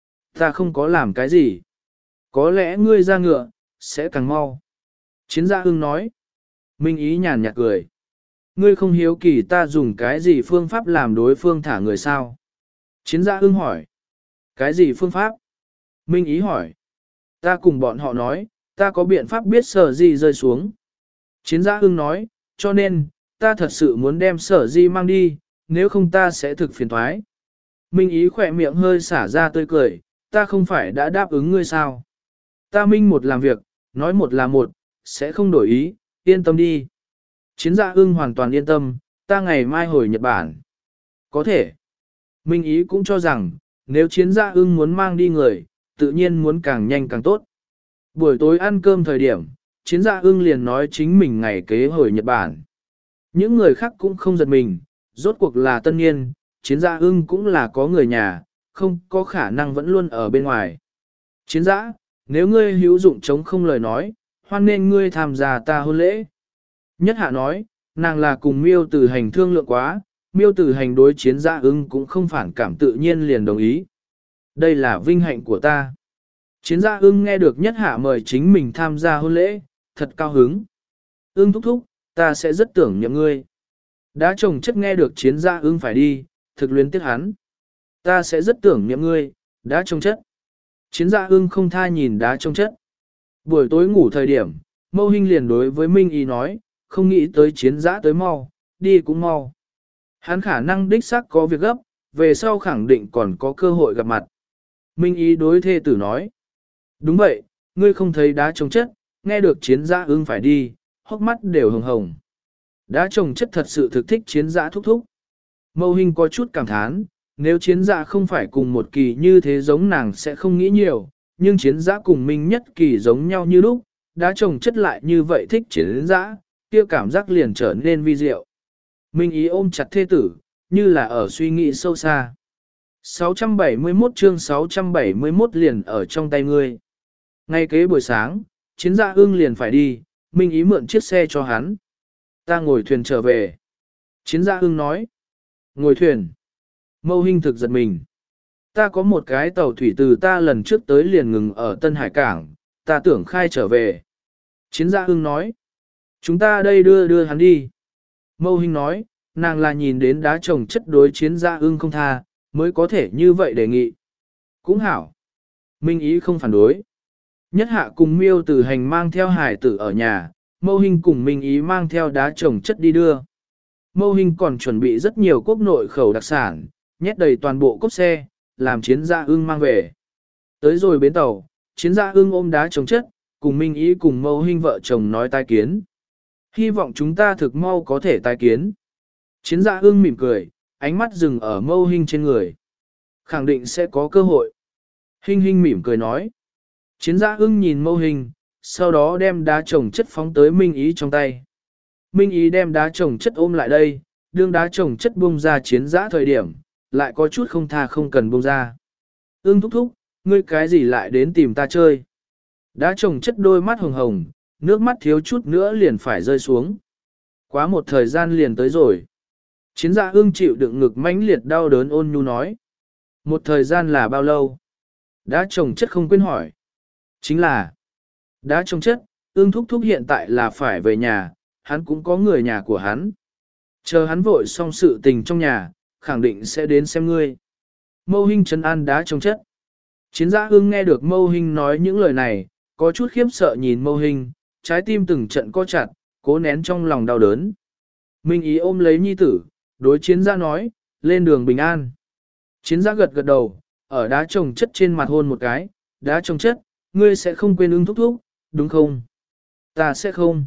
Ta không có làm cái gì. Có lẽ ngươi ra ngựa, sẽ càng mau. Chiến giã ương nói. Minh Ý nhàn nhạt cười. Ngươi không hiếu kỳ ta dùng cái gì phương pháp làm đối phương thả người sao? Chiến giã ương hỏi. Cái gì phương pháp? Minh Ý hỏi. Ta cùng bọn họ nói, ta có biện pháp biết sở gì rơi xuống. Chiến giã ương nói, cho nên, ta thật sự muốn đem sở di mang đi, nếu không ta sẽ thực phiền thoái. Minh Ý khỏe miệng hơi xả ra tươi cười, ta không phải đã đáp ứng ngươi sao. Ta minh một làm việc, nói một là một, sẽ không đổi ý, yên tâm đi. Chiến giã ương hoàn toàn yên tâm, ta ngày mai hồi Nhật Bản. Có thể. Minh Ý cũng cho rằng, nếu chiến giã ương muốn mang đi người, tự nhiên muốn càng nhanh càng tốt. Buổi tối ăn cơm thời điểm, chiến giã ương liền nói chính mình ngày kế hồi Nhật Bản. Những người khác cũng không giật mình, rốt cuộc là tân niên, chiến giã ưng cũng là có người nhà, không có khả năng vẫn luôn ở bên ngoài. Chiến giã, nếu ngươi hữu dụng chống không lời nói, hoan nên ngươi tham gia ta hôn lễ. Nhất hạ nói, nàng là cùng miêu tử hành thương lượng quá, miêu tử hành đối chiến giã ưng cũng không phản cảm tự nhiên liền đồng ý. Đây là vinh hạnh của ta. Chiến giã ưng nghe được nhất hạ mời chính mình tham gia hôn lễ, thật cao hứng. Ưng thúc thúc, ta sẽ rất tưởng nhậm ngươi. Đá trồng chất nghe được chiến giã ưng phải đi, thực luyến tiếc hắn. Ta sẽ rất tưởng nhậm ngươi, đá trồng chất. Chiến giã ưng không tha nhìn đá trồng chất. Buổi tối ngủ thời điểm, Mâu Hinh liền đối với Minh Ý nói, không nghĩ tới chiến giã tới mau, đi cũng mau. Hắn khả năng đích xác có việc gấp, về sau khẳng định còn có cơ hội gặp mặt. Minh Ý đối thê tử nói. Đúng vậy, ngươi không thấy đá trồng chất, nghe được chiến giã ưng phải đi, hốc mắt đều hồng hồng. Đá trồng chất thật sự thực thích chiến giã thúc thúc. Mâu Hinh có chút cảm thán, nếu chiến giã không phải cùng một kỳ như thế giống nàng sẽ không nghĩ nhiều, nhưng chiến giã cùng Minh Nhất Kỳ giống nhau như lúc, đá trồng chất lại như vậy thích chiến giã, kia cảm giác liền trở nên vi diệu. Minh Ý ôm chặt thê tử, như là ở suy nghĩ sâu xa. sáu trăm bảy mươi mốt chương sáu trăm bảy mươi mốt liền ở trong tay ngươi. Ngay kế buổi sáng, chiến giã ưng liền phải đi, Minh Ý mượn chiếc xe cho hắn. Ta ngồi thuyền trở về. Chiến giã ưng nói. Ngồi thuyền. Mâu Hinh thực giật mình. Ta có một cái tàu thủy từ ta lần trước tới liền ngừng ở Tân Hải Cảng, ta tưởng khai trở về. Chiến giã ưng nói. Chúng ta đây đưa đưa hắn đi. Mâu Hinh nói, nàng là nhìn đến đá trồng chất đối chiến giã ưng không tha, mới có thể như vậy đề nghị. Cũng hảo. Minh Ý không phản đối. Nhất hạ cùng miêu tử hành mang theo hải tử ở nhà, Mâu Hinh cùng Minh Ý mang theo đá trồng chất đi đưa. Mâu Hinh còn chuẩn bị rất nhiều quốc nội khẩu đặc sản, nhét đầy toàn bộ cốp xe, làm chiến giã ưng mang về. Tới rồi bến tàu, chiến giã ưng ôm đá trồng chất, cùng Minh Ý cùng Mâu Hinh vợ chồng nói tai kiến. Hy vọng chúng ta thực mau có thể tai kiến. Chiến giã ưng mỉm cười, ánh mắt dừng ở Mâu Hinh trên người. Khẳng định sẽ có cơ hội. Hinh Hinh mỉm cười nói. Chiến giã ưng nhìn Mâu Hinh, sau đó đem đá trồng chất phóng tới Minh Ý trong tay. Minh Ý đem đá trồng chất ôm lại đây, đương đá trồng chất buông ra chiến giã thời điểm, lại có chút không tha không cần buông ra. Ưng thúc thúc, ngươi cái gì lại đến tìm ta chơi? Đá trồng chất đôi mắt hồng hồng, nước mắt thiếu chút nữa liền phải rơi xuống. Quá một thời gian liền tới rồi. Chiến giã ưng chịu đựng ngực mãnh liệt đau đớn ôn nhu nói. Một thời gian là bao lâu? Đá trồng chất không quên hỏi. Chính là đá trồng chất, ưng thúc thúc hiện tại là phải về nhà, hắn cũng có người nhà của hắn. Chờ hắn vội xong sự tình trong nhà, khẳng định sẽ đến xem ngươi. Mâu Hinh trấn an đá trồng chất. Chiến giã ưng nghe được Mâu Hinh nói những lời này, có chút khiếp sợ nhìn Mâu Hinh, trái tim từng trận co chặt, cố nén trong lòng đau đớn. Minh Ý ôm lấy nhi tử, đối chiến giã nói, lên đường bình an. Chiến giã gật gật đầu, ở đá trồng chất trên mặt hôn một cái, đá trồng chất, ngươi sẽ không quên ưng thúc thúc, đúng không? Ta sẽ không.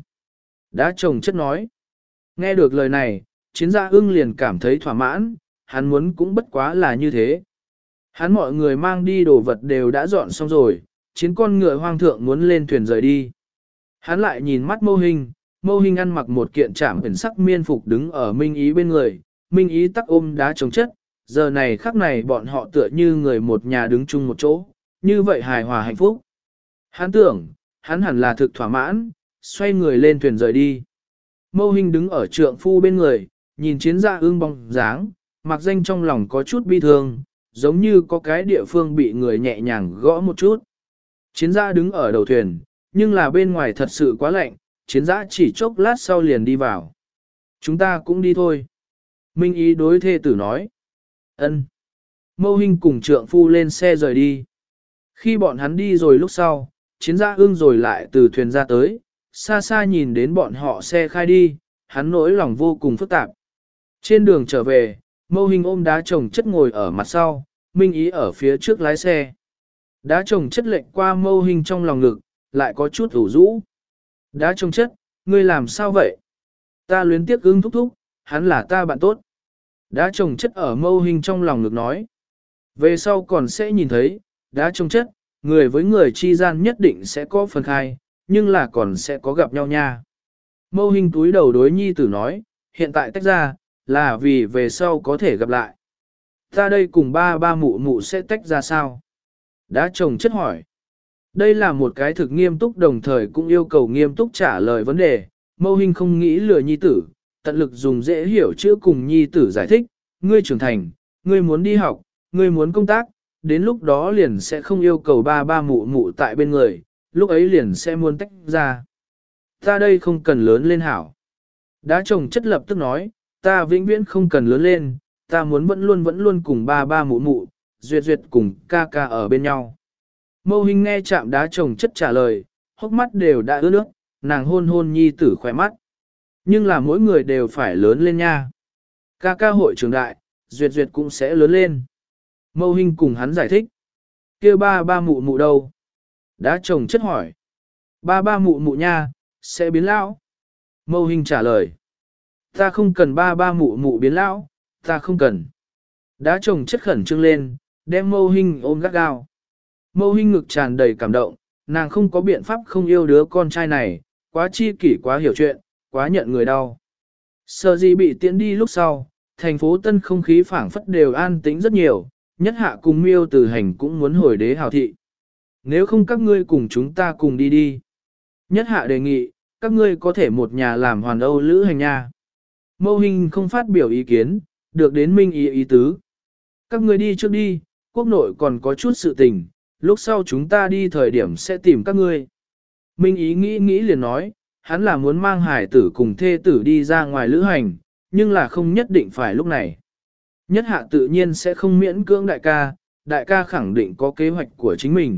Đá trồng chất nói. Nghe được lời này, chiến giã ưng liền cảm thấy thỏa mãn, hắn muốn cũng bất quá là như thế. Hắn mọi người mang đi đồ vật đều đã dọn xong rồi, chiến con ngựa hoang thượng muốn lên thuyền rời đi. Hắn lại nhìn mắt Mâu Hình, Mâu Hình ăn mặc một kiện trảm ẩn sắc miên phục đứng ở Minh Ý bên người, Minh Ý tắc ôm đá chống chất, giờ này khắc này bọn họ tựa như người một nhà đứng chung một chỗ, như vậy hài hòa hạnh phúc. Hắn tưởng, hắn hẳn là thực thỏa mãn, xoay người lên thuyền rời đi. Mâu Hình đứng ở trượng phu bên người, nhìn Chiến Dạ Ưng bóng dáng, mặc danh trong lòng có chút bi thương, giống như có cái địa phương bị người nhẹ nhàng gõ một chút. Chiến Dạ đứng ở đầu thuyền, nhưng là bên ngoài thật sự quá lạnh, Chiến Dạ chỉ chốc lát sau liền đi vào. Chúng ta cũng đi thôi. Minh Ý đối thê tử nói. Ân. Mâu Hình cùng trượng phu lên xe rời đi. Khi bọn hắn đi rồi lúc sau, Chiến Dạ Ưng rồi lại từ thuyền ra tới, xa xa nhìn đến bọn họ xe khai đi, hắn nỗi lòng vô cùng phức tạp. Trên đường trở về, Mâu Hình ôm đá chồng chất ngồi ở mặt sau, Minh Ý ở phía trước lái xe. Đá chồng chất lệnh qua Mâu Hình trong lòng ngực, lại có chút ủ rũ. Đá chồng chất, ngươi làm sao vậy? Ta luyến tiếc Ưng thúc thúc, hắn là ta bạn tốt. Đá chồng chất ở Mâu Hình trong lòng ngực nói. Về sau còn sẽ nhìn thấy, đá chồng chất, người với người chi gian nhất định sẽ có phần khai, nhưng là còn sẽ có gặp nhau nha. Mâu Hình túi đầu đối nhi tử nói, hiện tại tách ra, là vì về sau có thể gặp lại. Ta đây cùng ba ba mụ mụ sẽ tách ra sao? Đá chồng chất hỏi. Đây là một cái thực nghiêm túc đồng thời cũng yêu cầu nghiêm túc trả lời vấn đề. Mâu Hình không nghĩ lừa nhi tử, tận lực dùng dễ hiểu chữ cùng nhi tử giải thích. Ngươi trưởng thành, ngươi muốn đi học, ngươi muốn công tác, đến lúc đó liền sẽ không yêu cầu ba ba mụ mụ tại bên người, lúc ấy liền sẽ muốn tách ra. Ta đây không cần lớn lên hảo. Đá chồng chất lập tức nói, ta vĩnh viễn không cần lớn lên, ta muốn vẫn luôn vẫn luôn cùng ba ba mụ mụ, duyệt duyệt cùng ca ca ở bên nhau. Mâu Hình nghe chạm đá chồng chất trả lời, hốc mắt đều đã ướt nước, nàng hôn hôn nhi tử khỏe mắt. Nhưng là mỗi người đều phải lớn lên nha. Ca ca hội trưởng đại, duyệt duyệt cũng sẽ lớn lên. Mâu Hình cùng hắn giải thích. Kêu ba ba mụ mụ đâu? Đá chồng chất hỏi. Ba ba mụ mụ nha, sẽ biến lão. Mâu Hình trả lời. Ta không cần ba ba mụ mụ biến lão, ta không cần. Đá chồng chất khẩn trương lên, đem Mâu Hình ôm gắt gao. Mâu Hình ngực tràn đầy cảm động, nàng không có biện pháp không yêu đứa con trai này, quá chi kỷ quá hiểu chuyện, quá nhận người đau. Sợ gì bị tiễn đi lúc sau, thành phố Tân không khí phảng phất đều an tĩnh rất nhiều, Nhất Hạ cùng Miêu Từ Hành cũng muốn hồi đế hào thị. Nếu không các ngươi cùng chúng ta cùng đi đi. Nhất Hạ đề nghị, các ngươi có thể một nhà làm hoàn Âu lữ hành nha. Mâu Hình không phát biểu ý kiến, được đến Minh Ý ý tứ. Các ngươi đi trước đi, quốc nội còn có chút sự tình, lúc sau chúng ta đi thời điểm sẽ tìm các ngươi. Minh Ý nghĩ nghĩ liền nói, hắn là muốn mang hải tử cùng thê tử đi ra ngoài lữ hành, nhưng là không nhất định phải lúc này. Nhất Hạ tự nhiên sẽ không miễn cưỡng đại ca, đại ca khẳng định có kế hoạch của chính mình.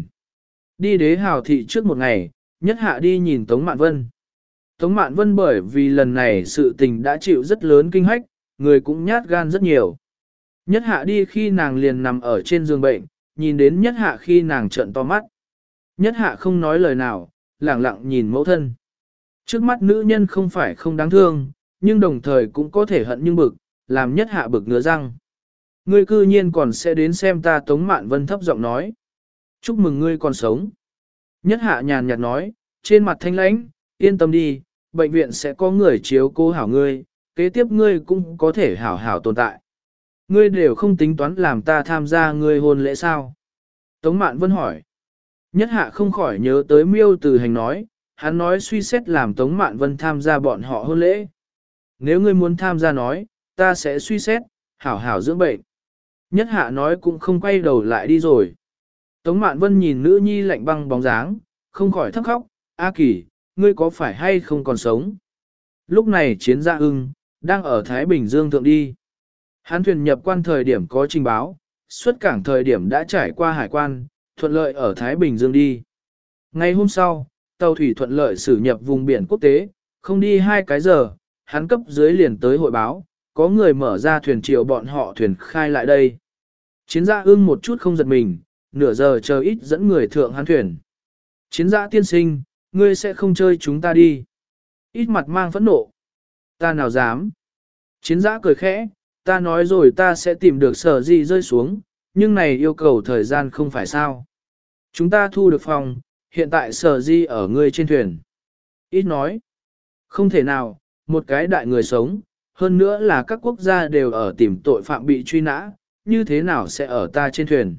Đi đế hào thị trước một ngày, Nhất Hạ đi nhìn Tống Mạn Vân. Tống Mạn Vân bởi vì lần này sự tình đã chịu rất lớn kinh hách, người cũng nhát gan rất nhiều. Nhất Hạ đi khi nàng liền nằm ở trên giường bệnh, nhìn đến Nhất Hạ khi nàng trợn to mắt. Nhất Hạ không nói lời nào, lẳng lặng nhìn mẫu thân. Trước mắt nữ nhân không phải không đáng thương, nhưng đồng thời cũng có thể hận nhưng bực, làm Nhất Hạ bực ngứa răng. Ngươi cư nhiên còn sẽ đến xem ta. Tống Mạn Vân thấp giọng nói. Chúc mừng ngươi còn sống. Nhất Hạ nhàn nhạt nói, trên mặt thanh lãnh, yên tâm đi, bệnh viện sẽ có người chiếu cố hảo ngươi, kế tiếp ngươi cũng có thể hảo hảo tồn tại. Ngươi đều không tính toán làm ta tham gia ngươi hôn lễ sao? Tống Mạn Vân hỏi. Nhất Hạ không khỏi nhớ tới Miêu Từ Hành nói, hắn nói suy xét làm Tống Mạn Vân tham gia bọn họ hôn lễ. Nếu ngươi muốn tham gia nói, ta sẽ suy xét, hảo hảo dưỡng bệnh. Nhất Hạ nói cũng không quay đầu lại đi rồi. Tống Mạn Vân nhìn nữ nhi lạnh băng bóng dáng, không khỏi thấp khóc, A Kỳ, ngươi có phải hay không còn sống? Lúc này Chiến Dạ Ưng đang ở Thái Bình Dương thượng đi. Hắn thuyền nhập quan thời điểm có trình báo, xuất cảng thời điểm đã trải qua hải quan, thuận lợi ở Thái Bình Dương đi. Ngày hôm sau, tàu thủy thuận lợi xử nhập vùng biển quốc tế, không đi hai cái giờ, hắn cấp dưới liền tới hội báo, có người mở ra thuyền triệu bọn họ thuyền khai lại đây. Chiến Dạ Ưng một chút không giật mình, nửa giờ chờ ít dẫn người thượng hắn thuyền. Chiến Dạ tiên sinh, ngươi sẽ không chơi chúng ta đi. Ít mặt mang phẫn nộ. Ta nào dám. Chiến Dạ cười khẽ, ta nói rồi ta sẽ tìm được sở gì rơi xuống, nhưng này yêu cầu thời gian không phải sao. Chúng ta thu được phòng, hiện tại sở di ở ngươi trên thuyền. Ít nói. Không thể nào, một cái đại người sống, hơn nữa là các quốc gia đều ở tìm tội phạm bị truy nã, như thế nào sẽ ở ta trên thuyền.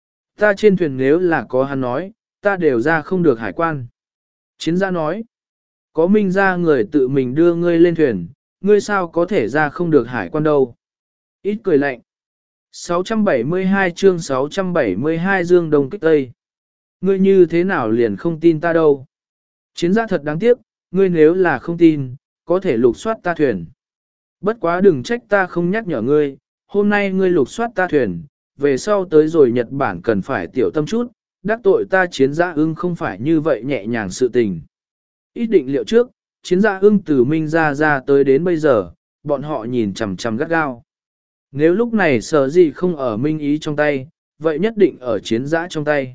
Ta trên thuyền nếu là có hắn nói, ta đều ra không được hải quan. Chiến gia nói, có minh ra người tự mình đưa ngươi lên thuyền, ngươi sao có thể ra không được hải quan đâu. Ít cười lạnh. sáu trăm bảy mươi hai chương sáu trăm bảy mươi hai Dương Đông Kích Tây. Ngươi như thế nào liền không tin ta đâu. Chiến gia thật đáng tiếc, ngươi nếu là không tin, có thể lục soát ta thuyền. Bất quá đừng trách ta không nhắc nhở ngươi, hôm nay ngươi lục soát ta thuyền, về sau tới rồi Nhật Bản cần phải tiểu tâm chút, đắc tội ta chiến gia ưng không phải như vậy nhẹ nhàng sự tình. Ít định liệu trước, chiến gia ưng từ Minh ra ra tới đến bây giờ, bọn họ nhìn chằm chằm gắt gao. Nếu lúc này sở gì không ở Minh ý trong tay, vậy nhất định ở chiến giã trong tay.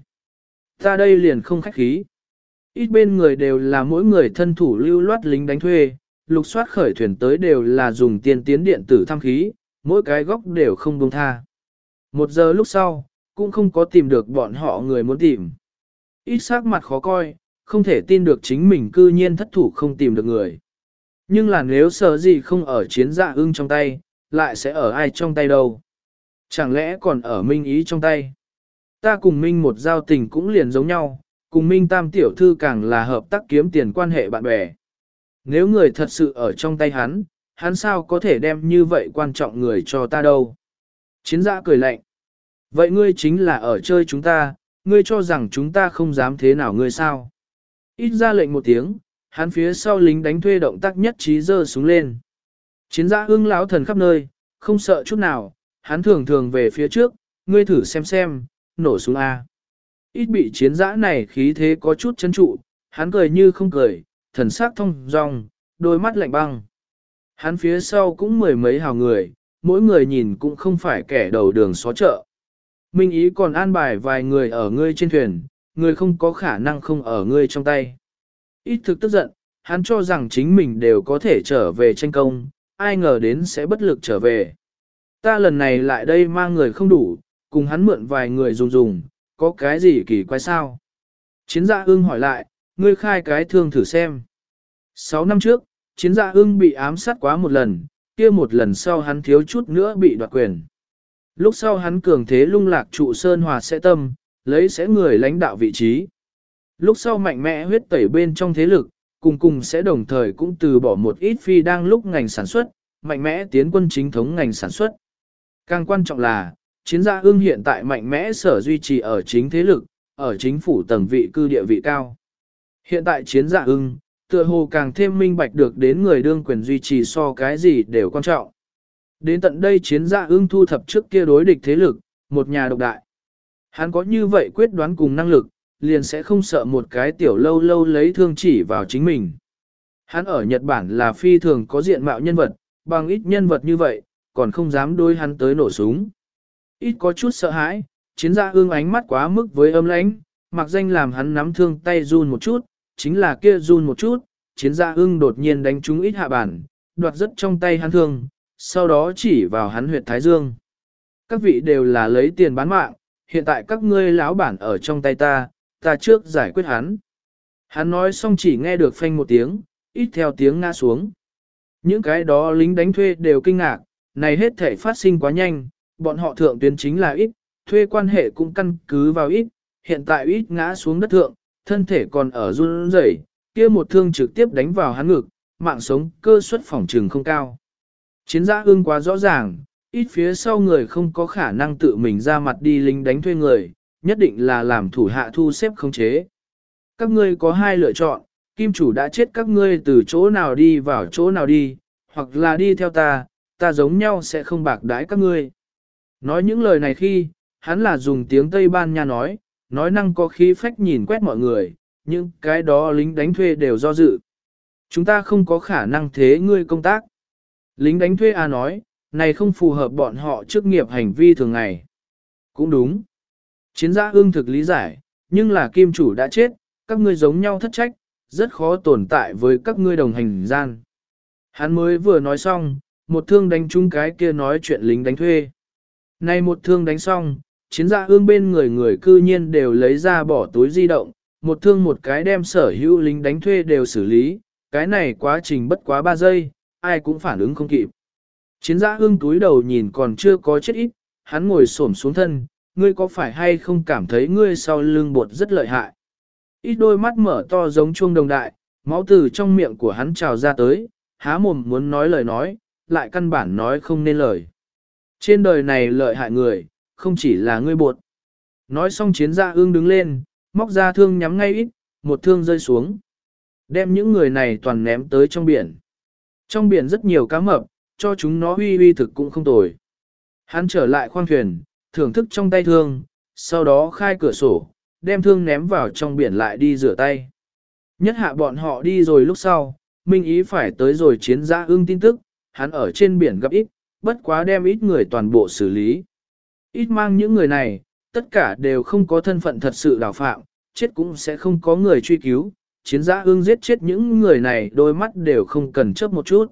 Ta đây liền không khách khí. Ít bên người đều là mỗi người thân thủ lưu loát lính đánh thuê, lục soát khởi thuyền tới đều là dùng tiên tiến điện tử thăm khí, mỗi cái góc đều không buông tha. Một giờ lúc sau, cũng không có tìm được bọn họ người muốn tìm. Ít sắc mặt khó coi, không thể tin được chính mình cư nhiên thất thủ không tìm được người. Nhưng là nếu sở gì không ở chiến dạ ưng trong tay, lại sẽ ở ai trong tay đâu? Chẳng lẽ còn ở Minh ý trong tay? Ta cùng Minh một giao tình cũng liền giống nhau, cùng Minh tam tiểu thư càng là hợp tác kiếm tiền quan hệ bạn bè. Nếu người thật sự ở trong tay hắn, hắn sao có thể đem như vậy quan trọng người cho ta đâu? Chiến dạ cười lạnh. Vậy ngươi chính là ở chơi chúng ta, ngươi cho rằng chúng ta không dám thế nào ngươi sao? Ít ra lệnh một tiếng, hắn phía sau lính đánh thuê động tác nhất trí giơ súng lên. Chiến giã ưng lão thần khắp nơi, không sợ chút nào, hắn thường thường về phía trước, ngươi thử xem xem, nổ súng A. Ít bị chiến giã này khí thế có chút chấn trụ, hắn cười như không cười, thần sắc thông dong, đôi mắt lạnh băng. Hắn phía sau cũng mười mấy hào người, mỗi người nhìn cũng không phải kẻ đầu đường xó chợ. Minh ý còn an bài vài người ở ngươi trên thuyền, người không có khả năng không ở ngươi trong tay. Ít thực tức giận, hắn cho rằng chính mình đều có thể trở về tranh công, ai ngờ đến sẽ bất lực trở về. Ta lần này lại đây mang người không đủ, cùng hắn mượn vài người dùng dùng, có cái gì kỳ quái sao? Chiến dạ ưng hỏi lại, ngươi khai cái thương thử xem. Sáu năm trước, chiến dạ ưng bị ám sát quá một lần, kia một lần sau hắn thiếu chút nữa bị đoạt quyền. Lúc sau hắn cường thế lung lạc trụ Sơn Hòa sẽ tâm, lấy sẽ người lãnh đạo vị trí. Lúc sau mạnh mẽ huyết tẩy bên trong thế lực, cùng cùng sẽ đồng thời cũng từ bỏ một ít phi đang lúc ngành sản xuất, mạnh mẽ tiến quân chính thống ngành sản xuất. Càng quan trọng là, chiến gia ưng hiện tại mạnh mẽ sở duy trì ở chính thế lực, ở chính phủ tầng vị cư địa vị cao. Hiện tại chiến gia ưng, tựa hồ càng thêm minh bạch được đến người đương quyền duy trì so cái gì đều quan trọng. Đến tận đây chiến gia ưng thu thập trước kia đối địch thế lực, một nhà độc đại. Hắn có như vậy quyết đoán cùng năng lực, liền sẽ không sợ một cái tiểu lâu lâu lấy thương chỉ vào chính mình. Hắn ở Nhật Bản là phi thường có diện mạo nhân vật, bằng ít nhân vật như vậy, còn không dám đối hắn tới nổ súng. Ít có chút sợ hãi, chiến gia ương ánh mắt quá mức với âm lãnh, mặc danh làm hắn nắm thương tay run một chút, chính là kia run một chút, chiến gia ương đột nhiên đánh trúng ít hạ bản, đoạt rất trong tay hắn thương, sau đó chỉ vào hắn huyệt thái dương. Các vị đều là lấy tiền bán mạng, hiện tại các ngươi lão bản ở trong tay ta, ta trước giải quyết hắn. Hắn nói xong chỉ nghe được phanh một tiếng, ít theo tiếng ngã xuống. Những cái đó lính đánh thuê đều kinh ngạc, này hết thể phát sinh quá nhanh, bọn họ thượng tuyến chính là ít, thuê quan hệ cũng căn cứ vào ít, hiện tại ít ngã xuống đất thượng, thân thể còn ở run rẩy, kia một thương trực tiếp đánh vào hắn ngực, mạng sống cơ suất phòng trừng không cao. Chiến gia ương quá rõ ràng, ít phía sau người không có khả năng tự mình ra mặt đi lính đánh thuê người, nhất định là làm thủ hạ thu xếp khống chế. Các ngươi có hai lựa chọn, kim chủ đã chết các ngươi từ chỗ nào đi vào chỗ nào đi, hoặc là đi theo ta, ta giống nhau sẽ không bạc đãi các ngươi. Nói những lời này khi, hắn là dùng tiếng Tây Ban Nha nói, nói năng có khí phách nhìn quét mọi người, nhưng cái đó lính đánh thuê đều do dự. Chúng ta không có khả năng thế ngươi công tác. Lính đánh thuê A nói, này không phù hợp bọn họ chức nghiệp hành vi thường ngày. Cũng đúng. Chiến gia ương thực lý giải, nhưng là kim chủ đã chết, các ngươi giống nhau thất trách, rất khó tồn tại với các ngươi đồng hành gian. Hắn mới vừa nói xong, một thương đánh trúng cái kia nói chuyện lính đánh thuê. Này một thương đánh xong, chiến dạ ương bên người người cư nhiên đều lấy ra bỏ túi di động, một thương một cái đem sở hữu lính đánh thuê đều xử lý, cái này quá trình bất quá ba giây, ai cũng phản ứng không kịp. Chiến dạ ương túi đầu nhìn còn chưa có chết ít, hắn ngồi xổm xuống thân, ngươi có phải hay không cảm thấy ngươi sau lưng bột rất lợi hại. Ít đôi mắt mở to giống chuông đồng đại, máu từ trong miệng của hắn trào ra tới, há mồm muốn nói lời nói, lại căn bản nói không nên lời. Trên đời này lợi hại người, không chỉ là ngươi bột. Nói xong chiến dạ ương đứng lên, móc ra thương nhắm ngay ít, một thương rơi xuống. Đem những người này toàn ném tới trong biển. Trong biển rất nhiều cá mập, cho chúng nó huy huy thực cũng không tồi. Hắn trở lại khoang thuyền, thưởng thức trong tay thương, sau đó khai cửa sổ, đem thương ném vào trong biển lại đi rửa tay. Nhất hạ bọn họ đi rồi lúc sau, Minh Ý phải tới rồi chiến dạ ương tin tức, hắn ở trên biển gặp ít, bất quá đem ít người toàn bộ xử lý. Ít mang những người này, tất cả đều không có thân phận thật sự đào phạm, chết cũng sẽ không có người truy cứu, chiến dạ ương giết chết những người này đôi mắt đều không cần chớp một chút.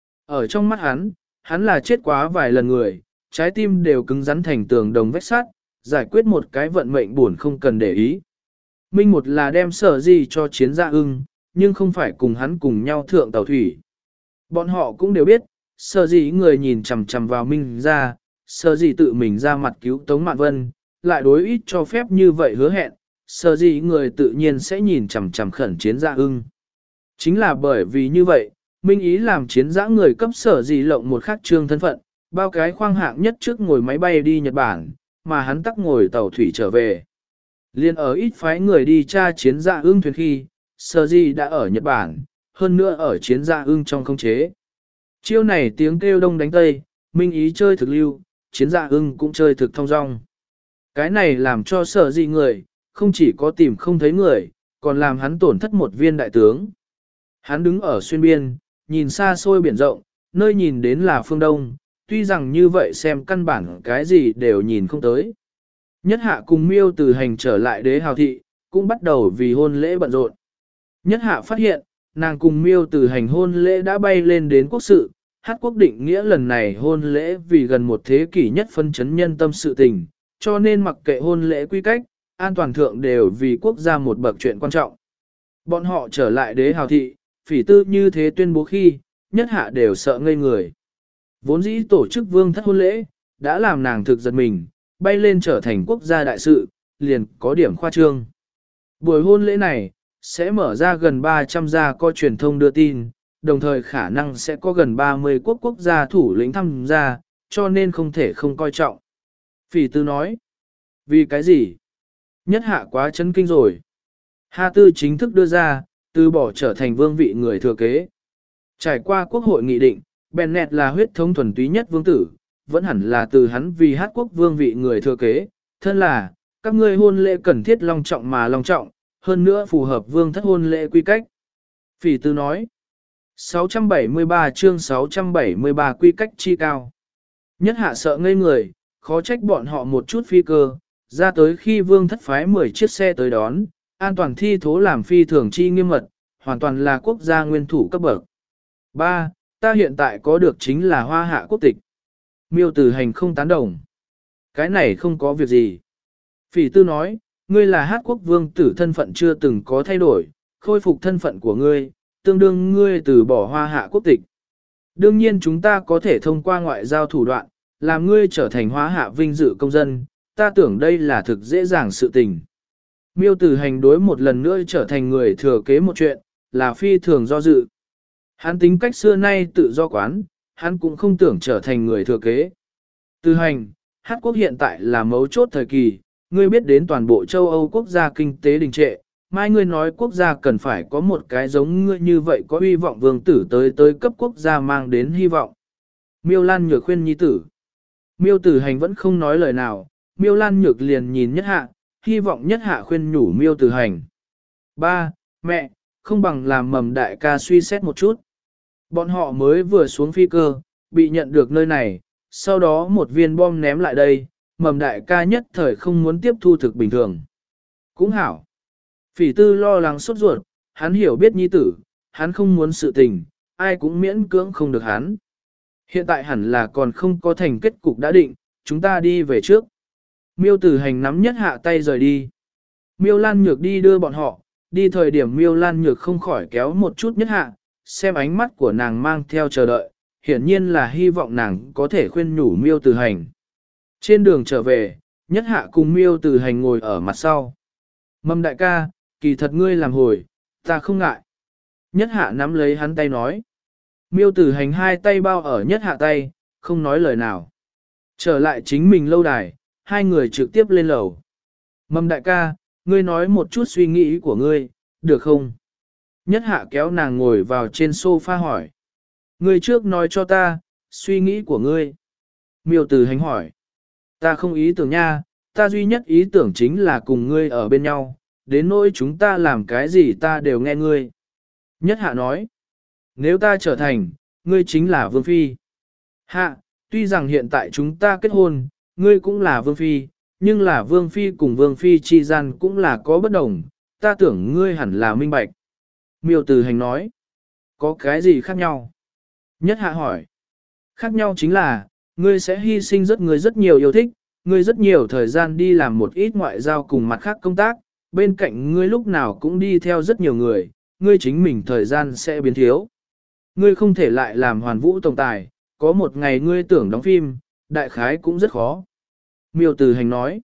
Ở trong mắt hắn, hắn là chết quá vài lần người, trái tim đều cứng rắn thành tường đồng vách sắt, giải quyết một cái vận mệnh buồn không cần để ý. Minh một là đem sở gì cho chiến dạ ưng, nhưng không phải cùng hắn cùng nhau thượng tàu thủy. Bọn họ cũng đều biết, sở gì người nhìn chằm chằm vào Minh ra, sở gì tự mình ra mặt cứu Tống Mạn Vân, lại đối ít cho phép như vậy hứa hẹn, sở gì người tự nhiên sẽ nhìn chằm chằm khẩn chiến dạ ưng. Chính là bởi vì như vậy, Minh ý làm chiến dã người cấp sở gì lộng một khắc trương thân phận, bao cái khoang hạng nhất trước ngồi máy bay đi Nhật Bản, mà hắn tắc ngồi tàu thủy trở về. Liên ở ít phái người đi tra chiến dạ ưng thuyền khi, sở gì đã ở Nhật Bản, hơn nữa ở chiến dạ ưng trong không chế. Chiêu này tiếng kêu đông đánh tây, Minh ý chơi thực lưu, chiến dạ ưng cũng chơi thực thông dong. Cái này làm cho sở gì người, không chỉ có tìm không thấy người, còn làm hắn tổn thất một viên đại tướng. Hắn đứng ở xuyên biên, nhìn xa xôi biển rộng, nơi nhìn đến là phương đông, tuy rằng như vậy xem căn bản cái gì đều nhìn không tới. Nhất hạ cùng miêu từ hành trở lại đế hào thị, cũng bắt đầu vì hôn lễ bận rộn. Nhất hạ phát hiện, nàng cùng miêu từ hành hôn lễ đã bay lên đến quốc sự, hát quốc định nghĩa lần này hôn lễ vì gần một thế kỷ nhất phân chấn nhân tâm sự tình, cho nên mặc kệ hôn lễ quy cách, an toàn thượng đều vì quốc gia một bậc chuyện quan trọng. Bọn họ trở lại đế hào thị, phỉ tư như thế tuyên bố khi, nhất hạ đều sợ ngây người. Vốn dĩ tổ chức vương thất hôn lễ, đã làm nàng thực giật mình, bay lên trở thành quốc gia đại sự, liền có điểm khoa trương. Buổi hôn lễ này, sẽ mở ra gần ba trăm gia co truyền thông đưa tin, đồng thời khả năng sẽ có gần ba mươi quốc quốc gia thủ lĩnh tham gia, cho nên không thể không coi trọng. Phỉ tư nói, vì cái gì? Nhất hạ quá chấn kinh rồi. Hà tư chính thức đưa ra, từ bỏ trở thành vương vị người thừa kế. Trải qua quốc hội nghị định, Bennett là huyết thống thuần túy nhất vương tử, vẫn hẳn là từ hắn vì hát quốc vương vị người thừa kế, thân là, các ngươi hôn lễ cần thiết long trọng mà long trọng, hơn nữa phù hợp vương thất hôn lễ quy cách. Phỉ tư nói, sáu trăm bảy mươi ba chương sáu trăm bảy mươi ba quy cách chi cao. Nhất hạ sợ ngây người, khó trách bọn họ một chút phi cơ, ra tới khi vương thất phái mười chiếc xe tới đón, an toàn thi thố làm phi thường chi nghiêm mật, hoàn toàn là quốc gia nguyên thủ cấp bậc. ba. Ta hiện tại có được chính là hoa hạ quốc tịch. Miêu tử hành không tán đồng. Cái này không có việc gì. Phỉ tư nói, ngươi là hát quốc vương tử thân phận chưa từng có thay đổi, khôi phục thân phận của ngươi, tương đương ngươi từ bỏ hoa hạ quốc tịch. Đương nhiên chúng ta có thể thông qua ngoại giao thủ đoạn, làm ngươi trở thành hoa hạ vinh dự công dân, ta tưởng đây là thực dễ dàng sự tình. Miêu tử hành đối một lần nữa trở thành người thừa kế một chuyện, là phi thường do dự. Hắn tính cách xưa nay tự do quán, hắn cũng không tưởng trở thành người thừa kế. Tử hành, hát quốc hiện tại là mấu chốt thời kỳ, ngươi biết đến toàn bộ châu Âu quốc gia kinh tế đình trệ, mai ngươi nói quốc gia cần phải có một cái giống ngươi như vậy có hy vọng vương tử tới tới cấp quốc gia mang đến hy vọng. Miêu Lan Nhược khuyên nhi tử. Miêu tử hành vẫn không nói lời nào, Miêu Lan Nhược liền nhìn nhất hạ, hy vọng nhất hạ khuyên nhủ Miêu tử hành. Ba, mẹ, không bằng làm mầm đại ca suy xét một chút. Bọn họ mới vừa xuống phi cơ, bị nhận được nơi này, sau đó một viên bom ném lại đây, mầm đại ca nhất thời không muốn tiếp thu thực bình thường. Cũng hảo. Phỉ tư lo lắng sốt ruột, hắn hiểu biết nhi tử, hắn không muốn sự tình, ai cũng miễn cưỡng không được hắn. Hiện tại hẳn là còn không có thành kết cục đã định, chúng ta đi về trước. Miêu Tử Hành nắm Nhất Hạ tay rời đi. Miêu Lan Nhược đi đưa bọn họ, đi thời điểm Miêu Lan Nhược không khỏi kéo một chút Nhất Hạ, xem ánh mắt của nàng mang theo chờ đợi, hiển nhiên là hy vọng nàng có thể khuyên nhủ Miêu Tử Hành. Trên đường trở về, Nhất Hạ cùng Miêu Tử Hành ngồi ở mặt sau. Mâm đại ca, kỳ thật ngươi làm hồi, ta không ngại. Nhất Hạ nắm lấy hắn tay nói. Miêu Tử Hành hai tay bao ở Nhất Hạ tay, không nói lời nào. Trở lại chính mình lâu đài, hai người trực tiếp lên lầu. Mâm đại ca, ngươi nói một chút suy nghĩ của ngươi, được không? Nhất Hạ kéo nàng ngồi vào trên sofa hỏi. Ngươi trước nói cho ta, suy nghĩ của ngươi. Miêu Tử Hành hỏi. Ta không ý tưởng nha, ta duy nhất ý tưởng chính là cùng ngươi ở bên nhau, đến nỗi chúng ta làm cái gì ta đều nghe ngươi. Nhất Hạ nói. Nếu ta trở thành, ngươi chính là Vương Phi. Hạ, tuy rằng hiện tại chúng ta kết hôn, ngươi cũng là Vương Phi, nhưng là Vương Phi cùng Vương Phi chi gian cũng là có bất đồng, ta tưởng ngươi hẳn là minh bạch. Miêu Tử Hành nói. Có cái gì khác nhau? Nhất Hạ hỏi. Khác nhau chính là, ngươi sẽ hy sinh rất người rất nhiều yêu thích, ngươi rất nhiều thời gian đi làm một ít ngoại giao cùng mặt khác công tác, bên cạnh ngươi lúc nào cũng đi theo rất nhiều người, ngươi chính mình thời gian sẽ biến thiếu. Ngươi không thể lại làm hoàn vũ tổng tài, có một ngày ngươi tưởng đóng phim, đại khái cũng rất khó. Miêu Tử Hành nói.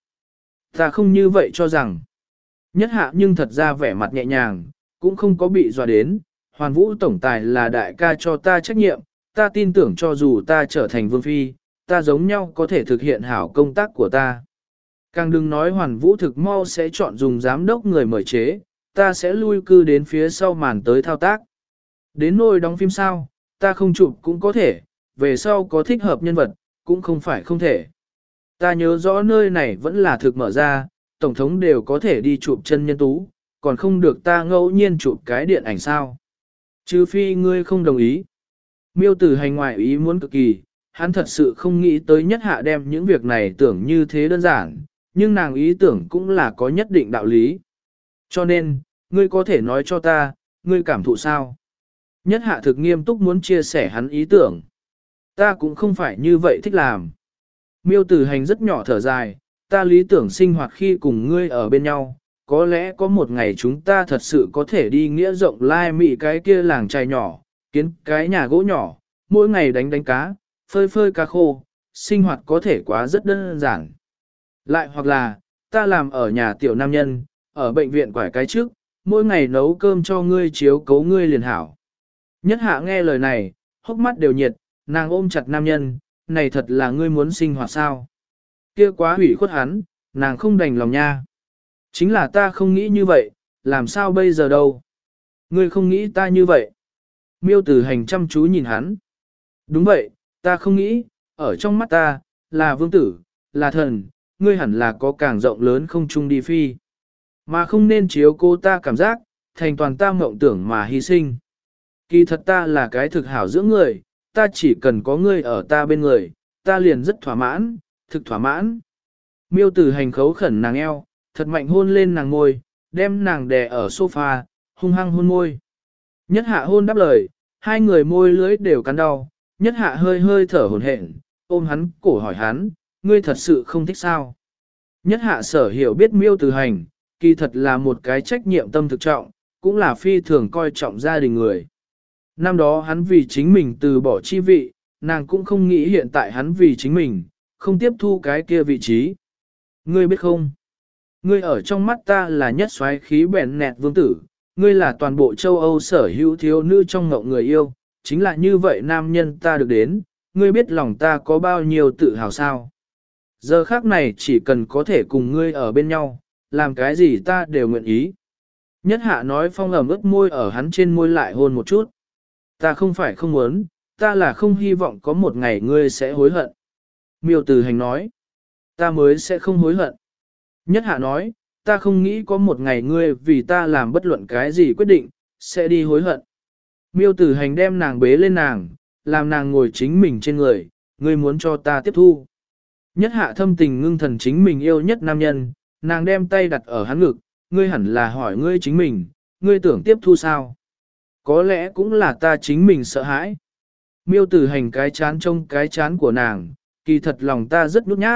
Ta không như vậy cho rằng. Nhất Hạ nhưng thật ra vẻ mặt nhẹ nhàng, cũng không có bị dọa đến, hoàn vũ tổng tài là đại ca cho ta trách nhiệm, ta tin tưởng cho dù ta trở thành Vương Phi, ta giống nhau có thể thực hiện hảo công tác của ta. Càng đừng nói hoàn vũ thực mau sẽ chọn dùng giám đốc người mời chế, ta sẽ lui cư đến phía sau màn tới thao tác. Đến nỗi đóng phim sao, ta không chụp cũng có thể, về sau có thích hợp nhân vật, cũng không phải không thể. Ta nhớ rõ nơi này vẫn là thực mở ra, Tổng thống đều có thể đi chụp chân nhân tú, còn không được ta ngẫu nhiên chụp cái điện ảnh sao. Trừ phi ngươi không đồng ý. Miêu Tử Hành ngoại ý muốn cực kỳ, hắn thật sự không nghĩ tới Nhất Hạ đem những việc này tưởng như thế đơn giản, nhưng nàng ý tưởng cũng là có nhất định đạo lý. Cho nên, ngươi có thể nói cho ta, ngươi cảm thụ sao? Nhất Hạ thực nghiêm túc muốn chia sẻ hắn ý tưởng. Ta cũng không phải như vậy thích làm. Miêu Tử Hành rất nhỏ thở dài, ta lý tưởng sinh hoạt khi cùng ngươi ở bên nhau, có lẽ có một ngày chúng ta thật sự có thể đi nghĩa rộng lai mị cái kia làng trài nhỏ, kiến cái nhà gỗ nhỏ, mỗi ngày đánh đánh cá, phơi phơi cá khô, sinh hoạt có thể quá rất đơn giản. Lại hoặc là, ta làm ở nhà tiểu nam nhân, ở bệnh viện quải cái trước, mỗi ngày nấu cơm cho ngươi chiếu cấu ngươi liền hảo. Nhất Hạ nghe lời này, hốc mắt đều nhiệt, nàng ôm chặt nam nhân, này thật là ngươi muốn sinh hoạt sao? Kia quá hủy khuất hắn, nàng không đành lòng nha. Chính là ta không nghĩ như vậy, làm sao bây giờ đâu? Ngươi không nghĩ ta như vậy. Miêu Tử Hành chăm chú nhìn hắn. Đúng vậy, ta không nghĩ, ở trong mắt ta, là vương tử, là thần, ngươi hẳn là có càng rộng lớn không chung đi phi. Mà không nên chiếu cô ta cảm giác, thành toàn ta mộng tưởng mà hy sinh. Kỳ thật ta là cái thực hảo giữa người, ta chỉ cần có ngươi ở ta bên người, ta liền rất thỏa mãn, thực thỏa mãn. Miêu Tử Hành khấu khẩn nàng eo, thật mạnh hôn lên nàng môi, đem nàng đè ở sofa, hung hăng hôn môi. Nhất Hạ hôn đáp lời, hai người môi lưỡi đều cắn đau, Nhất Hạ hơi hơi thở hổn hển, ôm hắn, cổ hỏi hắn, ngươi thật sự không thích sao? Nhất Hạ sở hiểu biết Miêu Tử Hành, kỳ thật là một cái trách nhiệm tâm thực trọng, cũng là phi thường coi trọng gia đình người. Năm đó hắn vì chính mình từ bỏ chi vị, nàng cũng không nghĩ hiện tại hắn vì chính mình, không tiếp thu cái kia vị trí. Ngươi biết không? Ngươi ở trong mắt ta là nhất soái khí bèn nẹt vương tử, ngươi là toàn bộ châu Âu sở hữu thiếu nữ trong ngộng người yêu, chính là như vậy nam nhân ta được đến, ngươi biết lòng ta có bao nhiêu tự hào sao? Giờ khác này chỉ cần có thể cùng ngươi ở bên nhau, làm cái gì ta đều nguyện ý. Nhất Hạ nói phong ẩm ướt môi ở hắn trên môi lại hôn một chút. Ta không phải không muốn, ta là không hy vọng có một ngày ngươi sẽ hối hận. Miêu Tử Hành nói, ta mới sẽ không hối hận. Nhất Hạ nói, ta không nghĩ có một ngày ngươi vì ta làm bất luận cái gì quyết định, sẽ đi hối hận. Miêu Tử Hành đem nàng bế lên nàng, làm nàng ngồi chính mình trên người, ngươi muốn cho ta tiếp thu. Nhất Hạ thâm tình ngưng thần chính mình yêu nhất nam nhân, nàng đem tay đặt ở hắn ngực, ngươi hẳn là hỏi ngươi chính mình, ngươi tưởng tiếp thu sao? Có lẽ cũng là ta chính mình sợ hãi. Miêu Tử Hành cái chán trông cái chán của nàng, kỳ thật lòng ta rất nhút nhát,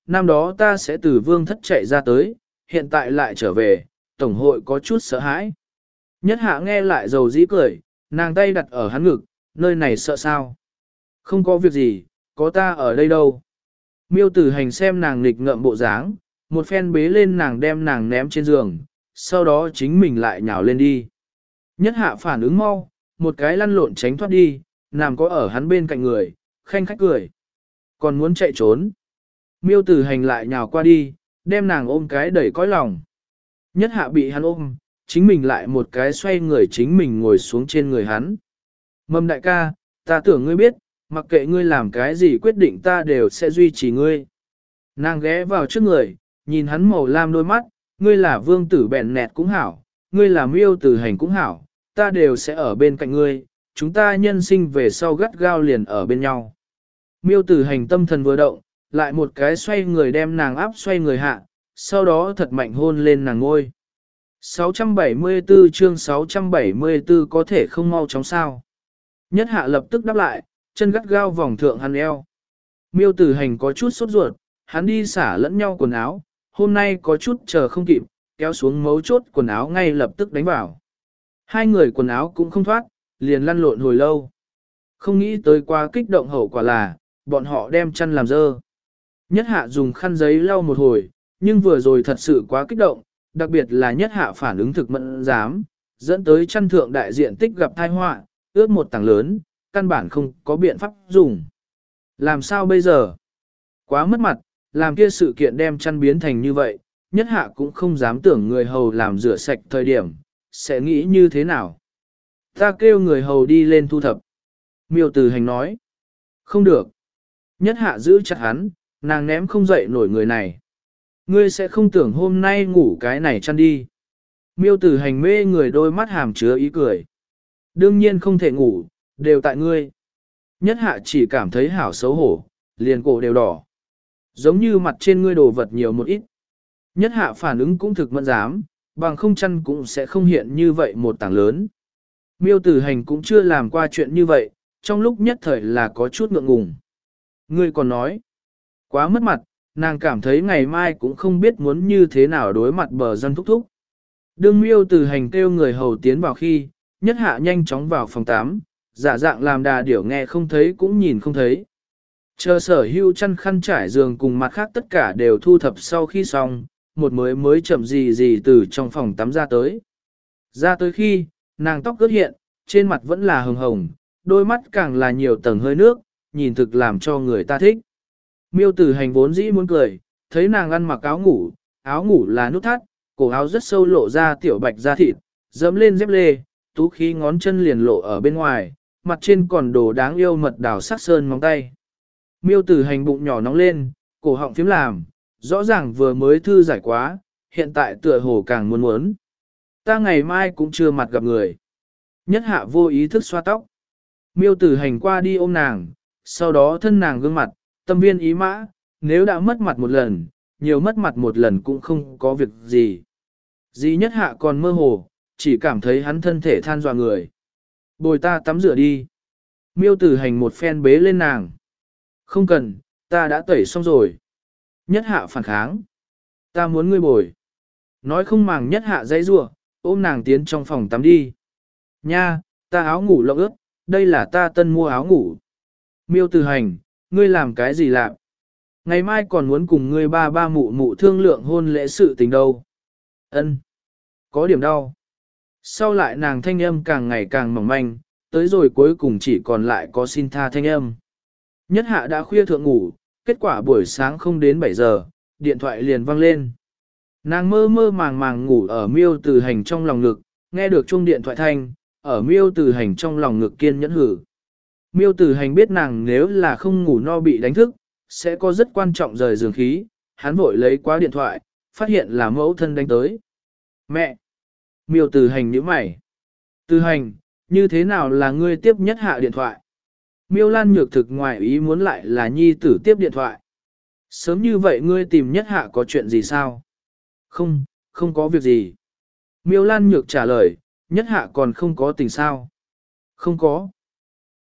năm đó ta sẽ từ vương thất chạy ra tới, hiện tại lại trở về, tổng hội có chút sợ hãi. Nhất hạ nghe lại dầu dĩ cười, nàng tay đặt ở hắn ngực, nơi này sợ sao? Không có việc gì, có ta ở đây đâu. Miêu tử hành xem nàng nghịch ngợm bộ dáng, một phen bế lên nàng đem nàng ném trên giường, sau đó chính mình lại nhào lên đi. Nhất hạ phản ứng mau, một cái lăn lộn tránh thoát đi, nằm có ở hắn bên cạnh người, khanh khách cười. Còn muốn chạy trốn. Miêu tử hành lại nhào qua đi, đem nàng ôm cái đẩy cõi lòng. Nhất hạ bị hắn ôm, chính mình lại một cái xoay người chính mình ngồi xuống trên người hắn. Mâm đại ca, ta tưởng ngươi biết, mặc kệ ngươi làm cái gì quyết định ta đều sẽ duy trì ngươi. Nàng ghé vào trước người, nhìn hắn màu lam đôi mắt, ngươi là vương tử bẹn nẹt cũng hảo, ngươi là miêu tử hành cũng hảo, ta đều sẽ ở bên cạnh ngươi, chúng ta nhân sinh về sau gắt gao liền ở bên nhau. Miêu tử hành tâm thần vừa động, lại một cái xoay người đem nàng áp xoay người hạ, sau đó thật mạnh hôn lên nàng ngôi. sáu trăm bảy mươi tư chương sáu trăm bảy mươi tư có thể không mau chóng sao. Nhất hạ lập tức đáp lại, chân gắt gao vòng thượng hắn eo. Miêu tử hành có chút sốt ruột, hắn đi xả lẫn nhau quần áo, hôm nay có chút chờ không kịp, kéo xuống mấu chốt quần áo ngay lập tức đánh vào. Hai người quần áo cũng không thoát, liền lăn lộn hồi lâu. Không nghĩ tới quá kích động hậu quả là, bọn họ đem chăn làm dơ. Nhất hạ dùng khăn giấy lau một hồi, nhưng vừa rồi thật sự quá kích động, đặc biệt là nhất hạ phản ứng thực mẫn dám, dẫn tới chăn thượng đại diện tích gặp tai họa, ướt một tảng lớn, căn bản không có biện pháp dùng. Làm sao bây giờ? Quá mất mặt, làm kia sự kiện đem chăn biến thành như vậy, nhất hạ cũng không dám tưởng người hầu làm rửa sạch thời điểm, sẽ nghĩ như thế nào. Ta kêu người hầu đi lên thu thập. Miêu Tử Hành nói. Không được. Nhất hạ giữ chặt hắn, nàng ném không dậy nổi người này. Ngươi sẽ không tưởng hôm nay ngủ cái này chăn đi. Miêu Tử Hành mê người đôi mắt hàm chứa ý cười. Đương nhiên không thể ngủ, đều tại ngươi. Nhất hạ chỉ cảm thấy hảo xấu hổ, liền cổ đều đỏ. Giống như mặt trên ngươi đồ vật nhiều một ít. Nhất hạ phản ứng cũng thực mẫn dám, bằng không chăn cũng sẽ không hiện như vậy một tảng lớn. Miêu Tử Hành cũng chưa làm qua chuyện như vậy, trong lúc nhất thời là có chút ngượng ngùng. Ngươi còn nói, quá mất mặt, nàng cảm thấy ngày mai cũng không biết muốn như thế nào đối mặt bờ dân thúc thúc. Đương Miêu Tử Hành kêu người hầu tiến vào khi, nhất hạ nhanh chóng vào phòng tám, giả dạng làm đà điểu nghe không thấy cũng nhìn không thấy. Chờ sở hữu chăn khăn trải giường cùng mặt khác tất cả đều thu thập sau khi xong, một mới mới chậm gì gì từ trong phòng tắm ra tới. Ra tới khi, nàng tóc ướt hiện, trên mặt vẫn là hồng hồng, đôi mắt càng là nhiều tầng hơi nước, nhìn thực làm cho người ta thích. Miêu Tử Hành vốn dĩ muốn cười, thấy nàng ăn mặc áo ngủ, áo ngủ là nút thắt, cổ áo rất sâu lộ ra tiểu bạch da thịt, dẫm lên dép lê, tú khí ngón chân liền lộ ở bên ngoài, mặt trên còn đồ đáng yêu mật đào sắc sơn móng tay. Miêu Tử Hành bụng nhỏ nóng lên, cổ họng phím làm, rõ ràng vừa mới thư giải quá, hiện tại tựa hồ càng muốn muốn. Ta ngày mai cũng chưa mặt gặp người. Nhất hạ vô ý thức xoa tóc. Miêu Tử Hành qua đi ôm nàng, sau đó thân nàng gương mặt, tâm viên ý mã, nếu đã mất mặt một lần, nhiều mất mặt một lần cũng không có việc gì. Dì nhất hạ còn mơ hồ, chỉ cảm thấy hắn thân thể than dọa người. Bồi ta tắm rửa đi. Miêu Tử Hành một phen bế lên nàng. Không cần, ta đã tẩy xong rồi. Nhất hạ phản kháng. Ta muốn ngươi bồi. Nói không màng nhất hạ dãy rủa, ôm nàng tiến trong phòng tắm đi. Nha, ta áo ngủ lộng ướt, đây là ta tân mua áo ngủ. Miêu Tử Hành, ngươi làm cái gì làm? Ngày mai còn muốn cùng ngươi ba ba mụ mụ thương lượng hôn lễ sự tình đâu. Ân, có điểm đau. Sau lại nàng thanh âm càng ngày càng mỏng manh, tới rồi cuối cùng chỉ còn lại có xin tha thanh âm. Nhất hạ đã khuya thượng ngủ, kết quả buổi sáng không đến bảy giờ, điện thoại liền vang lên. Nàng mơ mơ màng màng ngủ ở Miêu Tử Hành trong lòng ngực, nghe được chuông điện thoại thanh, ở Miêu Tử Hành trong lòng ngực kiên nhẫn hử. Miêu Tử Hành biết nàng nếu là không ngủ no bị đánh thức, sẽ có rất quan trọng rời giường khí, hắn vội lấy qua điện thoại, phát hiện là mẫu thân đánh tới. Mẹ! Miêu Tử Hành nhíu mày. Tử Hành, như thế nào là ngươi tiếp nhất hạ điện thoại? Miêu Lan nhược thực ngoài ý muốn lại là nhi tử tiếp điện thoại. Sớm như vậy ngươi tìm nhất hạ có chuyện gì sao? Không, không có việc gì. Miêu Lan nhược trả lời, nhất hạ còn không có tình sao? Không có.